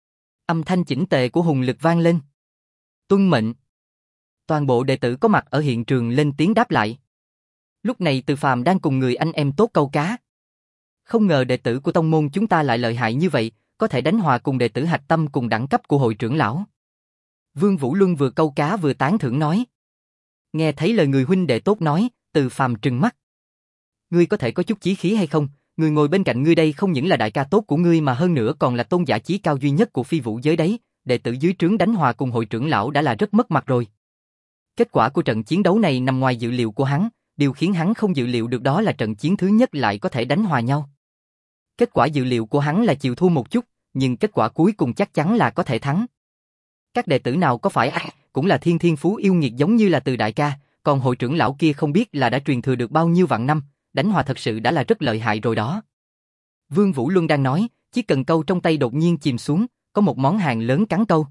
Âm thanh chỉnh tề của hùng lực vang lên. Tuân mệnh. Toàn bộ đệ tử có mặt ở hiện trường lên tiếng đáp lại. Lúc này Từ Phàm đang cùng người anh em tốt câu cá. Không ngờ đệ tử của tông môn chúng ta lại lợi hại như vậy, có thể đánh hòa cùng đệ tử hạch tâm cùng đẳng cấp của hội trưởng lão. Vương Vũ Luân vừa câu cá vừa tán thưởng nói. Nghe thấy lời người huynh đệ tốt nói, Từ Phàm trừng mắt. Ngươi có thể có chút chí khí hay không? Người ngồi bên cạnh ngươi đây không những là đại ca tốt của ngươi mà hơn nữa còn là tôn giả chí cao duy nhất của phi vũ giới đấy. Đệ tử dưới trướng đánh hòa cùng hội trưởng lão đã là rất mất mặt rồi. Kết quả của trận chiến đấu này nằm ngoài dự liệu của hắn, điều khiến hắn không dự liệu được đó là trận chiến thứ nhất lại có thể đánh hòa nhau. Kết quả dự liệu của hắn là chịu thua một chút, nhưng kết quả cuối cùng chắc chắn là có thể thắng. Các đệ tử nào có phải à, cũng là thiên thiên phú yêu nghiệt giống như là Từ đại ca, còn hội trưởng lão kia không biết là đã truyền thừa được bao nhiêu vạn năm, đánh hòa thật sự đã là rất lợi hại rồi đó. Vương Vũ Luân đang nói, chiếc cần câu trong tay đột nhiên chìm xuống, có một món hàng lớn cắn câu.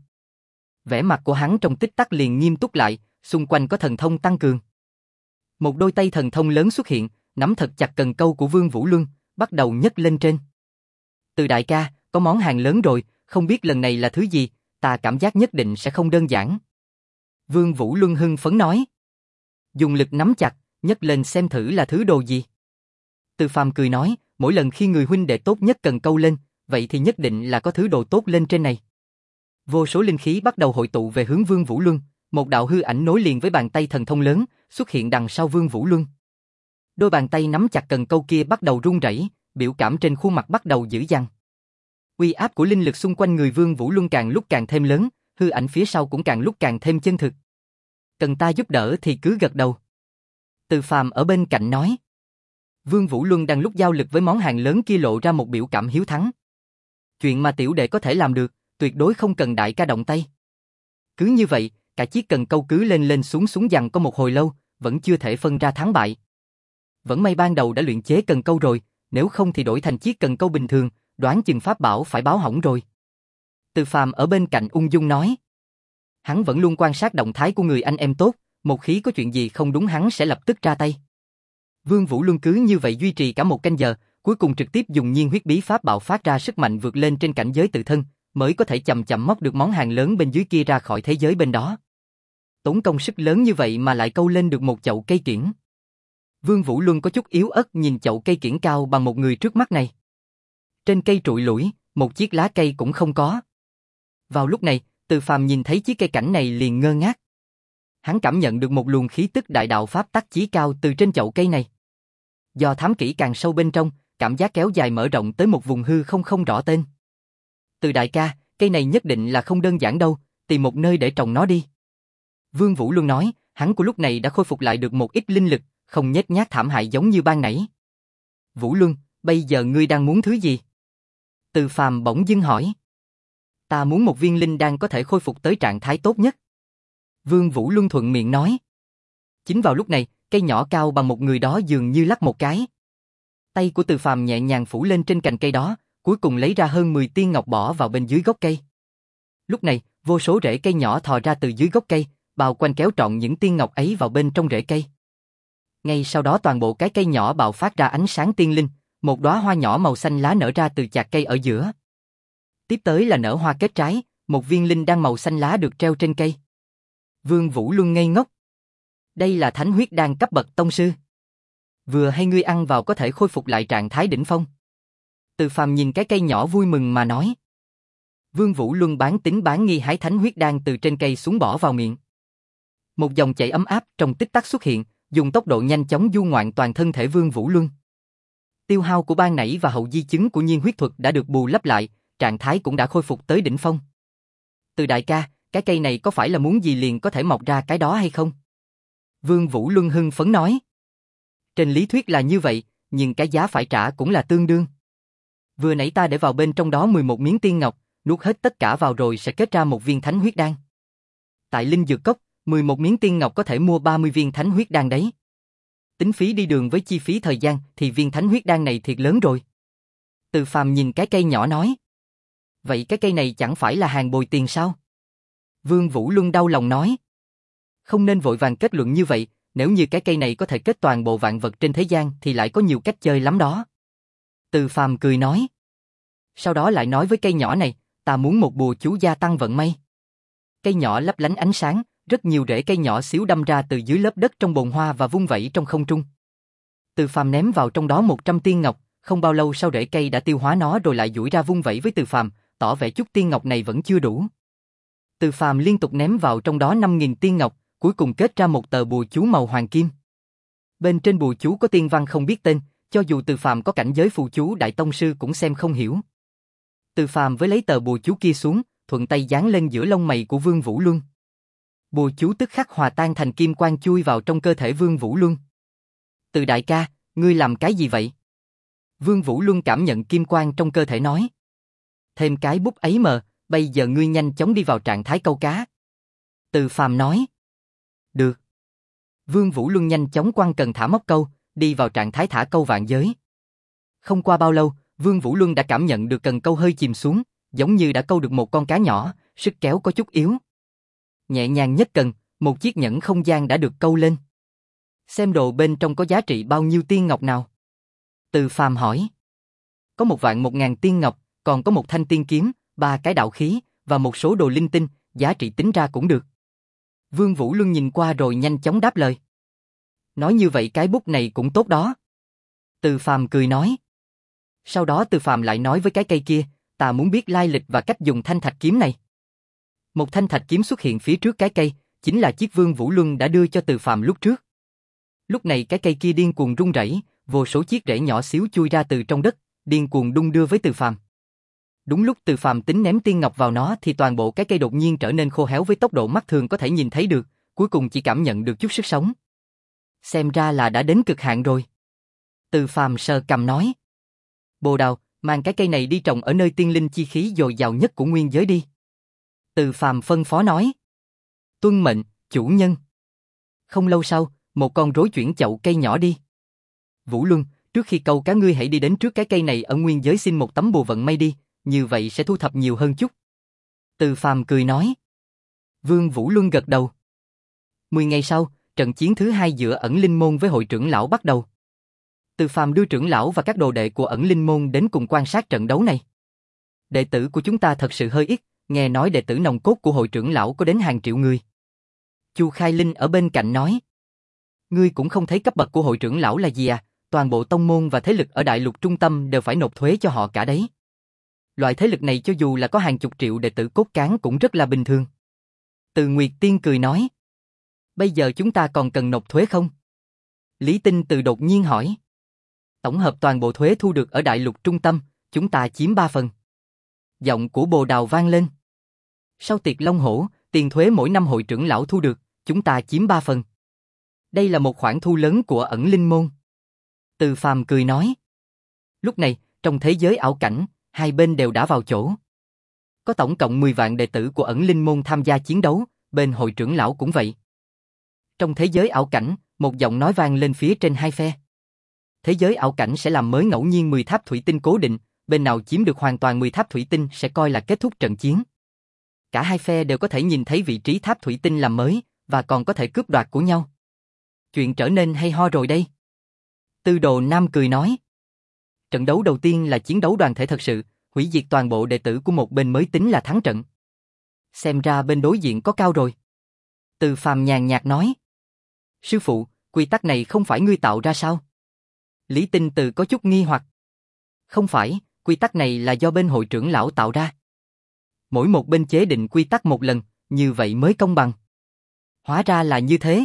Vẻ mặt của hắn trong tích tắc liền nghiêm túc lại, xung quanh có thần thông tăng cường. Một đôi tay thần thông lớn xuất hiện, nắm thật chặt cần câu của Vương Vũ Luân, bắt đầu nhấc lên trên. Từ đại ca, có món hàng lớn rồi, không biết lần này là thứ gì, ta cảm giác nhất định sẽ không đơn giản. Vương Vũ Luân hưng phấn nói. Dùng lực nắm chặt, nhấc lên xem thử là thứ đồ gì. Từ Phàm cười nói, mỗi lần khi người huynh đệ tốt nhất cần câu lên, vậy thì nhất định là có thứ đồ tốt lên trên này. Vô số linh khí bắt đầu hội tụ về hướng Vương Vũ Luân, một đạo hư ảnh nối liền với bàn tay thần thông lớn, xuất hiện đằng sau Vương Vũ Luân. Đôi bàn tay nắm chặt cần câu kia bắt đầu run rẩy, biểu cảm trên khuôn mặt bắt đầu dữ dằn. Uy áp của linh lực xung quanh người Vương Vũ Luân càng lúc càng thêm lớn, hư ảnh phía sau cũng càng lúc càng thêm chân thực. Cần ta giúp đỡ thì cứ gật đầu. Từ Phàm ở bên cạnh nói. Vương Vũ Luân đang lúc giao lực với món hàng lớn kia lộ ra một biểu cảm hiếu thắng. Chuyện mà tiểu đệ có thể làm được, tuyệt đối không cần đại ca động tay. Cứ như vậy, cả chiếc cần câu cứ lên lên xuống xuống giằng có một hồi lâu, vẫn chưa thể phân ra thắng bại. Vẫn may ban đầu đã luyện chế cần câu rồi, nếu không thì đổi thành chiếc cần câu bình thường, đoán chừng pháp bảo phải báo hỏng rồi. Từ Phàm ở bên cạnh ung dung nói. Hắn vẫn luôn quan sát động thái của người anh em tốt, một khi có chuyện gì không đúng hắn sẽ lập tức ra tay. Vương Vũ Luân cứ như vậy duy trì cả một canh giờ, cuối cùng trực tiếp dùng nhiên huyết bí pháp bạo phát ra sức mạnh vượt lên trên cảnh giới tự thân, mới có thể chậm chậm móc được món hàng lớn bên dưới kia ra khỏi thế giới bên đó. Tốn công sức lớn như vậy mà lại câu lên được một chậu cây kiển. Vương Vũ Luân có chút yếu ớt nhìn chậu cây kiển cao bằng một người trước mắt này. Trên cây trụi lủi, một chiếc lá cây cũng không có. Vào lúc này, Từ Phàm nhìn thấy chiếc cây cảnh này liền ngơ ngác. Hắn cảm nhận được một luồng khí tức đại đạo pháp tắc chí cao từ trên chậu cây này. Do thám kỹ càng sâu bên trong, cảm giác kéo dài mở rộng tới một vùng hư không không rõ tên. Từ đại ca, cây này nhất định là không đơn giản đâu, tìm một nơi để trồng nó đi. Vương Vũ Luân nói, hắn của lúc này đã khôi phục lại được một ít linh lực, không nhếch nhác thảm hại giống như ban nãy. Vũ Luân, bây giờ ngươi đang muốn thứ gì? Từ Phàm bỗng dưng hỏi. Ta muốn một viên linh đan có thể khôi phục tới trạng thái tốt nhất. Vương Vũ Luân thuận miệng nói. Chính vào lúc này, cây nhỏ cao bằng một người đó dường như lắc một cái. Tay của Từ Phàm nhẹ nhàng phủ lên trên cành cây đó, cuối cùng lấy ra hơn mười tiên ngọc bỏ vào bên dưới gốc cây. Lúc này, vô số rễ cây nhỏ thò ra từ dưới gốc cây, bao quanh kéo trọn những tiên ngọc ấy vào bên trong rễ cây. Ngay sau đó toàn bộ cái cây nhỏ bạo phát ra ánh sáng tiên linh, một đóa hoa nhỏ màu xanh lá nở ra từ chạc cây ở giữa. Tiếp tới là nở hoa kết trái, một viên linh đan màu xanh lá được treo trên cây. Vương Vũ Luân ngây ngốc. Đây là thánh huyết đan cấp bậc tông sư. Vừa hay ngươi ăn vào có thể khôi phục lại trạng thái đỉnh phong. Từ Phàm nhìn cái cây nhỏ vui mừng mà nói. Vương Vũ Luân bán tính bán nghi hái thánh huyết đan từ trên cây xuống bỏ vào miệng. Một dòng chảy ấm áp trong tích tắc xuất hiện, dùng tốc độ nhanh chóng du ngoạn toàn thân thể Vương Vũ Luân. Tiêu hao của ban nãy và hậu di chứng của nhiên huyết thuật đã được bù lấp lại, trạng thái cũng đã khôi phục tới đỉnh phong. Từ đại ca, cái cây này có phải là muốn gì liền có thể mọc ra cái đó hay không? Vương Vũ Luân hưng phấn nói. Trên lý thuyết là như vậy, nhưng cái giá phải trả cũng là tương đương. Vừa nãy ta để vào bên trong đó mười một miếng tiên ngọc, nuốt hết tất cả vào rồi sẽ kết ra một viên thánh huyết đan. Tại linh dược cốc, mười một miếng tiên ngọc có thể mua ba mươi viên thánh huyết đan đấy. Tính phí đi đường với chi phí thời gian thì viên thánh huyết đan này thiệt lớn rồi. Từ Phàm nhìn cái cây nhỏ nói. Vậy cái cây này chẳng phải là hàng bồi tiền sao? Vương Vũ Luân đau lòng nói. Không nên vội vàng kết luận như vậy, nếu như cái cây này có thể kết toàn bộ vạn vật trên thế gian thì lại có nhiều cách chơi lắm đó. Từ Phàm cười nói. Sau đó lại nói với cây nhỏ này, ta muốn một bùa chú gia tăng vận may. Cây nhỏ lấp lánh ánh sáng, rất nhiều rễ cây nhỏ xíu đâm ra từ dưới lớp đất trong bồn hoa và vung vẩy trong không trung. Từ Phàm ném vào trong đó một trăm tiên ngọc, không bao lâu sau rễ cây đã tiêu hóa nó rồi lại duỗi ra vung vẩy với Từ Phàm, tỏ vẻ chút tiên ngọc này vẫn chưa đủ. Từ Phàm liên tục ném vào trong đó năm nghìn tiên ngọc, cuối cùng kết ra một tờ bùa chú màu hoàng kim. Bên trên bùa chú có tiên văn không biết tên, cho dù Từ Phàm có cảnh giới phù chú đại tông sư cũng xem không hiểu. Từ Phàm với lấy tờ bùa chú kia xuống, thuận tay dán lên giữa lông mày của Vương Vũ Luân. Bùa chú tức khắc hòa tan thành kim quang chui vào trong cơ thể Vương Vũ Luân. Từ đại ca, ngươi làm cái gì vậy? Vương Vũ Luân cảm nhận kim quang trong cơ thể nói. Thêm cái bút ấy mờ, bây giờ ngươi nhanh chóng đi vào trạng thái câu cá. Từ Phàm nói. Được. Vương Vũ Luân nhanh chóng quăng cần thả móc câu, đi vào trạng thái thả câu vạn giới. Không qua bao lâu, Vương Vũ Luân đã cảm nhận được cần câu hơi chìm xuống, giống như đã câu được một con cá nhỏ, sức kéo có chút yếu. Nhẹ nhàng nhất cần, một chiếc nhẫn không gian đã được câu lên. Xem đồ bên trong có giá trị bao nhiêu tiên ngọc nào? Từ Phàm hỏi. Có một vạn một ngàn tiên ngọc, còn có một thanh tiên kiếm, ba cái đạo khí, và một số đồ linh tinh, giá trị tính ra cũng được. Vương Vũ Luân nhìn qua rồi nhanh chóng đáp lời. Nói như vậy cái bút này cũng tốt đó. Từ Phàm cười nói. Sau đó Từ Phàm lại nói với cái cây kia, ta muốn biết lai lịch và cách dùng thanh thạch kiếm này. Một thanh thạch kiếm xuất hiện phía trước cái cây, chính là chiếc Vương Vũ Luân đã đưa cho Từ Phàm lúc trước. Lúc này cái cây kia điên cuồng rung rẩy, vô số chiếc rễ nhỏ xíu chui ra từ trong đất, điên cuồng đung đưa với Từ Phàm. Đúng lúc Từ Phàm tính ném tiên ngọc vào nó thì toàn bộ cái cây đột nhiên trở nên khô héo với tốc độ mắt thường có thể nhìn thấy được, cuối cùng chỉ cảm nhận được chút sức sống. Xem ra là đã đến cực hạn rồi. Từ Phàm sờ cằm nói. Bồ Đào, mang cái cây này đi trồng ở nơi tiên linh chi khí dồi dào nhất của nguyên giới đi. Từ Phàm phân phó nói. Tuân mệnh, chủ nhân. Không lâu sau, một con rối chuyển chậu cây nhỏ đi. Vũ Luân, trước khi câu cá ngươi hãy đi đến trước cái cây này ở nguyên giới xin một tấm bùa vận may đi, như vậy sẽ thu thập nhiều hơn chút. Từ Phàm cười nói. Vương Vũ Luân gật đầu. Mười ngày sau, trận chiến thứ hai giữa ẩn linh môn với hội trưởng lão bắt đầu. Từ Phàm đưa trưởng lão và các đồ đệ của ẩn linh môn đến cùng quan sát trận đấu này. Đệ tử của chúng ta thật sự hơi ít, nghe nói đệ tử nòng cốt của hội trưởng lão có đến hàng triệu người. Chu Khai Linh ở bên cạnh nói. Ngươi cũng không thấy cấp bậc của hội trưởng lão là gì à, toàn bộ tông môn và thế lực ở đại lục trung tâm đều phải nộp thuế cho họ cả đấy. Loại thế lực này cho dù là có hàng chục triệu đệ tử cốt cán cũng rất là bình thường. Từ Nguyệt Tiên cười nói. Bây giờ chúng ta còn cần nộp thuế không? Lý Tinh Từ đột nhiên hỏi. Tổng hợp toàn bộ thuế thu được ở đại lục trung tâm, chúng ta chiếm ba phần. Giọng của Bồ Đào vang lên. Sau tiệc Long Hổ, tiền thuế mỗi năm hội trưởng lão thu được, chúng ta chiếm ba phần. Đây là một khoản thu lớn của ẩn linh môn. Từ Phàm cười nói. Lúc này, trong thế giới ảo cảnh, hai bên đều đã vào chỗ. Có tổng cộng mười vạn đệ tử của ẩn linh môn tham gia chiến đấu, bên hội trưởng lão cũng vậy. Trong thế giới ảo cảnh, một giọng nói vang lên phía trên hai phe. Thế giới ảo cảnh sẽ làm mới ngẫu nhiên mười tháp thủy tinh cố định, bên nào chiếm được hoàn toàn mười tháp thủy tinh sẽ coi là kết thúc trận chiến. Cả hai phe đều có thể nhìn thấy vị trí tháp thủy tinh làm mới, và còn có thể cướp đoạt của nhau. Chuyện trở nên hay ho rồi đây. Tư Đồ Nam cười nói. Trận đấu đầu tiên là chiến đấu đoàn thể thật sự, hủy diệt toàn bộ đệ tử của một bên mới tính là thắng trận. Xem ra bên đối diện có cao rồi. Từ Phàm nhàn nhạt nói. Sư phụ, quy tắc này không phải ngươi tạo ra sao? Lý Tinh Từ có chút nghi hoặc. Không phải, quy tắc này là do bên hội trưởng lão tạo ra. Mỗi một bên chế định quy tắc một lần, như vậy mới công bằng. Hóa ra là như thế.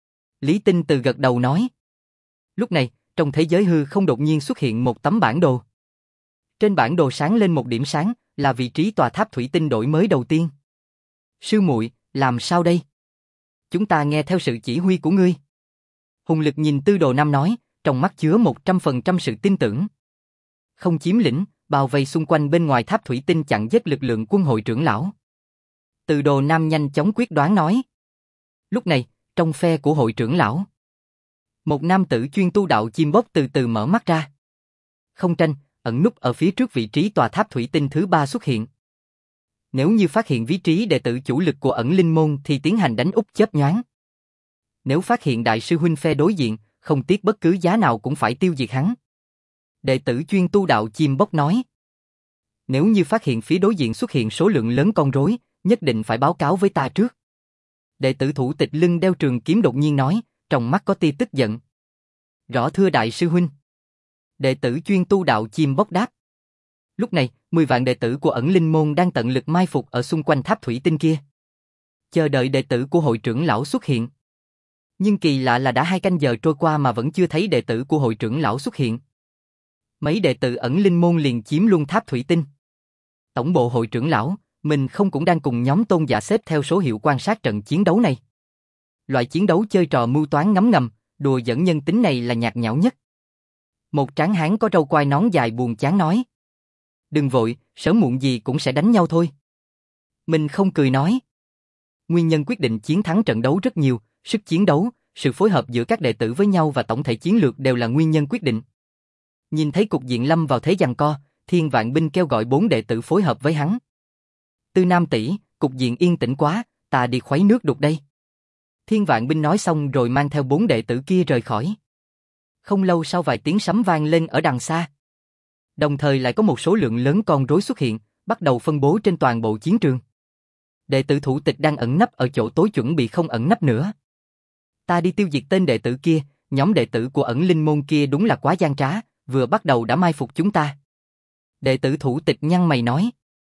Lý Tinh Từ gật đầu nói. Lúc này, trong thế giới hư không đột nhiên xuất hiện một tấm bản đồ. Trên bản đồ sáng lên một điểm sáng, là vị trí tòa tháp thủy tinh đổi mới đầu tiên. Sư muội, làm sao đây? Chúng ta nghe theo sự chỉ huy của ngươi. Hùng Lực nhìn Tư Đồ Nam nói, trong mắt chứa một trăm phần trăm sự tin tưởng. Không chiếm lĩnh, bao vây xung quanh bên ngoài tháp thủy tinh chặn giết lực lượng quân hội trưởng lão. Tư Đồ Nam nhanh chóng quyết đoán nói. Lúc này, trong phe của hội trưởng lão, một nam tử chuyên tu đạo chim bốc từ từ mở mắt ra. Không tranh, ẩn núp ở phía trước vị trí tòa tháp thủy tinh thứ ba xuất hiện. Nếu như phát hiện vị trí đệ tử chủ lực của ẩn linh môn thì tiến hành đánh úp chớp nhoáng. Nếu phát hiện đại sư huynh phe đối diện, không tiếc bất cứ giá nào cũng phải tiêu diệt hắn. Đệ tử chuyên tu đạo chim bốc nói. Nếu như phát hiện phía đối diện xuất hiện số lượng lớn con rối, nhất định phải báo cáo với ta trước. Đệ tử thủ tịch lưng đeo trường kiếm đột nhiên nói, trong mắt có tia tức giận. Rõ thưa đại sư huynh. Đệ tử chuyên tu đạo chim bốc đáp. Lúc này, mười vạn đệ tử của ẩn linh môn đang tận lực mai phục ở xung quanh tháp thủy tinh kia. Chờ đợi đệ tử của hội trưởng lão xuất hiện. Nhưng kỳ lạ là đã hai canh giờ trôi qua mà vẫn chưa thấy đệ tử của hội trưởng lão xuất hiện. Mấy đệ tử ẩn linh môn liền chiếm luôn tháp thủy tinh. Tổng bộ hội trưởng lão, mình không cũng đang cùng nhóm tôn giả xếp theo số hiệu quan sát trận chiến đấu này. Loại chiến đấu chơi trò mưu toán ngấm ngầm, đùa dẫn nhân tính này là nhạt nhẽo nhất. Một tráng hán có râu quai nón dài buồn chán nói. Đừng vội, sớm muộn gì cũng sẽ đánh nhau thôi. Mình không cười nói. Nguyên nhân quyết định chiến thắng trận đấu rất nhiều, sức chiến đấu, sự phối hợp giữa các đệ tử với nhau và tổng thể chiến lược đều là nguyên nhân quyết định. Nhìn thấy cục diện lâm vào thế giằng co, Thiên Vạn Binh kêu gọi bốn đệ tử phối hợp với hắn. Tư Nam tỷ, cục diện yên tĩnh quá, ta đi khuấy nước đục đây. Thiên Vạn Binh nói xong rồi mang theo bốn đệ tử kia rời khỏi. Không lâu sau vài tiếng sấm vang lên ở đằng xa. Đồng thời lại có một số lượng lớn con rối xuất hiện, bắt đầu phân bố trên toàn bộ chiến trường. Đệ tử thủ tịch đang ẩn nấp ở chỗ tối chuẩn bị không ẩn nấp nữa. Ta đi tiêu diệt tên đệ tử kia, nhóm đệ tử của ẩn linh môn kia đúng là quá gian trá, vừa bắt đầu đã mai phục chúng ta. Đệ tử thủ tịch nhăn mày nói.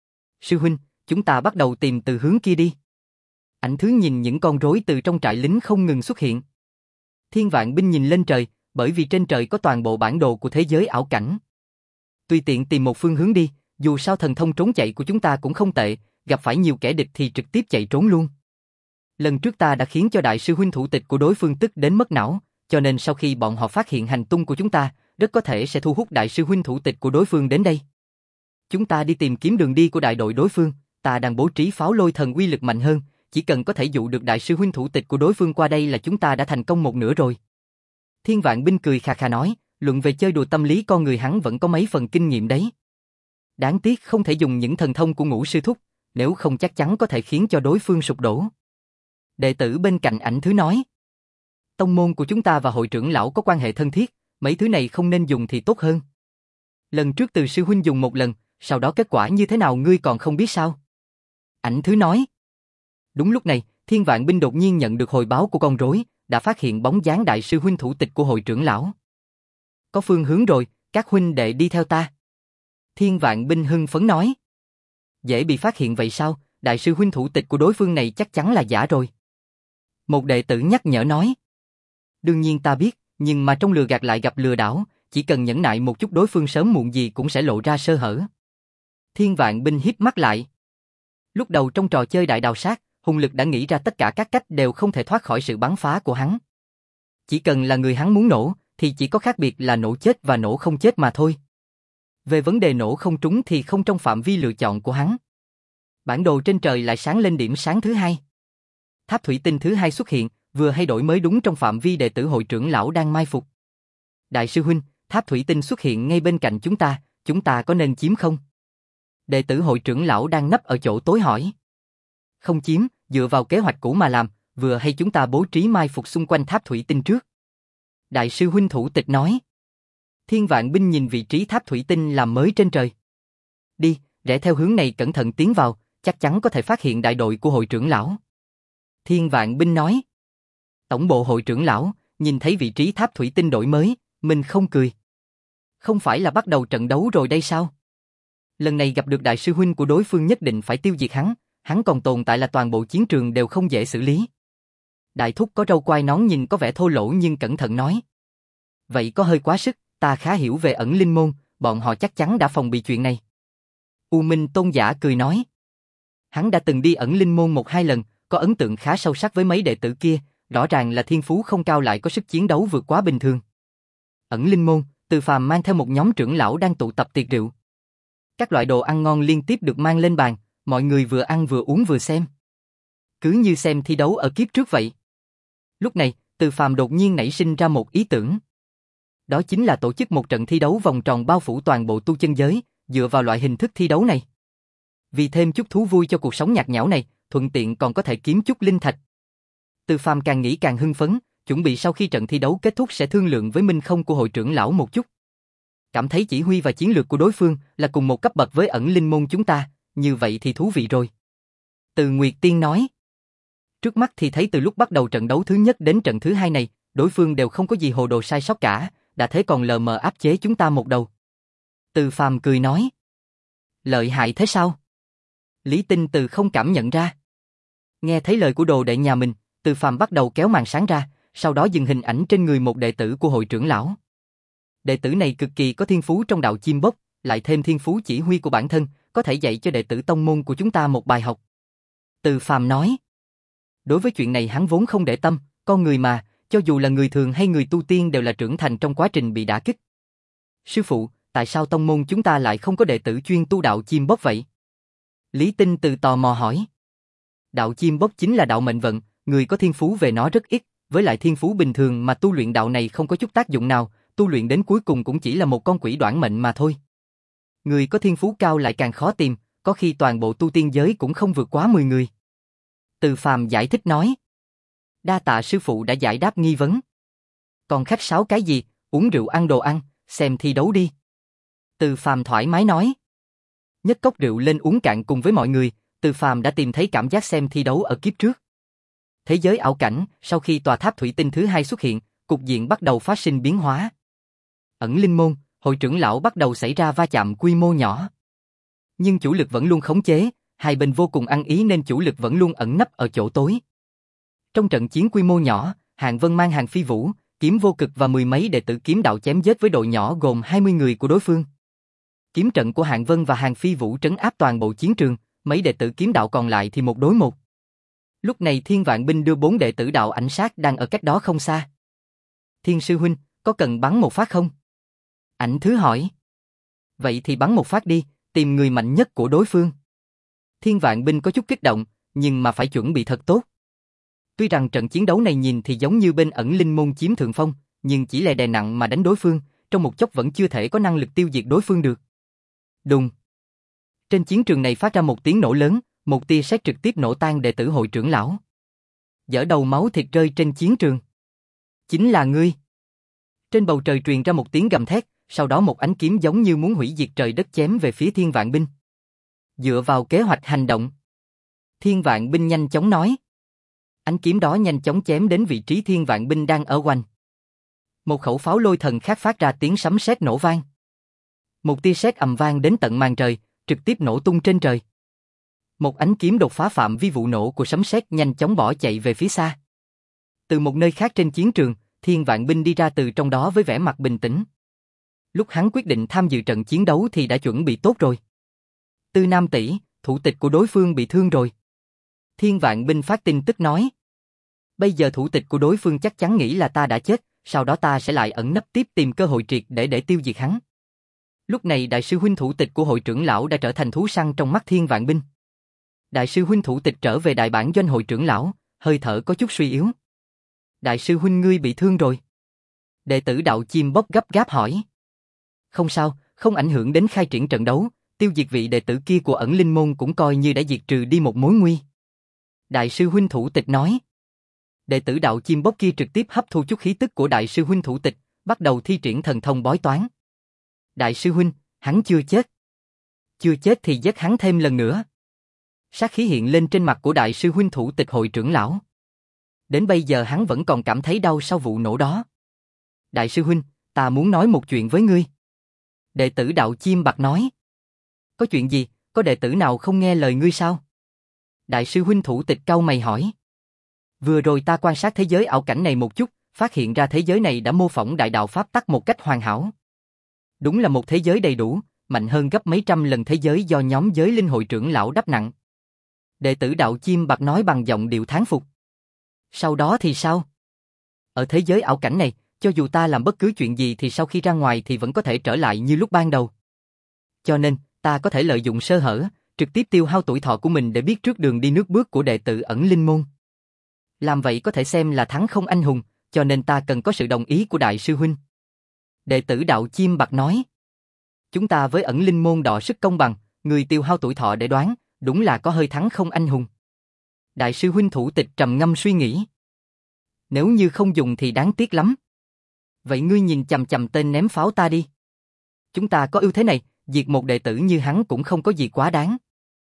Sư huynh, chúng ta bắt đầu tìm từ hướng kia đi. Ảnh Thứ nhìn những con rối từ trong trại lính không ngừng xuất hiện. Thiên Vạn Binh nhìn lên trời, bởi vì trên trời có toàn bộ bản đồ của thế giới ảo cảnh. Tùy tiện tìm một phương hướng đi, dù sao thần thông trốn chạy của chúng ta cũng không tệ, gặp phải nhiều kẻ địch thì trực tiếp chạy trốn luôn. Lần trước ta đã khiến cho đại sư huynh thủ tịch của đối phương tức đến mất não, cho nên sau khi bọn họ phát hiện hành tung của chúng ta, rất có thể sẽ thu hút đại sư huynh thủ tịch của đối phương đến đây. Chúng ta đi tìm kiếm đường đi của đại đội đối phương, ta đang bố trí pháo lôi thần uy lực mạnh hơn, chỉ cần có thể dụ được đại sư huynh thủ tịch của đối phương qua đây là chúng ta đã thành công một nửa rồi. Thiên Vạn Binh cười khà khà nói, luận về chơi đùa tâm lý con người hắn vẫn có mấy phần kinh nghiệm đấy. Đáng tiếc không thể dùng những thần thông của Ngũ sư thúc, nếu không chắc chắn có thể khiến cho đối phương sụp đổ. Đệ tử bên cạnh Ảnh Thứ nói, tông môn của chúng ta và hội trưởng lão có quan hệ thân thiết, mấy thứ này không nên dùng thì tốt hơn. Lần trước Từ sư huynh dùng một lần, sau đó kết quả như thế nào ngươi còn không biết sao? Ảnh Thứ nói. Đúng lúc này, Thiên Vạn Binh đột nhiên nhận được hồi báo của con rối, đã phát hiện bóng dáng đại sư huynh thủ tịch của hội trưởng lão. Có phương hướng rồi, các huynh đệ đi theo ta. Thiên Vạn Binh hưng phấn nói. Dễ bị phát hiện vậy sao, đại sư huynh thủ tịch của đối phương này chắc chắn là giả rồi. Một đệ tử nhắc nhở nói. Đương nhiên ta biết, nhưng mà trong lừa gạt lại gặp lừa đảo, chỉ cần nhẫn nại một chút đối phương sớm muộn gì cũng sẽ lộ ra sơ hở. Thiên Vạn Binh híp mắt lại. Lúc đầu trong trò chơi đại đào sát, Hùng Lực đã nghĩ ra tất cả các cách đều không thể thoát khỏi sự bắn phá của hắn. Chỉ cần là người hắn muốn nổ, thì chỉ có khác biệt là nổ chết và nổ không chết mà thôi. Về vấn đề nổ không trúng thì không trong phạm vi lựa chọn của hắn. Bản đồ trên trời lại sáng lên điểm sáng thứ hai. Tháp thủy tinh thứ hai xuất hiện, vừa hay đổi mới đúng trong phạm vi đệ tử hội trưởng lão đang mai phục. Đại sư huynh, tháp thủy tinh xuất hiện ngay bên cạnh chúng ta, chúng ta có nên chiếm không? Đệ tử hội trưởng lão đang nấp ở chỗ tối hỏi. Không chiếm, dựa vào kế hoạch cũ mà làm, vừa hay chúng ta bố trí mai phục xung quanh tháp thủy tinh trước. Đại sư huynh thủ tịch nói. Thiên Vạn Binh nhìn vị trí tháp thủy tinh làm mới trên trời. Đi, rẽ theo hướng này cẩn thận tiến vào, chắc chắn có thể phát hiện đại đội của hội trưởng lão. Thiên Vạn Binh nói. Tổng bộ hội trưởng lão, nhìn thấy vị trí tháp thủy tinh đổi mới, mình không cười. Không phải là bắt đầu trận đấu rồi đây sao? Lần này gặp được đại sư huynh của đối phương nhất định phải tiêu diệt hắn, hắn còn tồn tại là toàn bộ chiến trường đều không dễ xử lý. Đại thúc có râu quai nón nhìn có vẻ thô lỗ nhưng cẩn thận nói. Vậy có hơi quá sức, ta khá hiểu về ẩn linh môn, bọn họ chắc chắn đã phòng bị chuyện này. U Minh Tôn giả cười nói. Hắn đã từng đi ẩn linh môn một hai lần, có ấn tượng khá sâu sắc với mấy đệ tử kia, rõ ràng là thiên phú không cao lại có sức chiến đấu vượt quá bình thường. Ẩn linh môn, Từ Phàm mang theo một nhóm trưởng lão đang tụ tập tiệc rượu. Các loại đồ ăn ngon liên tiếp được mang lên bàn, mọi người vừa ăn vừa uống vừa xem. Cứ như xem thi đấu ở kiếp trước vậy. Lúc này, Từ Phàm đột nhiên nảy sinh ra một ý tưởng. Đó chính là tổ chức một trận thi đấu vòng tròn bao phủ toàn bộ tu chân giới, dựa vào loại hình thức thi đấu này. Vì thêm chút thú vui cho cuộc sống nhạt nhẽo này, thuận tiện còn có thể kiếm chút linh thạch. Từ Phàm càng nghĩ càng hưng phấn, chuẩn bị sau khi trận thi đấu kết thúc sẽ thương lượng với Minh Không của hội trưởng lão một chút. Cảm thấy chỉ huy và chiến lược của đối phương là cùng một cấp bậc với ẩn linh môn chúng ta, như vậy thì thú vị rồi. Từ Nguyệt Tiên nói. Trước mắt thì thấy từ lúc bắt đầu trận đấu thứ nhất đến trận thứ hai này, đối phương đều không có gì hồ đồ sai sót cả, đã thế còn lờ mờ áp chế chúng ta một đầu. Từ Phàm cười nói. Lợi hại thế sao? Lý Tinh Từ không cảm nhận ra. Nghe thấy lời của đồ đệ nhà mình, Từ Phàm bắt đầu kéo màn sáng ra, sau đó dừng hình ảnh trên người một đệ tử của hội trưởng lão. Đệ tử này cực kỳ có thiên phú trong đạo chim bốc, lại thêm thiên phú chỉ huy của bản thân, có thể dạy cho đệ tử tông môn của chúng ta một bài học. Từ Phàm nói. Đối với chuyện này hắn vốn không để tâm, con người mà, cho dù là người thường hay người tu tiên đều là trưởng thành trong quá trình bị đả kích. Sư phụ, tại sao tông môn chúng ta lại không có đệ tử chuyên tu đạo chim bốc vậy? Lý Tinh Từ tò mò hỏi. Đạo chim bốc chính là đạo mệnh vận, người có thiên phú về nó rất ít, với lại thiên phú bình thường mà tu luyện đạo này không có chút tác dụng nào, tu luyện đến cuối cùng cũng chỉ là một con quỷ đoản mệnh mà thôi. Người có thiên phú cao lại càng khó tìm, có khi toàn bộ tu tiên giới cũng không vượt quá mười người. Từ Phàm giải thích nói. Đa tạ sư phụ đã giải đáp nghi vấn. Còn khách sáo cái gì, uống rượu ăn đồ ăn, xem thi đấu đi. Từ Phàm thoải mái nói. Nhấc cốc rượu lên uống cạn cùng với mọi người, Từ Phàm đã tìm thấy cảm giác xem thi đấu ở kiếp trước. Thế giới ảo cảnh, sau khi tòa tháp thủy tinh thứ hai xuất hiện, cục diện bắt đầu phát sinh biến hóa. Ẩn linh môn, hội trưởng lão bắt đầu xảy ra va chạm quy mô nhỏ. Nhưng chủ lực vẫn luôn khống chế, hai bên vô cùng ăn ý nên chủ lực vẫn luôn ẩn nấp ở chỗ tối. Trong trận chiến quy mô nhỏ, Hàn Vân mang Hàn Phi Vũ, Kiếm Vô Cực và mười mấy đệ tử kiếm đạo chém giết với đội nhỏ gồm hai mươi người của đối phương. Kiếm trận của Hàn Vân và Hàn Phi Vũ trấn áp toàn bộ chiến trường, mấy đệ tử kiếm đạo còn lại thì một đối một. Lúc này Thiên Vạn Binh đưa bốn đệ tử đạo ảnh sát đang ở cách đó không xa. Thiên sư huynh, có cần bắn một phát không? Ảnh Thứ hỏi. Vậy thì bắn một phát đi, tìm người mạnh nhất của đối phương. Thiên Vạn Binh có chút kích động, nhưng mà phải chuẩn bị thật tốt. Tuy rằng trận chiến đấu này nhìn thì giống như bên ẩn linh môn chiếm thượng phong, nhưng chỉ là đè nặng mà đánh đối phương, trong một chốc vẫn chưa thể có năng lực tiêu diệt đối phương được. Đùng. Trên chiến trường này phát ra một tiếng nổ lớn, một tia sét trực tiếp nổ tan đệ tử hội trưởng lão. Giở đầu máu thịt rơi trên chiến trường. Chính là ngươi. Trên bầu trời truyền ra một tiếng gầm thét, sau đó một ánh kiếm giống như muốn hủy diệt trời đất chém về phía Thiên Vạn Binh. Dựa vào kế hoạch hành động. Thiên Vạn Binh nhanh chóng nói. Ánh kiếm đó nhanh chóng chém đến vị trí Thiên Vạn Binh đang ở quanh. Một khẩu pháo lôi thần khác phát ra tiếng sấm sét nổ vang. Một tia sét ầm vang đến tận màn trời, trực tiếp nổ tung trên trời. Một ánh kiếm đột phá phạm vi vụ nổ của sấm sét nhanh chóng bỏ chạy về phía xa. Từ một nơi khác trên chiến trường, Thiên Vạn Binh đi ra từ trong đó với vẻ mặt bình tĩnh. Lúc hắn quyết định tham dự trận chiến đấu thì đã chuẩn bị tốt rồi. Tư Nam tỷ, thủ tịch của đối phương bị thương rồi. Thiên Vạn Binh phát tin tức nói. Bây giờ thủ tịch của đối phương chắc chắn nghĩ là ta đã chết, sau đó ta sẽ lại ẩn nấp tiếp tìm cơ hội triệt để để tiêu diệt hắn. Lúc này đại sư huynh thủ tịch của hội trưởng lão đã trở thành thú săn trong mắt Thiên Vạn Binh. Đại sư huynh thủ tịch trở về đại bản doanh hội trưởng lão, hơi thở có chút suy yếu. Đại sư huynh ngươi bị thương rồi. Đệ tử đạo chim bốc gấp gáp hỏi. Không sao, không ảnh hưởng đến khai triển trận đấu, tiêu diệt vị đệ tử kia của ẩn linh môn cũng coi như đã diệt trừ đi một mối nguy. Đại sư huynh thủ tịch nói. Đệ tử đạo chim bốc kia trực tiếp hấp thu chút khí tức của đại sư huynh thủ tịch, bắt đầu thi triển thần thông bói toán. Đại sư huynh, hắn chưa chết. Chưa chết thì giết hắn thêm lần nữa. Sát khí hiện lên trên mặt của đại sư huynh thủ tịch hội trưởng lão. Đến bây giờ hắn vẫn còn cảm thấy đau sau vụ nổ đó. Đại sư huynh, ta muốn nói một chuyện với ngươi. Đệ tử đạo chim bạc nói. Có chuyện gì, có đệ tử nào không nghe lời ngươi sao? Đại sư huynh thủ tịch cau mày hỏi. Vừa rồi ta quan sát thế giới ảo cảnh này một chút, phát hiện ra thế giới này đã mô phỏng đại đạo pháp tắc một cách hoàn hảo. Đúng là một thế giới đầy đủ, mạnh hơn gấp mấy trăm lần thế giới do nhóm giới linh hội trưởng lão đắp nặng. Đệ tử đạo chim bạc nói bằng giọng điệu thán phục. Sau đó thì sao? Ở thế giới ảo cảnh này, cho dù ta làm bất cứ chuyện gì thì sau khi ra ngoài thì vẫn có thể trở lại như lúc ban đầu. Cho nên, ta có thể lợi dụng sơ hở, trực tiếp tiêu hao tuổi thọ của mình để biết trước đường đi nước bước của đệ tử ẩn linh môn. Làm vậy có thể xem là thắng không anh hùng, cho nên ta cần có sự đồng ý của đại sư huynh. Đệ tử đạo chim bạc nói. Chúng ta với ẩn linh môn đọ sức công bằng, người tiêu hao tuổi thọ để đoán, đúng là có hơi thắng không anh hùng. Đại sư huynh thủ tịch trầm ngâm suy nghĩ. Nếu như không dùng thì đáng tiếc lắm. Vậy ngươi nhìn chằm chằm tên ném pháo ta đi. Chúng ta có ưu thế này, diệt một đệ tử như hắn cũng không có gì quá đáng.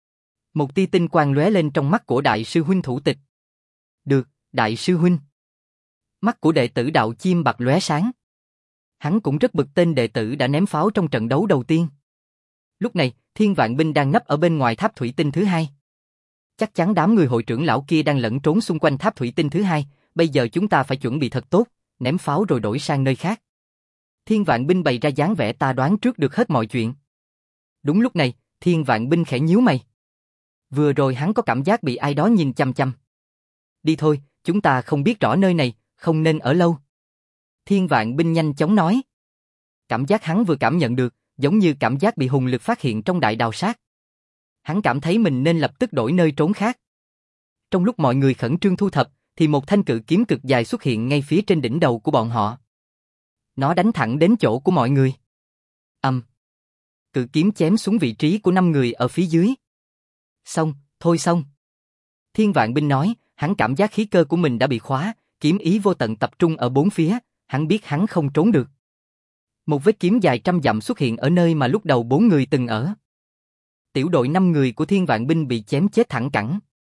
Một tia tinh quang lóe lên trong mắt của đại sư huynh thủ tịch. Được, đại sư huynh. Mắt của đệ tử đạo chim bạc lóe sáng. Hắn cũng rất bực tên đệ tử đã ném pháo trong trận đấu đầu tiên. Lúc này, Thiên Vạn Binh đang nấp ở bên ngoài tháp thủy tinh thứ hai. Chắc chắn đám người hội trưởng lão kia đang lẫn trốn xung quanh tháp thủy tinh thứ hai, bây giờ chúng ta phải chuẩn bị thật tốt, ném pháo rồi đổi sang nơi khác. Thiên Vạn Binh bày ra dáng vẻ ta đoán trước được hết mọi chuyện. Đúng lúc này, Thiên Vạn Binh khẽ nhíu mày. Vừa rồi hắn có cảm giác bị ai đó nhìn chăm chăm. Đi thôi, chúng ta không biết rõ nơi này, không nên ở lâu. Thiên Vạn Binh nhanh chóng nói. Cảm giác hắn vừa cảm nhận được, giống như cảm giác bị hùng lực phát hiện trong đại đào sát. Hắn cảm thấy mình nên lập tức đổi nơi trốn khác. Trong lúc mọi người khẩn trương thu thập, thì một thanh cự kiếm cực dài xuất hiện ngay phía trên đỉnh đầu của bọn họ. Nó đánh thẳng đến chỗ của mọi người. Ầm. Cự kiếm chém xuống vị trí của năm người ở phía dưới. Xong, thôi xong. Thiên Vạn Binh nói, hắn cảm giác khí cơ của mình đã bị khóa, kiếm ý vô tận tập trung ở bốn phía, hắn biết hắn không trốn được. Một vết kiếm dài trăm dặm xuất hiện ở nơi mà lúc đầu bốn người từng ở. Tiểu đội năm người của Thiên Vạn Binh bị chém chết thẳng cẳng.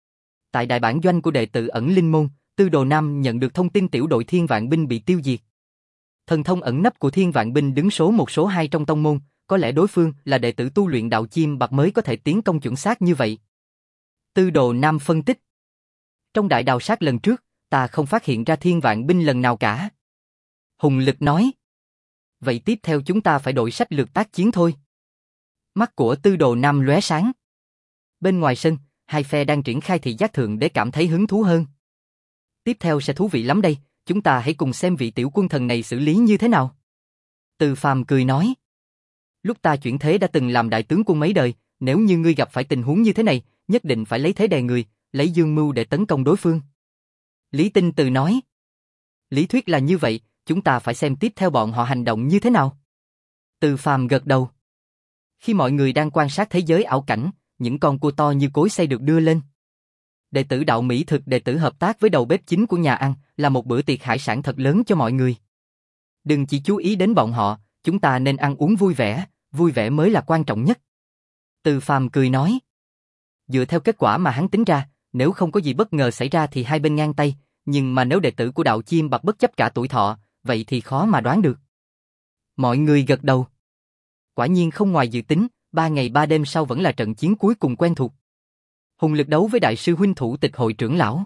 Tại đại bản doanh của đệ tử ẩn linh môn, Tư Đồ Nam nhận được thông tin tiểu đội Thiên Vạn Binh bị tiêu diệt. Thần thông ẩn nấp của Thiên Vạn Binh đứng số một số hai trong tông môn, có lẽ đối phương là đệ tử tu luyện đạo chim bạc mới có thể tiến công chuẩn xác như vậy. Tư Đồ Nam phân tích. Trong đại đào sát lần trước, ta không phát hiện ra Thiên Vạn Binh lần nào cả. Hùng Lực nói. Vậy tiếp theo chúng ta phải đổi sách lược tác chiến thôi. Mắt của Tư Đồ Nam lóe sáng. Bên ngoài sân, hai phe đang triển khai thị giác thượng để cảm thấy hứng thú hơn. Tiếp theo sẽ thú vị lắm đây, chúng ta hãy cùng xem vị tiểu quân thần này xử lý như thế nào. Từ Phàm cười nói. Lúc ta chuyển thế đã từng làm đại tướng quân mấy đời, nếu như ngươi gặp phải tình huống như thế này, nhất định phải lấy thế đè người, lấy dương mưu để tấn công đối phương. Lý Tinh Từ nói. Lý thuyết là như vậy, chúng ta phải xem tiếp theo bọn họ hành động như thế nào. Từ Phàm gật đầu. Khi mọi người đang quan sát thế giới ảo cảnh, những con cua to như cối xay được đưa lên. Đệ tử đạo Mỹ thực đệ tử hợp tác với đầu bếp chính của nhà ăn, là một bữa tiệc hải sản thật lớn cho mọi người. Đừng chỉ chú ý đến bọn họ, chúng ta nên ăn uống vui vẻ, vui vẻ mới là quan trọng nhất. Từ Phàm cười nói. Dựa theo kết quả mà hắn tính ra, nếu không có gì bất ngờ xảy ra thì hai bên ngang tay, nhưng mà nếu đệ tử của đạo chim bạc bất chấp cả tuổi thọ, vậy thì khó mà đoán được. Mọi người gật đầu. Quả nhiên không ngoài dự tính, ba ngày ba đêm sau vẫn là trận chiến cuối cùng quen thuộc. Hùng Lực đấu với đại sư huynh thủ tịch hội trưởng lão.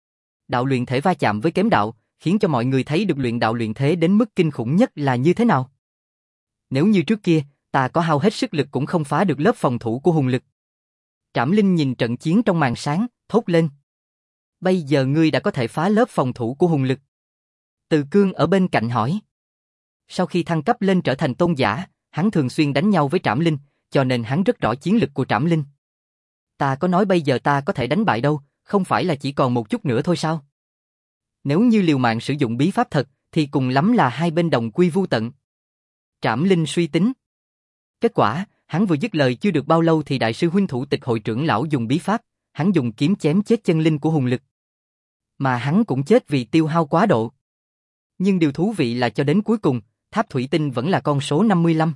Đạo luyện thể va chạm với kém đạo, khiến cho mọi người thấy được luyện đạo luyện thế đến mức kinh khủng nhất là như thế nào. Nếu như trước kia, ta có hao hết sức lực cũng không phá được lớp phòng thủ của Hùng Lực. Trảm Linh nhìn trận chiến trong màn sáng, thốt lên. Bây giờ ngươi đã có thể phá lớp phòng thủ của Hùng Lực. Từ Cương ở bên cạnh hỏi. Sau khi thăng cấp lên trở thành tôn giả, hắn thường xuyên đánh nhau với Trảm Linh, cho nên hắn rất rõ chiến lực của Trảm Linh. Ta có nói bây giờ ta có thể đánh bại đâu, không phải là chỉ còn một chút nữa thôi sao? Nếu như liều mạng sử dụng bí pháp thật, thì cùng lắm là hai bên đồng quy vu tận. Trảm Linh suy tính. Kết quả, hắn vừa dứt lời chưa được bao lâu thì đại sư huynh thủ tịch hội trưởng lão dùng bí pháp, hắn dùng kiếm chém chết chân linh của Hùng Lực. Mà hắn cũng chết vì tiêu hao quá độ. Nhưng điều thú vị là cho đến cuối cùng, tháp thủy tinh vẫn là con số năm mươi lăm.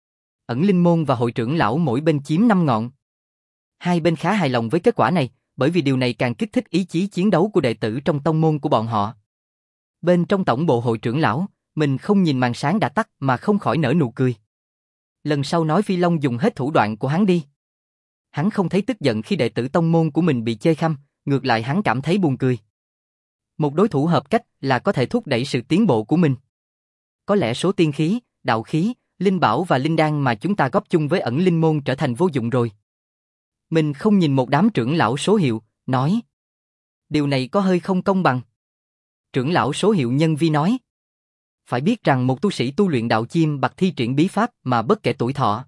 Ẩn linh môn và hội trưởng lão mỗi bên chiếm năm ngọn. Hai bên khá hài lòng với kết quả này, bởi vì điều này càng kích thích ý chí chiến đấu của đệ tử trong tông môn của bọn họ. Bên trong tổng bộ hội trưởng lão, mình không nhìn màn sáng đã tắt mà không khỏi nở nụ cười. Lần sau nói Phi Long dùng hết thủ đoạn của hắn đi. Hắn không thấy tức giận khi đệ tử tông môn của mình bị chê khăm, ngược lại hắn cảm thấy buồn cười. Một đối thủ hợp cách là có thể thúc đẩy sự tiến bộ của mình. Có lẽ số tiên khí, đạo khí, linh bảo và linh đan mà chúng ta góp chung với ẩn linh môn trở thành vô dụng rồi. Mình không nhìn một đám trưởng lão số hiệu, nói. Điều này có hơi không công bằng. Trưởng lão số hiệu Nhân Vi nói. Phải biết rằng một tu sĩ tu luyện đạo chim bạc thi triển bí pháp mà bất kể tuổi thọ.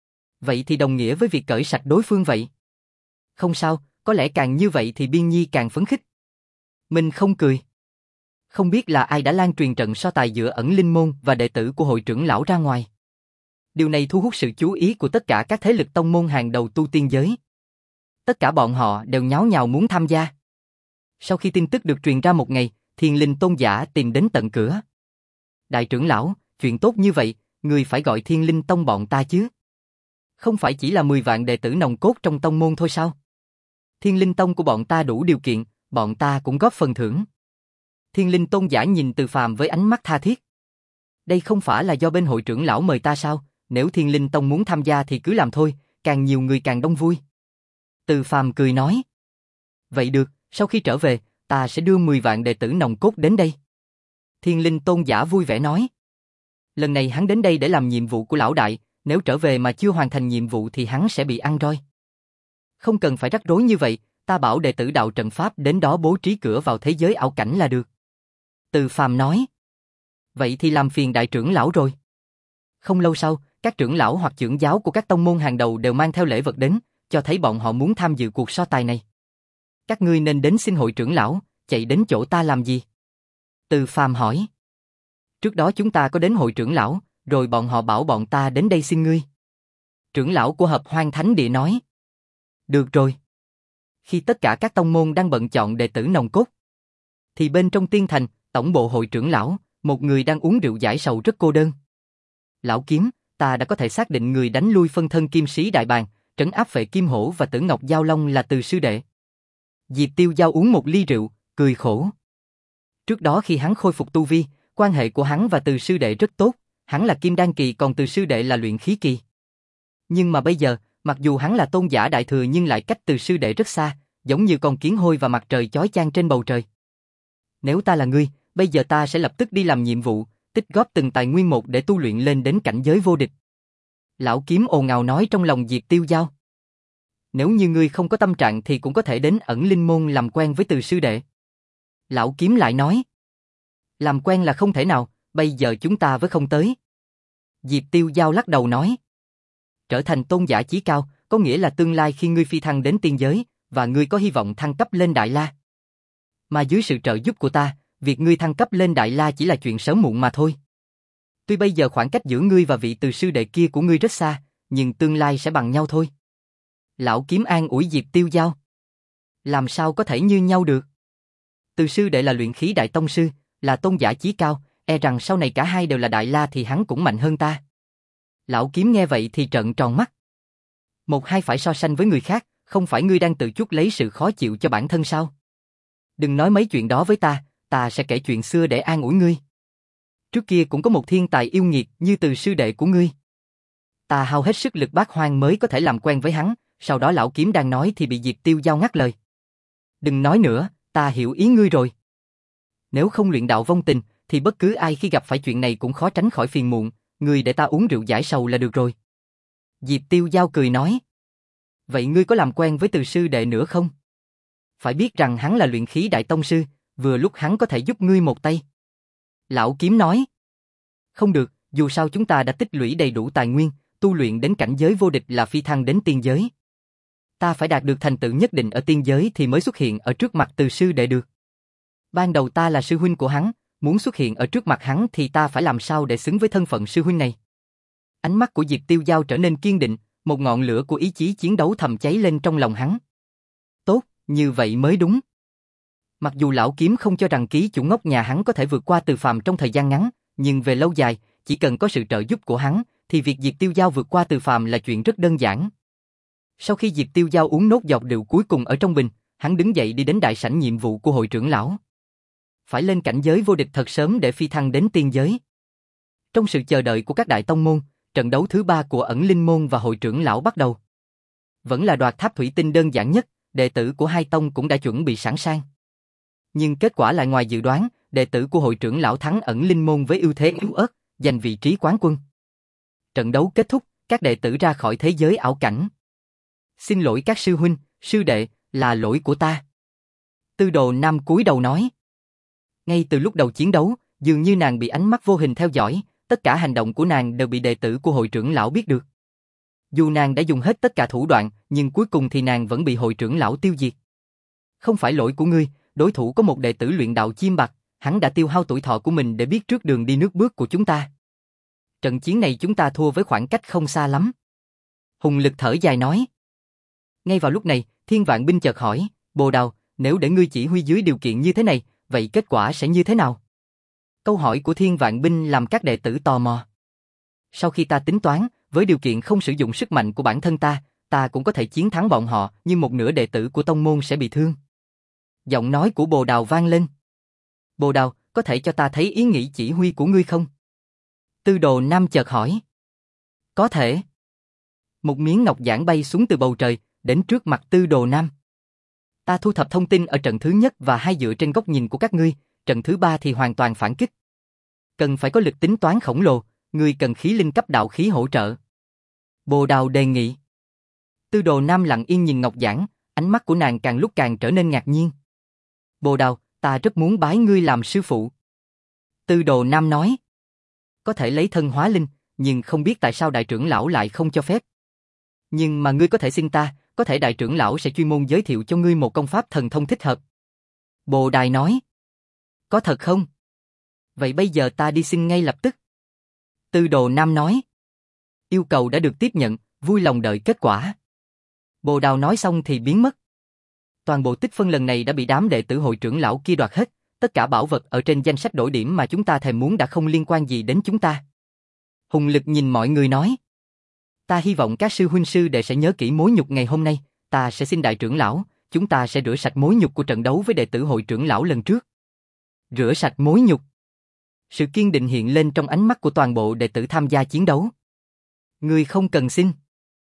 Vậy thì đồng nghĩa với việc cởi sạch đối phương vậy. Không sao, có lẽ càng như vậy thì Biên Nhi càng phấn khích. Mình không cười. Không biết là ai đã lan truyền trận so tài giữa ẩn linh môn và đệ tử của hội trưởng lão ra ngoài. Điều này thu hút sự chú ý của tất cả các thế lực tông môn hàng đầu tu tiên giới. Tất cả bọn họ đều nháo nhào muốn tham gia. Sau khi tin tức được truyền ra một ngày, Thiên Linh Tôn giả tìm đến tận cửa. Đại trưởng lão, chuyện tốt như vậy, người phải gọi Thiên Linh Tông bọn ta chứ. Không phải chỉ là mười vạn đệ tử nòng cốt trong tông môn thôi sao? Thiên Linh Tông của bọn ta đủ điều kiện, bọn ta cũng góp phần thưởng. Thiên Linh Tôn giả nhìn Từ Phàm với ánh mắt tha thiết. Đây không phải là do bên hội trưởng lão mời ta sao? Nếu Thiên Linh Tông muốn tham gia thì cứ làm thôi, càng nhiều người càng đông vui. Từ Phàm cười nói. Vậy được, sau khi trở về, ta sẽ đưa mười vạn đệ tử nòng cốt đến đây. Thiên Linh Tôn giả vui vẻ nói. Lần này hắn đến đây để làm nhiệm vụ của lão đại, nếu trở về mà chưa hoàn thành nhiệm vụ thì hắn sẽ bị ăn roi. Không cần phải rắc rối như vậy, ta bảo đệ tử đạo trận pháp đến đó bố trí cửa vào thế giới ảo cảnh là được. Từ Phàm nói. Vậy thì làm phiền đại trưởng lão rồi. Không lâu sau, các trưởng lão hoặc trưởng giáo của các tông môn hàng đầu đều mang theo lễ vật đến, cho thấy bọn họ muốn tham dự cuộc so tài này. Các ngươi nên đến xin hội trưởng lão, chạy đến chỗ ta làm gì? Từ Phàm hỏi. Trước đó chúng ta có đến hội trưởng lão, rồi bọn họ bảo bọn ta đến đây xin ngươi. Trưởng lão của Hợp Hoang Thánh Địa nói. Được rồi. Khi tất cả các tông môn đang bận chọn đệ tử nòng cốt, thì bên trong Tiên Thành, tổng bộ hội trưởng lão, một người đang uống rượu giải sầu rất cô đơn. Lão Kiếm, ta đã có thể xác định người đánh lui phân thân Kim Sĩ Đại Bàng, trấn áp Phệ Kim Hổ và Tử Ngọc Giao Long là Từ sư đệ. Diệp Tiêu Giao uống một ly rượu, cười khổ. Trước đó khi hắn khôi phục tu vi, quan hệ của hắn và Từ sư đệ rất tốt, hắn là Kim Đan kỳ còn Từ sư đệ là luyện khí kỳ. Nhưng mà bây giờ, mặc dù hắn là tôn giả đại thừa nhưng lại cách Từ sư đệ rất xa, giống như con kiến hôi và mặt trời chói chang trên bầu trời. Nếu ta là ngươi, bây giờ ta sẽ lập tức đi làm nhiệm vụ, tích góp từng tài nguyên một để tu luyện lên đến cảnh giới vô địch. Lão Kiếm ồn ào nói trong lòng Diệp Tiêu Giao. Nếu như ngươi không có tâm trạng thì cũng có thể đến ẩn linh môn làm quen với Từ sư đệ. Lão Kiếm lại nói. Làm quen là không thể nào, bây giờ chúng ta với không tới. Diệp Tiêu Giao lắc đầu nói. Trở thành tôn giả chí cao, có nghĩa là tương lai khi ngươi phi thăng đến tiên giới, và ngươi có hy vọng thăng cấp lên Đại La. Mà dưới sự trợ giúp của ta, việc ngươi thăng cấp lên Đại La chỉ là chuyện sớm muộn mà thôi. Tuy bây giờ khoảng cách giữa ngươi và vị Từ sư đệ kia của ngươi rất xa, nhưng tương lai sẽ bằng nhau thôi. Lão Kiếm an ủi Diệp Tiêu Giao. Làm sao có thể như nhau được? Từ sư đệ là luyện khí đại tông sư, là tôn giả chí cao, e rằng sau này cả hai đều là Đại La thì hắn cũng mạnh hơn ta. Lão Kiếm nghe vậy thì trợn tròn mắt. Một hai phải so sánh với người khác, không phải ngươi đang tự chuốc lấy sự khó chịu cho bản thân sao? Đừng nói mấy chuyện đó với ta, ta sẽ kể chuyện xưa để an ủi ngươi. Trước kia cũng có một thiên tài yêu nghiệt như Từ sư đệ của ngươi. Ta hao hết sức lực bát hoang mới có thể làm quen với hắn, sau đó Lão Kiếm đang nói thì bị Diệp Tiêu Giao ngắt lời. Đừng nói nữa, ta hiểu ý ngươi rồi. Nếu không luyện đạo vong tình, thì bất cứ ai khi gặp phải chuyện này cũng khó tránh khỏi phiền muộn, ngươi để ta uống rượu giải sầu là được rồi. Diệp Tiêu Giao cười nói. Vậy ngươi có làm quen với Từ sư đệ nữa không? Phải biết rằng hắn là luyện khí đại tông sư, vừa lúc hắn có thể giúp ngươi một tay. Lão Kiếm nói. Không được, dù sao chúng ta đã tích lũy đầy đủ tài nguyên, tu luyện đến cảnh giới vô địch là phi thăng đến tiên giới. Ta phải đạt được thành tựu nhất định ở tiên giới thì mới xuất hiện ở trước mặt Từ sư đệ được. Ban đầu ta là sư huynh của hắn, muốn xuất hiện ở trước mặt hắn thì ta phải làm sao để xứng với thân phận sư huynh này. Ánh mắt của Diệp Tiêu Giao trở nên kiên định, một ngọn lửa của ý chí chiến đấu thầm cháy lên trong lòng hắn. Tốt, như vậy mới đúng. Mặc dù Lão Kiếm không cho rằng ký chủ ngốc nhà hắn có thể vượt qua Từ Phàm trong thời gian ngắn, nhưng về lâu dài, chỉ cần có sự trợ giúp của hắn, thì việc Diệp Tiêu Giao vượt qua Từ Phàm là chuyện rất đơn giản. Sau khi Diệp Tiêu Giao uống nốt giọt rượu cuối cùng ở trong bình, hắn đứng dậy đi đến đại sảnh nhiệm vụ của hội trưởng lão. Phải lên cảnh giới vô địch thật sớm để phi thăng đến tiên giới. Trong sự chờ đợi của các đại tông môn, trận đấu thứ ba của ẩn linh môn và hội trưởng lão bắt đầu. Vẫn là đoạt tháp thủy tinh đơn giản nhất, đệ tử của hai tông cũng đã chuẩn bị sẵn sàng. Nhưng kết quả lại ngoài dự đoán, đệ tử của hội trưởng lão thắng ẩn linh môn với ưu thế yếu ớt, giành vị trí quán quân. Trận đấu kết thúc, các đệ tử ra khỏi thế giới ảo cảnh. Xin lỗi các sư huynh, sư đệ, là lỗi của ta. Tư Đồ Nam cúi đầu nói. Ngay từ lúc đầu chiến đấu, dường như nàng bị ánh mắt vô hình theo dõi, tất cả hành động của nàng đều bị đệ tử của hội trưởng lão biết được. Dù nàng đã dùng hết tất cả thủ đoạn, nhưng cuối cùng thì nàng vẫn bị hội trưởng lão tiêu diệt. Không phải lỗi của ngươi, đối thủ có một đệ tử luyện đạo chim bạc, hắn đã tiêu hao tuổi thọ của mình để biết trước đường đi nước bước của chúng ta. Trận chiến này chúng ta thua với khoảng cách không xa lắm. Hùng Lực thở dài nói. Ngay vào lúc này, Thiên Vạn Binh chợt hỏi, Bồ Đào, nếu để ngươi chỉ huy dưới điều kiện như thế này, vậy kết quả sẽ như thế nào? Câu hỏi của Thiên Vạn Binh làm các đệ tử tò mò. Sau khi ta tính toán, với điều kiện không sử dụng sức mạnh của bản thân ta, ta cũng có thể chiến thắng bọn họ, nhưng một nửa đệ tử của tông môn sẽ bị thương. Giọng nói của Bồ Đào vang lên. Bồ Đào, có thể cho ta thấy ý nghĩ chỉ huy của ngươi không? Tư Đồ Nam chợt hỏi. Có thể. Một miếng ngọc giản bay xuống từ bầu trời, đến trước mặt Tư Đồ Nam. Ta thu thập thông tin ở trận thứ nhất và hai dựa trên góc nhìn của các ngươi, trận thứ ba thì hoàn toàn phản kích. Cần phải có lực tính toán khổng lồ, ngươi cần khí linh cấp đạo khí hỗ trợ. Bồ Đào đề nghị. Tư Đồ Nam lặng yên nhìn ngọc giản, ánh mắt của nàng càng lúc càng trở nên ngạc nhiên. Bồ Đào, ta rất muốn bái ngươi làm sư phụ. Tư Đồ Nam nói. Có thể lấy thân hóa linh, nhưng không biết tại sao đại trưởng lão lại không cho phép. Nhưng mà ngươi có thể xin ta, có thể đại trưởng lão sẽ chuyên môn giới thiệu cho ngươi một công pháp thần thông thích hợp. Bồ Đài nói. Có thật không? Vậy bây giờ ta đi xin ngay lập tức. Tư Đồ Nam nói. Yêu cầu đã được tiếp nhận, vui lòng đợi kết quả. Bồ Đào nói xong thì biến mất. Toàn bộ tích phân lần này đã bị đám đệ tử hội trưởng lão kia đoạt hết, tất cả bảo vật ở trên danh sách đổi điểm mà chúng ta thèm muốn đã không liên quan gì đến chúng ta. Hùng Lực nhìn mọi người nói. Ta hy vọng các sư huynh sư đệ sẽ nhớ kỹ mối nhục ngày hôm nay, ta sẽ xin đại trưởng lão, chúng ta sẽ rửa sạch mối nhục của trận đấu với đệ tử hội trưởng lão lần trước. Rửa sạch mối nhục. Sự kiên định hiện lên trong ánh mắt của toàn bộ đệ tử tham gia chiến đấu. Ngươi không cần xin.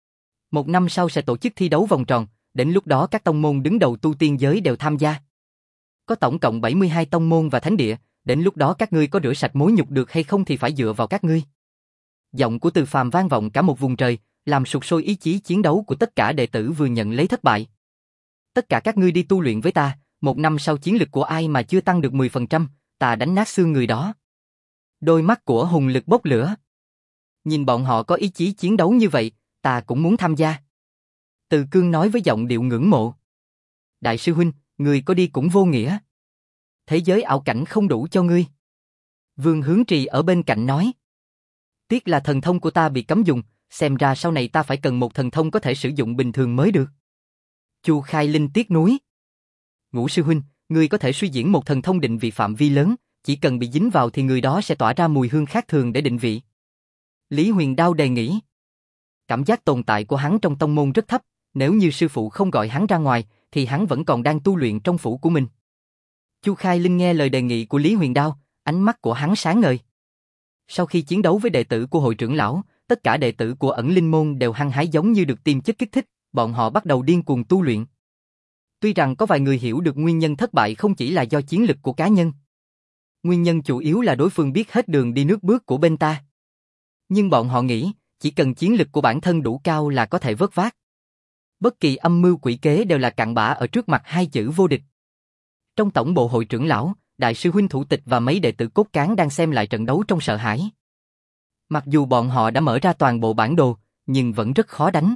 Một năm sau sẽ tổ chức thi đấu vòng tròn, đến lúc đó các tông môn đứng đầu tu tiên giới đều tham gia. Có tổng cộng bảy mươi hai tông môn và thánh địa, đến lúc đó các ngươi có rửa sạch mối nhục được hay không thì phải dựa vào các ngươi. Giọng của Từ Phàm vang vọng cả một vùng trời, làm sục sôi ý chí chiến đấu của tất cả đệ tử vừa nhận lấy thất bại. Tất cả các ngươi đi tu luyện với ta, một năm sau chiến lực của ai mà chưa tăng được mười phần trăm, ta đánh nát xương người đó. Đôi mắt của Hùng Lực bốc lửa. Nhìn bọn họ có ý chí chiến đấu như vậy, ta cũng muốn tham gia. Từ Cương nói với giọng điệu ngưỡng mộ. Đại sư huynh, ngươi có đi cũng vô nghĩa. Thế giới ảo cảnh không đủ cho ngươi. Vương Hướng Trì ở bên cạnh nói. Tiếc là thần thông của ta bị cấm dùng, xem ra sau này ta phải cần một thần thông có thể sử dụng bình thường mới được. Chu Khai Linh tiếc nuối. Ngũ sư huynh, ngươi có thể suy diễn một thần thông định vị phạm vi lớn, chỉ cần bị dính vào thì người đó sẽ tỏa ra mùi hương khác thường để định vị. Lý Huyền Đao đề nghị. Cảm giác tồn tại của hắn trong tông môn rất thấp, nếu như sư phụ không gọi hắn ra ngoài, thì hắn vẫn còn đang tu luyện trong phủ của mình. Chu Khai Linh nghe lời đề nghị của Lý Huyền Đao, ánh mắt của hắn sáng ngời. Sau khi chiến đấu với đệ tử của hội trưởng lão, tất cả đệ tử của ẩn linh môn đều hăng hái giống như được tiêm chất kích thích, bọn họ bắt đầu điên cuồng tu luyện. Tuy rằng có vài người hiểu được nguyên nhân thất bại không chỉ là do chiến lực của cá nhân. Nguyên nhân chủ yếu là đối phương biết hết đường đi nước bước của bên ta. Nhưng bọn họ nghĩ, chỉ cần chiến lực của bản thân đủ cao là có thể vớt vát. Bất kỳ âm mưu quỷ kế đều là cặn bã ở trước mặt hai chữ vô địch. Trong tổng bộ hội trưởng lão, đại sư huynh thủ tịch và mấy đệ tử cốt cán đang xem lại trận đấu trong sợ hãi. Mặc dù bọn họ đã mở ra toàn bộ bản đồ, nhưng vẫn rất khó đánh.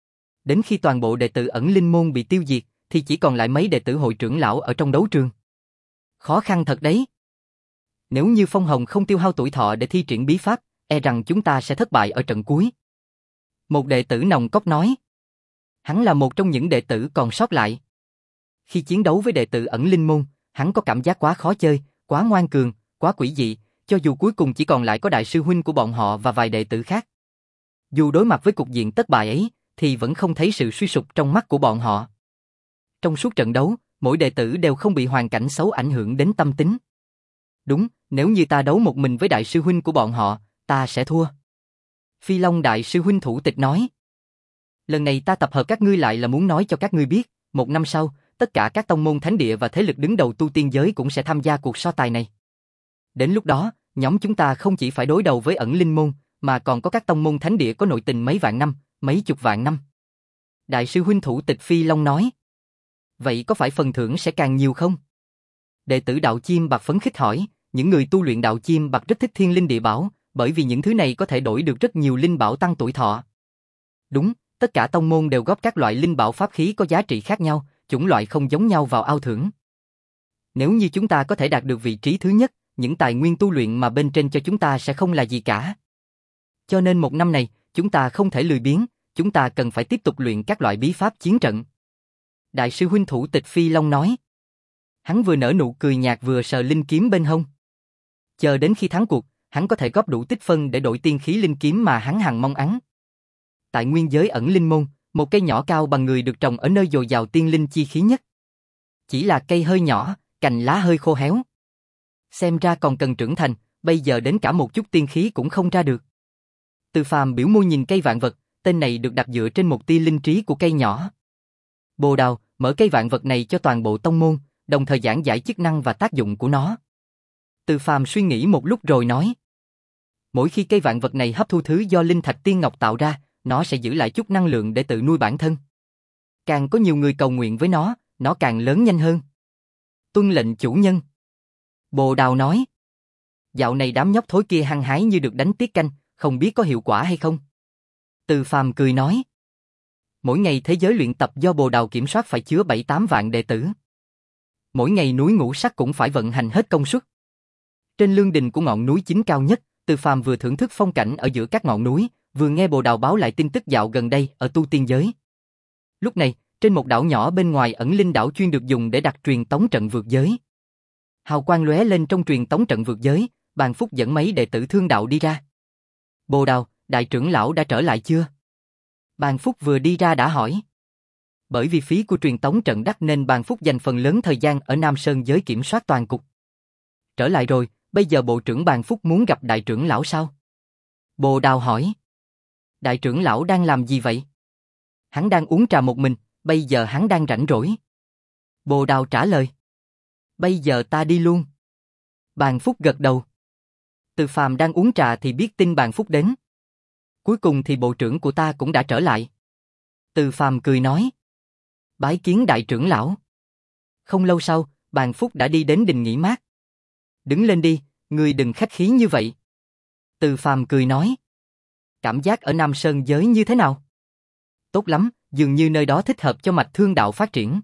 Đến khi toàn bộ đệ tử ẩn linh môn bị tiêu diệt, thì chỉ còn lại mấy đệ tử hội trưởng lão ở trong đấu trường. Khó khăn thật đấy. Nếu như Phong Hồng không tiêu hao tuổi thọ để thi triển bí pháp, e rằng chúng ta sẽ thất bại ở trận cuối. Một đệ tử nòng cốt nói. Hắn là một trong những đệ tử còn sót lại. Khi chiến đấu với đệ tử ẩn linh môn, hắn có cảm giác quá khó chơi, quá ngoan cường, quá quỷ dị, cho dù cuối cùng chỉ còn lại có đại sư huynh của bọn họ và vài đệ tử khác. Dù đối mặt với cục diện thất bại ấy, thì vẫn không thấy sự suy sụp trong mắt của bọn họ. Trong suốt trận đấu, mỗi đệ tử đều không bị hoàn cảnh xấu ảnh hưởng đến tâm tính. Đúng, nếu như ta đấu một mình với đại sư huynh của bọn họ, ta sẽ thua. Phi Long đại sư huynh thủ tịch nói. Lần này ta tập hợp các ngươi lại là muốn nói cho các ngươi biết, một năm sau, tất cả các tông môn thánh địa và thế lực đứng đầu tu tiên giới cũng sẽ tham gia cuộc so tài này. Đến lúc đó, nhóm chúng ta không chỉ phải đối đầu với ẩn linh môn, mà còn có các tông môn thánh địa có nội tình mấy vạn năm, mấy chục vạn năm. Đại sư huynh thủ tịch Phi Long nói. Vậy có phải phần thưởng sẽ càng nhiều không? Đệ tử đạo chim bạc phấn khích hỏi, những người tu luyện đạo chim bạc rất thích thiên linh địa bảo, bởi vì những thứ này có thể đổi được rất nhiều linh bảo tăng tuổi thọ. Đúng, tất cả tông môn đều góp các loại linh bảo pháp khí có giá trị khác nhau, chủng loại không giống nhau vào ao thưởng. Nếu như chúng ta có thể đạt được vị trí thứ nhất, những tài nguyên tu luyện mà bên trên cho chúng ta sẽ không là gì cả. Cho nên một năm này, chúng ta không thể lười biếng, chúng ta cần phải tiếp tục luyện các loại bí pháp chiến trận. Đại sư huynh Thủ Tịch Phi Long nói. Hắn vừa nở nụ cười nhạt vừa sờ linh kiếm bên hông. Chờ đến khi thắng cuộc, hắn có thể góp đủ tích phân để đổi tiên khí linh kiếm mà hắn hằng mong ắng. Tại nguyên giới ẩn linh môn, một cây nhỏ cao bằng người được trồng ở nơi dồi dào tiên linh chi khí nhất. Chỉ là cây hơi nhỏ, cành lá hơi khô héo. Xem ra còn cần trưởng thành, bây giờ đến cả một chút tiên khí cũng không ra được. Từ Phàm biểu môi nhìn cây vạn vật, tên này được đặt dựa trên một tia linh trí của cây nhỏ. Bồ Đào, mở cây vạn vật này cho toàn bộ tông môn, đồng thời giảng giải chức năng và tác dụng của nó. Từ Phàm suy nghĩ một lúc rồi nói. Mỗi khi cây vạn vật này hấp thu thứ do linh thạch tiên ngọc tạo ra, nó sẽ giữ lại chút năng lượng để tự nuôi bản thân. Càng có nhiều người cầu nguyện với nó, nó càng lớn nhanh hơn. Tuân lệnh chủ nhân. Bồ Đào nói. Dạo này đám nhóc thối kia hăng hái như được đánh tiết canh, không biết có hiệu quả hay không. Từ Phàm cười nói. Mỗi ngày thế giới luyện tập do Bồ Đào kiểm soát phải chứa bảy tám vạn đệ tử. Mỗi ngày núi ngũ sắc cũng phải vận hành hết công suất. Trên lương đình của ngọn núi chính cao nhất, Từ Phàm vừa thưởng thức phong cảnh ở giữa các ngọn núi, vừa nghe Bồ Đào báo lại tin tức dạo gần đây ở tu tiên giới. Lúc này, trên một đảo nhỏ bên ngoài ẩn linh đảo chuyên được dùng để đặt truyền tống trận vượt giới. Hào quang lóe lên trong truyền tống trận vượt giới, Bàn Phúc dẫn mấy đệ tử thương đạo đi ra. Bồ Đào, đại trưởng lão đã trở lại chưa? Bàn Phúc vừa đi ra đã hỏi. Bởi vì phí của truyền tống trận đắt nên Bàn Phúc dành phần lớn thời gian ở Nam Sơn giới kiểm soát toàn cục. Trở lại rồi, bây giờ bộ trưởng Bàn Phúc muốn gặp đại trưởng lão sao? Bồ Đào hỏi. Đại trưởng lão đang làm gì vậy? Hắn đang uống trà một mình, bây giờ hắn đang rảnh rỗi. Bồ Đào trả lời. Bây giờ ta đi luôn. Bàn Phúc gật đầu. Từ Phàm đang uống trà thì biết tin Bàn Phúc đến. Cuối cùng thì bộ trưởng của ta cũng đã trở lại. Từ Phàm cười nói. Bái kiến đại trưởng lão. Không lâu sau, Bàn Phúc đã đi đến đình nghỉ mát. Đứng lên đi, ngươi đừng khách khí như vậy. Từ Phàm cười nói. Cảm giác ở Nam Sơn giới như thế nào? Tốt lắm, dường như nơi đó thích hợp cho mạch thương đạo phát triển.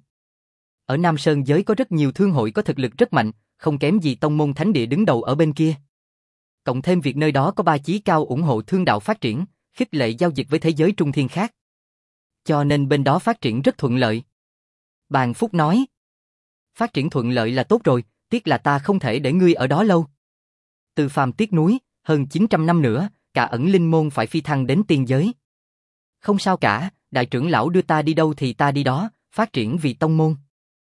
Ở Nam Sơn giới có rất nhiều thương hội có thực lực rất mạnh, không kém gì tông môn thánh địa đứng đầu ở bên kia. Cộng thêm việc nơi đó có ba chí cao ủng hộ thương đạo phát triển, khích lệ giao dịch với thế giới trung thiên khác. Cho nên bên đó phát triển rất thuận lợi. Bàn Phúc nói. Phát triển thuận lợi là tốt rồi, tiếc là ta không thể để ngươi ở đó lâu. Từ Phàm tiếc nuối, hơn chín trăm năm nữa, cả ẩn linh môn phải phi thăng đến tiên giới. Không sao cả, đại trưởng lão đưa ta đi đâu thì ta đi đó, phát triển vì tông môn.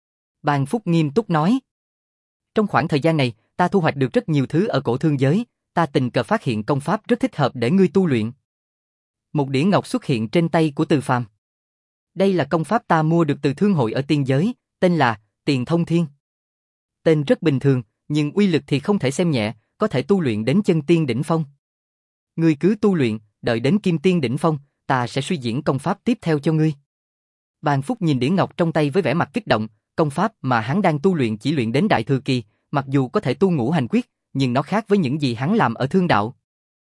Bàn Phúc nghiêm túc nói. Trong khoảng thời gian này, ta thu hoạch được rất nhiều thứ ở cổ thương giới, ta tình cờ phát hiện công pháp rất thích hợp để ngươi tu luyện. Một đĩa ngọc xuất hiện trên tay của Từ Phàm. Đây là công pháp ta mua được từ thương hội ở tiên giới, tên là Tiền Thông Thiên. Tên rất bình thường, nhưng uy lực thì không thể xem nhẹ, có thể tu luyện đến chân tiên đỉnh phong. Ngươi cứ tu luyện, đợi đến kim tiên đỉnh phong, ta sẽ suy diễn công pháp tiếp theo cho ngươi. Bàn Phúc nhìn đĩa ngọc trong tay với vẻ mặt kích động, công pháp mà hắn đang tu luyện chỉ luyện đến đại thừa kỳ, mặc dù có thể tu ngũ hành quyết, nhưng nó khác với những gì hắn làm ở thương đạo.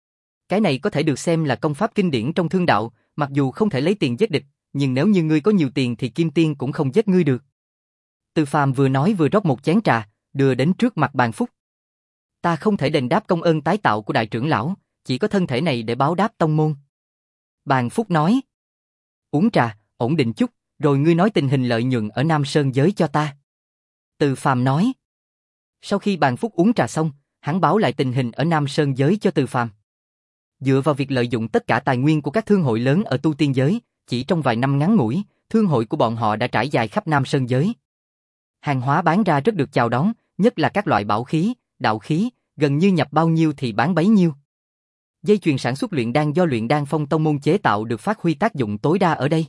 Cái này có thể được xem là công pháp kinh điển trong thương đạo, mặc dù không thể lấy tiền giết địch, nhưng nếu như ngươi có nhiều tiền thì kim tiên cũng không giết ngươi được. Từ Phàm vừa nói vừa rót một chén trà, đưa đến trước mặt Bàn Phúc. Ta không thể đền đáp công ơn tái tạo của đại trưởng lão, chỉ có thân thể này để báo đáp tông môn. Bàn Phúc nói. Uống trà, ổn định chút, rồi ngươi nói tình hình lợi nhuận ở Nam Sơn giới cho ta. Từ Phàm nói. Sau khi Bàn Phúc uống trà xong, hắn báo lại tình hình ở Nam Sơn giới cho Từ Phàm. Dựa vào việc lợi dụng tất cả tài nguyên của các thương hội lớn ở tu tiên giới, chỉ trong vài năm ngắn ngủi, thương hội của bọn họ đã trải dài khắp Nam Sơn giới. Hàng hóa bán ra rất được chào đón, nhất là các loại bảo khí, đạo khí, gần như nhập bao nhiêu thì bán bấy nhiêu. Dây chuyền sản xuất luyện đan do Luyện Đan Phong tông môn chế tạo được phát huy tác dụng tối đa ở đây.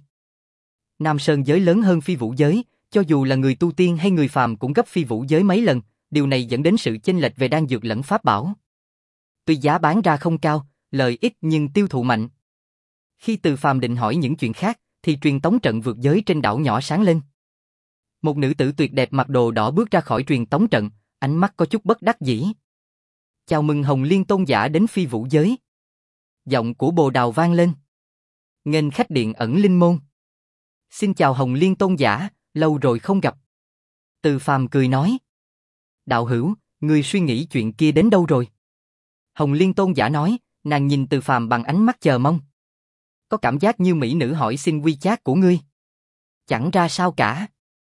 Nam Sơn giới lớn hơn Phi Vũ giới, cho dù là người tu tiên hay người phàm cũng gấp Phi Vũ giới mấy lần, điều này dẫn đến sự chênh lệch về đan dược lẫn pháp bảo. Tuy giá bán ra không cao, lợi ít nhưng tiêu thụ mạnh. Khi Từ Phàm định hỏi những chuyện khác, thì truyền tống trận vượt giới trên đảo nhỏ sáng lên. Một nữ tử tuyệt đẹp mặc đồ đỏ bước ra khỏi truyền tống trận, ánh mắt có chút bất đắc dĩ. Chào mừng Hồng Liên tôn giả đến Phi Vũ giới. Giọng của Bồ Đào vang lên. Nghênh khách điện ẩn linh môn. Xin chào Hồng Liên tôn giả, lâu rồi không gặp. Từ Phàm cười nói. Đạo hữu, ngươi suy nghĩ chuyện kia đến đâu rồi? Hồng Liên Tôn giả nói, nàng nhìn Từ Phàm bằng ánh mắt chờ mong. Có cảm giác như mỹ nữ hỏi xin WeChat của ngươi. Chẳng ra sao cả.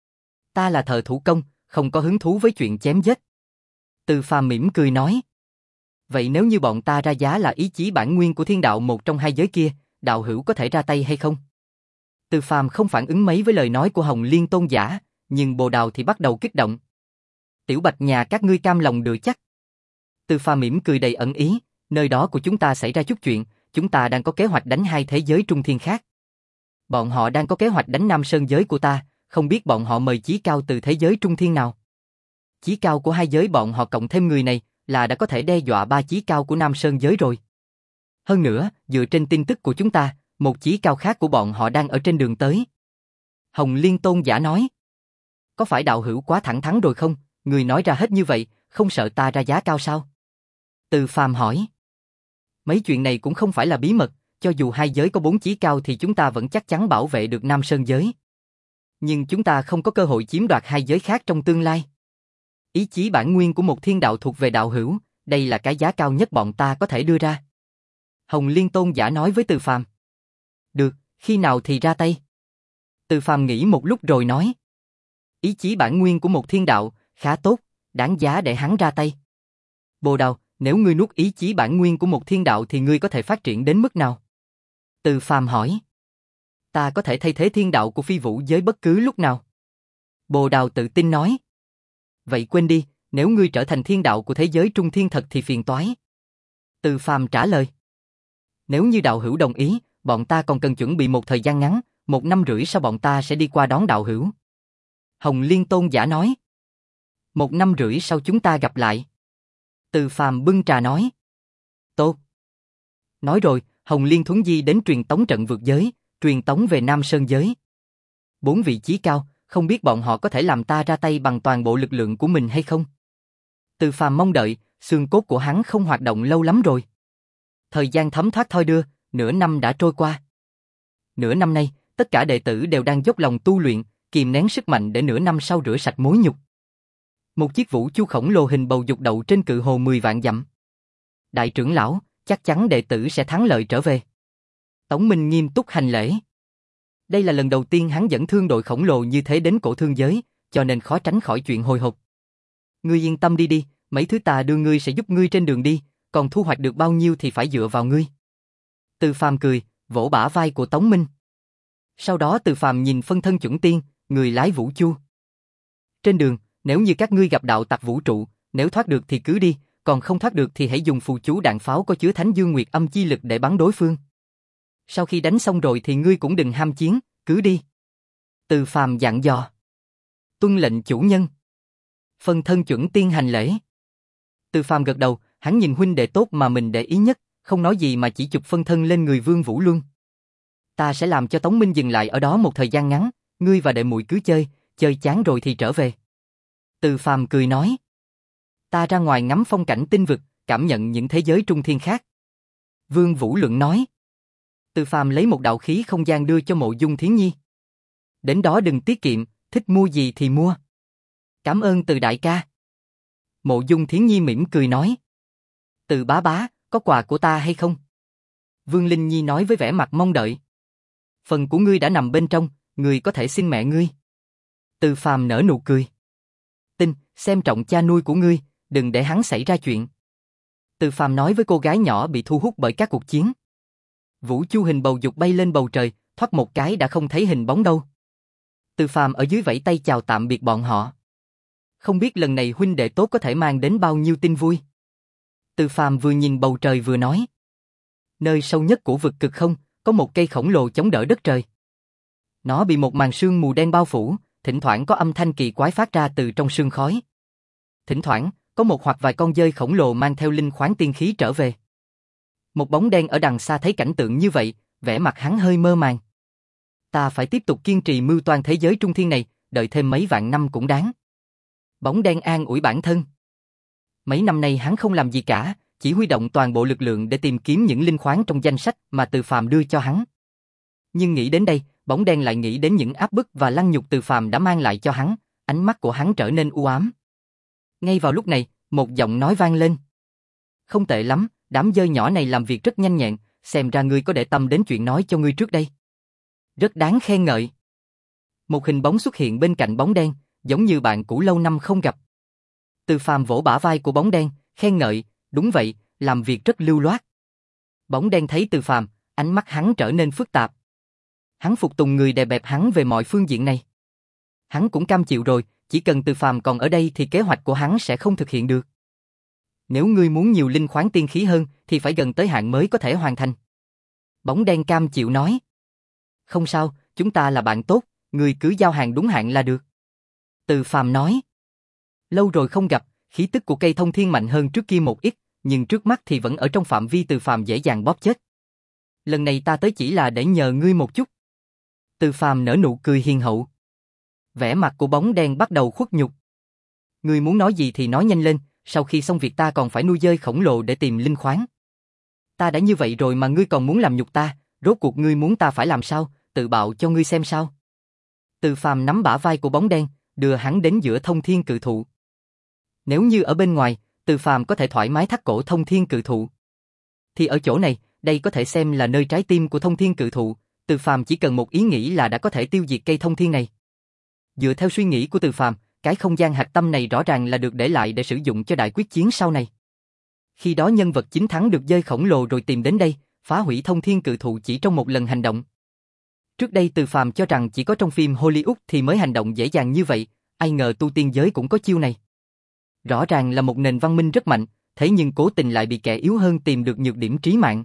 Ta là thợ thủ công, không có hứng thú với chuyện chém giết. Từ Phàm mỉm cười nói. Vậy nếu như bọn ta ra giá là ý chí bản nguyên của thiên đạo một trong hai giới kia, đạo hữu có thể ra tay hay không? Từ Phàm không phản ứng mấy với lời nói của Hồng Liên Tôn giả, nhưng Bồ Đào thì bắt đầu kích động. Tiểu Bạch nhà các ngươi cam lòng được chắc. Từ Phàm mỉm cười đầy ẩn ý, nơi đó của chúng ta xảy ra chút chuyện, chúng ta đang có kế hoạch đánh hai thế giới trung thiên khác. Bọn họ đang có kế hoạch đánh Nam Sơn giới của ta, không biết bọn họ mời chí cao từ thế giới trung thiên nào. Chí cao của hai giới bọn họ cộng thêm người này là đã có thể đe dọa ba chí cao của Nam Sơn giới rồi. Hơn nữa, dựa trên tin tức của chúng ta, một chí cao khác của bọn họ đang ở trên đường tới. Hồng Liên Tôn giả nói. Có phải đạo hữu quá thẳng thắn rồi không? Người nói ra hết như vậy, không sợ ta ra giá cao sao? Từ Phàm hỏi. Mấy chuyện này cũng không phải là bí mật, cho dù hai giới có bốn chí cao thì chúng ta vẫn chắc chắn bảo vệ được Nam Sơn giới. Nhưng chúng ta không có cơ hội chiếm đoạt hai giới khác trong tương lai. Ý chí bản nguyên của một thiên đạo thuộc về đạo hữu, đây là cái giá cao nhất bọn ta có thể đưa ra. Hồng Liên Tôn giả nói với Từ Phàm. Được, khi nào thì ra tay? Từ Phàm nghĩ một lúc rồi nói. Ý chí bản nguyên của một thiên đạo, khá tốt, đáng giá để hắn ra tay. Bồ Đào, nếu ngươi nuốt ý chí bản nguyên của một thiên đạo thì ngươi có thể phát triển đến mức nào? Từ Phàm hỏi. Ta có thể thay thế thiên đạo của phi vũ giới bất cứ lúc nào. Bồ Đào tự tin nói. Vậy quên đi, nếu ngươi trở thành thiên đạo của thế giới trung thiên thật thì phiền toái. Từ Phàm trả lời. Nếu như đạo hữu đồng ý, bọn ta còn cần chuẩn bị một thời gian ngắn, một năm rưỡi sau bọn ta sẽ đi qua đón đạo hữu. Hồng Liên Tôn giả nói. Một năm rưỡi sau chúng ta gặp lại. Từ Phàm bưng trà nói. Tốt. Nói rồi, Hồng Liên Thuấn Di đến truyền tống trận vượt giới, truyền tống về Nam Sơn giới. Bốn vị chí cao, không biết bọn họ có thể làm ta ra tay bằng toàn bộ lực lượng của mình hay không? Từ Phàm mong đợi, xương cốt của hắn không hoạt động lâu lắm rồi. Thời gian thấm thoát thoi đưa, nửa năm đã trôi qua. Nửa năm nay, tất cả đệ tử đều đang dốc lòng tu luyện, kìm nén sức mạnh để nửa năm sau rửa sạch mối nhục. Một chiếc vũ chu khổng lồ hình bầu dục đậu trên cự hồ mười vạn dặm. Đại trưởng lão, chắc chắn đệ tử sẽ thắng lợi trở về. Tống Minh nghiêm túc hành lễ. Đây là lần đầu tiên hắn dẫn thương đội khổng lồ như thế đến cổ thương giới, cho nên khó tránh khỏi chuyện hồi hộp. Ngươi yên tâm đi đi, mấy thứ ta đưa ngươi sẽ giúp ngươi trên đường đi, còn thu hoạch được bao nhiêu thì phải dựa vào ngươi. Từ Phàm cười, vỗ bả vai của Tống Minh. Sau đó Từ Phàm nhìn phân thân chuẩn tiên, người lái vũ chu. Trên đường, nếu như các ngươi gặp đạo tặc vũ trụ, nếu thoát được thì cứ đi, còn không thoát được thì hãy dùng phù chú đạn pháo có chứa Thánh Dương Nguyệt Âm chi lực để bắn đối phương. Sau khi đánh xong rồi thì ngươi cũng đừng ham chiến, cứ đi. Từ Phàm dặn dò. Tuân lệnh chủ nhân. Phân thân chuẩn tiên hành lễ. Từ Phàm gật đầu, hắn nhìn huynh đệ tốt mà mình để ý nhất, không nói gì mà chỉ chụp phân thân lên người Vương Vũ Luân. Ta sẽ làm cho Tống Minh dừng lại ở đó một thời gian ngắn, ngươi và đệ muội cứ chơi, chơi chán rồi thì trở về. Từ Phàm cười nói. Ta ra ngoài ngắm phong cảnh tinh vực, cảm nhận những thế giới trung thiên khác. Vương Vũ Luận nói. Từ Phàm lấy một đạo khí không gian đưa cho Mộ Dung Thiến Nhi. Đến đó đừng tiết kiệm, thích mua gì thì mua. Cảm ơn Từ đại ca. Mộ Dung Thiến Nhi mỉm cười nói. Từ bá bá, có quà của ta hay không? Vương Linh Nhi nói với vẻ mặt mong đợi. Phần của ngươi đã nằm bên trong, ngươi có thể xin mẹ ngươi. Từ Phàm nở nụ cười. Tin, xem trọng cha nuôi của ngươi, đừng để hắn xảy ra chuyện. Từ Phàm nói với cô gái nhỏ bị thu hút bởi các cuộc chiến. Vũ chu hình bầu dục bay lên bầu trời, thoát một cái đã không thấy hình bóng đâu. Từ Phàm ở dưới vẫy tay chào tạm biệt bọn họ. Không biết lần này huynh đệ tốt có thể mang đến bao nhiêu tin vui. Từ Phàm vừa nhìn bầu trời vừa nói. Nơi sâu nhất của vực cực không, có một cây khổng lồ chống đỡ đất trời. Nó bị một màn sương mù đen bao phủ, thỉnh thoảng có âm thanh kỳ quái phát ra từ trong sương khói. Thỉnh thoảng, có một hoặc vài con dơi khổng lồ mang theo linh khoáng tiên khí trở về. Một bóng đen ở đằng xa thấy cảnh tượng như vậy, vẻ mặt hắn hơi mơ màng. Ta phải tiếp tục kiên trì mưu toan thế giới trung thiên này, đợi thêm mấy vạn năm cũng đáng. Bóng đen an ủi bản thân. Mấy năm nay hắn không làm gì cả, chỉ huy động toàn bộ lực lượng để tìm kiếm những linh khoáng trong danh sách mà Từ Phàm đưa cho hắn. Nhưng nghĩ đến đây, bóng đen lại nghĩ đến những áp bức và lăng nhục Từ Phàm đã mang lại cho hắn, ánh mắt của hắn trở nên u ám. Ngay vào lúc này, một giọng nói vang lên. Không tệ lắm, đám dơi nhỏ này làm việc rất nhanh nhẹn, xem ra ngươi có để tâm đến chuyện nói cho ngươi trước đây. Rất đáng khen ngợi. Một hình bóng xuất hiện bên cạnh bóng đen, giống như bạn cũ lâu năm không gặp. Từ Phàm vỗ bả vai của bóng đen, khen ngợi, đúng vậy, làm việc rất lưu loát. Bóng đen thấy Từ Phàm, ánh mắt hắn trở nên phức tạp. Hắn phục tùng người đè bẹp hắn về mọi phương diện này. Hắn cũng cam chịu rồi, chỉ cần Từ Phàm còn ở đây thì kế hoạch của hắn sẽ không thực hiện được. Nếu ngươi muốn nhiều linh khoáng tiên khí hơn thì phải gần tới hạn mới có thể hoàn thành. Bóng đen cam chịu nói. Không sao, chúng ta là bạn tốt, ngươi cứ giao hàng đúng hạn là được. Từ Phàm nói. Lâu rồi không gặp, khí tức của cây thông thiên mạnh hơn trước kia một ít, nhưng trước mắt thì vẫn ở trong phạm vi Từ Phàm dễ dàng bóp chết. Lần này ta tới chỉ là để nhờ ngươi một chút. Từ Phàm nở nụ cười hiền hậu. Vẻ mặt của bóng đen bắt đầu khuất nhục. Ngươi muốn nói gì thì nói nhanh lên, sau khi xong việc ta còn phải nuôi dơi khổng lồ để tìm linh khoáng. Ta đã như vậy rồi mà ngươi còn muốn làm nhục ta, rốt cuộc ngươi muốn ta phải làm sao, tự bạo cho ngươi xem sao. Từ Phàm nắm bả vai của bóng đen, đưa hắn đến giữa thông thiên cự thụ. Nếu như ở bên ngoài, Từ Phàm có thể thoải mái thắt cổ thông thiên cự thụ. Thì ở chỗ này, đây có thể xem là nơi trái tim của thông thiên cự thụ, Từ Phàm chỉ cần một ý nghĩ là đã có thể tiêu diệt cây thông thiên này. Dựa theo suy nghĩ của Từ Phàm, cái không gian hạch tâm này rõ ràng là được để lại để sử dụng cho đại quyết chiến sau này. Khi đó nhân vật chính thắng được dơi khổng lồ rồi tìm đến đây, phá hủy thông thiên cự thụ chỉ trong một lần hành động. Trước đây Từ Phàm cho rằng chỉ có trong phim Hollywood thì mới hành động dễ dàng như vậy, ai ngờ tu tiên giới cũng có chiêu này. Rõ ràng là một nền văn minh rất mạnh, thế nhưng cố tình lại bị kẻ yếu hơn tìm được nhược điểm trí mạng.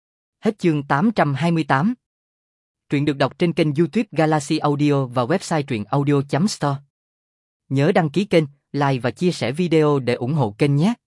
Hết chương tám trăm hai mươi tám. Truyện được đọc trên kênh YouTube Galaxy Audio và website truyện audio chấm store. Nhớ đăng ký kênh, like và chia sẻ video để ủng hộ kênh nhé.